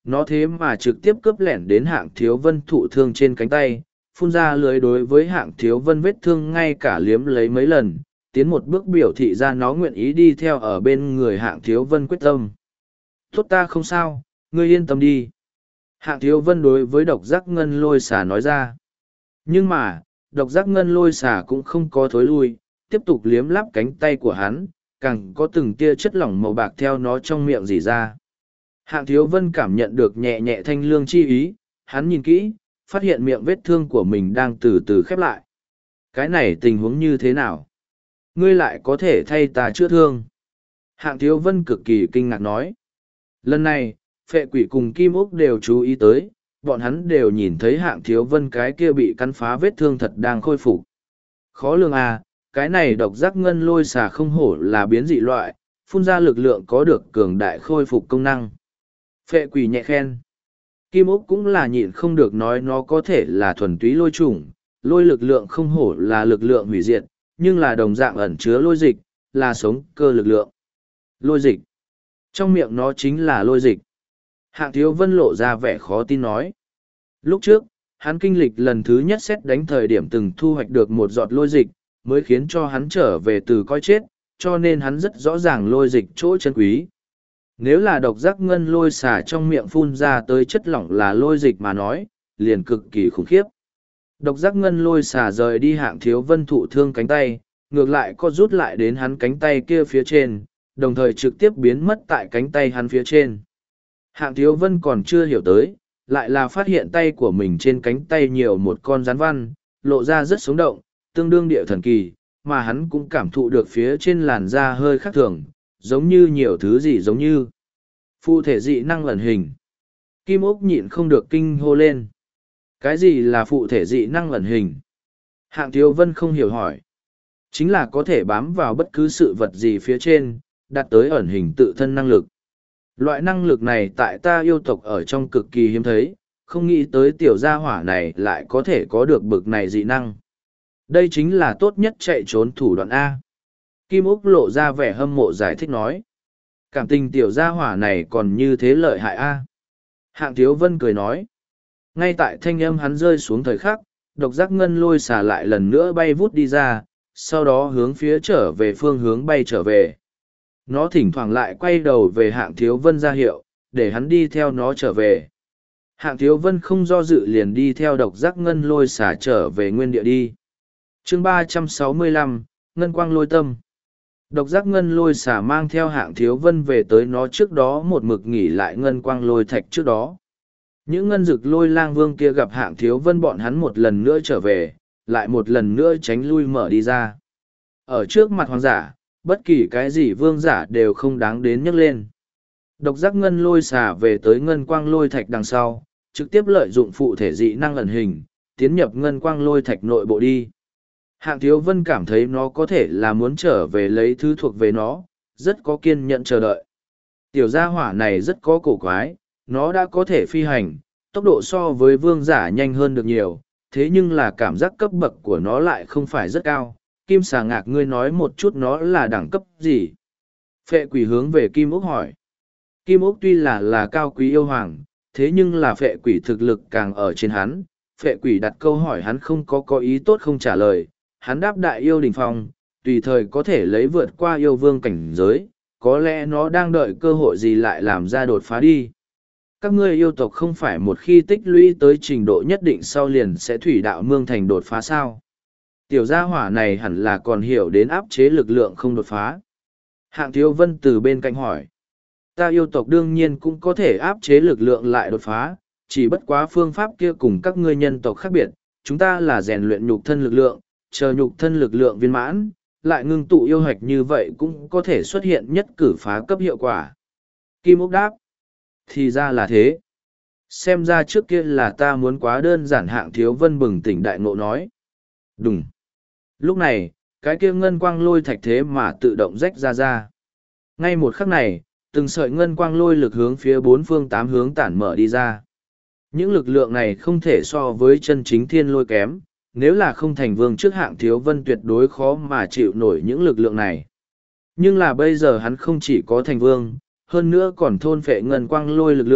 nó thế mà trực tiếp cướp lẻn đến Hạng Thiếu Vân thụ thương trên cánh tay, phun ra lưới đối với Hạng Thiếu Vân vết thương ngay cả liếm lấy mấy lần, tiến một bước biểu thị ra nó nguyện ý đi theo ở bên người Hạng Thiếu Vân quyết tâm. Tốt, ta không sao, ngươi yên tâm đi. Hạng Thiếu Vân đối với độc giác ngân lôi xà nói ra. Nhưng mà, độc giác ngân lôi xà cũng không có thối lui, tiếp tục liếm lắp cánh tay của hắn, càng có từng tia chất lỏng màu bạc theo nó trong miệng rỉ ra. Hạng Thiếu Vân cảm nhận được nhẹ nhẹ thanh lương chi ý, hắn nhìn kỹ, phát hiện miệng vết thương của mình đang từ từ khép lại. Cái này tình huống như thế nào? Ngươi lại có thể thay ta chữa thương? Hạng Thiếu Vân cực kỳ kinh ngạc nói. Lần này, Phệ Quỷ cùng Kim Úc đều chú ý tới, bọn hắn đều nhìn thấy Hạng Thiếu Vân cái kia bị cắn phá vết thương thật đang khôi phục. Khó lường à, cái này độc giác ngân lôi xà không hổ là biến dị loại, phun ra lực lượng có được cường đại khôi phục công năng. Phệ Quỷ nhẹ khen. Kim Úc cũng là nhịn không được nói nó có thể là thuần túy lôi chủng, lôi lực lượng không hổ là lực lượng hủy diệt, nhưng là đồng dạng ẩn chứa lôi dịch, là sống cơ lực lượng. Lôi dịch. Trong miệng nó chính là lôi dịch. Hạng Thiếu Vân lộ ra vẻ khó tin nói. Lúc trước, hắn kinh lịch lần thứ nhất xét đánh thời điểm từng thu hoạch được một giọt lôi dịch, mới khiến cho hắn trở về từ coi chết, cho nên hắn rất rõ ràng lôi dịch chỗ chân quý. Nếu là độc giác ngân lôi xả trong miệng phun ra tới chất lỏng là lôi dịch mà nói, liền cực kỳ khủng khiếp. Độc giác ngân lôi xả rời đi Hạng Thiếu Vân thụ thương cánh tay, ngược lại có rút lại đến hắn cánh tay kia phía trên, đồng thời trực tiếp biến mất tại cánh tay hắn phía trên. Hạng Thiếu Vân còn chưa hiểu tới, lại là phát hiện tay của mình trên cánh tay nhiều một con rắn văn, lộ ra rất sống động, tương đương địa thần kỳ, mà hắn cũng cảm thụ được phía trên làn da hơi khác thường, giống như nhiều thứ gì giống như phụ thể dị năng ẩn hình. Kim Úc nhịn không được kinh hô lên. Cái gì là phụ thể dị năng ẩn hình? Hạng Thiếu Vân không hiểu hỏi. Chính là có thể bám vào bất cứ sự vật gì phía trên, đạt tới ẩn hình tự thân năng lực. Loại năng lực này tại ta yêu tộc ở trong cực kỳ hiếm thấy, không nghĩ tới tiểu gia hỏa này lại có thể có được bực này dị năng. Đây chính là tốt nhất chạy trốn thủ đoạn A. Kim Úc lộ ra vẻ hâm mộ giải thích nói. Cảm tình tiểu gia hỏa này còn như thế lợi hại A. Hạng Thiếu Vân cười nói. Ngay tại thanh âm hắn rơi xuống thời khắc, độc giác ngân lôi xả lại lần nữa bay vút đi ra, sau đó hướng phía trở về phương hướng bay trở về. Nó thỉnh thoảng lại quay đầu về Hạng Thiếu Vân ra hiệu, để hắn đi theo nó trở về. Hạng Thiếu Vân không do dự liền đi theo độc giác ngân lôi xả trở về nguyên địa đi. Chương 365, Ngân Quang Lôi Tâm. Độc giác ngân lôi xả mang theo Hạng Thiếu Vân về tới nó trước đó một mực nghỉ lại ngân quang lôi thạch trước đó. Những ngân dực lôi lang vương kia gặp Hạng Thiếu Vân bọn hắn một lần nữa trở về, lại một lần nữa tránh lui mở đi ra. Ở trước mặt hoàng giả, bất kỳ cái gì vương giả đều không đáng đến nhắc lên. Độc giác ngân lôi xả về tới ngân quang lôi thạch đằng sau, trực tiếp lợi dụng phụ thể dị năng ẩn hình, tiến nhập ngân quang lôi thạch nội bộ đi. Hạng Thiếu Vân cảm thấy nó có thể là muốn trở về lấy thứ thuộc về nó, rất có kiên nhẫn chờ đợi. Tiểu gia hỏa này rất có cổ quái, nó đã có thể phi hành, tốc độ so với vương giả nhanh hơn được nhiều, thế nhưng là cảm giác cấp bậc của nó lại không phải rất cao. Kim xà ngạc, ngươi nói một chút nó là đẳng cấp gì? Phệ Quỷ hướng về Kim Úc hỏi. Kim Úc tuy là cao quý yêu hoàng, thế nhưng là Phệ Quỷ thực lực càng ở trên hắn. Phệ Quỷ đặt câu hỏi hắn không có ý tốt không trả lời, hắn đáp đại yêu đỉnh phong, tùy thời có thể lấy vượt qua yêu vương cảnh giới, có lẽ nó đang đợi cơ hội gì lại làm ra đột phá đi. Các ngươi yêu tộc không phải một khi tích lũy tới trình độ nhất định sau liền sẽ thủy đạo mương thành đột phá sao? Tiểu gia hỏa này hẳn là còn hiểu đến áp chế lực lượng không đột phá. Hạng Thiếu Vân từ bên cạnh hỏi. Ta yêu tộc đương nhiên cũng có thể áp chế lực lượng lại đột phá, chỉ bất quá phương pháp kia cùng các ngươi nhân tộc khác biệt, chúng ta là rèn luyện nhục thân lực lượng, chờ nhục thân lực lượng viên mãn, lại ngưng tụ yêu hạch như vậy cũng có thể xuất hiện nhất cử phá cấp hiệu quả. Kim Úc đáp. Thì ra là thế. Xem ra trước kia là ta muốn quá đơn giản. Hạng Thiếu Vân bừng tỉnh đại ngộ nói. Đúng. Lúc này, cái kia ngân quang lôi thạch thế mà tự động rách ra. Ngay một khắc này, từng sợi ngân quang lôi lực hướng phía bốn phương tám hướng tản mở đi ra. Những lực lượng này không thể so với chân chính thiên lôi kém, nếu là không thành vương trước Hạng Thiếu Vân tuyệt đối khó mà chịu nổi những lực lượng này. Nhưng là bây giờ hắn không chỉ có thành vương, hơn nữa còn thôn phệ ngân quang lôi lực lượng,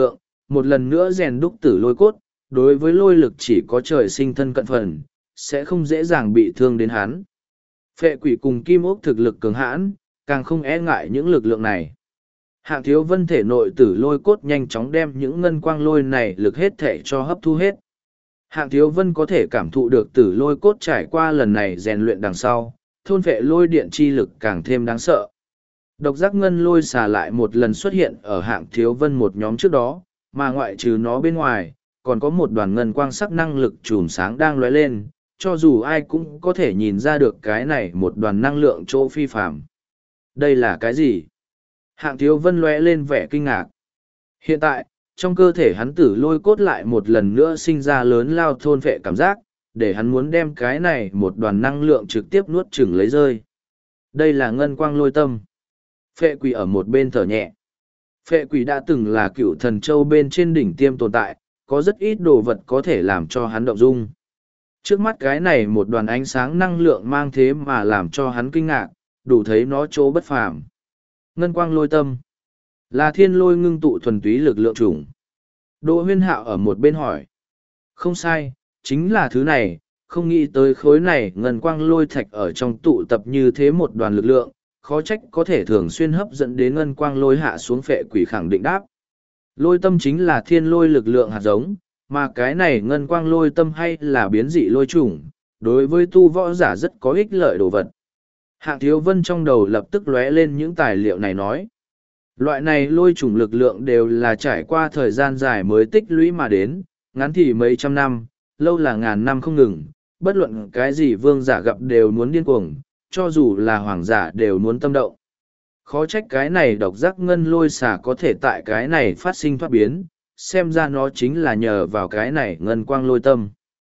một lần nữa rèn đúc tử lôi cốt, đối với lôi lực chỉ có trời sinh thân cận phần, sẽ không dễ dàng bị thương đến hắn. Phệ quỷ cùng kim ốc thực lực cường hãn, càng không e ngại những lực lượng này. Hạng Thiếu Vân thể nội tử lôi cốt nhanh chóng đem những ngân quang lôi này lực hết thể cho hấp thu hết. Hạng Thiếu Vân có thể cảm thụ được tử lôi cốt trải qua lần này rèn luyện đằng sau, thôn vệ lôi điện chi lực càng thêm đáng sợ. Độc giác ngân lôi xà lại một lần xuất hiện ở Hạng Thiếu Vân một nhóm trước đó, mà ngoại trừ nó bên ngoài, còn có một đoàn ngân quang sắc năng lực chùm sáng đang lóe lên, cho dù ai cũng có thể nhìn ra được cái này một đoàn năng lượng chỗ phi phạm. Đây là cái gì? Hạng Thiếu Vân lóe lên vẻ kinh ngạc. Hiện tại, trong cơ thể hắn tử lôi cốt lại một lần nữa sinh ra lớn lao thôn vệ cảm giác, để hắn muốn đem cái này một đoàn năng lượng trực tiếp nuốt chửng lấy rơi. Đây là ngân quang lôi tâm. Phệ quỷ ở một bên thở nhẹ. Phệ quỷ đã từng là cựu thần châu bên trên đỉnh tiêm tồn tại, có rất ít đồ vật có thể làm cho hắn động dung. Trước mắt cái này một đoàn ánh sáng năng lượng mang thế mà làm cho hắn kinh ngạc, đủ thấy nó chỗ bất phàm. Ngân quang lôi tâm. Là thiên lôi ngưng tụ thuần túy lực lượng chủng. Đỗ Huyên Hạo ở một bên hỏi. Không sai, chính là thứ này, không nghĩ tới khối này ngân quang lôi thạch ở trong tụ tập như thế một đoàn lực lượng, khó trách có thể thường xuyên hấp dẫn đến ngân quang lôi hạ xuống. Phệ quỷ khẳng định đáp. Lôi tâm chính là thiên lôi lực lượng hạt giống, mà cái này ngân quang lôi tâm hay là biến dị lôi chủng, đối với tu võ giả rất có ích lợi đồ vật. Hạng Thiếu Vân trong đầu lập tức lóe lên những tài liệu này nói. Loại này lôi chủng lực lượng đều là trải qua thời gian dài mới tích lũy mà đến, ngắn thì mấy trăm năm, lâu là ngàn năm không ngừng, bất luận cái gì vương giả gặp đều muốn điên cuồng, cho dù là hoàng giả đều muốn tâm động. Khó trách cái này độc giác ngân lôi xà có thể tại cái này phát sinh thoát biến, xem ra nó chính là nhờ vào cái này ngân quang lôi tâm.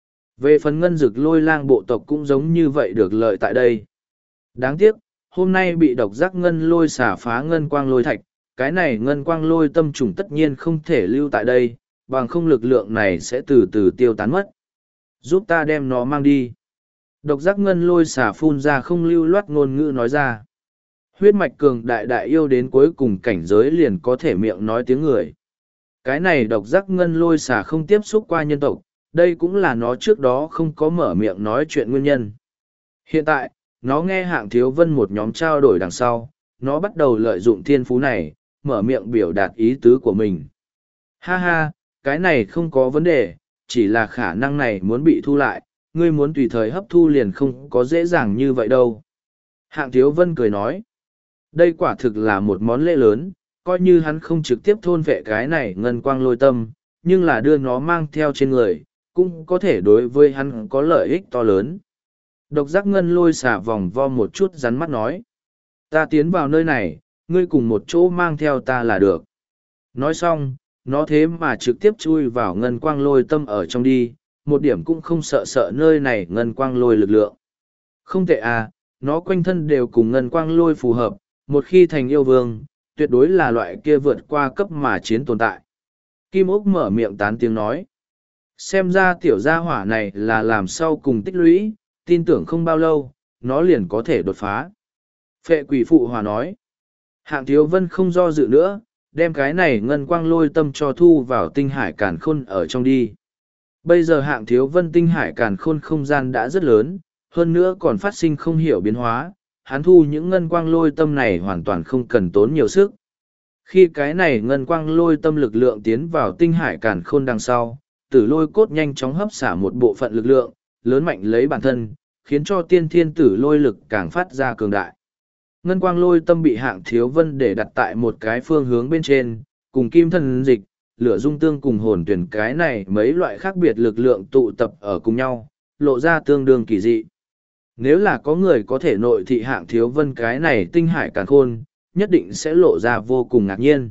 Về phần ngân dực lôi lang bộ tộc cũng giống như vậy được lợi tại đây. Đáng tiếc, hôm nay bị độc giác ngân lôi xả phá ngân quang lôi thạch, cái này ngân quang lôi tâm trùng tất nhiên không thể lưu tại đây, bằng không lực lượng này sẽ từ từ tiêu tán mất. Giúp ta đem nó mang đi. Độc giác ngân lôi xả phun ra không lưu loát ngôn ngữ nói ra. Huyết mạch cường đại đại yêu đến cuối cùng cảnh giới liền có thể miệng nói tiếng người. Cái này độc giác ngân lôi xả không tiếp xúc qua nhân tộc, đây cũng là nó trước đó không có mở miệng nói chuyện nguyên nhân. Hiện tại, nó nghe Hạng Thiếu Vân một nhóm trao đổi đằng sau, nó bắt đầu lợi dụng thiên phú này, mở miệng biểu đạt ý tứ của mình. Ha ha, cái này không có vấn đề, chỉ là khả năng này muốn bị thu lại, ngươi muốn tùy thời hấp thu liền không có dễ dàng như vậy đâu. Hạng Thiếu Vân cười nói, đây quả thực là một món lễ lớn, coi như hắn không trực tiếp thôn vệ cái này ngân quang lôi tâm, nhưng là đưa nó mang theo trên người, cũng có thể đối với hắn có lợi ích to lớn. Độc giác ngân lôi xả vòng vo một chút rắn mắt nói. Ta tiến vào nơi này, ngươi cùng một chỗ mang theo ta là được. Nói xong, nó thế mà trực tiếp chui vào ngân quang lôi tâm ở trong đi, một điểm cũng không sợ sợ nơi này ngân quang lôi lực lượng. Không tệ à, nó quanh thân đều cùng ngân quang lôi phù hợp, một khi thành yêu vương, tuyệt đối là loại kia vượt qua cấp mà chiến tồn tại. Kim Ốc mở miệng tán tiếng nói. Xem ra tiểu gia hỏa này là làm sau cùng tích lũy, tin tưởng không bao lâu, nó liền có thể đột phá. Phệ quỷ phụ hòa nói. Hạng Thiếu Vân không do dự nữa, đem cái này ngân quang lôi tâm cho thu vào tinh hải càn khôn ở trong đi. Bây giờ Hạng Thiếu Vân tinh hải càn khôn không gian đã rất lớn, hơn nữa còn phát sinh không hiểu biến hóa, hắn thu những ngân quang lôi tâm này hoàn toàn không cần tốn nhiều sức. Khi cái này ngân quang lôi tâm lực lượng tiến vào tinh hải càn khôn đằng sau, tử lôi cốt nhanh chóng hấp xả một bộ phận lực lượng, lớn mạnh lấy bản thân, khiến cho tiên thiên tử lôi lực càng phát ra cường đại. Ngân quang lôi tâm bị Hạng Thiếu Vân để đặt tại một cái phương hướng bên trên, cùng kim thần dịch, lửa dung tương cùng hồn tuyển cái này mấy loại khác biệt lực lượng tụ tập ở cùng nhau, lộ ra tương đương kỳ dị. Nếu là có người có thể nội thị Hạng Thiếu Vân cái này tinh hải càn khôn, nhất định sẽ lộ ra vô cùng ngạc nhiên.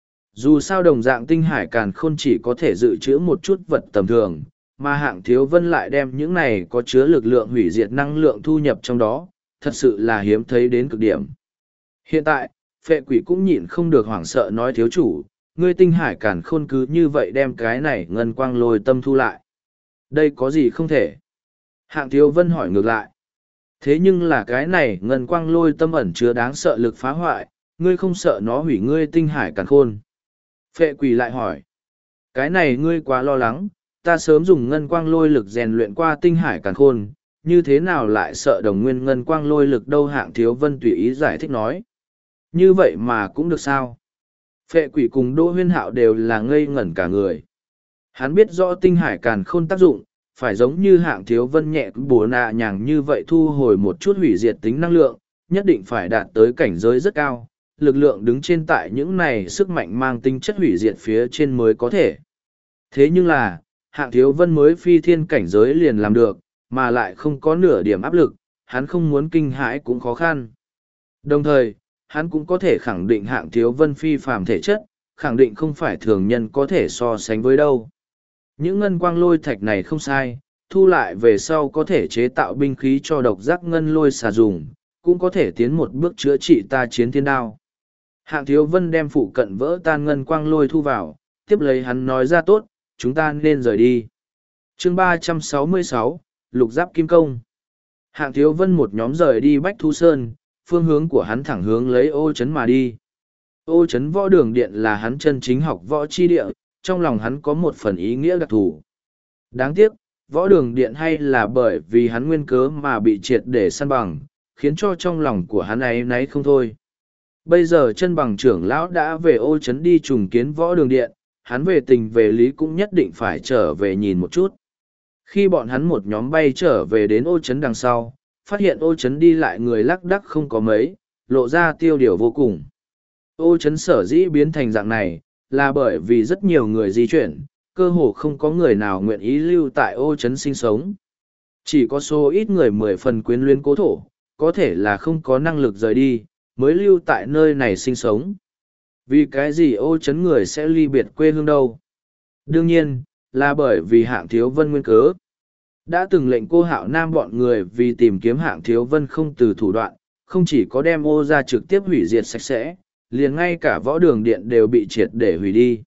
Dù sao đồng dạng tinh hải càn khôn chỉ có thể dự trữ một chút vật tầm thường, mà Hạng Thiếu Vân lại đem những này có chứa lực lượng hủy diệt năng lượng thu nhập trong đó, thật sự là hiếm thấy đến cực điểm. Hiện tại, phệ quỷ cũng nhịn không được hoảng sợ nói thiếu chủ, ngươi tinh hải càn khôn cứ như vậy đem cái này ngân quang lôi tâm thu lại. Đây có gì không thể? Hạng Thiếu Vân hỏi ngược lại. Thế nhưng là cái này ngân quang lôi tâm ẩn chứa đáng sợ lực phá hoại, ngươi không sợ nó hủy ngươi tinh hải càn khôn. Phệ quỷ lại hỏi. Cái này ngươi quá lo lắng, ta sớm dùng ngân quang lôi lực rèn luyện qua tinh hải càn khôn, như thế nào lại sợ đồng nguyên ngân quang lôi lực đâu. Hạng Thiếu Vân tùy ý giải thích nói. Như vậy mà cũng được sao? Phệ Quỷ cùng Đỗ Huyên Hạo đều là ngây ngẩn cả người. Hắn biết rõ tinh hải càn khôn tác dụng, phải giống như Hạng Thiếu Vân nhẹ bùa nạ nhàng như vậy thu hồi một chút hủy diệt tính năng lượng, nhất định phải đạt tới cảnh giới rất cao, lực lượng đứng trên tại những này sức mạnh mang tính chất hủy diệt phía trên mới có thể. Thế nhưng là, Hạng Thiếu Vân mới phi thiên cảnh giới liền làm được, mà lại không có nửa điểm áp lực, hắn không muốn kinh hãi cũng khó khăn. Đồng thời, hắn cũng có thể khẳng định Hạng Thiếu Vân phi phàm thể chất, khẳng định không phải thường nhân có thể so sánh với đâu. Những ngân quang lôi thạch này không sai, thu lại về sau có thể chế tạo binh khí cho độc giác ngân lôi xà dùng, cũng có thể tiến một bước chữa trị ta chiến thiên đao. Hạng Thiếu Vân đem phụ cận vỡ tan ngân quang lôi thu vào, tiếp lấy hắn nói ra tốt, chúng ta nên rời đi. Chương 366, Lục Giáp Kim Công. Hạng Thiếu Vân một nhóm rời đi Bách Thu Sơn, phương hướng của hắn thẳng hướng lấy Ô Trấn mà đi. Ô Trấn Võ Đường Điện là hắn chân chính học võ chi địa, trong lòng hắn có một phần ý nghĩa đặc thù. Đáng tiếc, Võ Đường Điện hay là bởi vì hắn nguyên cớ mà bị triệt để săn bằng, khiến cho trong lòng của hắn áy náy không thôi. Bây giờ Chân Bằng trưởng lão đã về Ô Trấn đi trùng kiến Võ Đường Điện, hắn về tình về lý cũng nhất định phải trở về nhìn một chút. Khi bọn hắn một nhóm bay trở về đến Ô Trấn đằng sau, phát hiện Ô Trấn đi lại người lác đác không có mấy, lộ ra tiêu điều vô cùng. Ô Trấn sở dĩ biến thành dạng này, là bởi vì rất nhiều người di chuyển, cơ hồ không có người nào nguyện ý lưu tại Ô Trấn sinh sống. Chỉ có số ít người 10 phần quyến luyến cố thổ, có thể là không có năng lực rời đi, mới lưu tại nơi này sinh sống. Vì cái gì Ô Trấn người sẽ ly biệt quê hương đâu? Đương nhiên, là bởi vì Hạng Thiếu Vân nguyên cớ. Đã từng lệnh cô Hạo Nam bọn người vì tìm kiếm Hạng Thiếu Vân không từ thủ đoạn, không chỉ có đem Ô ra trực tiếp hủy diệt sạch sẽ, liền ngay cả Võ Đường Điện đều bị triệt để hủy đi.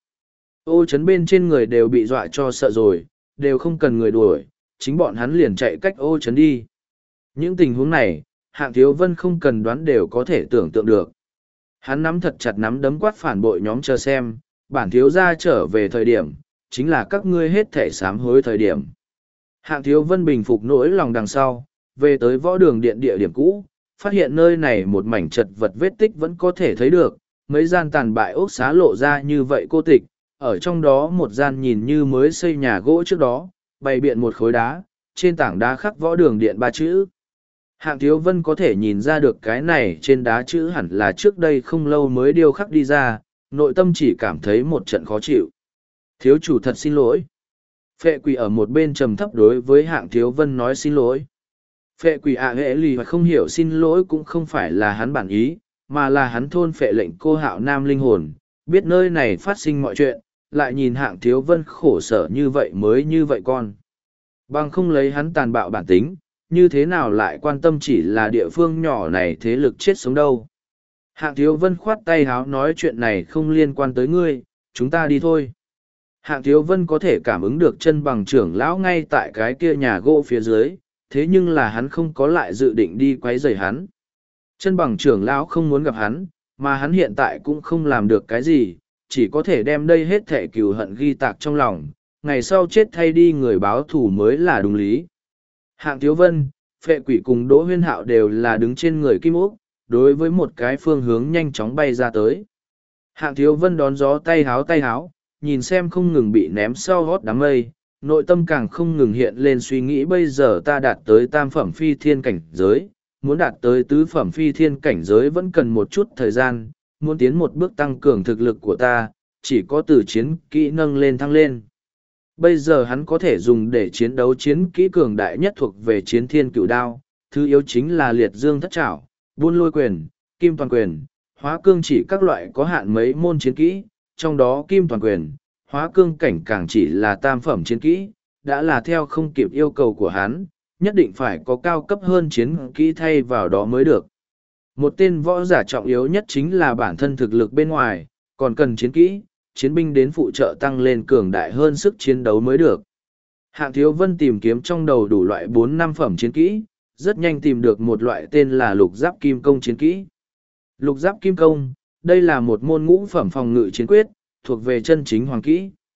Ô Trấn bên trên người đều bị dọa cho sợ rồi, đều không cần người đuổi, chính bọn hắn liền chạy cách Ô Trấn đi. Những tình huống này, Hạng Thiếu Vân không cần đoán đều có thể tưởng tượng được. Hắn nắm thật chặt nắm đấm quát phản bội nhóm chờ xem, bản thiếu gia trở về thời điểm, chính là các ngươi hết thể sám hối thời điểm. Hạng Thiếu Vân bình phục nỗi lòng đằng sau, về tới Võ Đường Điện địa điểm cũ, phát hiện nơi này một mảnh chật vật vết tích vẫn có thể thấy được, mấy gian tàn bại ốc xá lộ ra như vậy cô tịch, ở trong đó một gian nhìn như mới xây nhà gỗ trước đó, bày biện một khối đá, trên tảng đá khắc Võ Đường Điện 3 chữ. Hạng Thiếu Vân có thể nhìn ra được cái này trên đá chữ hẳn là trước đây không lâu mới điêu khắc đi ra, nội tâm chỉ cảm thấy một trận khó chịu. Thiếu chủ thật xin lỗi. Phệ Quỷ ở một bên trầm thấp đối với Hạng Thiếu Vân nói xin lỗi. Phệ Quỷ hệ lì không hiểu xin lỗi cũng không phải là hắn bản ý, mà là hắn thôn phệ lệnh cô Hạo Nam linh hồn, biết nơi này phát sinh mọi chuyện, lại nhìn Hạng Thiếu Vân khổ sở như vậy mới như vậy con. Bằng không lấy hắn tàn bạo bản tính, như thế nào lại quan tâm chỉ là địa phương nhỏ này thế lực chết sống đâu. Hạng Thiếu Vân khoát tay háo nói chuyện này không liên quan tới ngươi, chúng ta đi thôi. Hạng Thiếu Vân có thể cảm ứng được Chân Bằng trưởng lão ngay tại cái kia nhà gỗ phía dưới, thế nhưng là hắn không có lại dự định đi quấy rầy hắn. Chân Bằng trưởng lão không muốn gặp hắn, mà hắn hiện tại cũng không làm được cái gì, chỉ có thể đem đây hết thể cừu hận ghi tạc trong lòng, ngày sau chết thay đi người báo thù mới là đúng lý. Hạng Thiếu Vân, Phệ Quỷ cùng Đỗ Huyên Hạo đều là đứng trên người Kim Ốc, đối với một cái phương hướng nhanh chóng bay ra tới. Hạng Thiếu Vân đón gió tay háo, nhìn xem không ngừng bị ném sau gót đám mây, nội tâm càng không ngừng hiện lên suy nghĩ bây giờ ta đạt tới tam phẩm phi thiên cảnh giới, muốn đạt tới tứ phẩm phi thiên cảnh giới vẫn cần một chút thời gian, muốn tiến một bước tăng cường thực lực của ta, chỉ có từ chiến kỹ nâng lên thăng lên. Bây giờ hắn có thể dùng để chiến đấu chiến kỹ cường đại nhất thuộc về chiến thiên cửu đao, thứ yếu chính là liệt dương thất trảo, buôn lôi quyền, kim toàn quyền, hóa cương chỉ các loại có hạn mấy môn chiến kỹ, trong đó kim toàn quyền, hóa cương cảnh càng chỉ là tam phẩm chiến kỹ, đã là theo không kịp yêu cầu của hắn, nhất định phải có cao cấp hơn chiến kỹ thay vào đó mới được. Một tên võ giả trọng yếu nhất chính là bản thân thực lực bên ngoài, còn cần chiến kỹ, chiến binh đến phụ trợ tăng lên cường đại hơn sức chiến đấu mới được. Hạng Thiếu Vân tìm kiếm trong đầu đủ loại 4-5 phẩm chiến kỹ, rất nhanh tìm được một loại tên là lục giáp kim công chiến kỹ. Lục giáp kim công, đây là một môn ngũ phẩm phòng ngự chiến quyết, thuộc về chân chính hoàng kỹ.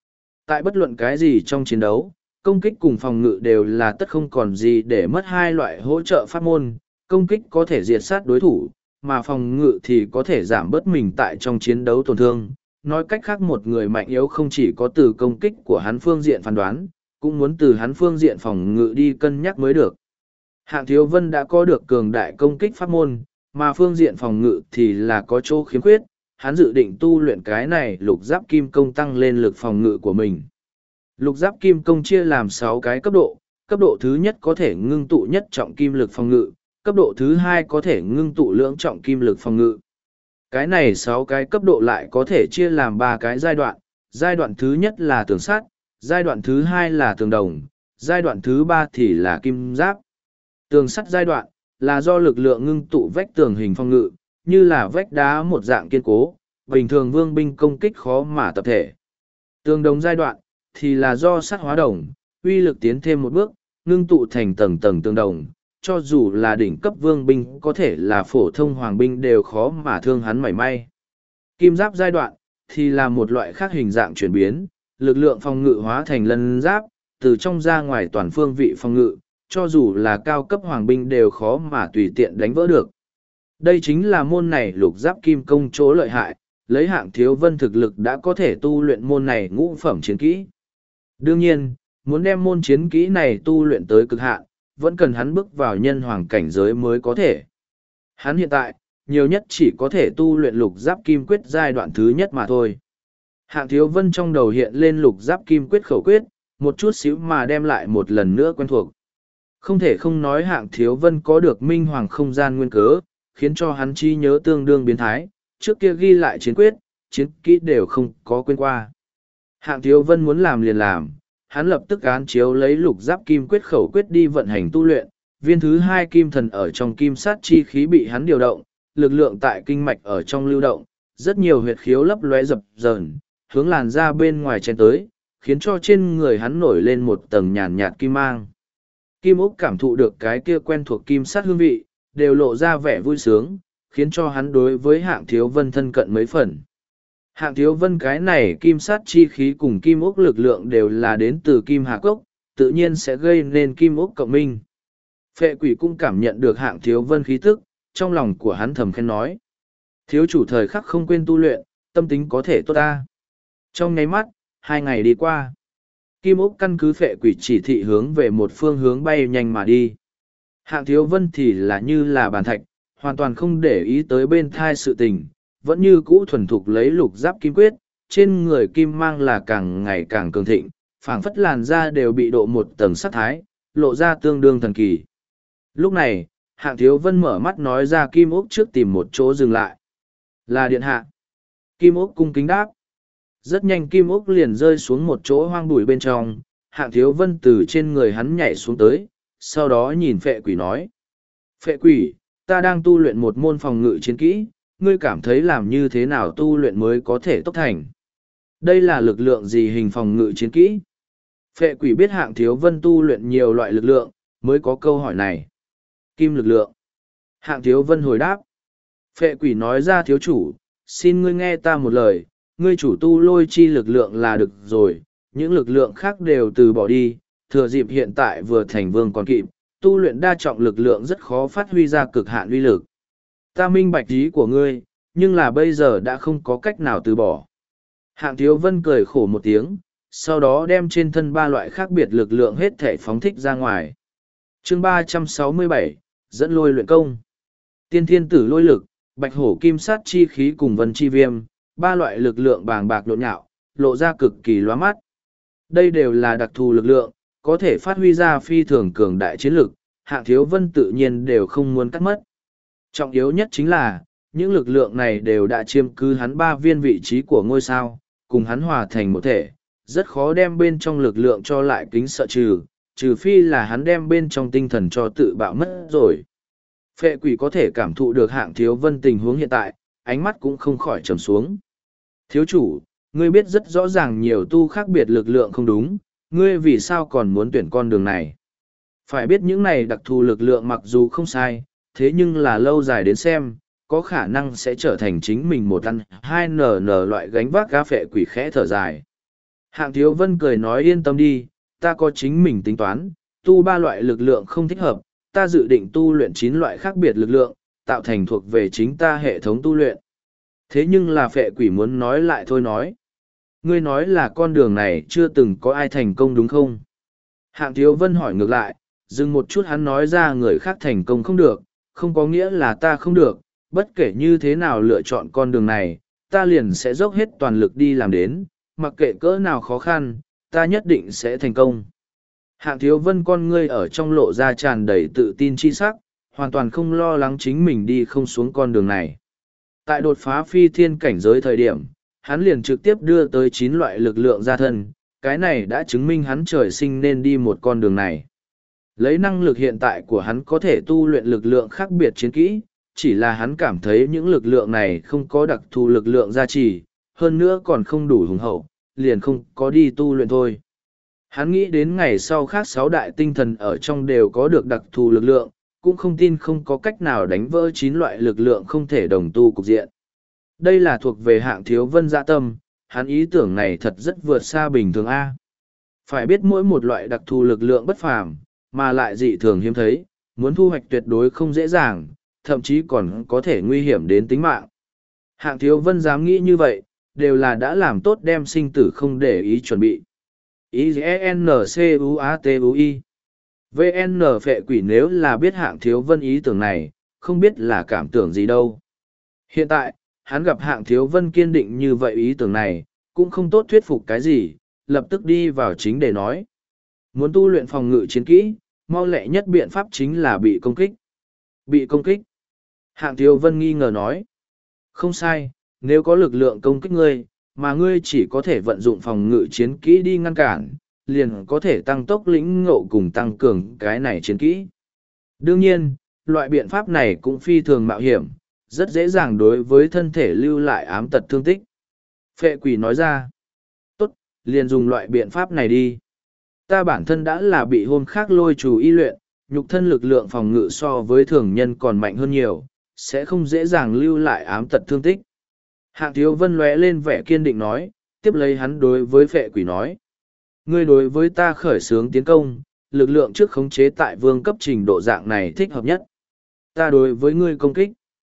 Tại bất luận cái gì trong chiến đấu, công kích cùng phòng ngự đều là tất không còn gì để mất hai loại hỗ trợ pháp môn, công kích có thể diệt sát đối thủ, mà phòng ngự thì có thể giảm bớt mình tại trong chiến đấu tổn thương. Nói cách khác một người mạnh yếu không chỉ có từ công kích của hắn phương diện phán đoán, cũng muốn từ hắn phương diện phòng ngự đi cân nhắc mới được. Hạng Thiếu Vân đã có được cường đại công kích pháp môn, mà phương diện phòng ngự thì là có chỗ khiếm khuyết, hắn dự định tu luyện cái này lục giáp kim công tăng lên lực phòng ngự của mình. Lục giáp kim công chia làm 6 cái cấp độ thứ nhất có thể ngưng tụ nhất trọng kim lực phòng ngự, cấp độ thứ hai có thể ngưng tụ lưỡng trọng kim lực phòng ngự. Cái này 6 cái cấp độ lại có thể chia làm 3 cái giai đoạn thứ nhất là tường sắt, giai đoạn thứ hai là tường đồng, giai đoạn thứ ba thì là kim giáp. Tường sắt giai đoạn là do lực lượng ngưng tụ vách tường hình phòng ngự, như là vách đá một dạng kiên cố, bình thường vương binh công kích khó mà tập thể. Tường đồng giai đoạn thì là do sắt hóa đồng, uy lực tiến thêm một bước, ngưng tụ thành tầng tầng tường đồng, cho dù là đỉnh cấp vương binh có thể là phổ thông hoàng binh đều khó mà thương hắn mảy may. Kim giáp giai đoạn thì là một loại khác hình dạng chuyển biến, lực lượng phòng ngự hóa thành lân giáp, từ trong ra ngoài toàn phương vị phòng ngự, cho dù là cao cấp hoàng binh đều khó mà tùy tiện đánh vỡ được. Đây chính là môn này lục giáp kim công chỗ lợi hại, lấy Hạng Thiếu Vân thực lực đã có thể tu luyện môn này ngũ phẩm chiến kỹ. Đương nhiên, muốn đem môn chiến kỹ này tu luyện tới cực hạn, vẫn cần hắn bước vào nhân hoàng cảnh giới mới có thể. Hắn hiện tại, nhiều nhất chỉ có thể tu luyện lục giáp kim quyết giai đoạn thứ nhất mà thôi. Hạng Thiếu Vân trong đầu hiện lên lục giáp kim quyết khẩu quyết, một chút xíu mà đem lại một lần nữa quen thuộc. Không thể không nói Hạng Thiếu Vân có được minh hoàng không gian nguyên cớ, khiến cho hắn trí nhớ tương đương biến thái, trước kia ghi lại chiến quyết, chiến kỹ đều không có quên qua. Hạng Thiếu Vân muốn làm liền làm, hắn lập tức án chiếu lấy lục giáp kim quyết khẩu quyết đi vận hành tu luyện, viên thứ hai kim thần ở trong kim sát chi khí bị hắn điều động, lực lượng tại kinh mạch ở trong lưu động, rất nhiều huyệt khiếu lấp lóe dập dờn, hướng làn ra bên ngoài chen tới, khiến cho trên người hắn nổi lên một tầng nhàn nhạt kim mang. Kim Úc cảm thụ được cái kia quen thuộc kim sát hương vị, đều lộ ra vẻ vui sướng, khiến cho hắn đối với Hạng Thiếu Vân thân cận mấy phần. Hạng Thiếu Vân cái này kim sát chi khí cùng Kim Úc lực lượng đều là đến từ Kim Hà Cốc, tự nhiên sẽ gây nên Kim Úc cộng minh. Phệ Quỷ cũng cảm nhận được Hạng Thiếu Vân khí tức, trong lòng của hắn thầm khen nói. Thiếu chủ thời khắc không quên tu luyện, tâm tính có thể tốt ta. Trong nháy mắt, 2 ngày đi qua. Kim Úc căn cứ Phệ Quỷ chỉ thị hướng về một phương hướng bay nhanh mà đi. Hạng Thiếu Vân thì là như là bàn thạch, hoàn toàn không để ý tới bên thai sự tình, vẫn như cũ thuần thục lấy lục giáp kim quyết, trên người kim mang là càng ngày càng cường thịnh, phảng phất làn da đều bị độ một tầng sắc thái, lộ ra tương đương thần kỳ. Lúc này, Hạng Thiếu Vân mở mắt nói ra Kim Úc trước tìm một chỗ dừng lại. Là điện hạ. Kim Úc cung kính đáp. Rất nhanh Kim Úc liền rơi xuống một chỗ hoang bụi bên trong, Hạng Thiếu Vân từ trên người hắn nhảy xuống tới, sau đó nhìn Phệ Quỷ nói. Phệ Quỷ, ta đang tu luyện một môn phòng ngự chiến kỹ, ngươi cảm thấy làm như thế nào tu luyện mới có thể tốc thành? Đây là lực lượng gì hình phòng ngự chiến kỹ? Phệ Quỷ biết Hạng Thiếu Vân tu luyện nhiều loại lực lượng, mới có câu hỏi này. Kim lực lượng. Hạng Thiếu Vân hồi đáp. Phệ Quỷ nói ra thiếu chủ, xin ngươi nghe ta một lời, ngươi chủ tu lôi chi lực lượng là được rồi, những lực lượng khác đều từ bỏ đi, thừa dịp hiện tại vừa thành vương còn kịp, tu luyện đa trọng lực lượng rất khó phát huy ra cực hạn uy lực. Ta minh bạch ý của ngươi, nhưng là bây giờ đã không có cách nào từ bỏ. Hạng Thiếu Vân cười khổ một tiếng, sau đó đem trên thân 3 loại khác biệt lực lượng hết thể phóng thích ra ngoài. Chương 367, dẫn lôi luyện công. Tiên thiên tử lôi lực, bạch hổ kim sát chi khí cùng vân chi viêm, 3 loại lực lượng bàng bạc nhộn nhạo, lộ ra cực kỳ lóa mắt. Đây đều là đặc thù lực lượng, có thể phát huy ra phi thường cường đại chiến lực, Hạng Thiếu Vân tự nhiên đều không muốn cắt mất. Trọng yếu nhất chính là, những lực lượng này đều đã chiếm cứ hắn 3 viên vị trí của ngôi sao, cùng hắn hòa thành một thể, rất khó đem bên trong lực lượng cho lại kính sợ trừ phi là hắn đem bên trong tinh thần cho tự bạo mất rồi. Phệ Quỷ có thể cảm thụ được Hạng Thiếu Vân tình huống hiện tại, ánh mắt cũng không khỏi trầm xuống. Thiếu chủ, ngươi biết rất rõ ràng nhiều tu khác biệt lực lượng không đúng, ngươi vì sao còn muốn tuyển con đường này? Phải biết những này đặc thù lực lượng mặc dù không sai, thế nhưng là lâu dài đến xem, có khả năng sẽ trở thành chính mình một ăn 2 nn loại gánh vác cá. Phệ Quỷ khẽ thở dài. Hạng Thiếu Vân cười nói yên tâm đi, ta có chính mình tính toán, tu 3 loại lực lượng không thích hợp, ta dự định tu luyện 9 loại khác biệt lực lượng, tạo thành thuộc về chính ta hệ thống tu luyện. Thế nhưng là phệ quỷ muốn nói lại thôi nói. Ngươi nói là con đường này chưa từng có ai thành công đúng không? Hạng Thiếu Vân hỏi ngược lại, dừng một chút hắn nói ra người khác thành công không được, không có nghĩa là ta không được, bất kể như thế nào lựa chọn con đường này, ta liền sẽ dốc hết toàn lực đi làm đến, mặc kệ cỡ nào khó khăn, ta nhất định sẽ thành công. Hạng Thiếu Vân con ngươi ở trong lộ ra tràn đầy tự tin chi sắc, hoàn toàn không lo lắng chính mình đi không xuống con đường này. Tại đột phá phi thiên cảnh giới thời điểm, hắn liền trực tiếp đưa tới 9 loại lực lượng ra thân, cái này đã chứng minh hắn trời sinh nên đi một con đường này. Lấy năng lực hiện tại của hắn có thể tu luyện lực lượng khác biệt chiến kỹ, chỉ là hắn cảm thấy những lực lượng này không có đặc thù lực lượng gia trì, hơn nữa còn không đủ hùng hậu, liền không có đi tu luyện thôi. Hắn nghĩ đến ngày sau khác 6 đại tinh thần ở trong đều có được đặc thù lực lượng, cũng không tin không có cách nào đánh vỡ 9 loại lực lượng không thể đồng tu cục diện. Đây là thuộc về Hạng Thiếu Vân dạ tâm, hắn ý tưởng này thật rất vượt xa bình thường A. Phải biết mỗi một loại đặc thù lực lượng bất phàm, mà lại dị thường hiếm thấy, muốn thu hoạch tuyệt đối không dễ dàng, thậm chí còn có thể nguy hiểm đến tính mạng. Hạng Thiếu Vân dám nghĩ như vậy, đều là đã làm tốt đem sinh tử không để ý chuẩn bị. IGNCUATUI VN phệ quỷ nếu là biết Hạng Thiếu Vân ý tưởng này, không biết là cảm tưởng gì đâu. Hiện tại, hắn gặp Hạng Thiếu Vân kiên định như vậy ý tưởng này, cũng không tốt thuyết phục cái gì, lập tức đi vào chính để nói. Muốn tu luyện phòng ngự chiến kỹ, mau lẹ nhất biện pháp chính là bị công kích. Bị công kích. Hạng Thiếu Vân nghi ngờ nói. Không sai, nếu có lực lượng công kích ngươi, mà ngươi chỉ có thể vận dụng phòng ngự chiến kỹ đi ngăn cản, liền có thể tăng tốc lĩnh ngộ cùng tăng cường cái này chiến kỹ. Đương nhiên, loại biện pháp này cũng phi thường mạo hiểm, rất dễ dàng đối với thân thể lưu lại ám tật thương tích. Phệ quỷ nói ra. Tốt, liền dùng loại biện pháp này đi. Ta bản thân đã là bị hôm khác lôi trù y luyện, nhục thân lực lượng phòng ngự so với thường nhân còn mạnh hơn nhiều, sẽ không dễ dàng lưu lại ám tật thương tích. Hạng Thiếu Vân lóe lên vẻ kiên định nói, tiếp lấy hắn đối với phệ quỷ nói. Ngươi đối với ta khởi xướng tiến công, lực lượng trước khống chế tại vương cấp trình độ dạng này thích hợp nhất. Ta đối với ngươi công kích.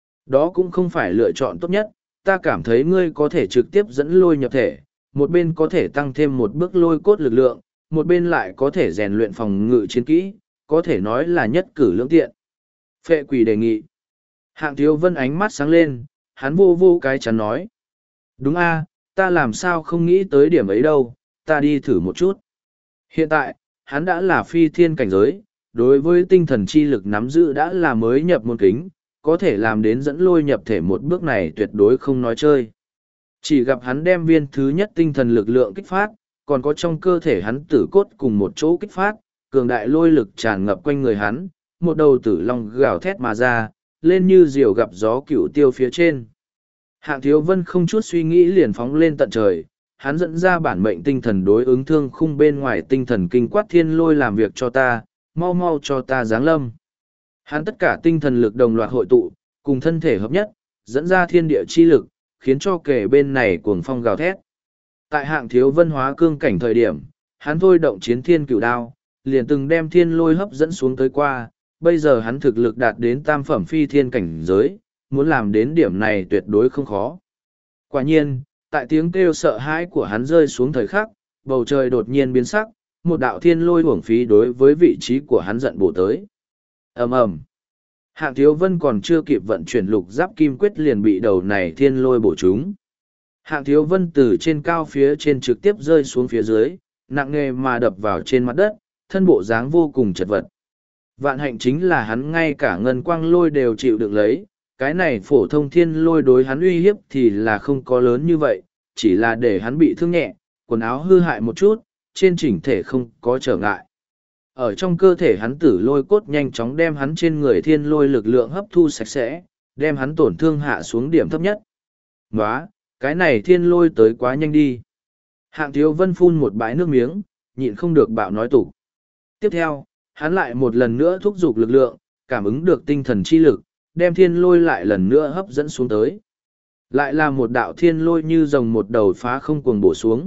Đó cũng không phải lựa chọn tốt nhất, ta cảm thấy ngươi có thể trực tiếp dẫn lôi nhập thể, một bên có thể tăng thêm một bước lôi cốt lực lượng, một bên lại có thể rèn luyện phòng ngự chiến kỹ, có thể nói là nhất cử lưỡng tiện. Phệ quỷ đề nghị. Hạng Thiếu Vân ánh mắt sáng lên, hắn vô vô cái chắn nói. Đúng a, ta làm sao không nghĩ tới điểm ấy đâu, ta đi thử một chút. Hiện tại, hắn đã là phi thiên cảnh giới, đối với tinh thần chi lực nắm giữ đã là mới nhập môn kính, có thể làm đến dẫn lôi nhập thể một bước này tuyệt đối không nói chơi. Chỉ gặp hắn đem viên thứ nhất tinh thần lực lượng kích phát, còn có trong cơ thể hắn tử cốt cùng một chỗ kích phát, cường đại lôi lực tràn ngập quanh người hắn, một đầu tử long gào thét mà ra, lên như diều gặp gió cựu tiêu phía trên. Hạng Thiếu Vân không chút suy nghĩ liền phóng lên tận trời, hắn dẫn ra bản mệnh tinh thần đối ứng thương khung bên ngoài tinh thần kinh quát thiên lôi làm việc cho ta, mau mau cho ta giáng lâm. Hắn tất cả tinh thần lực đồng loạt hội tụ, cùng thân thể hợp nhất, dẫn ra thiên địa chi lực, khiến cho kẻ bên này cuồng phong gào thét. Tại Hạng Thiếu Vân hóa cương cảnh thời điểm, hắn thôi động chiến thiên cửu đao, liền từng đem thiên lôi hấp dẫn xuống tới qua, bây giờ hắn thực lực đạt đến tam phẩm phi thiên cảnh giới, muốn làm đến điểm này tuyệt đối không khó. Quả nhiên, tại tiếng kêu sợ hãi của hắn rơi xuống thời khắc, bầu trời đột nhiên biến sắc, một đạo thiên lôi uổng phí đối với vị trí của hắn giận bổ tới. Ầm ầm. Hạng Thiếu Vân còn chưa kịp vận chuyển lục giáp kim quyết liền bị đầu này thiên lôi bổ trúng. Hạng Thiếu Vân từ trên cao phía trên trực tiếp rơi xuống phía dưới, nặng nề mà đập vào trên mặt đất, thân bộ dáng vô cùng chật vật. Vạn hạnh chính là hắn ngay cả ngân quang lôi đều chịu đựng lấy, cái này phổ thông thiên lôi đối hắn uy hiếp thì là không có lớn như vậy, chỉ là để hắn bị thương nhẹ, quần áo hư hại một chút, trên chỉnh thể không có trở ngại. Ở trong cơ thể hắn tử lôi cốt nhanh chóng đem hắn trên người thiên lôi lực lượng hấp thu sạch sẽ, đem hắn tổn thương hạ xuống điểm thấp nhất. Nóa, cái này thiên lôi tới quá nhanh đi. Hạng Thiếu Vân phun một bãi nước miếng, nhịn không được bạo nói tục. Tiếp theo, hắn lại một lần nữa thúc giục lực lượng, cảm ứng được tinh thần chi lực, đem thiên lôi lại lần nữa hấp dẫn xuống tới. Lại là một đạo thiên lôi như rồng một đầu phá không cuồng bổ xuống,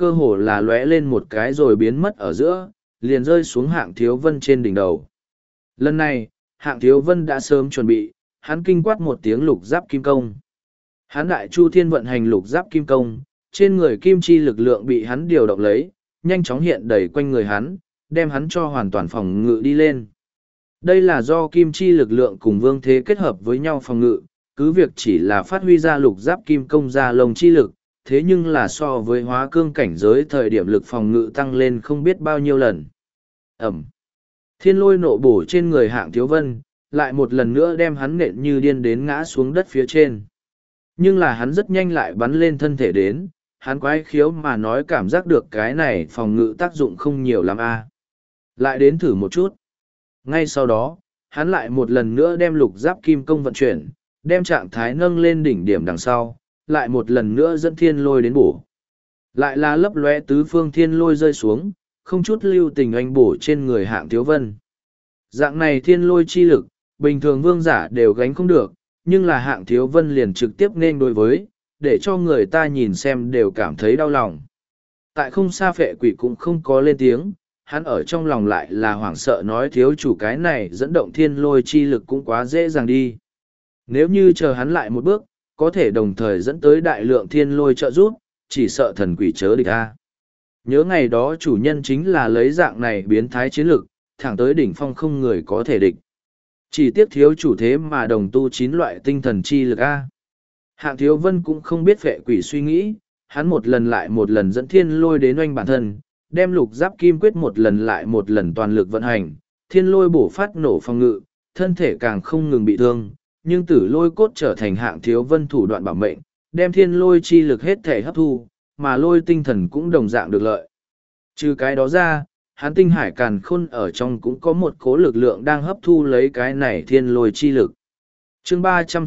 cơ hồ là lóe lên một cái rồi biến mất ở giữa, liền rơi xuống Hạng Thiếu Vân trên đỉnh đầu. Lần này, Hạng Thiếu Vân đã sớm chuẩn bị, hắn kinh quát một tiếng lục giáp kim công. Hắn đại chu thiên vận hành lục giáp kim công, trên người kim chi lực lượng bị hắn điều động lấy, nhanh chóng hiện đầy quanh người hắn, đem hắn cho hoàn toàn phòng ngự đi lên. Đây là do kim chi lực lượng cùng vương thế kết hợp với nhau phòng ngự, cứ việc chỉ là phát huy ra lục giáp kim công ra lồng chi lực, thế nhưng là so với hóa cương cảnh giới thời điểm lực phòng ngự tăng lên không biết bao nhiêu lần. Ẩm. Thiên lôi nộ bổ trên người Hạng Thiếu Vân, lại một lần nữa đem hắn nện như điên đến ngã xuống đất phía trên. Nhưng là hắn rất nhanh lại bắn lên thân thể đến, hắn quái khiếu mà nói cảm giác được cái này phòng ngự tác dụng không nhiều lắm a. Lại đến thử một chút. Ngay sau đó, hắn lại một lần nữa đem lục giáp kim công vận chuyển, đem trạng thái nâng lên đỉnh điểm đằng sau, lại một lần nữa dẫn thiên lôi đến bổ. Lại là lấp lóe tứ phương thiên lôi rơi xuống, không chút lưu tình anh bổ trên người Hạng Thiếu Vân. Dạng này thiên lôi chi lực, bình thường vương giả đều gánh không được, nhưng là Hạng Thiếu Vân liền trực tiếp nên đối với, để cho người ta nhìn xem đều cảm thấy đau lòng. Tại không xa Phệ Quỷ cũng không có lên tiếng, hắn ở trong lòng lại là hoảng sợ nói thiếu chủ cái này dẫn động thiên lôi chi lực cũng quá dễ dàng đi. Nếu như chờ hắn lại một bước, có thể đồng thời dẫn tới đại lượng thiên lôi trợ giúp, chỉ sợ thần quỷ chớ địch a. Nhớ ngày đó chủ nhân chính là lấy dạng này biến thái chiến lực, thẳng tới đỉnh phong không người có thể địch. Chỉ tiếc thiếu chủ thế mà đồng tu 9 loại tinh thần chi lực a. Hạng Thiếu Vân cũng không biết Phệ Quỷ suy nghĩ, hắn một lần lại một lần dẫn thiên lôi đến oanh bản thân, đem lục giáp kim quyết một lần lại một lần toàn lực vận hành, thiên lôi bổ phát nổ phòng ngự, thân thể càng không ngừng bị thương, nhưng tử lôi cốt trở thành Hạng Thiếu Vân thủ đoạn bảo mệnh, đem thiên lôi chi lực hết thể hấp thu, mà lôi tinh thần cũng đồng dạng được lợi. Trừ cái đó ra, hắn tinh hải càn khôn ở trong cũng có một cố lực lượng đang hấp thu lấy cái này thiên lôi chi lực. Chương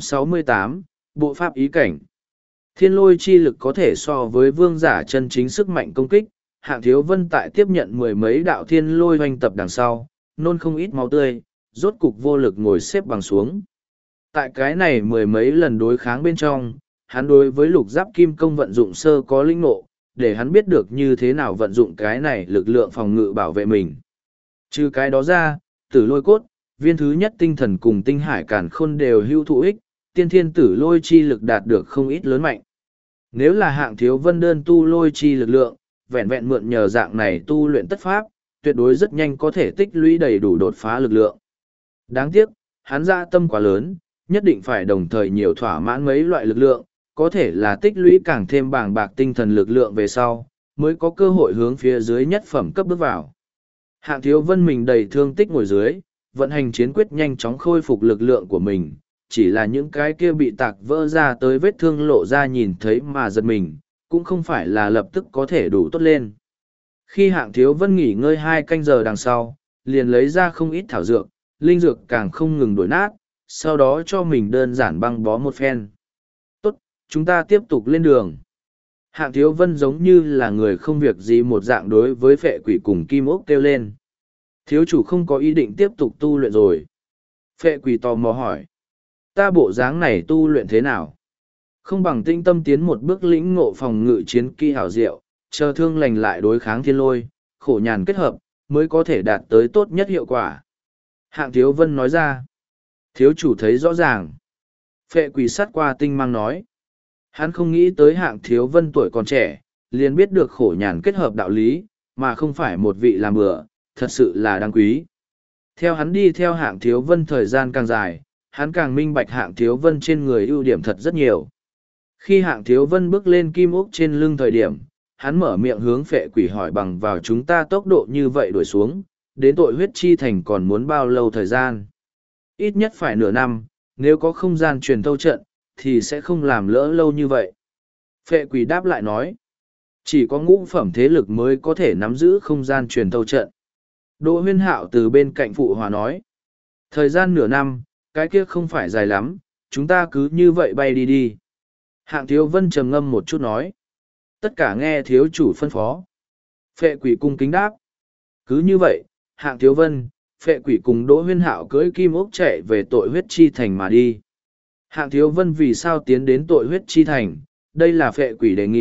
368, Bộ Pháp Ý Cảnh. Thiên lôi chi lực có thể so với vương giả chân chính sức mạnh công kích, Hạng Thiếu Vân tại tiếp nhận mười mấy đạo thiên lôi hoành tập đằng sau, nôn không ít máu tươi, rốt cục vô lực ngồi xếp bằng xuống. Tại cái này mười mấy lần đối kháng bên trong, hắn đối với lục giáp kim công vận dụng sơ có linh ngộ, để hắn biết được như thế nào vận dụng cái này lực lượng phòng ngự bảo vệ mình. Trừ cái đó ra, tử lôi cốt, viên thứ nhất tinh thần cùng tinh hải càn khôn đều hữu thụ ích, tiên thiên tử lôi chi lực đạt được không ít lớn mạnh. Nếu là Hạng Thiếu Vân đơn tu lôi chi lực lượng, vẹn vẹn mượn nhờ dạng này tu luyện tất pháp, tuyệt đối rất nhanh có thể tích lũy đầy đủ đột phá lực lượng. Đáng tiếc, hắn dạ tâm quá lớn, nhất định phải đồng thời nhiều thỏa mãn mấy loại lực lượng, có thể là tích lũy càng thêm bàng bạc tinh thần lực lượng về sau, mới có cơ hội hướng phía dưới nhất phẩm cấp bước vào. Hạng Thiếu Vân mình đầy thương tích ngồi dưới, vận hành chiến quyết nhanh chóng khôi phục lực lượng của mình, chỉ là những cái kia bị tạc vỡ ra tới vết thương lộ ra nhìn thấy mà giật mình, cũng không phải là lập tức có thể đủ tốt lên. Khi Hạng Thiếu Vân nghỉ ngơi 2 canh giờ đằng sau, liền lấy ra không ít thảo dược, linh dược càng không ngừng đổi nát, sau đó cho mình đơn giản băng bó một phen. Tốt, chúng ta tiếp tục lên đường. Hạng Thiếu Vân giống như là người không việc gì một dạng đối với Phệ Quỷ cùng Kim Ốc kêu lên. Thiếu chủ không có ý định tiếp tục tu luyện rồi. Phệ Quỷ tò mò hỏi. Ta bộ dáng này tu luyện thế nào? Không bằng tinh tâm tiến một bước lĩnh ngộ phòng ngự chiến kỹ hảo diệu, chờ thương lành lại đối kháng thiên lôi, khổ nhàn kết hợp, mới có thể đạt tới tốt nhất hiệu quả. Hạng Thiếu Vân nói ra. Thiếu chủ thấy rõ ràng. Phệ Quỷ sát qua tinh mang nói. Hắn không nghĩ tới Hạng Thiếu Vân tuổi còn trẻ, liền biết được khổ nhàn kết hợp đạo lý, mà không phải một vị làm bừa, thật sự là đáng quý. Theo hắn đi theo Hạng Thiếu Vân thời gian càng dài, hắn càng minh bạch Hạng Thiếu Vân trên người ưu điểm thật rất nhiều. Khi Hạng Thiếu Vân bước lên kim ốc trên lưng thời điểm, hắn mở miệng hướng Phệ Quỷ hỏi bằng vào chúng ta tốc độ như vậy đuổi xuống, đến tội huyết chi thành còn muốn bao lâu thời gian. Ít nhất phải nửa năm, nếu có không gian truyền thâu trận, thì sẽ không làm lỡ lâu như vậy. Phệ Quỷ đáp lại nói, chỉ có ngũ phẩm thế lực mới có thể nắm giữ không gian truyền thâu trận. Đỗ Huyên Hạo từ bên cạnh phụ hòa nói, thời gian nửa năm, cái kia không phải dài lắm, chúng ta cứ như vậy bay đi đi. Hạng Thiếu Vân trầm ngâm một chút nói, tất cả nghe thiếu chủ phân phó. Phệ Quỷ cung kính đáp, cứ như vậy, Hạng Thiếu Vân, Phệ Quỷ cùng Đỗ Huyên Hạo cưỡi kim ốc chạy về tội huyết chi thành mà đi. Hạng Thiếu Vân vì sao tiến đến tội huyết chi thành, đây là Phệ Quỷ đề nghị,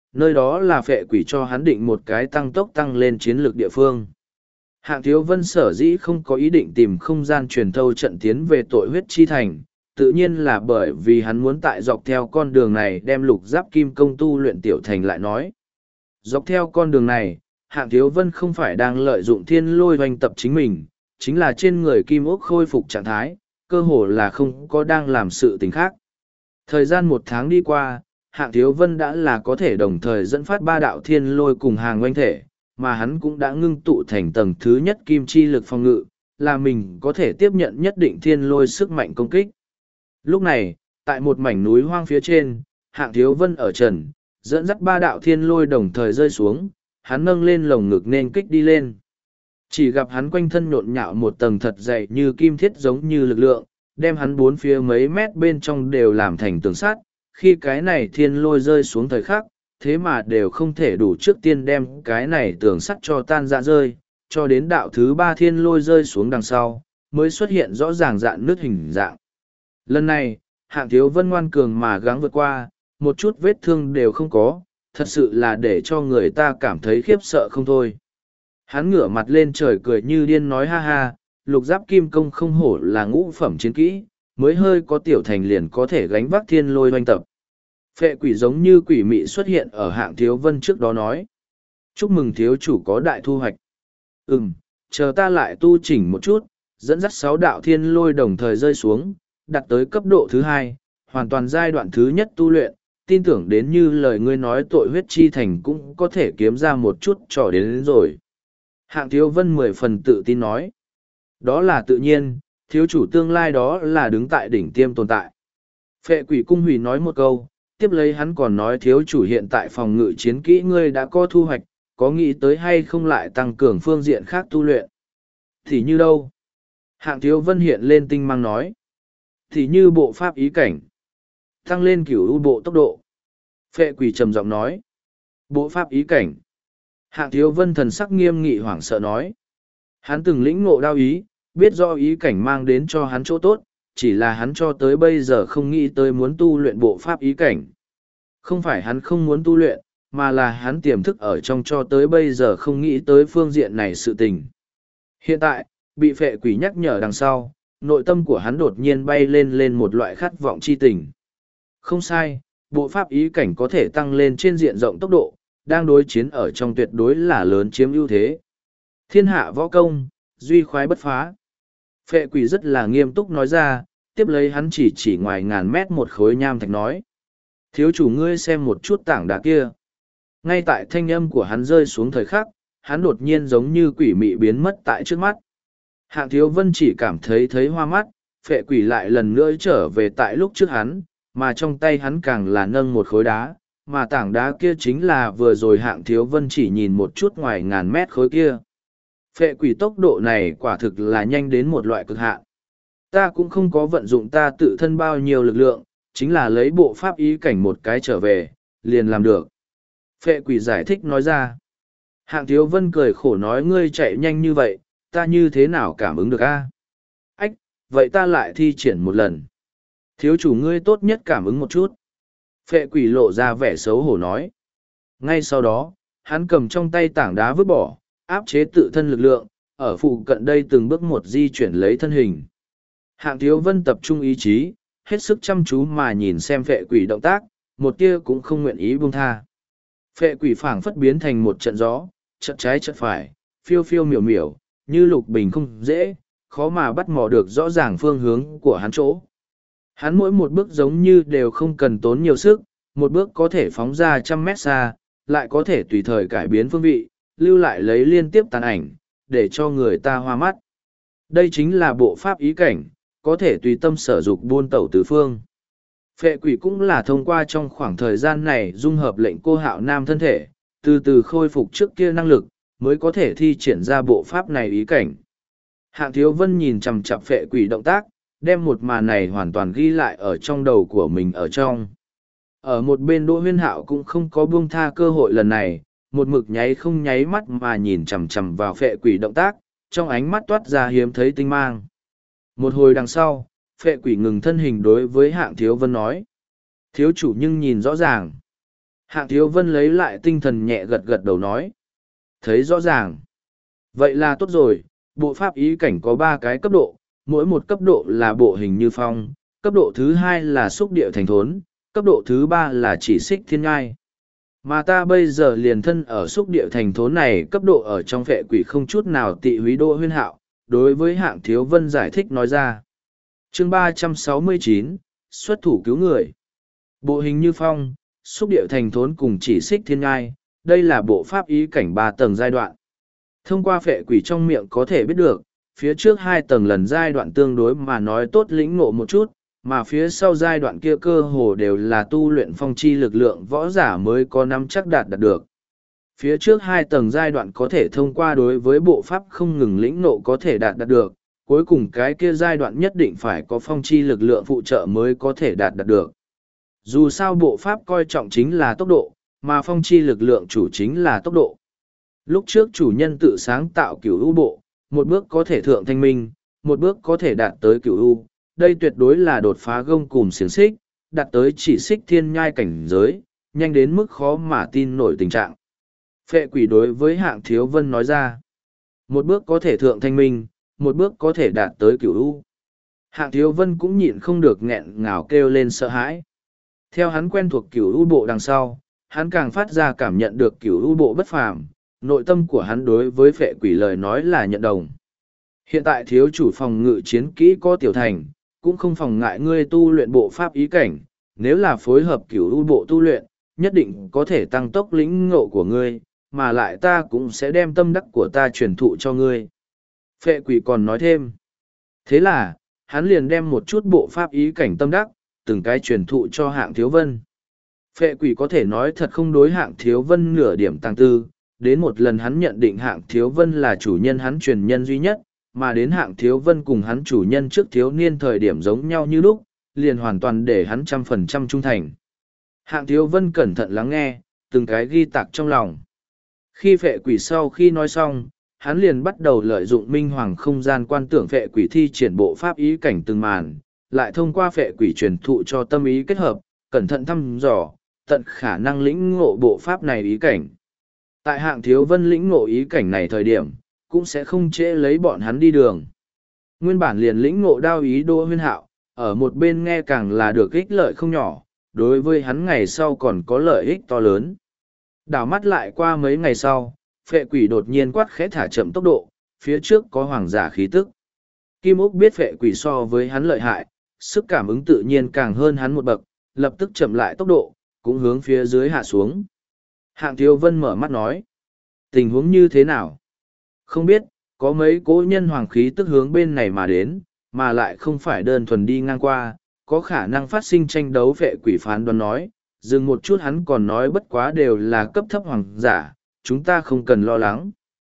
nơi đó là phệ quỷ cho hắn định một cái tăng tốc tăng lên chiến lược địa phương. Hạng Thiếu Vân sở dĩ không có ý định tìm không gian truyền thâu trận tiến về tội huyết chi thành, tự nhiên là bởi vì hắn muốn tại dọc theo con đường này đem lục giáp kim công tu luyện tiểu thành lại nói. Dọc theo con đường này, Hạng Thiếu Vân không phải đang lợi dụng thiên lôi hoành tập chính mình, chính là trên người kim ốc khôi phục trạng thái, cơ hồ là không có đang làm sự tình khác. Thời gian 1 tháng đi qua, Hạng Thiếu Vân đã là có thể đồng thời dẫn phát 3 đạo thiên lôi cùng hàng oanh thể, mà hắn cũng đã ngưng tụ thành tầng thứ nhất kim chi lực phòng ngự, là mình có thể tiếp nhận nhất định thiên lôi sức mạnh công kích. Lúc này, tại một mảnh núi hoang phía trên, Hạng Thiếu Vân ở trần, dẫn dắt 3 đạo thiên lôi đồng thời rơi xuống, hắn nâng lên lồng ngực nên kích đi lên. Chỉ gặp hắn quanh thân nhộn nhạo một tầng thật dày như kim thiết giống như lực lượng, đem hắn 4 phía mấy mét bên trong đều làm thành tường sắt. Khi cái này thiên lôi rơi xuống thời khắc, thế mà đều không thể đủ trước tiên đem cái này tường sắt cho tan ra rơi, cho đến đạo thứ 3 thiên lôi rơi xuống đằng sau, mới xuất hiện rõ ràng dạn nước hình dạng. Lần này, Hạng Thiếu Vân ngoan cường mà gắng vượt qua, một chút vết thương đều không có, thật sự là để cho người ta cảm thấy khiếp sợ không thôi. Hắn ngửa mặt lên trời cười như điên nói ha ha, lục giáp kim công không hổ là ngũ phẩm chiến kỹ, mới hơi có tiểu thành liền có thể gánh vác thiên lôi hoành tập. Phệ quỷ giống như quỷ mị xuất hiện ở Hạng Thiếu Vân trước đó nói. Chúc mừng thiếu chủ có đại thu hoạch. Chờ ta lại tu chỉnh một chút, dẫn dắt 6 đạo thiên lôi đồng thời rơi xuống, đặt tới cấp độ thứ 2, hoàn toàn giai đoạn thứ nhất tu luyện, tin tưởng đến như lời ngươi nói tội huyết chi thành cũng có thể kiếm ra một chút trò đến rồi. Hạng Thiếu Vân 10 phần tự tin nói. Đó là tự nhiên, thiếu chủ tương lai đó là đứng tại đỉnh tiêm tồn tại. Phệ quỷ cung hủy nói một câu, tiếp lấy hắn còn nói thiếu chủ hiện tại phòng ngự chiến kỹ ngươi đã có thu hoạch, có nghĩ tới hay không lại tăng cường phương diện khác tu luyện. Thì như đâu? Hạng Thiếu Vân hiện lên tinh mang nói. Thì như bộ pháp ý cảnh. Tăng lên cửu u bộ tốc độ. Phệ quỷ trầm giọng nói. Bộ pháp ý cảnh. Hạng Thiếu Vân thần sắc nghiêm nghị hoảng sợ nói. Hắn từng lĩnh ngộ đao ý, biết do ý cảnh mang đến cho hắn chỗ tốt, chỉ là hắn cho tới bây giờ không nghĩ tới muốn tu luyện bộ pháp ý cảnh. Không phải hắn không muốn tu luyện, mà là hắn tiềm thức ở trong cho tới bây giờ không nghĩ tới phương diện này sự tình. Hiện tại, bị phệ quỷ nhắc nhở đằng sau, nội tâm của hắn đột nhiên bay lên một loại khát vọng chi tình. Không sai, bộ pháp ý cảnh có thể tăng lên trên diện rộng tốc độ, đang đối chiến ở trong tuyệt đối là lớn chiếm ưu thế. Thiên hạ võ công, duy khoái bất phá. Phệ quỷ rất là nghiêm túc nói ra, tiếp lấy hắn chỉ ngoài ngàn mét một khối nham thạch nói. Thiếu chủ ngươi xem một chút tảng đá kia. Ngay tại thanh âm của hắn rơi xuống thời khắc, hắn đột nhiên giống như quỷ mị biến mất tại trước mắt. Hạng Thiếu Vân chỉ cảm thấy hoa mắt, phệ quỷ lại lần nữa trở về tại lúc trước hắn, mà trong tay hắn càng là nâng một khối đá, mà tảng đá kia chính là vừa rồi Hạng Thiếu Vân chỉ nhìn một chút ngoài ngàn mét khối kia. Phệ quỷ tốc độ này quả thực là nhanh đến một loại cực hạn. Ta cũng không có vận dụng ta tự thân bao nhiêu lực lượng, chính là lấy bộ pháp ý cảnh một cái trở về, liền làm được. Phệ quỷ giải thích nói ra. Hạng Thiếu Vân cười khổ nói ngươi chạy nhanh như vậy, ta như thế nào cảm ứng được a? Ách, vậy ta lại thi triển một lần. Thiếu chủ ngươi tốt nhất cảm ứng một chút. Phệ quỷ lộ ra vẻ xấu hổ nói. Ngay sau đó, hắn cầm trong tay tảng đá vứt bỏ, áp chế tự thân lực lượng, ở phụ cận đây từng bước một di chuyển lấy thân hình. Hạng Thiếu Vân tập trung ý chí, hết sức chăm chú mà nhìn xem phệ quỷ động tác, một tia cũng không nguyện ý buông tha. Phệ quỷ phảng phất biến thành một trận gió, trận trái trận phải, phiêu phiêu miểu miểu, như lục bình không dễ, khó mà bắt mò được rõ ràng phương hướng của hắn chỗ. Hắn mỗi một bước giống như đều không cần tốn nhiều sức, một bước có thể phóng ra 100 mét xa, lại có thể tùy thời cải biến phương vị, lưu lại lấy liên tiếp tàn ảnh, để cho người ta hoa mắt. Đây chính là bộ pháp ý cảnh, có thể tùy tâm sở dục buôn tẩu tứ phương. Phệ quỷ cũng là thông qua trong khoảng thời gian này dung hợp lệnh cô hạo nam thân thể, từ từ khôi phục trước kia năng lực, mới có thể thi triển ra bộ pháp này ý cảnh. Hạng Thiếu Vân nhìn chằm chằm phệ quỷ động tác, đem một màn này hoàn toàn ghi lại ở trong đầu của mình ở trong. Ở một bên Đỗ Huyên Hạo cũng không có buông tha cơ hội lần này, một mực nháy không nháy mắt mà nhìn chằm chằm vào phệ quỷ động tác, trong ánh mắt toát ra hiếm thấy tinh mang. Một hồi đằng sau, phệ quỷ ngừng thân hình đối với Hạng Thiếu Vân nói. Thiếu chủ nhưng nhìn rõ ràng. Hạng Thiếu Vân lấy lại tinh thần nhẹ gật gật đầu nói. Thấy rõ ràng. Vậy là tốt rồi, bộ pháp ý cảnh có 3 cái cấp độ, mỗi một cấp độ là bộ hình như phong, cấp độ thứ 2 là xúc địa thành thốn, cấp độ thứ 3 là chỉ xích thiên ngai. Mà ta bây giờ liền thân ở xúc địa thành thốn này cấp độ ở trong phệ quỷ không chút nào tị húy Đỗ Huyên Hạo, đối với Hạng Thiếu Vân giải thích nói ra. Chương 369, xuất thủ cứu người. Bộ hình như phong, xúc địa thành thốn cùng chỉ xích thiên ngai, đây là bộ pháp ý cảnh 3 tầng giai đoạn. Thông qua phệ quỷ trong miệng có thể biết được, phía trước 2 tầng lần giai đoạn tương đối mà nói tốt lĩnh ngộ một chút, mà phía sau giai đoạn kia cơ hồ đều là tu luyện phong chi lực lượng võ giả mới có nắm chắc đạt được. Phía trước 2 tầng giai đoạn có thể thông qua đối với bộ pháp không ngừng lĩnh ngộ có thể đạt được, cuối cùng cái kia giai đoạn nhất định phải có phong chi lực lượng phụ trợ mới có thể đạt được. Dù sao bộ pháp coi trọng chính là tốc độ, mà phong chi lực lượng chủ chính là tốc độ. Lúc trước chủ nhân tự sáng tạo cửu u bộ, một bước có thể thượng thanh minh, một bước có thể đạt tới cửu u, đây tuyệt đối là đột phá gông cùm xiềng xích, đạt tới chỉ xích thiên nhai cảnh giới, nhanh đến mức khó mà tin nổi tình trạng. Phệ quỷ đối với Hạng Thiếu Vân nói ra, một bước có thể thượng thanh minh, một bước có thể đạt tới cửu u. Hạng Thiếu Vân cũng nhịn không được nghẹn ngào kêu lên sợ hãi. Theo hắn quen thuộc cửu u bộ đằng sau, hắn càng phát ra cảm nhận được cửu u bộ bất phàm, nội tâm của hắn đối với phệ quỷ lời nói là nhận đồng. Hiện tại thiếu chủ phòng ngự chiến kỹ có tiểu thành, cũng không phòng ngại ngươi tu luyện bộ pháp ý cảnh, nếu là phối hợp cửu u bộ tu luyện, nhất định có thể tăng tốc lĩnh ngộ của ngươi, mà lại ta cũng sẽ đem tâm đắc của ta truyền thụ cho ngươi. Phệ quỷ còn nói thêm. Thế là, hắn liền đem một chút bộ pháp ý cảnh tâm đắc, từng cái truyền thụ cho Hạng Thiếu Vân. Phệ quỷ có thể nói thật không đối Hạng Thiếu Vân nửa điểm tăng tư, đến một lần hắn nhận định Hạng Thiếu Vân là chủ nhân hắn truyền nhân duy nhất, mà đến Hạng Thiếu Vân cùng hắn chủ nhân trước thiếu niên thời điểm giống nhau như lúc, liền hoàn toàn để hắn 100% trung thành. Hạng Thiếu Vân cẩn thận lắng nghe, từng cái ghi tạc trong lòng. Khi phệ quỷ sau khi nói xong, hắn liền bắt đầu lợi dụng minh hoàng không gian quan tưởng phệ quỷ thi triển bộ pháp ý cảnh từng màn, lại thông qua phệ quỷ truyền thụ cho tâm ý kết hợp, cẩn thận thăm dò, tận khả năng lĩnh ngộ bộ pháp này ý cảnh. Tại Hạng Thiếu Vân lĩnh ngộ ý cảnh này thời điểm, cũng sẽ không trễ lấy bọn hắn đi đường. Nguyên bản liền lĩnh ngộ đao ý Đỗ Huyên Hạo, ở một bên nghe càng là được ích lợi không nhỏ, đối với hắn ngày sau còn có lợi ích to lớn. Đảo mắt lại qua mấy ngày sau, phệ quỷ đột nhiên quát khẽ thả chậm tốc độ, phía trước có hoàng giả khí tức. Kim Úc biết phệ quỷ so với hắn lợi hại, sức cảm ứng tự nhiên càng hơn hắn một bậc, lập tức chậm lại tốc độ, cũng hướng phía dưới hạ xuống. Hạng Thiếu Vân mở mắt nói, tình huống như thế nào? Không biết, có mấy cỗ nhân hoàng khí tức hướng bên này mà đến, mà lại không phải đơn thuần đi ngang qua, có khả năng phát sinh tranh đấu. Phệ quỷ phán đoán nói, dừng một chút hắn còn nói bất quá đều là cấp thấp hoàng giả, chúng ta không cần lo lắng.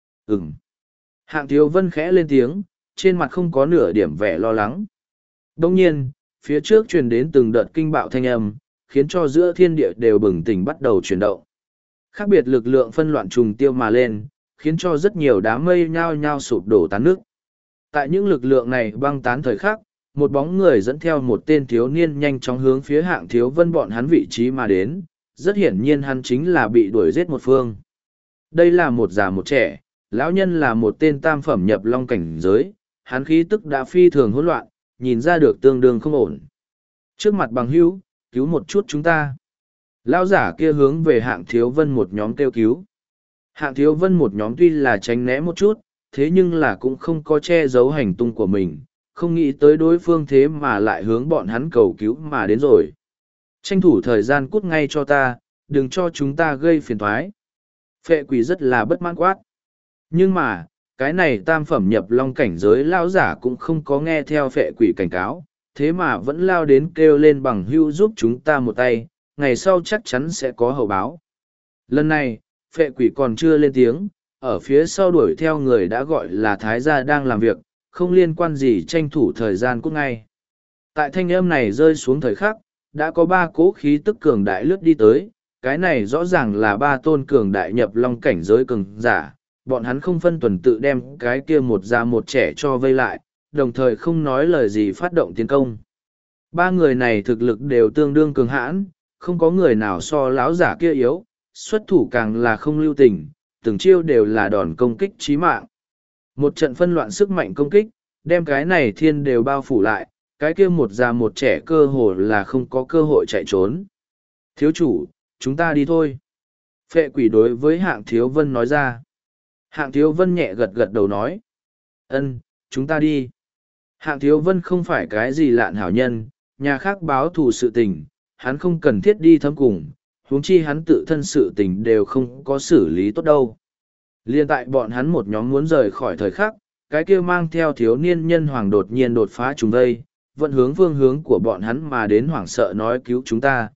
Hạng Thiếu Vân khẽ lên tiếng, trên mặt không có nửa điểm vẻ lo lắng. Đồng nhiên, phía trước truyền đến từng đợt kinh bạo thanh âm, khiến cho giữa thiên địa đều bừng tỉnh bắt đầu chuyển động. Khác biệt lực lượng phân loạn trùng tiêu mà lên, khiến cho rất nhiều đám mây nhao nhao sụp đổ tán nước. Tại những lực lượng này băng tán thời khắc, một bóng người dẫn theo một tên thiếu niên nhanh chóng hướng phía Hạng Thiếu Vân bọn hắn vị trí mà đến, rất hiển nhiên hắn chính là bị đuổi giết một phương. Đây là một già một trẻ, lão nhân là một tên tam phẩm nhập long cảnh giới, hắn khí tức đã phi thường hỗn loạn, nhìn ra được tương đương không ổn. Trước mặt bằng hữu, cứu một chút chúng ta. Lão giả kia hướng về Hạng Thiếu Vân một nhóm kêu cứu. Hạng Thiếu Vân một nhóm tuy là tránh né một chút, thế nhưng là cũng không có che giấu hành tung của mình, không nghĩ tới đối phương thế mà lại hướng bọn hắn cầu cứu mà đến rồi. Tranh thủ thời gian cút ngay cho ta, đừng cho chúng ta gây phiền toái. Phệ quỷ rất là bất mãn quát. Nhưng mà, cái này tam phẩm nhập long cảnh giới lão giả cũng không có nghe theo phệ quỷ cảnh cáo, thế mà vẫn lao đến kêu lên bằng hưu giúp chúng ta một tay, ngày sau chắc chắn sẽ có hậu báo. Lần này, phệ quỷ còn chưa lên tiếng, ở phía sau đuổi theo người đã gọi là thái gia đang làm việc, không liên quan gì tranh thủ thời gian cút ngay. Tại thanh âm này rơi xuống thời khắc, đã có 3 cỗ khí tức cường đại lướt đi tới, cái này rõ ràng là 3 tôn cường đại nhập long cảnh giới cường giả, bọn hắn không phân tuần tự đem cái kia một già một trẻ cho vây lại, đồng thời không nói lời gì phát động tiến công. 3 người này thực lực đều tương đương cường hãn, không có người nào so lão giả kia yếu, xuất thủ càng là không lưu tình, từng chiêu đều là đòn công kích chí mạng. Một trận phân loạn sức mạnh công kích, đem cái này thiên đều bao phủ lại, cái kia một già một trẻ cơ hồ là không có cơ hội chạy trốn. Thiếu chủ, chúng ta đi thôi. Phệ quỷ đối với Hạng Thiếu Vân nói ra. Hạng Thiếu Vân nhẹ gật gật đầu nói. Ân, chúng ta đi. Hạng Thiếu Vân không phải cái gì lạn hảo nhân, nhà khác báo thù sự tình, hắn không cần thiết đi thâm cùng, huống chi hắn tự thân sự tình đều không có xử lý tốt đâu. Liên tại bọn hắn một nhóm muốn rời khỏi thời khắc, cái kia mang theo thiếu niên nhân hoàng đột nhiên đột phá chúng đây, vận hướng phương hướng của bọn hắn mà đến hoảng sợ nói cứu chúng ta,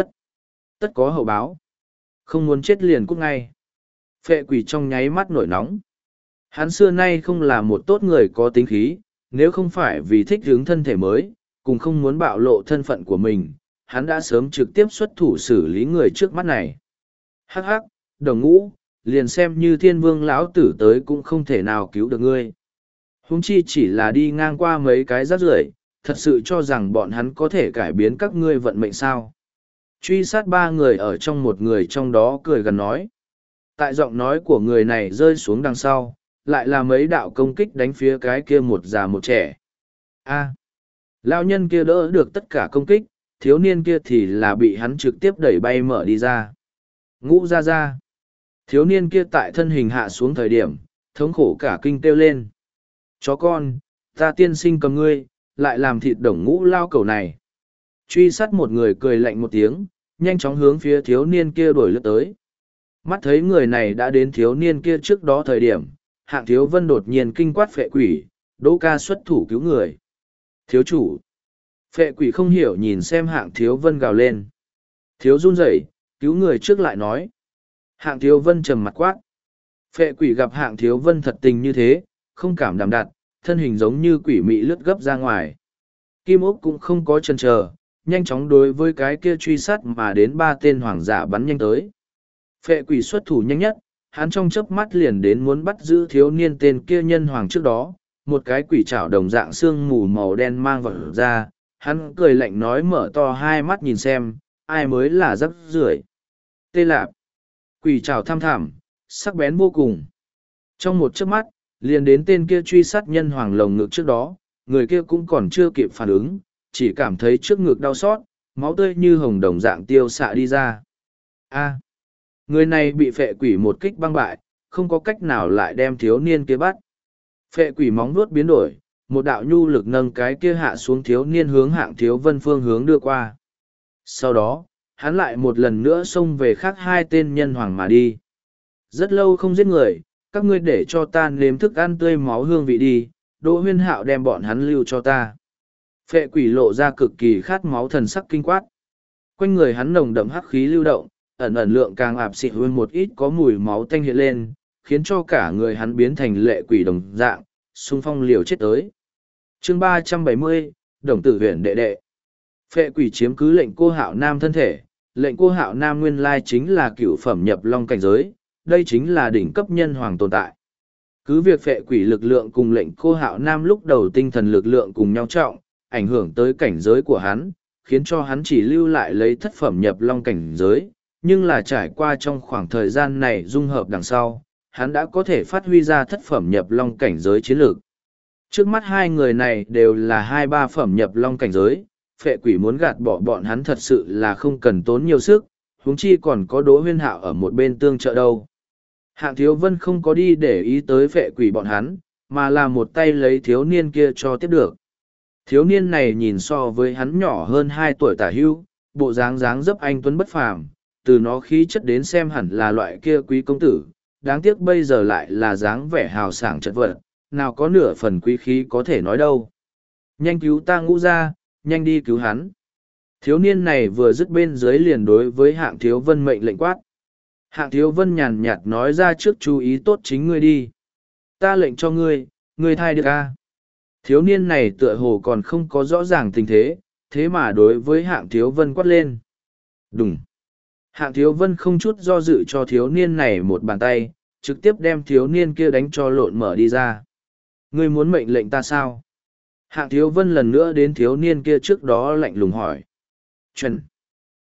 tất có hậu báo. Không muốn chết liền cút ngay. Phệ quỷ trong nháy mắt nổi nóng. Hắn xưa nay không là một tốt người có tính khí, nếu không phải vì thích hướng thân thể mới, cùng không muốn bạo lộ thân phận của mình, hắn đã sớm trực tiếp xuất thủ xử lý người trước mắt này. Hắc hắc, đồng ngũ, liền xem như thiên vương lão tử tới cũng không thể nào cứu được ngươi. Huống chi chỉ là đi ngang qua mấy cái rác rưởi, thật sự cho rằng bọn hắn có thể cải biến các ngươi vận mệnh sao. Truy sát ba người ở trong một người trong đó cười gần nói. Tại giọng nói của người này rơi xuống đằng sau, lại là mấy đạo công kích đánh phía cái kia một già một trẻ. A. Lão nhân kia đỡ được tất cả công kích, thiếu niên kia thì là bị hắn trực tiếp đẩy bay mở đi ra. Ngũ ra ra. Thiếu niên kia tại thân hình hạ xuống thời điểm, thống khổ cả kinh kêu lên. Chó con, ta tiên sinh cầm ngươi, lại làm thịt đồng ngũ lao cầu này. Truy sát một người cười lạnh một tiếng, nhanh chóng hướng phía thiếu niên kia đuổi lướt tới. Mắt thấy người này đã đến thiếu niên kia trước đó thời điểm, Hạng Thiếu Vân đột nhiên kinh quát phệ quỷ, Đỗ ca xuất thủ cứu người. Thiếu chủ. Phệ quỷ không hiểu nhìn xem Hạng Thiếu Vân gào lên. Thiếu run rẩy, cứu người trước lại nói. Hạng Thiếu Vân trầm mặt quát. Phệ quỷ gặp Hạng Thiếu Vân thật tình như thế, không cảm đạm đặt, thân hình giống như quỷ mị lướt gấp ra ngoài. Kim Ốc cũng không có chần chờ, nhanh chóng đối với cái kia truy sát mà đến ba tên hoàng giả bắn nhanh tới. Phệ quỷ xuất thủ nhanh nhất, hắn trong chớp mắt liền đến muốn bắt giữ thiếu niên tên kia nhân hoàng trước đó, một cái quỷ trảo đồng dạng xương mù màu đen mang vào ra, hắn cười lạnh nói mở to hai mắt nhìn xem, ai mới là rắc rưởi. Tê lạp, quỷ trảo tham thảm, sắc bén vô cùng. Trong một chớp mắt, liền đến tên kia truy sát nhân hoàng lồng ngực trước đó, người kia cũng còn chưa kịp phản ứng, chỉ cảm thấy trước ngực đau xót, máu tươi như hồng đồng dạng tiêu xạ đi ra. A. Người này bị phệ quỷ một kích băng bại, không có cách nào lại đem thiếu niên kia bắt. Phệ quỷ móng vuốt biến đổi, một đạo nhu lực nâng cái kia hạ xuống thiếu niên hướng Hạng Thiếu Vân phương hướng đưa qua. Sau đó, hắn lại một lần nữa xông về khác hai tên nhân hoàng mà đi. Rất lâu không giết người, các ngươi để cho ta nếm thức ăn tươi máu hương vị đi, Đỗ Huyên Hạo đem bọn hắn lưu cho ta. Phệ quỷ lộ ra cực kỳ khát máu thần sắc kinh quát. Quanh người hắn nồng đậm hắc khí lưu động, ẩn ẩn lượng càng ạp xịt hơn một ít có mùi máu tanh hiện lên, khiến cho cả người hắn biến thành lệ quỷ đồng dạng, xung phong liều chết tới. Chương 370, Đồng Tử Huyền đệ đệ. Phệ quỷ chiếm cứ lệnh Cô Hạo Nam thân thể, lệnh Cô Hạo Nam nguyên lai chính là cựu phẩm nhập long cảnh giới, đây chính là đỉnh cấp nhân hoàng tồn tại. Cứ việc phệ quỷ lực lượng cùng lệnh Cô Hạo Nam lúc đầu tinh thần lực lượng cùng nhau trọng, ảnh hưởng tới cảnh giới của hắn, khiến cho hắn chỉ lưu lại lấy thất phẩm nhập long cảnh giới, nhưng là trải qua trong khoảng thời gian này dung hợp đằng sau, hắn đã có thể phát huy ra thất phẩm nhập long cảnh giới chiến lược. Trước mắt hai người này đều là hai ba phẩm nhập long cảnh giới, phệ quỷ muốn gạt bỏ bọn hắn thật sự là không cần tốn nhiều sức, huống chi còn có Đỗ Huyên Hạo ở một bên tương trợ đâu. Hạng Thiếu Vân không có đi để ý tới phệ quỷ bọn hắn, mà là một tay lấy thiếu niên kia cho tiếp được. Thiếu niên này nhìn so với hắn nhỏ hơn 2 tuổi tả hưu, bộ dáng dáng dấp anh tuấn bất phàm, từ nó khí chất đến xem hẳn là loại kia quý công tử, đáng tiếc bây giờ lại là dáng vẻ hào sảng chật vật, nào có nửa phần quý khí có thể nói đâu. Nhanh cứu ta Ngũ ra, nhanh đi cứu hắn. Thiếu niên này vừa dứt bên dưới liền đối với Hạng Thiếu Vân mệnh lệnh quát. Hạng Thiếu Vân nhàn nhạt nói ra trước chú ý tốt chính ngươi đi. Ta lệnh cho ngươi, ngươi thay được a. Thiếu niên này tựa hồ còn không có rõ ràng tình thế, thế mà đối với Hạng Thiếu Vân quát lên. Đúng. Hạng Thiếu Vân không chút do dự cho thiếu niên này một bàn tay, trực tiếp đem thiếu niên kia đánh cho lộn mở đi ra. Ngươi muốn mệnh lệnh ta sao? Hạng Thiếu Vân lần nữa đến thiếu niên kia trước đó lạnh lùng hỏi. Chuẩn.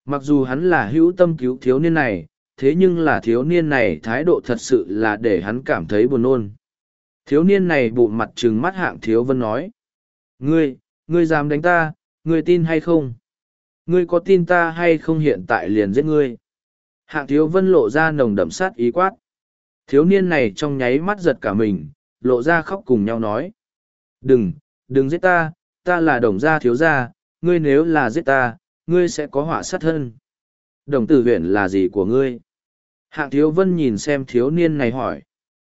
Mặc dù hắn là hữu tâm cứu thiếu niên này, thế nhưng là thiếu niên này thái độ thật sự là để hắn cảm thấy buồn nôn. Thiếu niên này bụng mặt trừng mắt Hạng Thiếu Vân nói. Ngươi dám đánh ta, ngươi tin hay không? Ngươi có tin ta hay không hiện tại liền giết ngươi? Hạng Thiếu Vân lộ ra nồng đậm sát ý quát. Thiếu niên này trong nháy mắt giật cả mình, lộ ra khóc cùng nhau nói. Đừng giết ta, ta là Đồng gia thiếu gia, ngươi nếu là giết ta, ngươi sẽ có họa sát thân. Đồng Tử Huyền là gì của ngươi? Hạng Thiếu Vân nhìn xem thiếu niên này hỏi.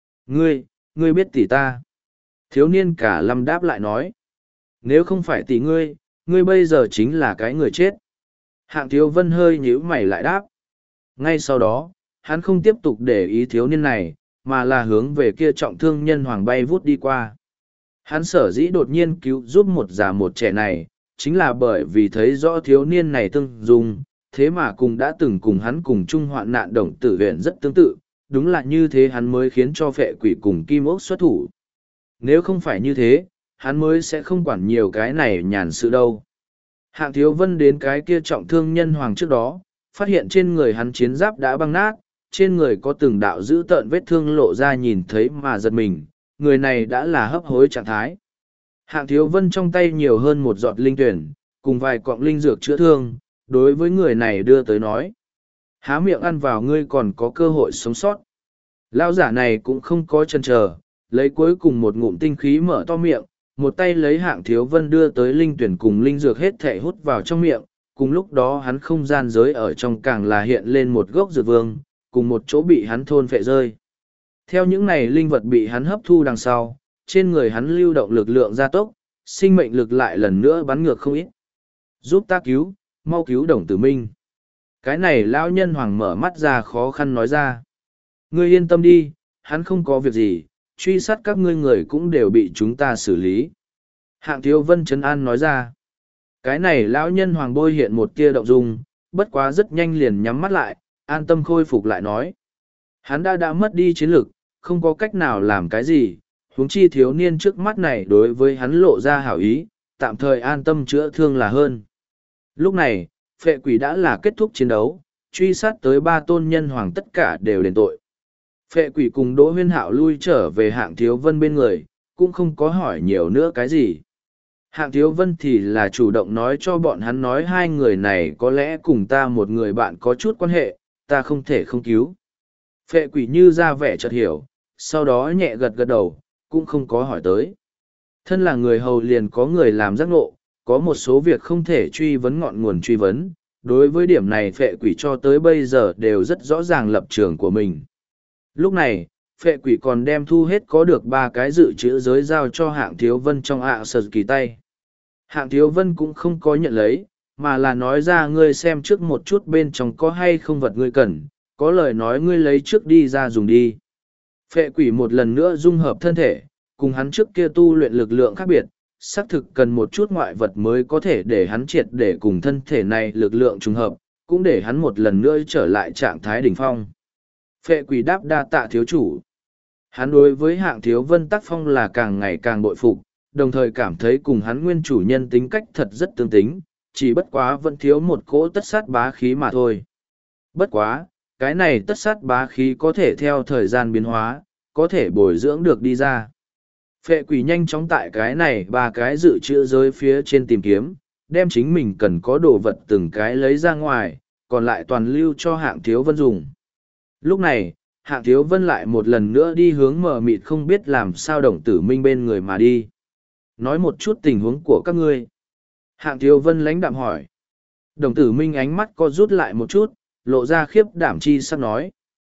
Ngươi biết tỷ ta. Thiếu niên cả lâm đáp lại nói. Nếu không phải tỷ ngươi, ngươi bây giờ chính là cái người chết. Hạng Thiếu Vân hơi nhíu mày lại đáp. Ngay sau đó, hắn không tiếp tục để ý thiếu niên này, mà là hướng về kia trọng thương nhân hoàng bay vút đi qua. Hắn sở dĩ đột nhiên cứu giúp một già một trẻ này, chính là bởi vì thấy rõ thiếu niên này tương dung, thế mà cùng đã từng cùng hắn cùng chung hoạn nạn Đồng Tử Huyền rất tương tự, đúng là như thế hắn mới khiến cho phệ quỷ cùng Kim Ốc xuất thủ. Nếu không phải như thế, hắn mới sẽ không quản nhiều cái này nhàn sự đâu. Hạng Thiếu Vân đến cái kia trọng thương nhân hoàng trước đó, phát hiện trên người hắn chiến giáp đã băng nát, trên người có từng đạo dữ tợn vết thương lộ ra nhìn thấy mà giật mình, người này đã là hấp hối trạng thái. Hạng Thiếu Vân trong tay nhiều hơn một giọt linh tuyển, cùng vài cọng linh dược chữa thương, đối với người này đưa tới nói. Há miệng ăn vào ngươi còn có cơ hội sống sót. Lão giả này cũng không có chần chờ, lấy cuối cùng một ngụm tinh khí mở to miệng, một tay lấy Hạng Thiếu Vân đưa tới linh tuyển cùng linh dược hết thể hút vào trong miệng, cùng lúc đó hắn không gian giới ở trong càng là hiện lên một gốc dược vương, cùng một chỗ bị hắn thôn phệ rơi. Theo những này linh vật bị hắn hấp thu đằng sau, trên người hắn lưu động lực lượng gia tốc, sinh mệnh lực lại lần nữa bắn ngược không ít. Giúp ta cứu, mau cứu Đồng Tử Minh. Cái này lão nhân hoàng mở mắt ra khó khăn nói ra. Ngươi yên tâm đi, hắn không có việc gì, truy sát các ngươi người cũng đều bị chúng ta xử lý. Hạng Thiếu Vân trấn an nói ra. Cái này lão nhân hoàng bôi hiện một tia động dung, bất quá rất nhanh liền nhắm mắt lại, an tâm khôi phục lại nói. Hắn đã mất đi chiến lực, không có cách nào làm cái gì, huống chi thiếu niên trước mắt này đối với hắn lộ ra hảo ý, tạm thời an tâm chữa thương là hơn. Lúc này, phệ quỷ đã là kết thúc chiến đấu, truy sát tới 3 tôn nhân hoàng tất cả đều đền tội. Phệ quỷ cùng Đỗ Huyên Hạo lui trở về Hạng Thiếu Vân bên người, cũng không có hỏi nhiều nữa cái gì. Hạng Thiếu Vân thì là chủ động nói cho bọn hắn nói hai người này có lẽ cùng ta một người bạn có chút quan hệ, ta không thể không cứu. Phệ quỷ như ra vẻ chợt hiểu, sau đó nhẹ gật gật đầu, cũng không có hỏi tới. Thân là người hầu liền có người làm giác ngộ, có một số việc không thể truy vấn ngọn nguồn truy vấn, đối với điểm này phệ quỷ cho tới bây giờ đều rất rõ ràng lập trường của mình. Lúc này, phệ quỷ còn đem thu hết có được 3 cái dự trữ giới giao cho Hạng Thiếu Vân trong sờ kỳ tay. Hạng Thiếu Vân cũng không có nhận lấy, mà là nói ra ngươi xem trước một chút bên trong có hay không vật ngươi cần, có lời nói ngươi lấy trước đi ra dùng đi. Phệ quỷ một lần nữa dung hợp thân thể, cùng hắn trước kia tu luyện lực lượng khác biệt, xác thực cần một chút ngoại vật mới có thể để hắn triệt để cùng thân thể này lực lượng trùng hợp, cũng để hắn một lần nữa trở lại trạng thái đỉnh phong. Phệ quỷ đáp đa tạ thiếu chủ. Hắn đối với Hạng Thiếu Vân tác phong là càng ngày càng bội phục, đồng thời cảm thấy cùng hắn nguyên chủ nhân tính cách thật rất tương tính, chỉ bất quá vẫn thiếu một cỗ tất sát bá khí mà thôi. Bất quá, cái này tất sát bá khí có thể theo thời gian biến hóa, có thể bồi dưỡng được đi ra. Phệ quỷ nhanh chóng tại cái này 3 cái dự trữ giới phía trên tìm kiếm, đem chính mình cần có đồ vật từng cái lấy ra ngoài, còn lại toàn lưu cho Hạng Thiếu Vân dùng. Lúc này, Hạng Thiếu Vân lại một lần nữa đi hướng mờ mịt không biết làm sao Đồng Tử Minh bên người mà đi. Nói một chút tình huống của các ngươi. Hạng Thiếu Vân lãnh đạm hỏi. Đồng Tử Minh ánh mắt co rút lại một chút, lộ ra khiếp đảm chi sắp nói.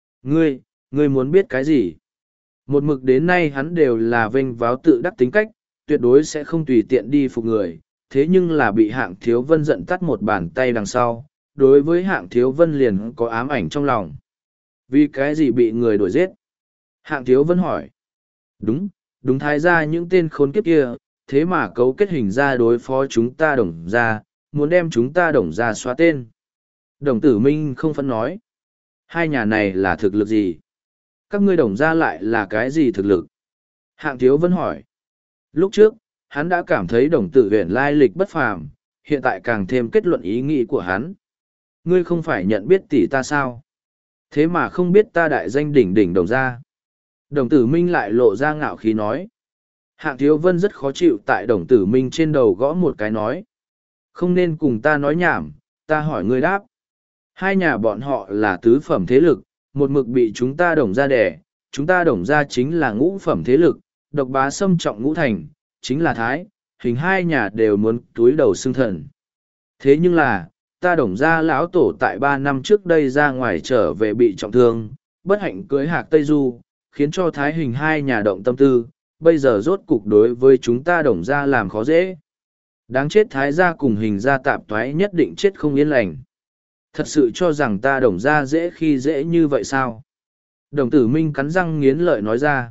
Ngươi muốn biết cái gì? Một mực đến nay hắn đều là vênh váo tự đắc tính cách, tuyệt đối sẽ không tùy tiện đi phục người, thế nhưng là bị Hạng Thiếu Vân giận tắt một bàn tay đằng sau, đối với Hạng Thiếu Vân liền có ám ảnh trong lòng. Vì cái gì bị người đuổi giết? Hạng Thiếu Vân hỏi. Đúng thái ra những tên khốn kiếp kia, thế mà cấu kết hình ra đối phó chúng ta Đồng ra, muốn đem chúng ta Đồng ra xóa tên. Đồng Tử Minh không phân nói. Hai nhà này là thực lực gì? Các ngươi Đồng ra lại là cái gì thực lực? Hạng Thiếu Vân hỏi. Lúc trước, hắn đã cảm thấy Đồng Tử Huyền lai lịch bất phàm, hiện tại càng thêm kết luận ý nghĩ của hắn. Ngươi không phải nhận biết tỷ ta sao? Thế mà không biết ta đại danh đỉnh đỉnh Đồng gia. Đồng Tử Minh lại lộ ra ngạo khí nói. Hạng Thiếu Vân rất khó chịu tại Đồng Tử Minh trên đầu gõ một cái nói. Không nên cùng ta nói nhảm, ta hỏi ngươi đáp. Hai nhà bọn họ là tứ phẩm thế lực, một mực bị chúng ta Đồng gia đẻ, chúng ta Đồng gia chính là ngũ phẩm thế lực, độc bá xâm trọng ngũ thành, chính là Thái, Hình hai nhà đều muốn túi đầu xưng thần. Thế nhưng là, ta Đồng gia lão tổ tại 3 năm trước đây ra ngoài trở về bị trọng thương, bất hạnh cưới Hạc Tây Du, khiến cho Thái Hình hai nhà động tâm tư, bây giờ rốt cục đối với chúng ta Đồng gia làm khó dễ. Đáng chết Thái gia cùng Hình gia tạp toái nhất định chết không yên lành. Thật sự cho rằng ta Đồng gia dễ khi dễ như vậy sao? Đồng Tử Minh cắn răng nghiến lợi nói ra.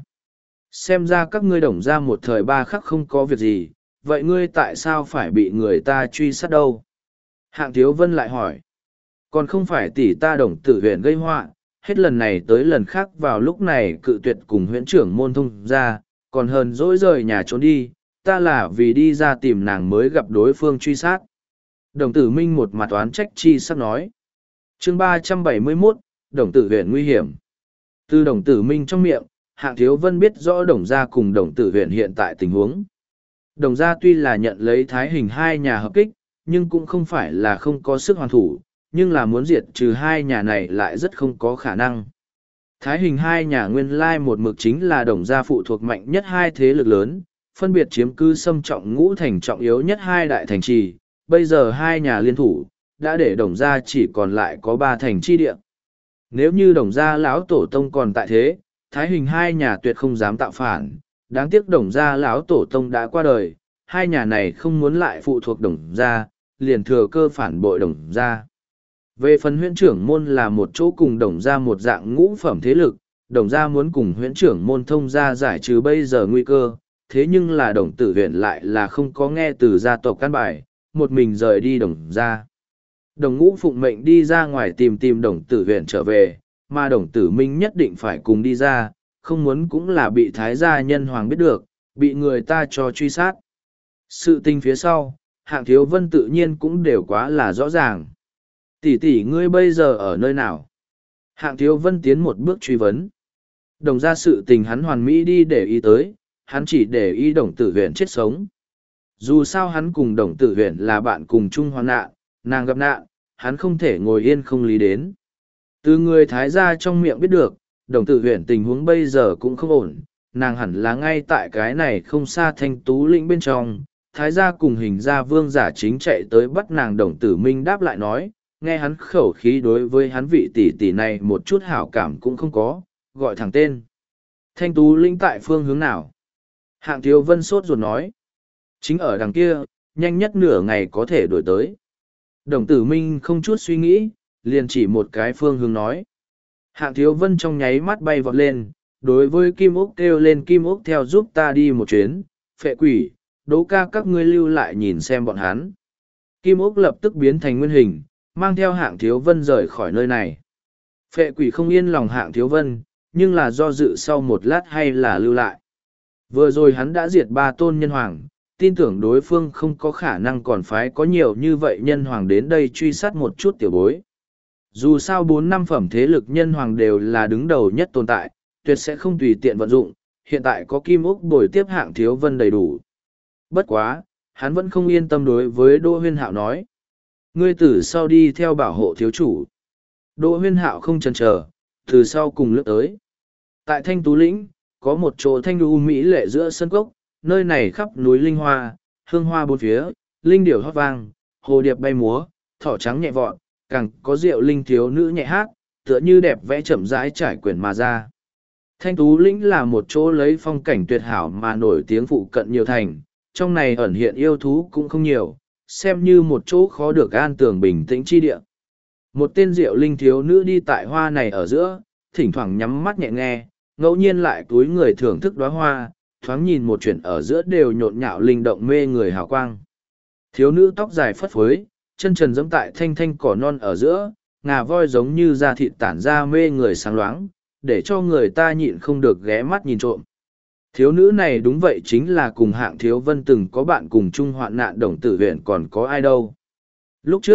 Xem ra các ngươi Đồng gia một thời ba khắc không có việc gì, vậy ngươi tại sao phải bị người ta truy sát đâu? Hạng Thiếu Vân lại hỏi. Còn không phải tỷ ta Đồng Tử Huyền gây họa, hết lần này tới lần khác vào lúc này cự tuyệt cùng huyễn trưởng môn thông ra, còn hờn dỗi rời nhà trốn đi, ta là vì đi ra tìm nàng mới gặp đối phương truy sát. Đồng Tử Minh một mặt oán trách chi sắc nói. Chương 371, Đồng Tử Huyền nguy hiểm. Từ Đồng Tử Minh trong miệng, Hạng Thiếu Vân biết rõ Đồng gia cùng Đồng Tử Huyền hiện tại tình huống. Đồng gia tuy là nhận lấy Thái Hình hai nhà hợp kích, nhưng cũng không phải là không có sức hoàn thủ, nhưng là muốn diệt trừ hai nhà này lại rất không có khả năng. Thái Hình hai nhà nguyên lai một mực chính là Đồng gia phụ thuộc mạnh nhất hai thế lực lớn, phân biệt chiếm cứ xâm trọng ngũ thành trọng yếu nhất hai đại thành trì, bây giờ hai nhà liên thủ, đã để Đồng gia chỉ còn lại có 3 thành chi địa. Nếu như Đồng gia lão tổ tông còn tại thế, Thái Hình hai nhà tuyệt không dám tạo phản, đáng tiếc Đồng gia lão tổ tông đã qua đời, hai nhà này không muốn lại phụ thuộc Đồng gia, liền thừa cơ phản bội Đồng gia. Về phần huyễn trưởng môn là một chỗ cùng Đồng gia một dạng ngũ phẩm thế lực, Đồng gia muốn cùng huyễn trưởng môn thông gia giải trừ bây giờ nguy cơ, thế nhưng là Đồng Tử Huyền lại là không có nghe từ gia tộc căn bài, một mình rời đi Đồng gia. Đồng Ngũ phụng mệnh đi ra ngoài tìm Đồng Tử Huyền trở về, mà Đồng Tử Minh nhất định phải cùng đi ra, không muốn cũng là bị Thái gia nhân hoàng biết được, bị người ta cho truy sát. Sự tình phía sau, Hạng Thiếu Vân tự nhiên cũng đều quá là rõ ràng. Tỷ tỷ ngươi bây giờ ở nơi nào? Hạng Thiếu Vân tiến một bước truy vấn. Đồng ra sự tình hắn hoàn mỹ đi để ý tới, hắn chỉ để ý Đồng Tử Huyền chết sống. Dù sao hắn cùng Đồng Tử Huyền là bạn cùng chung hoạn nạn, nàng gặp nạn, hắn không thể ngồi yên không lý đến. Từ người Thái gia trong miệng biết được, Đồng Tử Huyền tình huống bây giờ cũng không ổn, nàng hẳn là ngay tại cái này không xa Thanh Tú lĩnh bên trong. Thái gia cùng Hình gia vương giả chính chạy tới bắt nàng. Đồng Tử Minh đáp lại nói, nghe hắn khẩu khí đối với hắn vị tỷ tỷ này một chút hảo cảm cũng không có, gọi thẳng tên. Thanh Tú lĩnh tại phương hướng nào? Hạng Thiếu Vân sốt ruột nói. Chính ở đằng kia, nhanh nhất nửa ngày có thể đuổi tới. Đồng Tử Minh không chút suy nghĩ, liền chỉ một cái phương hướng nói. Hạng Thiếu Vân trong nháy mắt bay vọt lên, đối với Kim Úc kêu lên, Kim Úc theo giúp ta đi một chuyến, phệ quỷ, Đỗ ca các ngươi lưu lại nhìn xem bọn hắn. Kim Úc lập tức biến thành nguyên hình, mang theo Hạng Thiếu Vân rời khỏi nơi này. Phệ quỷ không yên lòng Hạng Thiếu Vân, nhưng là do dự sau một lát hay là lưu lại. Vừa rồi hắn đã diệt 3 tôn nhân hoàng, tin tưởng đối phương không có khả năng còn phái có nhiều như vậy nhân hoàng đến đây truy sát một chút tiểu bối. Dù sao 4-5 phẩm thế lực nhân hoàng đều là đứng đầu nhất tồn tại, tuyệt sẽ không tùy tiện vận dụng, hiện tại có Kim Úc bồi tiếp Hạng Thiếu Vân đầy đủ. Bất quá, hắn vẫn không yên tâm đối với Đỗ Huyên Hạo nói. Ngươi từ sau đi theo bảo hộ thiếu chủ. Đỗ Huyên Hạo không chần chờ, từ sau cùng lướt tới. Tại Thanh Tú lĩnh, có một chỗ thanh lưu mỹ lệ giữa sân cốc, nơi này khắp núi linh hoa, hương hoa bốn phía, linh điểu hót vang, hồ điệp bay múa, thỏ trắng nhẹ vọt, càng có rượu linh thiếu nữ nhẹ hát, tựa như đẹp vẽ chậm rãi trải quyển mà ra. Thanh Tú lĩnh là một chỗ lấy phong cảnh tuyệt hảo mà nổi tiếng phụ cận nhiều thành, trong này ẩn hiện yêu thú cũng không nhiều, xem như một chỗ khó được an tường bình tĩnh chi địa. Một tên rượu linh thiếu nữ đi tại hoa này ở giữa, thỉnh thoảng nhắm mắt nhẹ nghe, ngẫu nhiên lại túi người thưởng thức đóa hoa, thoáng nhìn một chuyện ở giữa đều nhộn nhạo linh động mê người hào quang. Thiếu nữ tóc dài phất phới, chân trần giẫm tại thanh thanh cỏ non ở giữa, ngà voi giống như da thịt tản ra mê người sáng loáng, để cho người ta nhịn không được ghé mắt nhìn trộm. Thiếu nữ này đúng vậy chính là cùng Hạng Thiếu Vân từng có bạn cùng chung hoạn nạn Đồng Tử Huyền còn có ai đâu. Lúc trước,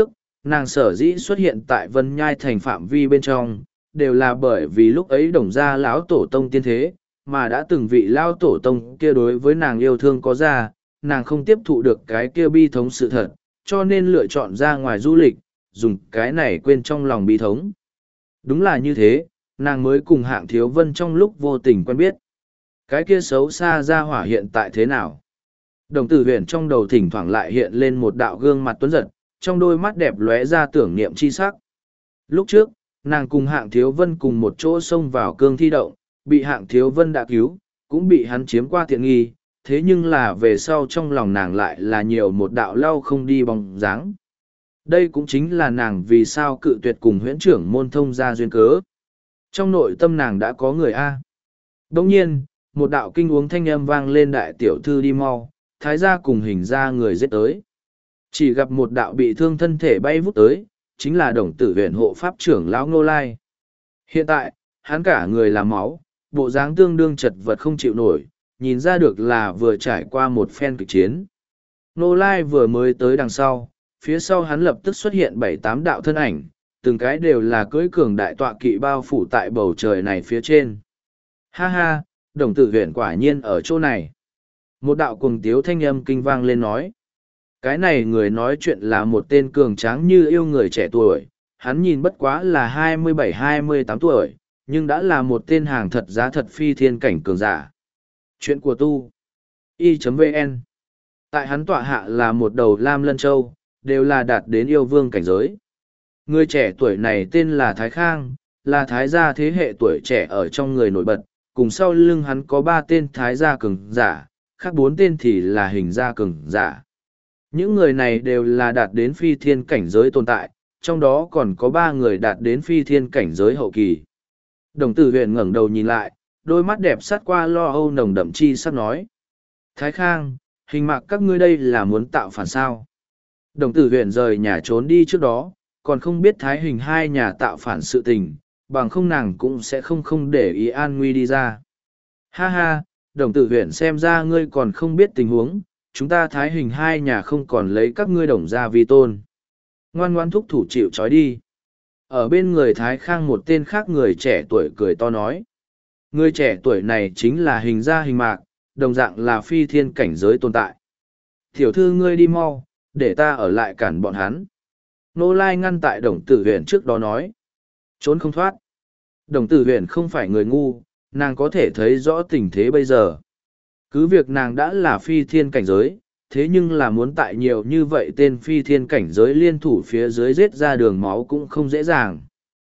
Nàng sở dĩ xuất hiện tại Vân Nhai thành phạm vi bên trong, đều là bởi vì lúc ấy đồng gia lão tổ tông tiên thế, mà đã từng vị lão tổ tông kia đối với nàng yêu thương có ra, nàng không tiếp thụ được cái kia bi thống sự thật, cho nên lựa chọn ra ngoài du lịch, dùng cái này quên trong lòng bi thống. Đúng là như thế, nàng mới cùng Hạng Thiếu Vân trong lúc vô tình quen biết. Cái kia xấu xa ra hỏa hiện tại thế nào? Đồng tử huyền trong đầu thỉnh thoảng lại hiện lên một đạo gương mặt tuấn giật, trong đôi mắt đẹp lóe ra tưởng niệm chi sắc. Lúc trước, nàng cùng Hạng Thiếu Vân cùng một chỗ xông vào cương thi động, bị Hạng Thiếu Vân đã cứu, cũng bị hắn chiếm qua tiện nghi, thế nhưng là về sau trong lòng nàng lại là nhiều một đạo lau không đi bóng dáng. Đây cũng chính là nàng vì sao cự tuyệt cùng huyễn trưởng môn thông ra duyên cớ. Trong nội tâm nàng đã có người A. Đồng nhiên, một đạo kinh uống thanh âm vang lên đại tiểu thư đi mau, thái gia cùng hình ra người giết tới. Chỉ gặp một đạo bị thương thân thể bay vút tới, chính là đồng tử huyền hộ pháp trưởng lão Ngô Lai. Hiện tại, hắn cả người là máu, bộ dáng tương đương chật vật không chịu nổi, nhìn ra được là vừa trải qua một phen kịch chiến. Ngô Lai vừa mới tới đằng sau, phía sau hắn lập tức xuất hiện 7-8 đạo thân ảnh, từng cái đều là cưỡi cường đại tọa kỵ bao phủ tại bầu trời này phía trên. Ha ha, đồng tử huyền quả nhiên ở chỗ này. Một đạo cuồng tiếu thanh âm kinh vang lên nói. Cái này người nói chuyện là một tên cường tráng như yêu người trẻ tuổi, hắn nhìn bất quá là 27-28 tuổi, nhưng đã là một tên hàng thật giá thật phi thiên cảnh cường giả. Chuyện của tu. I.vn. Tại hắn tọa hạ là một đầu lam lân châu, đều là đạt đến yêu vương cảnh giới. Người trẻ tuổi này tên là Thái Khang, là thái gia thế hệ tuổi trẻ ở trong người nổi bật, cùng sau lưng hắn có 3 tên thái gia cường giả, khác 4 tên thì là hình gia cường giả. Những người này đều là đạt đến phi thiên cảnh giới tồn tại, trong đó còn có 3 người đạt đến phi thiên cảnh giới hậu kỳ. Đồng tử huyền ngẩng đầu nhìn lại, đôi mắt đẹp sát qua lo âu nồng đậm chi sắc nói. Thái Khang, hình mạc các ngươi đây là muốn tạo phản sao? Đồng tử huyền rời nhà trốn đi trước đó, còn không biết thái hình hai nhà tạo phản sự tình, bằng không nàng cũng sẽ không để ý an nguy đi ra. Ha ha, đồng tử huyền xem ra ngươi còn không biết tình huống, chúng ta thái hình hai nhà không còn lấy các ngươi đồng ra vi tôn. Ngoan ngoan thúc thủ chịu trói đi. Ở bên người Thái Khang một tên khác người trẻ tuổi cười to nói. Người trẻ tuổi này chính là hình gia hình mạc, đồng dạng là phi thiên cảnh giới tồn tại. Tiểu thư ngươi đi mau, để ta ở lại cản bọn hắn. Nô Lai ngăn tại đồng tử huyền trước đó nói. Trốn không thoát. Đồng tử huyền không phải người ngu, nàng có thể thấy rõ tình thế bây giờ. Cứ việc nàng đã là phi thiên cảnh giới, thế nhưng là muốn tại nhiều như vậy tên phi thiên cảnh giới liên thủ phía dưới giết ra đường máu cũng không dễ dàng.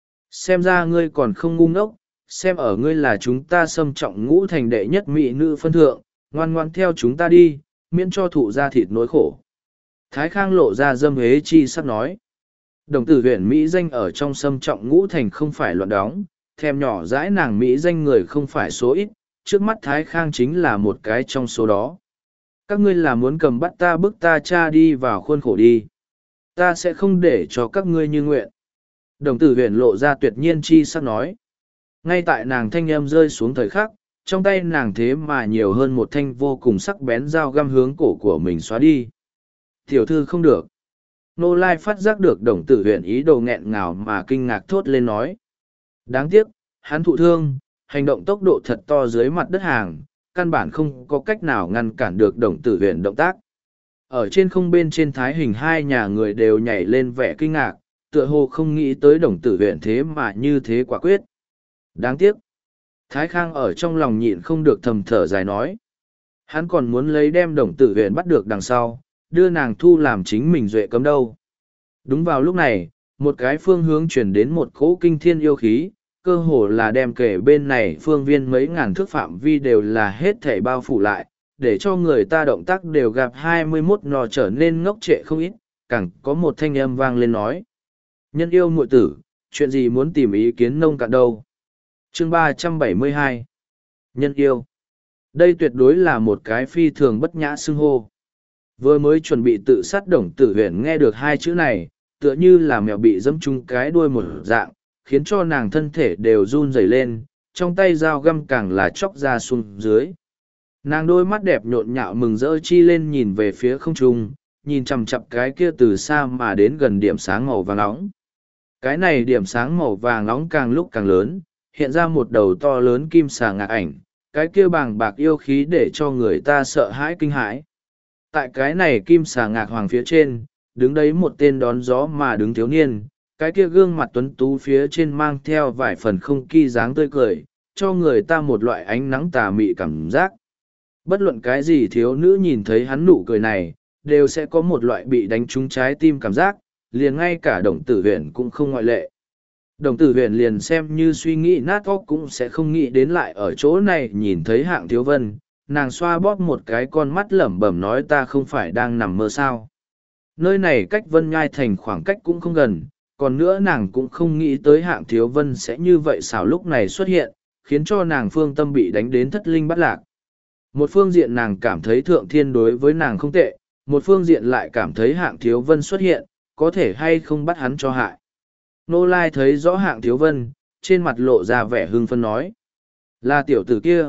Xem ra ngươi còn không ngu ngốc, xem ở ngươi là chúng ta xâm trọng ngũ thành đệ nhất mỹ nữ phân thượng, ngoan ngoan theo chúng ta đi, miễn cho thụ ra thịt nỗi khổ. Thái Khang lộ ra dâm hế chi sắp nói. Đồng tử huyện Mỹ danh ở trong xâm trọng ngũ thành không phải loạn đóng, thèm nhỏ dãi nàng Mỹ danh người không phải số ít, trước mắt Thái Khang chính là một cái trong số đó. Các ngươi là muốn cầm bắt ta bức ta cha đi vào khuôn khổ đi. Ta sẽ không để cho các ngươi như nguyện. Đồng tử huyền lộ ra tuyệt nhiên chi sắc nói. Ngay tại nàng thanh em rơi xuống thời khắc, trong tay nàng thế mà nhiều hơn một thanh vô cùng sắc bén dao găm hướng cổ của mình xóa đi. Tiểu thư không được. Nô Lai phát giác được đồng tử huyền ý đồ nghẹn ngào mà kinh ngạc thốt lên nói. Đáng tiếc, hắn thụ thương, hành động tốc độ thật to dưới mặt đất hàng, căn bản không có cách nào ngăn cản được đồng tử huyền động tác. Ở trên không bên trên thái hình hai nhà người đều nhảy lên vẻ kinh ngạc, tựa hồ không nghĩ tới đồng tử huyền thế mà như thế quả quyết. Đáng tiếc. Thái Khang ở trong lòng nhịn không được thầm thở dài nói. Hắn còn muốn lấy đem đồng tử huyền bắt được đằng sau, đưa nàng thu làm chính mình duệ cấm đâu. Đúng vào lúc này, một cái phương hướng chuyển đến một cỗ kinh thiên yêu khí, cơ hồ là đem kể bên này phương viên mấy ngàn thước phạm vi đều là hết thảy bao phủ lại, để cho người ta động tác đều gặp 21 nò trở nên ngốc trệ không ít, càng có một thanh âm vang lên nói. Nhân yêu muội tử, chuyện gì muốn tìm ý kiến nông cạn đâu. Chương 372 Nhân yêu. Đây tuyệt đối là một cái phi thường bất nhã xưng hô. Vừa mới chuẩn bị tự sát đồng tử huyền nghe được hai chữ này, tựa như là mèo bị dẫm trúng cái đuôi một dạng, khiến cho nàng thân thể đều run rẩy lên, trong tay dao găm càng là chóc ra xuống dưới. Nàng đôi mắt đẹp nhộn nhạo mừng rỡ chi lên nhìn về phía không trung, nhìn chằm chặp cái kia từ xa mà đến gần điểm sáng màu vàng nóng. Cái này điểm sáng màu vàng nóng càng lúc càng lớn, hiện ra một đầu to lớn kim xà ngạc ảnh, cái kia bàng bạc yêu khí để cho người ta sợ hãi kinh hãi. Tại cái này kim xà ngạc hoàng phía trên, đứng đấy một tên đón gió mà đứng thiếu niên, cái kia gương mặt tuấn tú phía trên mang theo vài phần không ki dáng tươi cười, cho người ta một loại ánh nắng tà mị cảm giác. Bất luận cái gì thiếu nữ nhìn thấy hắn nụ cười này, đều sẽ có một loại bị đánh trúng trái tim cảm giác, liền ngay cả Đồng Tử Huyền cũng không ngoại lệ. Đồng Tử Huyền liền xem như suy nghĩ nát óc cũng sẽ không nghĩ đến lại ở chỗ này nhìn thấy Hạng Thiếu Vân, nàng xoa bóp một cái con mắt lẩm bẩm nói ta không phải đang nằm mơ sao. Nơi này cách Vân Nhai Thành khoảng cách cũng không gần, còn nữa nàng cũng không nghĩ tới Hạng Thiếu Vân sẽ như vậy xảo lúc này xuất hiện, khiến cho nàng phương tâm bị đánh đến thất linh bắt lạc. Một phương diện nàng cảm thấy Thượng Thiên đối với nàng không tệ, một phương diện lại cảm thấy Hạng Thiếu Vân xuất hiện, có thể hay không bắt hắn cho hại. Nô Lai thấy rõ Hạng Thiếu Vân, trên mặt lộ ra vẻ hưng phấn nói. Là tiểu tử kia,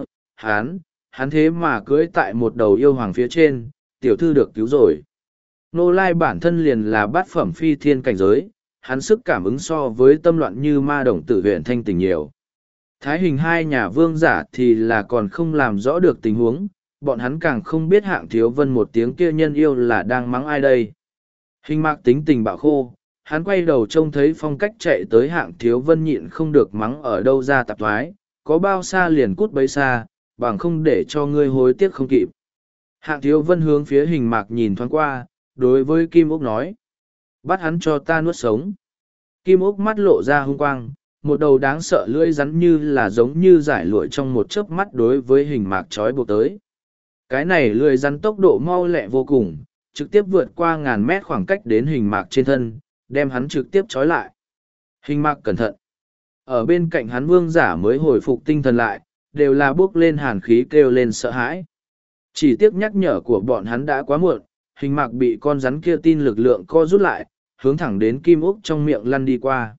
hắn thế mà cưỡi tại một đầu yêu hoàng phía trên, tiểu thư được cứu rồi. Nô Lai bản thân liền là bát phẩm phi thiên cảnh giới, hắn sức cảm ứng so với tâm loạn như ma Đồng Tử Huyền thanh tình nhiều. Thái hình hai nhà vương giả thì là còn không làm rõ được tình huống, bọn hắn càng không biết Hạng Thiếu Vân một tiếng kia nhân yêu là đang mắng ai đây. Hình Mạc tính tình bạo khô, hắn quay đầu trông thấy phong cách chạy tới Hạng Thiếu Vân nhịn không được mắng ở đâu ra tạp thoái, có bao xa liền cút bấy xa, bằng không để cho ngươi hối tiếc không kịp. Hạng Thiếu Vân hướng phía Hình Mạc nhìn thoáng qua, đối với Kim Úc nói. Bắt hắn cho ta nuốt sống. Kim Úc mắt lộ ra hung quang, một đầu đáng sợ lưỡi rắn như là giống như giải lụa trong một chớp mắt đối với Hình Mạc trói buộc tới. Cái này lưỡi rắn tốc độ mau lẹ vô cùng, trực tiếp vượt qua ngàn mét khoảng cách đến Hình Mạc trên thân, đem hắn trực tiếp trói lại. Hình Mạc cẩn thận. Ở bên cạnh hắn vương giả mới hồi phục tinh thần lại, đều là bước lên hàn khí kêu lên sợ hãi. Chỉ tiếc nhắc nhở của bọn hắn đã quá muộn, Hình Mạc bị con rắn kia tin lực lượng co rút lại, hướng thẳng đến Kim Úc trong miệng lăn đi qua.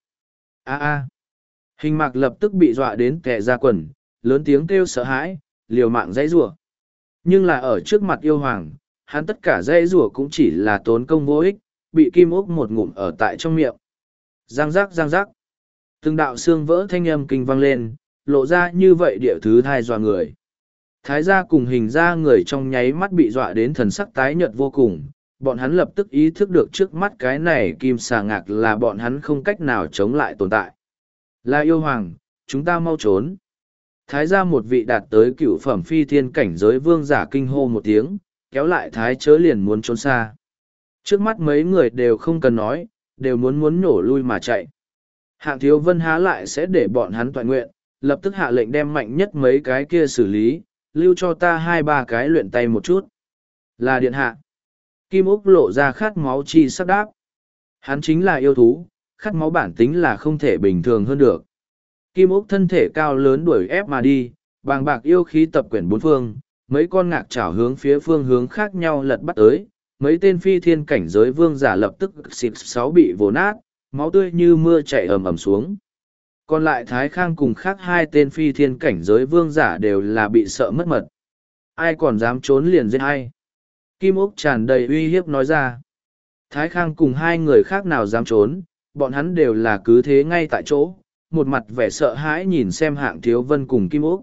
A. Hình Mạc lập tức bị dọa đến kẻ ra quần, lớn tiếng kêu sợ hãi, liều mạng dãy rủa. Nhưng là ở trước mặt yêu hoàng, hắn tất cả dãy rủa cũng chỉ là tốn công vô ích, bị Kim Úc một ngụm ở tại trong miệng. Giang giác giang giác. Từng đạo xương vỡ thanh âm kinh vang lên, lộ ra như vậy địa thứ thai dọa người. Thái gia cùng Hình gia người trong nháy mắt bị dọa đến thần sắc tái nhợt vô cùng, bọn hắn lập tức ý thức được trước mắt cái này kim xà ngạc là bọn hắn không cách nào chống lại tồn tại. Là yêu hoàng, chúng ta mau trốn. Thái gia một vị đạt tới cựu phẩm phi thiên cảnh giới vương giả kinh hô một tiếng, kéo lại thái chớ liền muốn trốn xa. Trước mắt mấy người đều không cần nói, đều muốn nổ lui mà chạy. Hạng Thiếu Vân há lại sẽ để bọn hắn toàn nguyện, lập tức hạ lệnh đem mạnh nhất mấy cái kia xử lý, lưu cho ta 2-3 cái luyện tay một chút. Là điện hạ. Kim Úc lộ ra khát máu chi sắc đáp. Hắn chính là yêu thú, khát máu bản tính là không thể bình thường hơn được. Kim Úc thân thể cao lớn đuổi ép mà đi, bàng bạc yêu khí tập quyển bốn phương, mấy con ngạc chảo hướng phía phương hướng khác nhau lật bắt tới, mấy tên phi thiên cảnh giới vương giả lập tức xịt sáu bị vồ nát, máu tươi như mưa chảy ầm ầm xuống. Còn lại Thái Khang cùng khác hai tên phi thiên cảnh giới vương giả đều là bị sợ mất mật. Ai còn dám trốn liền giết ai. Kim Úc tràn đầy uy hiếp nói ra. Thái Khang cùng hai người khác nào dám trốn, bọn hắn đều là cứ thế ngay tại chỗ, một mặt vẻ sợ hãi nhìn xem Hạng Thiếu Vân cùng Kim Úc.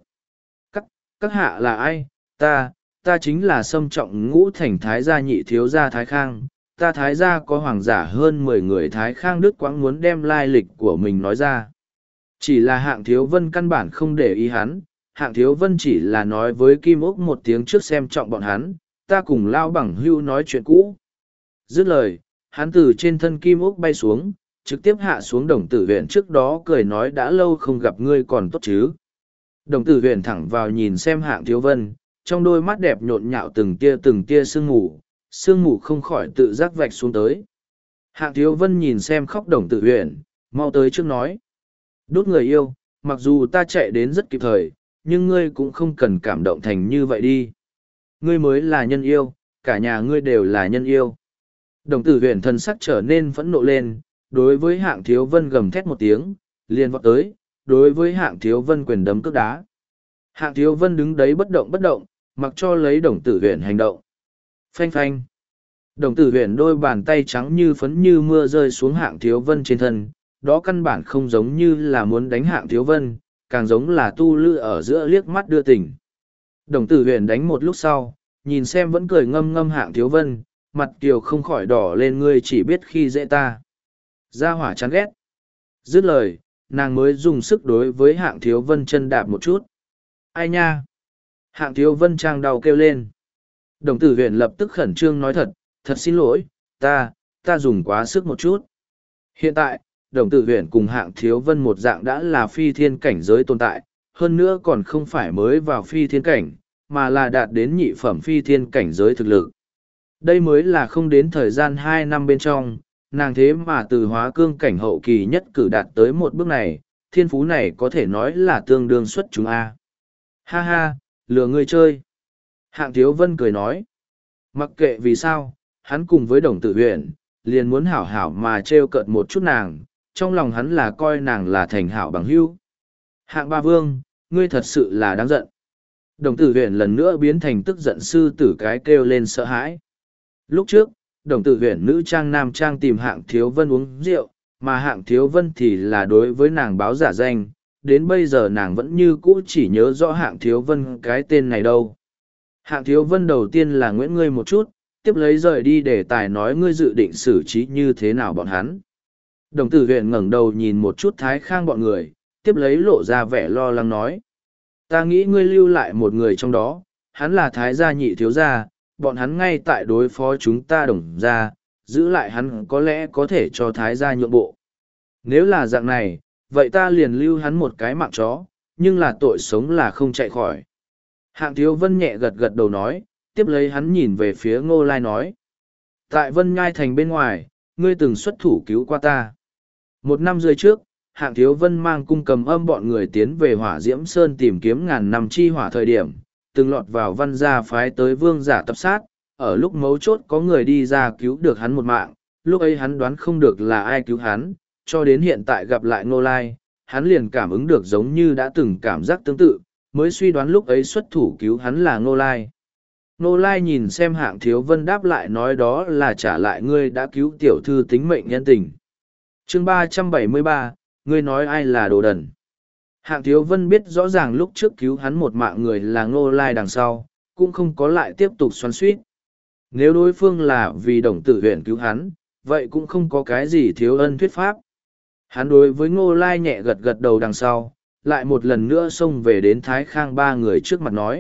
Các hạ là ai? Ta chính là Sâm Trọng Ngũ Thành Thái gia nhị thiếu gia Thái Khang. Ta Thái gia có hoàng giả hơn 10 người. Thái Khang Đức Quãng muốn đem lai lịch của mình nói ra. Chỉ là Hạng Thiếu Vân căn bản không để ý hắn, Hạng Thiếu Vân chỉ là nói với Kim Úc một tiếng trước xem trọng bọn hắn, ta cùng Lao Bằng Hưu nói chuyện cũ. Dứt lời, hắn từ trên thân Kim Úc bay xuống, trực tiếp hạ xuống Đồng Tử Huyền trước đó cười nói đã lâu không gặp ngươi còn tốt chứ. Đồng Tử Huyền thẳng vào nhìn xem Hạng Thiếu Vân, trong đôi mắt đẹp nhộn nhạo từng tia sương mù không khỏi tự giác vạch xuống tới. Hạng Thiếu Vân nhìn xem khóc Đồng Tử Huyền, mau tới trước nói. Đốt người yêu, mặc dù ta chạy đến rất kịp thời, nhưng ngươi cũng không cần cảm động thành như vậy đi. Ngươi mới là nhân yêu, cả nhà ngươi đều là nhân yêu. Đồng Tử Huyền thân sắc trở nên phẫn nộ lên, đối với Hạng Thiếu Vân gầm thét một tiếng, liền vọt tới, đối với Hạng Thiếu Vân quyền đấm cước đá. Hạng Thiếu Vân đứng đấy bất động, mặc cho lấy Đồng Tử Huyền hành động. Phanh phanh. Đồng tử huyền đôi bàn tay trắng như phấn như mưa rơi xuống Hạng Thiếu Vân trên thân, đó căn bản không giống như là muốn đánh Hạng Thiếu Vân, càng giống là tu lư ở giữa liếc mắt đưa tình. Đồng tử huyền đánh một lúc sau, nhìn xem vẫn cười ngâm ngâm Hạng Thiếu Vân, mặt kiều không khỏi đỏ lên, ngươi chỉ biết khi dễ ta. Gia hỏa chán ghét. Dứt lời, nàng mới dùng sức đối với Hạng Thiếu Vân chân đạp một chút. Ai nha? Hạng Thiếu Vân trang đau kêu lên. Đồng tử huyền lập tức khẩn trương nói thật, thật xin lỗi, ta dùng quá sức một chút. Hiện tại, đồng tử huyền cùng Hạng Thiếu Vân một dạng đã là phi thiên cảnh giới tồn tại, hơn nữa còn không phải mới vào phi thiên cảnh, mà là đạt đến nhị phẩm phi thiên cảnh giới thực lực. Đây mới là không đến thời gian 2 năm bên trong, nàng thế mà từ hóa cương cảnh hậu kỳ nhất cử đạt tới một bước này, thiên phú này có thể nói là tương đương xuất chúng A. Ha ha, lừa ngươi chơi. Hạng Thiếu Vân cười nói. Mặc kệ vì sao, hắn cùng với đồng tử huyền, liền muốn hảo hảo mà trêu cợt một chút nàng, trong lòng hắn là coi nàng là thành hảo bằng hữu. Hạng ba vương, ngươi thật sự là đáng giận. Đồng tử huyền lần nữa biến thành tức giận sư tử cái kêu lên sợ hãi. Lúc trước, đồng tử huyền nữ trang nam trang tìm Hạng Thiếu Vân uống rượu, mà Hạng Thiếu Vân thì là đối với nàng báo giả danh, đến bây giờ nàng vẫn như cũ chỉ nhớ rõ Hạng Thiếu Vân cái tên này đâu. Hạng Thiếu Vân đầu tiên là nguyễn ngươi một chút, tiếp lấy rời đi để tài nói ngươi dự định xử trí như thế nào bọn hắn. Đồng tử huyền ngẩng đầu nhìn một chút Thái Khang bọn người, tiếp lấy lộ ra vẻ lo lắng nói. Ta nghĩ ngươi lưu lại một người trong đó, hắn là Thái gia nhị thiếu gia, bọn hắn ngay tại đối phó chúng ta Đồng gia, giữ lại hắn có lẽ có thể cho Thái gia nhượng bộ. Nếu là dạng này, vậy ta liền lưu hắn một cái mạng chó, nhưng là tội sống là không chạy khỏi. Hạng Thiếu Vân nhẹ gật gật đầu nói, tiếp lấy hắn nhìn về phía Ngô Lai nói. Tại Vân Nhai Thành bên ngoài, ngươi từng xuất thủ cứu qua ta. 1 năm rưỡi trước, Hạng Thiếu Vân mang cung cầm âm bọn người tiến về Hỏa Diễm Sơn tìm kiếm ngàn năm chi hỏa thời điểm, từng lọt vào Văn gia phái tới vương giả tập sát, ở lúc mấu chốt có người đi ra cứu được hắn một mạng, lúc ấy hắn đoán không được là ai cứu hắn, cho đến hiện tại gặp lại Ngô Lai, hắn liền cảm ứng được giống như đã từng cảm giác tương tự, mới suy đoán lúc ấy xuất thủ cứu hắn là Ngô Lai. Ngô Lai nhìn xem Hạng Thiếu Vân đáp lại nói đó là trả lại ngươi đã cứu tiểu thư tính mệnh nhân tình. Chương 373, ngươi nói ai là đồ đần. Hạng Thiếu Vân biết rõ ràng lúc trước cứu hắn một mạng người là Ngô Lai đằng sau, cũng không có lại tiếp tục xoắn suýt. Nếu đối phương là vì đồng tử huyện cứu hắn, vậy cũng không có cái gì thiếu ân thuyết pháp. Hắn đối với Ngô Lai nhẹ gật gật đầu đằng sau, lại một lần nữa xông về đến Thái Khang 3 người trước mặt nói.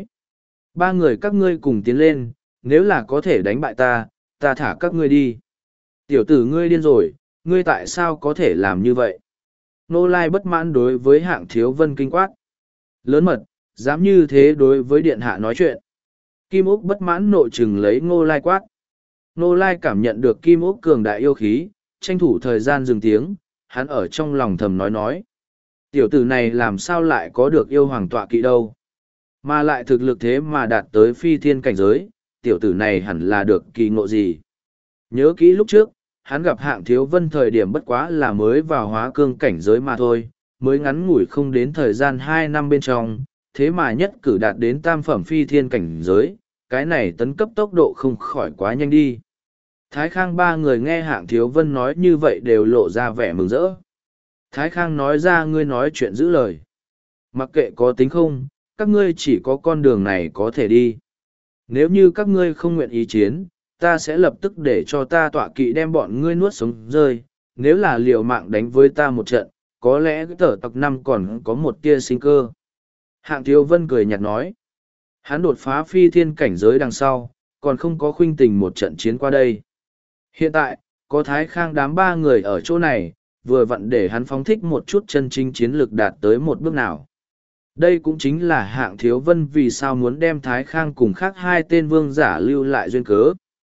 3 người các ngươi cùng tiến lên, nếu là có thể đánh bại ta, ta thả các ngươi đi. Tiểu tử ngươi điên rồi, ngươi tại sao có thể làm như vậy? Ngô Lai bất mãn đối với Hạng Thiếu Vân kinh quát. Lớn mật, dám như thế đối với điện hạ nói chuyện. Kim Úc bất mãn nội trừng lấy Ngô Lai quát. Ngô Lai cảm nhận được Kim Úc cường đại yêu khí, tranh thủ thời gian dừng tiếng, hắn ở trong lòng thầm nói. Tiểu tử này làm sao lại có được yêu hoàng tọa kỵ đâu? Mà lại thực lực thế mà đạt tới phi thiên cảnh giới, tiểu tử này hẳn là được kỳ ngộ gì? Nhớ kỹ lúc trước, hắn gặp Hạng Thiếu Vân thời điểm bất quá là mới vào hóa cương cảnh giới mà thôi, mới ngắn ngủi không đến thời gian 2 năm bên trong, thế mà nhất cử đạt đến tam phẩm phi thiên cảnh giới, cái này tấn cấp tốc độ không khỏi quá nhanh đi. Thái Khang 3 người nghe Hạng Thiếu Vân nói như vậy đều lộ ra vẻ mừng rỡ. Thái Khang nói ra ngươi nói chuyện giữ lời. Mặc kệ có tính không, các ngươi chỉ có con đường này có thể đi. Nếu như các ngươi không nguyện ý chiến, ta sẽ lập tức để cho ta tọa kỵ đem bọn ngươi nuốt sống rơi. Nếu là liều mạng đánh với ta một trận, có lẽ cái tở tộc 5 còn có một tia sinh cơ. Hạng Thiếu Vân cười nhạt nói. Hắn đột phá phi thiên cảnh giới đằng sau, còn không có khuynh tình một trận chiến qua đây. Hiện tại, có Thái Khang đám 3 người ở chỗ này, vừa vặn để hắn phóng thích một chút chân chính chiến lược đạt tới một bước nào. Đây cũng chính là Hạng Thiếu Vân vì sao muốn đem Thái Khang cùng khác 2 tên vương giả lưu lại duyên cớ.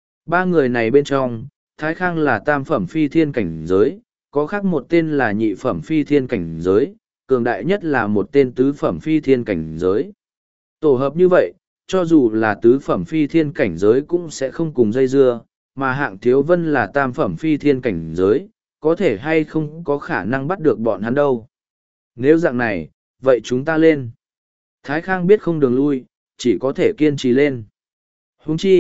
3 người này bên trong, Thái Khang là tam phẩm phi thiên cảnh giới, có khác một tên là nhị phẩm phi thiên cảnh giới, cường đại nhất là một tên tứ phẩm phi thiên cảnh giới. Tổ hợp như vậy, cho dù là tứ phẩm phi thiên cảnh giới cũng sẽ không cùng dây dưa, mà Hạng Thiếu Vân là tam phẩm phi thiên cảnh giới, có thể hay không có khả năng bắt được bọn hắn đâu. Nếu dạng này, vậy chúng ta lên. Thái Khang biết không đường lui, chỉ có thể kiên trì lên. Huống chi,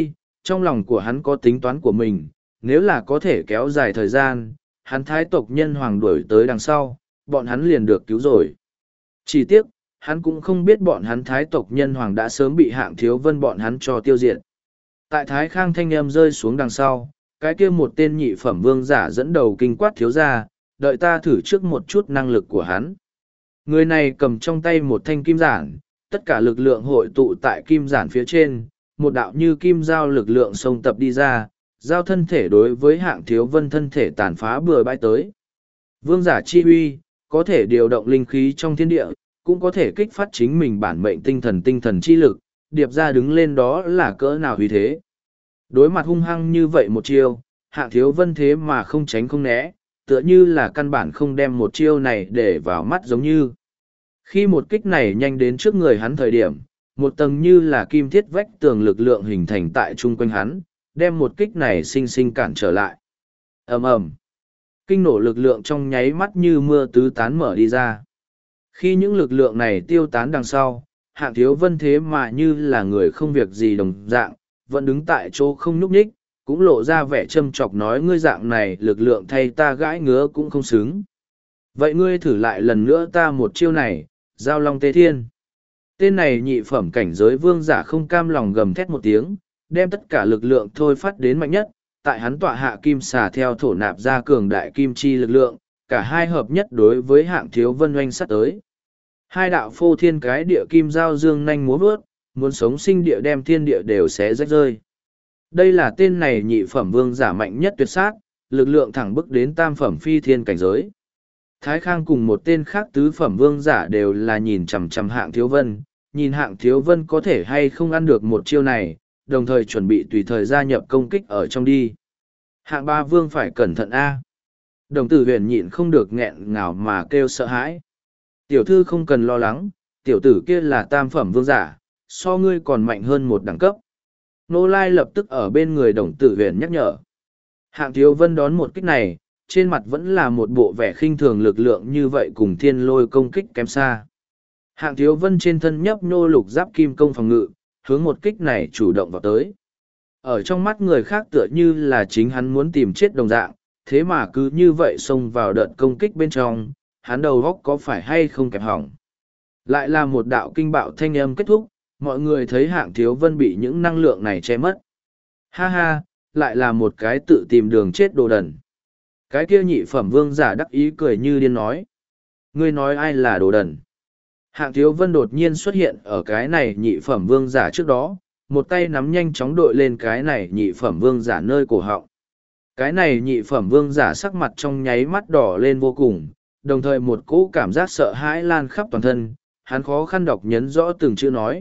Trong lòng của hắn có tính toán của mình, nếu là có thể kéo dài thời gian, hắn thái tộc nhân hoàng đuổi tới đằng sau, bọn hắn liền được cứu rồi. Chỉ tiếc, hắn cũng không biết bọn hắn thái tộc nhân hoàng đã sớm bị Hạng Thiếu Vân bọn hắn cho tiêu diệt. Tại Thái Khang thanh âm rơi xuống đằng sau, cái kia một tên nhị phẩm vương giả dẫn đầu kinh quát thiếu ra, đợi ta thử trước một chút năng lực của hắn. Người này cầm trong tay một thanh kim giản, tất cả lực lượng hội tụ tại kim giản phía trên, một đạo như kim giao lực lượng xông tập đi ra, giao thân thể đối với Hạng Thiếu Vân thân thể tàn phá bừa bãi tới. Vương giả chi uy, có thể điều động linh khí trong thiên địa, cũng có thể kích phát chính mình bản mệnh tinh thần chi lực, điệp ra đứng lên đó là cỡ nào uy thế. Đối mặt hung hăng như vậy một chiêu, Hạng Thiếu Vân thế mà không tránh không né, tựa như là căn bản không đem một chiêu này để vào mắt giống như. Khi một kích này nhanh đến trước người hắn thời điểm, một tầng như là kim thiết vách tường lực lượng hình thành tại chung quanh hắn, đem một kích này sinh sinh cản trở lại. Ầm ầm, kinh nổ lực lượng trong nháy mắt như mưa tứ tán mở đi ra. Khi những lực lượng này tiêu tán đằng sau, Hạng Thiếu Vân thế mà như là người không việc gì đồng dạng, vẫn đứng tại chỗ không nhúc nhích, cũng lộ ra vẻ châm chọc nói ngươi dạng này lực lượng thay ta gãi ngứa cũng không xứng. Vậy ngươi thử lại lần nữa ta một chiêu này, giao long tê thiên. Tên này nhị phẩm cảnh giới vương giả không cam lòng gầm thét một tiếng, đem tất cả lực lượng thôi phát đến mạnh nhất, tại hắn tọa hạ kim xà theo thổ nạp ra cường đại kim chi lực lượng, cả hai hợp nhất đối với Hạng Thiếu Vân oanh sắt tới. Hai đạo phô thiên cái địa kim giao dương nhanh múa vớt, muốn sống sinh địa đem thiên địa đều xé rách rơi. Đây là tên này nhị phẩm vương giả mạnh nhất tuyệt sát, lực lượng thẳng bức đến tam phẩm phi thiên cảnh giới. Thái Khang cùng một tên khác tứ phẩm vương giả đều là nhìn chằm chằm Hạng Thiếu Vân, nhìn Hạng Thiếu Vân có thể hay không ăn được một chiêu này, đồng thời chuẩn bị tùy thời gia nhập công kích ở trong đi. Hạng ba vương phải cẩn thận a. Đồng tử huyền nhịn không được nghẹn ngào mà kêu sợ hãi. Tiểu thư không cần lo lắng, tiểu tử kia là tam phẩm vương giả, so ngươi còn mạnh hơn một đẳng cấp. Nô Lai lập tức ở bên người đồng tử huyền nhắc nhở. Hạng Thiếu Vân đón một kích này, trên mặt vẫn là một bộ vẻ khinh thường lực lượng như vậy cùng thiên lôi công kích kém xa. Hạng Thiếu Vân trên thân nhấp nô lục giáp kim công phòng ngự, hướng một kích này chủ động vào tới. Ở trong mắt người khác tựa như là chính hắn muốn tìm chết đồng dạng, thế mà cứ như vậy xông vào đợt công kích bên trong, hắn đầu góc có phải hay không kẹp hỏng. Lại là một đạo kinh bạo thanh âm kết thúc, mọi người thấy Hạng Thiếu Vân bị những năng lượng này che mất. Ha ha, lại là một cái tự tìm đường chết đồ đần. Cái kia nhị phẩm vương giả đắc ý cười như điên nói. Ngươi nói ai là đồ đần? Hạng Thiếu Vân đột nhiên xuất hiện ở cái này nhị phẩm vương giả trước đó, một tay nắm nhanh chóng đội lên cái này nhị phẩm vương giả nơi cổ họng. Cái này nhị phẩm vương giả sắc mặt trong nháy mắt đỏ lên vô cùng, đồng thời một cỗ cảm giác sợ hãi lan khắp toàn thân, hắn khó khăn đọc nhấn rõ từng chữ nói.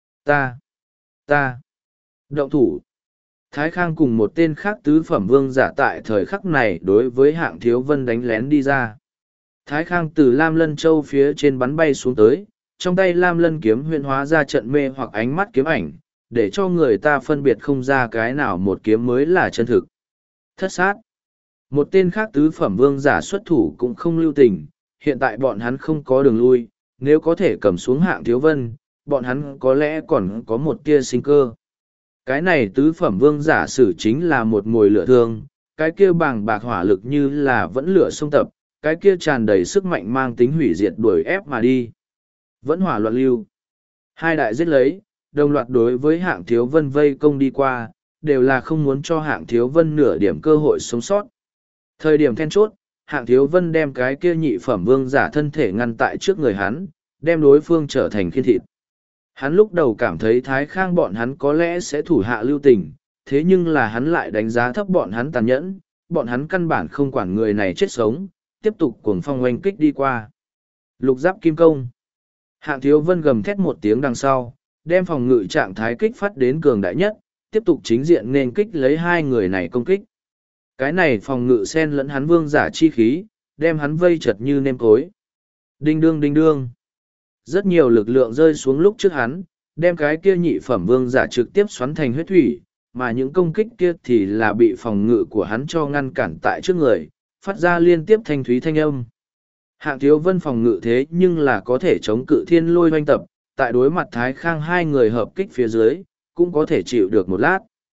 Ta, động thủ. Thái Khang cùng một tên khác tứ phẩm vương giả tại thời khắc này đối với Hạng Thiếu Vân đánh lén đi ra. Thái Khang từ Lam Lân Châu phía trên bắn bay xuống tới, trong tay Lam Lân kiếm huyễn hóa ra trận mê hoặc ánh mắt kiếm ảnh, để cho người ta phân biệt không ra cái nào một kiếm mới là chân thực. Thất sát. Một tên khác tứ phẩm vương giả xuất thủ cũng không lưu tình, hiện tại bọn hắn không có đường lui, nếu có thể cầm xuống Hạng Thiếu Vân, bọn hắn có lẽ còn có một tia sinh cơ. Cái này tứ phẩm vương giả sử chính là một mồi lửa thương, cái kia bàng bạc hỏa lực như là vẫn lửa sông tập, cái kia tràn đầy sức mạnh mang tính hủy diệt đuổi ép mà đi. Vẫn hỏa loạn lưu. Hai đại giết lấy, đồng loạt đối với Hạng Thiếu Vân vây công đi qua, đều là không muốn cho Hạng Thiếu Vân nửa điểm cơ hội sống sót. Thời điểm then chốt, Hạng Thiếu Vân đem cái kia nhị phẩm vương giả thân thể ngăn tại trước người hắn, đem đối phương trở thành khiên thịt. Hắn lúc đầu cảm thấy Thái Khang bọn hắn có lẽ sẽ thủ hạ lưu tình, thế nhưng là hắn lại đánh giá thấp bọn hắn tàn nhẫn, bọn hắn căn bản không quản người này chết sống, tiếp tục cuồng phong oanh kích đi qua. Lục giáp kim công. Hạng Thiếu Vân gầm thét một tiếng đằng sau, đem phòng ngự trạng thái kích phát đến cường đại nhất, tiếp tục chính diện nên kích lấy hai người này công kích. Cái này phòng ngự xen lẫn hắn vương giả chi khí, đem hắn vây chật như nêm cối. Đinh đương đinh đương. Rất nhiều lực lượng rơi xuống lúc trước hắn, đem cái kia nhị phẩm vương giả trực tiếp xoắn thành huyết thủy, mà những công kích kia thì là bị phòng ngự của hắn cho ngăn cản tại trước người, phát ra liên tiếp thanh thúy thanh âm. Hạng Thiếu Vân phòng ngự thế nhưng là có thể chống cự thiên lôi hoanh tập, tại đối mặt Thái Khang hai người hợp kích phía dưới, cũng có thể chịu được một lát.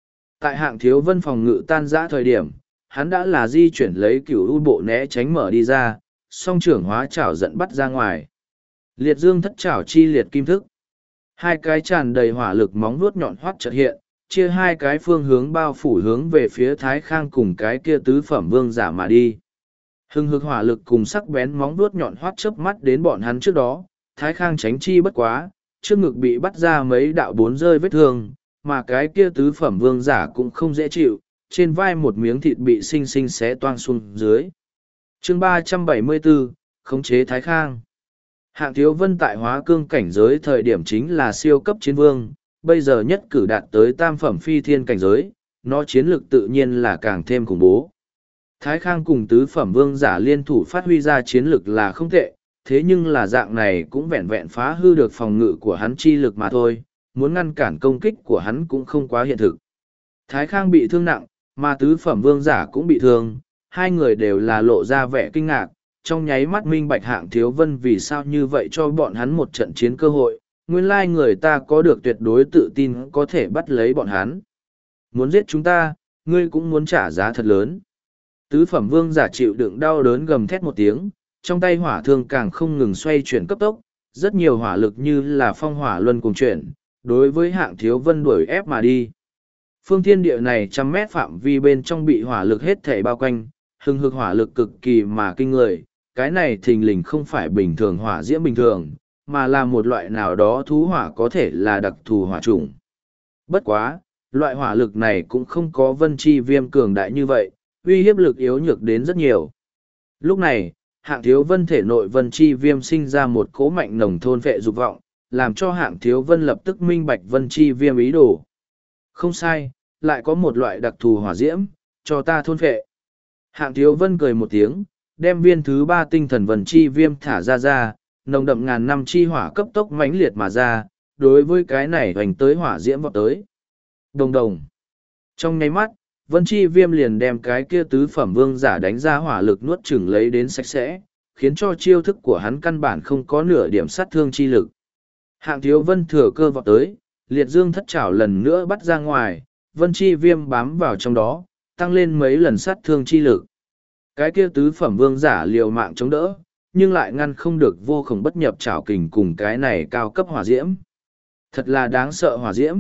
Tại Hạng Thiếu Vân phòng ngự tan rã thời điểm, hắn đã là di chuyển lấy cửu u bộ né tránh mở đi ra, song trưởng hóa chảo giận bắt ra ngoài. Liệt dương thất chảo chi liệt kim thức. Hai cái tràn đầy hỏa lực móng vuốt nhọn hoắt chợt hiện, chia hai cái phương hướng bao phủ hướng về phía Thái Khang cùng cái kia tứ phẩm vương giả mà đi. Hưng hực hỏa lực cùng sắc bén móng vuốt nhọn hoắt chớp mắt đến bọn hắn trước đó, Thái Khang tránh chi bất quá, trước ngực bị bắt ra mấy đạo bốn rơi vết thương, mà cái kia tứ phẩm vương giả cũng không dễ chịu, trên vai một miếng thịt bị xinh xinh xé toang xuống dưới. Chương 374, khống chế Thái Khang. Hạng Thiếu Vân tại hóa cương cảnh giới thời điểm chính là siêu cấp chiến vương, bây giờ nhất cử đạt tới tam phẩm phi thiên cảnh giới, nó chiến lực tự nhiên là càng thêm khủng bố. Thái Khang cùng tứ phẩm vương giả liên thủ phát huy ra chiến lực là không tệ, thế nhưng là dạng này cũng vẹn vẹn phá hư được phòng ngự của hắn chi lực mà thôi, muốn ngăn cản công kích của hắn cũng không quá hiện thực. Thái Khang bị thương nặng, mà tứ phẩm vương giả cũng bị thương, hai người đều là lộ ra vẻ kinh ngạc, trong nháy mắt minh bạch Hạng Thiếu Vân vì sao như vậy cho bọn hắn một trận chiến cơ hội, nguyên lai người ta có được tuyệt đối tự tin có thể bắt lấy bọn hắn. Muốn giết chúng ta, ngươi cũng muốn trả giá thật lớn. Tứ phẩm vương giả chịu đựng đau đớn gầm thét một tiếng, trong tay hỏa thương càng không ngừng xoay chuyển cấp tốc, rất nhiều hỏa lực như là phong hỏa luân cùng chuyển, đối với Hạng Thiếu Vân đuổi ép mà đi. Phương thiên địa này 100 mét phạm vi bên trong bị hỏa lực hết thảy bao quanh, hừng hực hỏa lực cực kỳ mà kinh người, cái này thình lình không phải bình thường hỏa diễm bình thường, mà là một loại nào đó thú hỏa có thể là đặc thù hỏa chủng. Bất quá, loại hỏa lực này cũng không có vân chi viêm cường đại như vậy, uy hiếp lực yếu nhược đến rất nhiều. Lúc này, Hạng Thiếu Vân thể nội vân chi viêm sinh ra một cỗ mạnh nồng thôn vệ dục vọng, làm cho Hạng Thiếu Vân lập tức minh bạch vân chi viêm ý đồ. Không sai, lại có một loại đặc thù hỏa diễm, cho ta thôn vệ. Hạng Thiếu Vân cười một tiếng, đem viên thứ 3 tinh thần vân chi viêm thả ra, nồng đậm ngàn năm chi hỏa cấp tốc mãnh liệt mà ra, đối với cái này hoành tới hỏa diễm vọt tới. Đồng đồng. Trong nháy mắt, vân chi viêm liền đem cái kia tứ phẩm vương giả đánh ra hỏa lực nuốt chửng lấy đến sạch sẽ, khiến cho chiêu thức của hắn căn bản không có nửa điểm sát thương chi lực. Hạng Thiếu Vân thừa cơ vọt tới, liệt dương thất chảo lần nữa bắt ra ngoài, vân chi viêm bám vào trong đó, tăng lên mấy lần sát thương chi lực. Cái kia tứ phẩm vương giả liều mạng chống đỡ, nhưng lại ngăn không được vô khổng bất nhập chảo kình cùng cái này cao cấp hỏa diễm. Thật là đáng sợ hỏa diễm.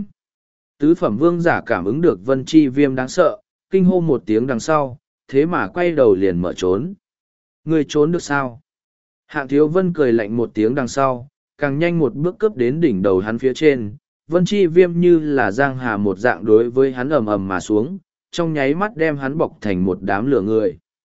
Tứ phẩm vương giả cảm ứng được vân chi viêm đáng sợ, kinh hô một tiếng đằng sau, thế mà quay đầu liền mở trốn. Người trốn được sao? Hạng Thiếu Vân cười lạnh một tiếng đằng sau, càng nhanh một bước cướp đến đỉnh đầu hắn phía trên. Vân chi viêm như là giang hà một dạng đối với hắn ầm ầm mà xuống, trong nháy mắt đem hắn bọc thành một đám lửa người.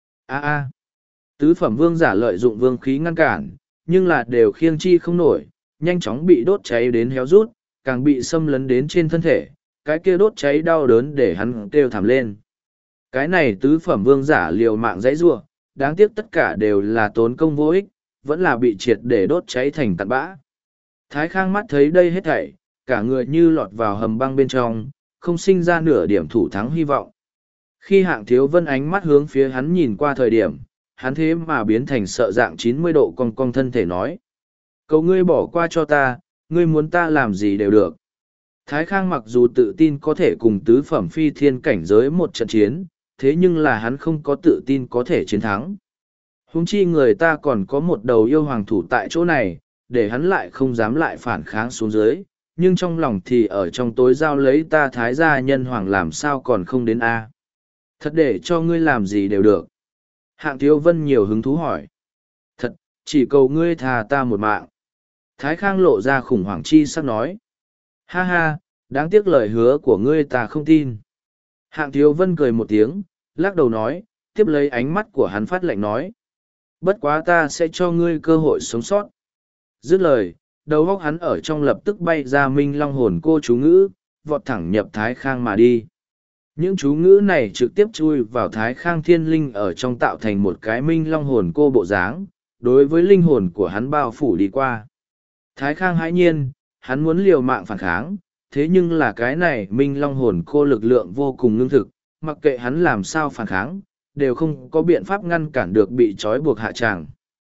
A. Tứ phẩm vương giả lợi dụng vương khí ngăn cản, nhưng là đều khiêng chi không nổi, nhanh chóng bị đốt cháy đến héo rút, càng bị xâm lấn đến trên thân thể, cái kia đốt cháy đau đớn để hắn kêu thảm lên. Cái này tứ phẩm vương giả liều mạng dãy rua, đáng tiếc tất cả đều là tốn công vô ích, vẫn là bị triệt để đốt cháy thành tạt bã. Thái Khang mắt thấy đây hết thảy, cả người như lọt vào hầm băng bên trong, không sinh ra nửa điểm thủ thắng hy vọng. Khi Hạng Thiếu Vân ánh mắt hướng phía hắn nhìn qua thời điểm, hắn thế mà biến thành sợ dạng 90 độ cong cong thân thể nói. Cầu ngươi bỏ qua cho ta, ngươi muốn ta làm gì đều được. Thái Khang mặc dù tự tin có thể cùng tứ phẩm phi thiên cảnh giới một trận chiến, thế nhưng là hắn không có tự tin có thể chiến thắng. Huống chi người ta còn có một đầu yêu hoàng thủ tại chỗ này, để hắn lại không dám lại phản kháng xuống dưới, nhưng trong lòng thì ở trong tối giao lấy ta Thái gia nhân hoàng làm sao còn không đến a. Thật để cho ngươi làm gì đều được. Hạng Thiếu Vân nhiều hứng thú hỏi. Thật, chỉ cầu ngươi thà ta một mạng. Thái Khang lộ ra khủng hoảng chi sắc nói. Ha ha, đáng tiếc lời hứa của ngươi ta không tin. Hạng Thiếu Vân cười một tiếng, lắc đầu nói, tiếp lấy ánh mắt của hắn phát lệnh nói. Bất quá ta sẽ cho ngươi cơ hội sống sót. Dứt lời, đầu óc hắn ở trong lập tức bay ra minh long hồn cô chú ngữ, vọt thẳng nhập Thái Khang mà đi. Những chú ngữ này trực tiếp chui vào Thái Khang thiên linh ở trong tạo thành một cái minh long hồn cô bộ dáng, đối với linh hồn của hắn bao phủ đi qua. Thái Khang hãi nhiên, hắn muốn liều mạng phản kháng, thế nhưng là cái này minh long hồn cô lực lượng vô cùng ngưng thực, mặc kệ hắn làm sao phản kháng, đều không có biện pháp ngăn cản được bị trói buộc hạ tràng.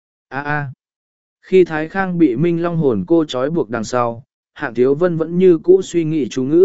Khi Thái Khang bị minh long hồn cô trói buộc đằng sau, Hạng Thiếu Vân vẫn như cũ suy nghĩ chú ngữ,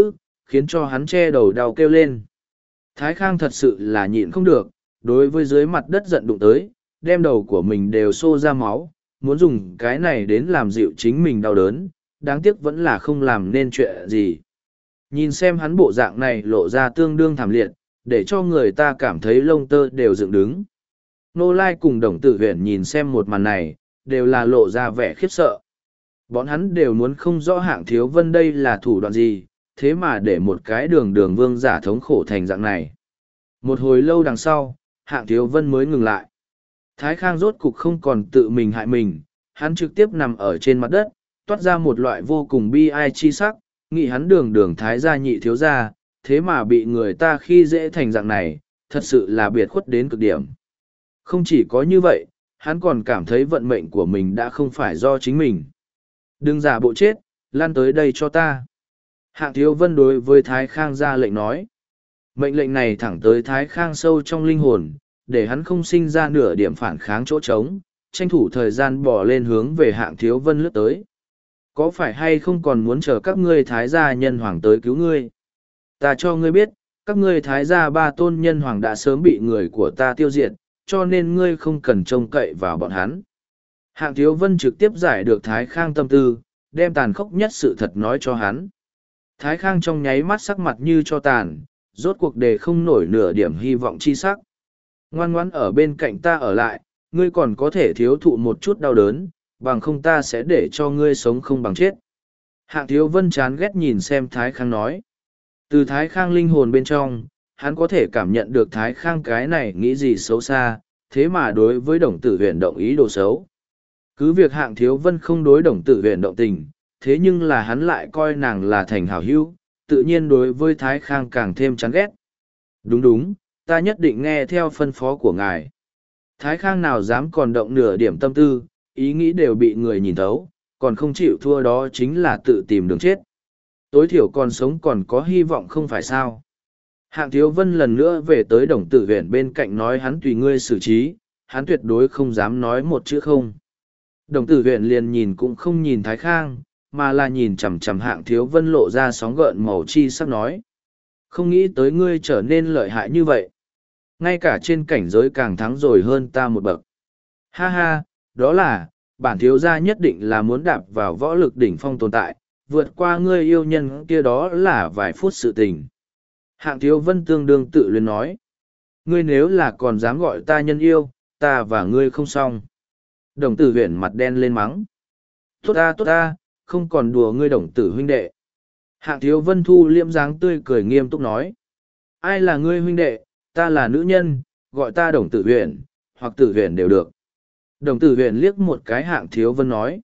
khiến cho hắn che đầu đau kêu lên. Thái Khang thật sự là nhịn không được, đối với dưới mặt đất giận đụng tới, đem đầu của mình đều xô ra máu, muốn dùng cái này đến làm dịu chính mình đau đớn, đáng tiếc vẫn là không làm nên chuyện gì. Nhìn xem hắn bộ dạng này lộ ra tương đương thảm liệt, để cho người ta cảm thấy lông tơ đều dựng đứng. Nô Lai cùng Đồng Tử Huyền nhìn xem một màn này, đều là lộ ra vẻ khiếp sợ. Bọn hắn đều muốn không rõ Hạng Thiếu Vân đây là thủ đoạn gì, thế mà để một cái đường vương giả thống khổ thành dạng này. Một hồi lâu đằng sau, Hạng Thiếu Vân mới ngừng lại. Thái Khang rốt cục không còn tự mình hại mình, hắn trực tiếp nằm ở trên mặt đất, toát ra một loại vô cùng bi ai chi sắc, nghĩ hắn đường thái gia nhị thiếu gia, thế mà bị người ta khi dễ thành dạng này, thật sự là biệt khuất đến cực điểm. Không chỉ có như vậy, hắn còn cảm thấy vận mệnh của mình đã không phải do chính mình. Đừng giả bộ chết, lan tới đây cho ta. Hạng Thiếu Vân đối với Thái Khang ra lệnh nói. Mệnh lệnh này thẳng tới Thái Khang sâu trong linh hồn, để hắn không sinh ra nửa điểm phản kháng chỗ trống, tranh thủ thời gian bỏ lên hướng về Hạng Thiếu Vân lướt tới. Có phải hay không còn muốn chờ các ngươi Thái gia nhân hoàng tới cứu ngươi? Ta cho ngươi biết, các ngươi Thái gia ba tôn nhân hoàng đã sớm bị người của ta tiêu diệt, cho nên ngươi không cần trông cậy vào bọn hắn. Hạng Thiếu Vân trực tiếp giải được Thái Khang tâm tư, đem tàn khốc nhất sự thật nói cho hắn. Thái Khang trong nháy mắt sắc mặt như cho tàn, rốt cuộc đề không nổi nửa điểm hy vọng chi sắc. Ngoan ngoãn ở bên cạnh ta ở lại, ngươi còn có thể thiếu thụ một chút đau đớn, bằng không ta sẽ để cho ngươi sống không bằng chết. Hạng Thiếu Vân chán ghét nhìn xem Thái Khang nói. Từ Thái Khang linh hồn bên trong, hắn có thể cảm nhận được Thái Khang cái này nghĩ gì xấu xa, thế mà đối với Đồng Tử Huyền động ý đồ xấu. Cứ việc Hạng Thiếu Vân không đối Đồng Tử Huyền động tình, thế nhưng là hắn lại coi nàng là thành hảo hữu, tự nhiên đối với Thái Khang càng thêm chán ghét. Đúng đúng, ta nhất định nghe theo phân phó của ngài. Thái Khang nào dám còn động nửa điểm tâm tư, ý nghĩ đều bị người nhìn thấu, còn không chịu thua đó chính là tự tìm đường chết. Tối thiểu còn sống còn có hy vọng không phải sao. Hạng Thiếu Vân lần nữa về tới Đồng Tử Huyền bên cạnh nói hắn tùy ngươi xử trí, hắn tuyệt đối không dám nói một chữ không. Đồng Tử Huyền liền nhìn cũng không nhìn Thái Khang, mà là nhìn chằm chằm Hạng Thiếu Vân lộ ra sóng gợn màu chi sắc nói. Không nghĩ tới ngươi trở nên lợi hại như vậy. Ngay cả trên cảnh giới càng thắng rồi hơn ta một bậc. Ha ha, đó là, bản thiếu gia nhất định là muốn đạp vào võ lực đỉnh phong tồn tại, vượt qua ngươi yêu nhân kia đó là vài phút sự tình. Hạng Thiếu Vân tương đương tự luyến nói. Ngươi nếu là còn dám gọi ta nhân yêu, ta và ngươi không xong. Đồng Tử Huyền mặt đen lên mắng. Tốt ta, không còn đùa ngươi Đồng Tử huynh đệ. Hạng Thiếu Vân thu liêm dáng tươi cười nghiêm túc nói. Ai là ngươi huynh đệ, ta là nữ nhân, gọi ta Đồng Tử Huyền, hoặc Tử Huyền đều được. Đồng Tử Huyền liếc một cái Hạng Thiếu Vân nói.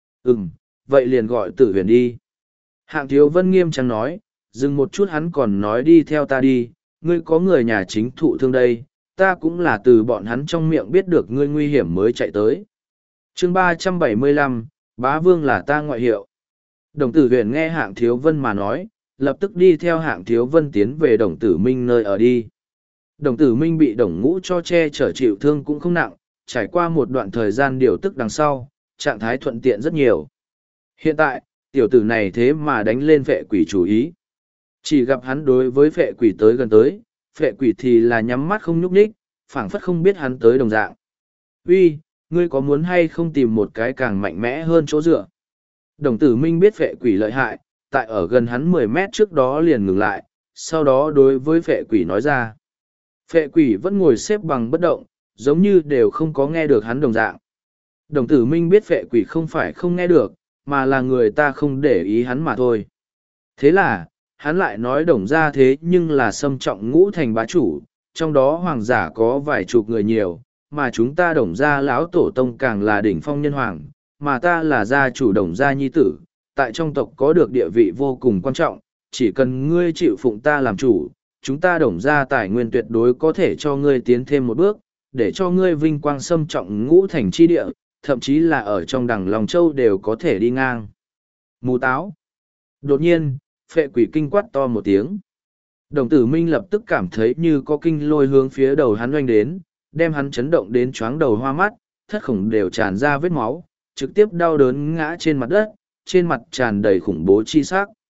Vậy liền gọi Tử Huyền đi. Hạng Thiếu Vân nghiêm trang nói, dừng một chút hắn còn nói đi theo ta đi, ngươi có người nhà chính thụ thương đây, ta cũng là từ bọn hắn trong miệng biết được ngươi nguy hiểm mới chạy tới. Chương 375, Bá Vương là ta ngoại hiệu. Đồng Tử Huyền nghe Hạng Thiếu Vân mà nói, lập tức đi theo Hạng Thiếu Vân tiến về Đồng Tử Minh nơi ở đi. Đồng Tử Minh bị Đồng Ngũ cho che chở chịu thương cũng không nặng, trải qua một đoạn thời gian điều tức đằng sau, trạng thái thuận tiện rất nhiều. Hiện tại, tiểu tử này thế mà đánh lên Phệ Quỷ chủ ý. Chỉ gặp hắn đối với Phệ Quỷ tới gần tới, Phệ Quỷ thì là nhắm mắt không nhúc nhích, phảng phất không biết hắn tới đồng dạng. Uy, ngươi có muốn hay không tìm một cái càng mạnh mẽ hơn chỗ dựa? Đồng Tử Minh biết Phệ Quỷ lợi hại, tại ở gần hắn 10 mét trước đó liền ngừng lại, sau đó đối với Phệ Quỷ nói ra. Phệ Quỷ vẫn ngồi xếp bằng bất động, giống như đều không có nghe được hắn đồng dạng. Đồng Tử Minh biết Phệ Quỷ không phải không nghe được, mà là người ta không để ý hắn mà thôi. Thế là, hắn lại nói Đồng gia thế nhưng là xâm trọng ngũ thành bá chủ, trong đó hoàng giả có vài chục người nhiều, mà chúng ta Đồng gia lão tổ tông càng là đỉnh phong nhân hoàng, mà ta là gia chủ Đồng gia nhi tử, tại trong tộc có được địa vị vô cùng quan trọng, chỉ cần ngươi chịu phụng ta làm chủ, chúng ta Đồng gia tài nguyên tuyệt đối có thể cho ngươi tiến thêm một bước, để cho ngươi vinh quang xâm trọng ngũ thành chi địa, thậm chí là ở trong đằng Long Châu đều có thể đi ngang. Mù táo. Đột nhiên, Phệ Quỷ kinh quát to một tiếng. Đồng Tử Minh lập tức cảm thấy như có kinh lôi hướng phía đầu hắn oanh đến, đem hắn chấn động đến choáng đầu hoa mắt, thất khổng đều tràn ra vết máu, trực tiếp đau đớn ngã trên mặt đất, trên mặt tràn đầy khủng bố chi sắc.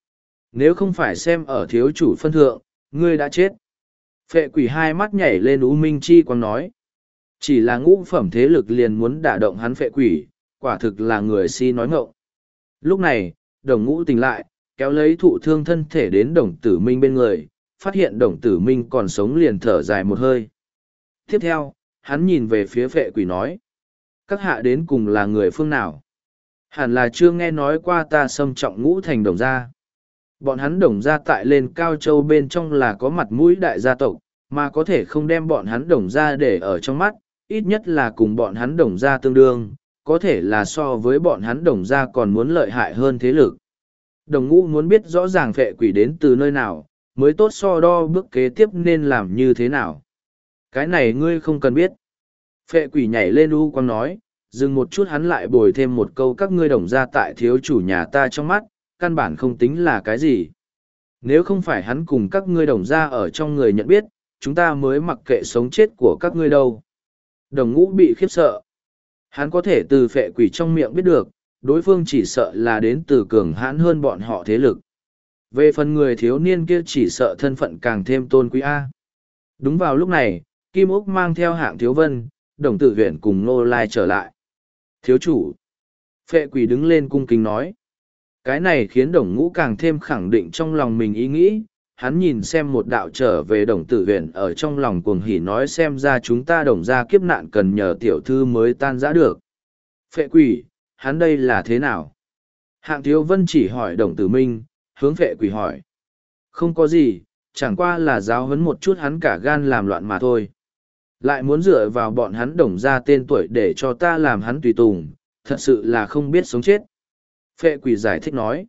Nếu không phải xem ở thiếu chủ phân thượng, ngươi đã chết. Phệ quỷ hai mắt nhảy lên U Minh Chi quang nói. Chỉ là ngũ phẩm thế lực liền muốn đả động hắn phệ quỷ, quả thực là người si nói ngọng. Lúc này, đồng ngũ tỉnh lại, kéo lấy thụ thương thân thể đến đồng tử minh bên người, phát hiện đồng tử minh còn sống liền thở dài một hơi. Tiếp theo, hắn nhìn về phía phệ quỷ nói. Các hạ đến cùng là người phương nào? Hẳn là chưa nghe nói qua ta xâm trọng ngũ thành đồng gia. Bọn hắn đồng gia tại lên Cao Châu bên trong là có mặt mũi đại gia tộc, mà có thể không đem bọn hắn đồng gia để ở trong mắt, ít nhất là cùng bọn hắn đồng gia tương đương, có thể là so với bọn hắn đồng gia còn muốn lợi hại hơn thế lực. Đồng ngũ muốn biết rõ ràng phệ quỷ đến từ nơi nào, mới tốt so đo bước kế tiếp nên làm như thế nào. Cái này ngươi không cần biết. Phệ quỷ nhảy lên u quang nói, dừng một chút hắn lại bồi thêm một câu các ngươi đồng gia tại thiếu chủ nhà ta trong mắt, căn bản không tính là cái gì. Nếu không phải hắn cùng các ngươi đồng gia ở trong người nhận biết, chúng ta mới mặc kệ sống chết của các ngươi đâu. Đồng ngũ bị khiếp sợ. Hắn có thể từ phệ quỷ trong miệng biết được, đối phương chỉ sợ là đến từ cường hãn hơn bọn họ thế lực. Về phần người thiếu niên kia chỉ sợ thân phận càng thêm tôn quý A. Đúng vào lúc này, Kim Úc mang theo Hạng Thiếu Vân, Đồng Tử Huyền cùng Nô Lai trở lại. Thiếu chủ. Phệ quỷ đứng lên cung kính nói. Cái này khiến Đồng Ngũ càng thêm khẳng định trong lòng mình ý nghĩ. Hắn nhìn xem một đạo trở về Đồng Tử Huyền ở trong lòng cuồng hỉ nói xem ra chúng ta đồng ra kiếp nạn cần nhờ tiểu thư mới tan rã được. Phệ quỷ, hắn đây là thế nào? Hạng Thiếu Vân chỉ hỏi Đồng Tử Minh, hướng phệ quỷ hỏi. Không có gì, chẳng qua là giáo huấn một chút hắn cả gan làm loạn mà thôi. Lại muốn dựa vào bọn hắn đồng ra tên tuổi để cho ta làm hắn tùy tùng, thật sự là không biết sống chết. Phệ quỷ giải thích nói.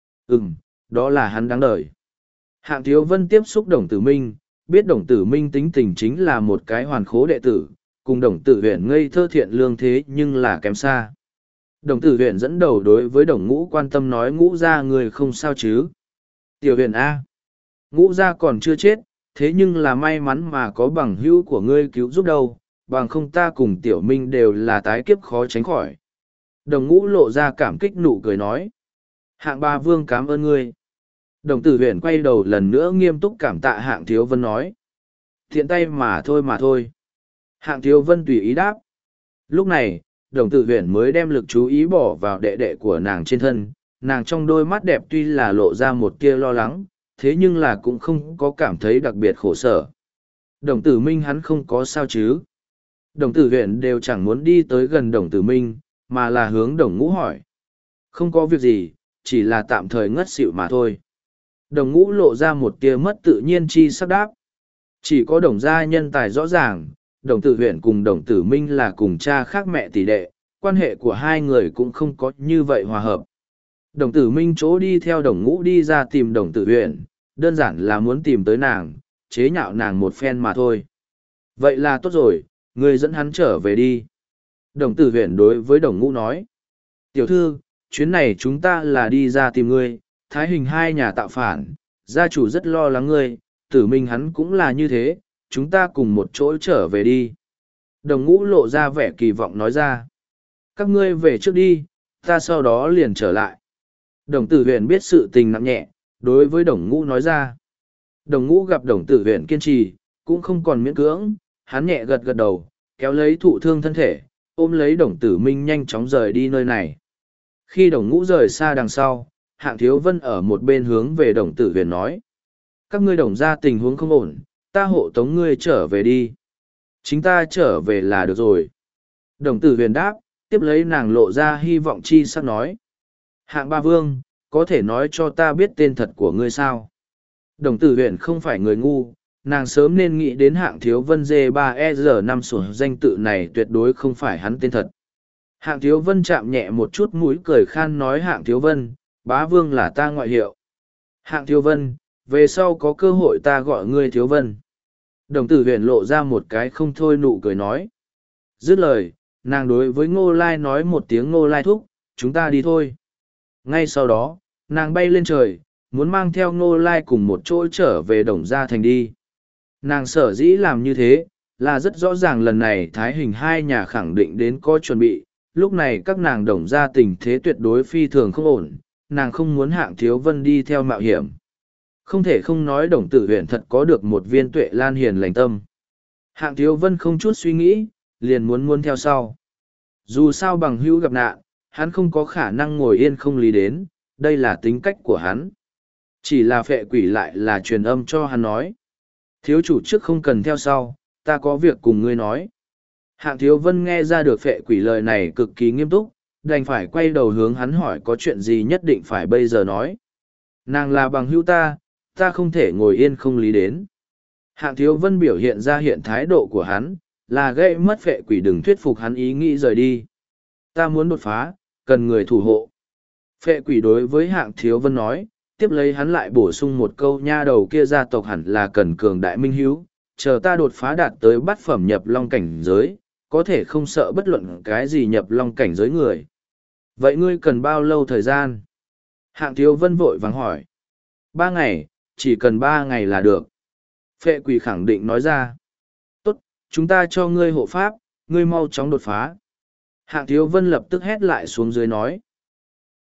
Đó là hắn đáng đời. Hạng Thiếu Vân tiếp xúc Đồng Tử Minh, biết Đồng Tử Minh tính tình chính là một cái hoàn khố đệ tử, cùng Đồng Tử Huyền ngây thơ thiện lương thế nhưng là kém xa. Đồng Tử Huyền dẫn đầu đối với Đồng Ngũ quan tâm nói Ngũ ra người không sao chứ. Tiểu Huyền A. Ngũ ra còn chưa chết, thế nhưng là may mắn mà có bằng hữu của ngươi cứu giúp đâu, bằng không ta cùng Tiểu Minh đều là tái kiếp khó tránh khỏi. Đồng Ngũ lộ ra cảm kích nụ cười nói. Hạng Ba Vương cảm ơn ngươi. Đồng Tử Huyền quay đầu lần nữa nghiêm túc cảm tạ Hạng Thiếu Vân nói. Thiện tay mà thôi. Hạng Thiếu Vân tùy ý đáp. Lúc này, Đồng Tử Huyền mới đem lực chú ý bỏ vào đệ đệ của nàng trên thân. Nàng trong đôi mắt đẹp tuy là lộ ra một tia lo lắng, thế nhưng là cũng không có cảm thấy đặc biệt khổ sở. Đồng Tử Minh hắn không có sao chứ. Đồng Tử Huyền đều chẳng muốn đi tới gần Đồng Tử Minh, mà là hướng Đồng Ngũ hỏi. Không có việc gì, chỉ là tạm thời ngất xỉu mà thôi. Đồng Ngũ lộ ra một tia mất tự nhiên chi sắc đáp. Chỉ có Đồng gia nhân tài rõ ràng, Đồng Tử Huyền cùng Đồng Tử Minh là cùng cha khác mẹ tỷ đệ, quan hệ của hai người cũng không có như vậy hòa hợp. Đồng Tử Minh chỗ đi theo Đồng Ngũ đi ra tìm Đồng Tử Huyền, đơn giản là muốn tìm tới nàng, chế nhạo nàng một phen mà thôi. Vậy là tốt rồi, ngươi dẫn hắn trở về đi. Đồng Tử Huyền đối với Đồng Ngũ nói. Tiểu thư, chuyến này chúng ta là đi ra tìm ngươi, Thái Hình hai nhà tạo phản, gia chủ rất lo lắng ngươi, Tử Minh hắn cũng là như thế, chúng ta cùng một chỗ trở về đi. Đồng Ngũ lộ ra vẻ kỳ vọng nói ra. Các ngươi về trước đi, ta sau đó liền trở lại. Đồng Tử Huyền biết sự tình nặng nhẹ, đối với Đồng Ngũ nói ra. Đồng Ngũ gặp Đồng Tử Huyền kiên trì, cũng không còn miễn cưỡng, hắn nhẹ gật gật đầu, kéo lấy thụ thương thân thể, ôm lấy Đồng Tử Minh nhanh chóng rời đi nơi này. Khi Đồng Ngũ rời xa đằng sau, Hạng Thiếu Vân ở một bên hướng về Đồng Tử Huyền nói. Các ngươi Đồng ra tình huống không ổn, ta hộ tống ngươi trở về đi. Chính ta trở về là được rồi. Đồng Tử Huyền đáp, tiếp lấy nàng lộ ra hy vọng chi sắc nói. Hạng Ba Vương, có thể nói cho ta biết tên thật của ngươi sao? Đồng Tử Huyền không phải người ngu, nàng sớm nên nghĩ đến Hạng Thiếu Vân G3EG5 sổ danh tự này tuyệt đối không phải hắn tên thật. Hạng Thiếu Vân chạm nhẹ một chút mũi cười khan nói Hạng Thiếu Vân, Bá Vương là ta ngoại hiệu. Hạng Thiếu Vân, về sau có cơ hội ta gọi ngươi Thiếu Vân. Đồng Tử Huyền lộ ra một cái không thôi nụ cười nói. Dứt lời, nàng đối với Ngô Lai nói một tiếng Ngô Lai thúc, chúng ta đi thôi. Ngay sau đó, nàng bay lên trời, muốn mang theo Ngô Lai cùng một chỗ trở về Đồng Gia Thành đi. Nàng sở dĩ làm như thế, là rất rõ ràng lần này Thái Hình hai nhà khẳng định đến có chuẩn bị, lúc này các nàng Đồng Gia tình thế tuyệt đối phi thường không ổn, nàng không muốn Hạng Thiếu Vân đi theo mạo hiểm. Không thể không nói Đồng Tử Huyền thật có được một viên tuệ lan hiền lành tâm. Hạng Thiếu Vân không chút suy nghĩ, liền muốn theo sau. Dù sao bằng hữu gặp nạn, hắn không có khả năng ngồi yên không lý đến, đây là tính cách của hắn. Chỉ là phệ quỷ lại là truyền âm cho hắn nói. Thiếu chủ trước không cần theo sau, ta có việc cùng ngươi nói. Hạng Thiếu Vân nghe ra được phệ quỷ lời này cực kỳ nghiêm túc, đành phải quay đầu hướng hắn hỏi có chuyện gì nhất định phải bây giờ nói. Nàng là bằng hữu ta không thể ngồi yên không lý đến. Hạng Thiếu Vân biểu hiện ra hiện thái độ của hắn, là gây mất phệ quỷ đừng thuyết phục hắn ý nghĩ rời đi. Ta muốn đột phá, cần người thủ hộ. Phệ quỷ đối với Hạng Thiếu Vân nói, tiếp lấy hắn lại bổ sung một câu nha đầu kia gia tộc hẳn là cần cường đại minh hiếu, chờ ta đột phá đạt tới bát phẩm nhập long cảnh giới, có thể không sợ bất luận cái gì nhập long cảnh giới người. Vậy ngươi cần bao lâu thời gian? Hạng Thiếu Vân vội vàng hỏi. 3 ngày, chỉ cần 3 ngày là được. Phệ quỷ khẳng định nói ra. Tốt, chúng ta cho ngươi hộ pháp, ngươi mau chóng đột phá. Hạng Thiếu Vân lập tức hét lại xuống dưới nói.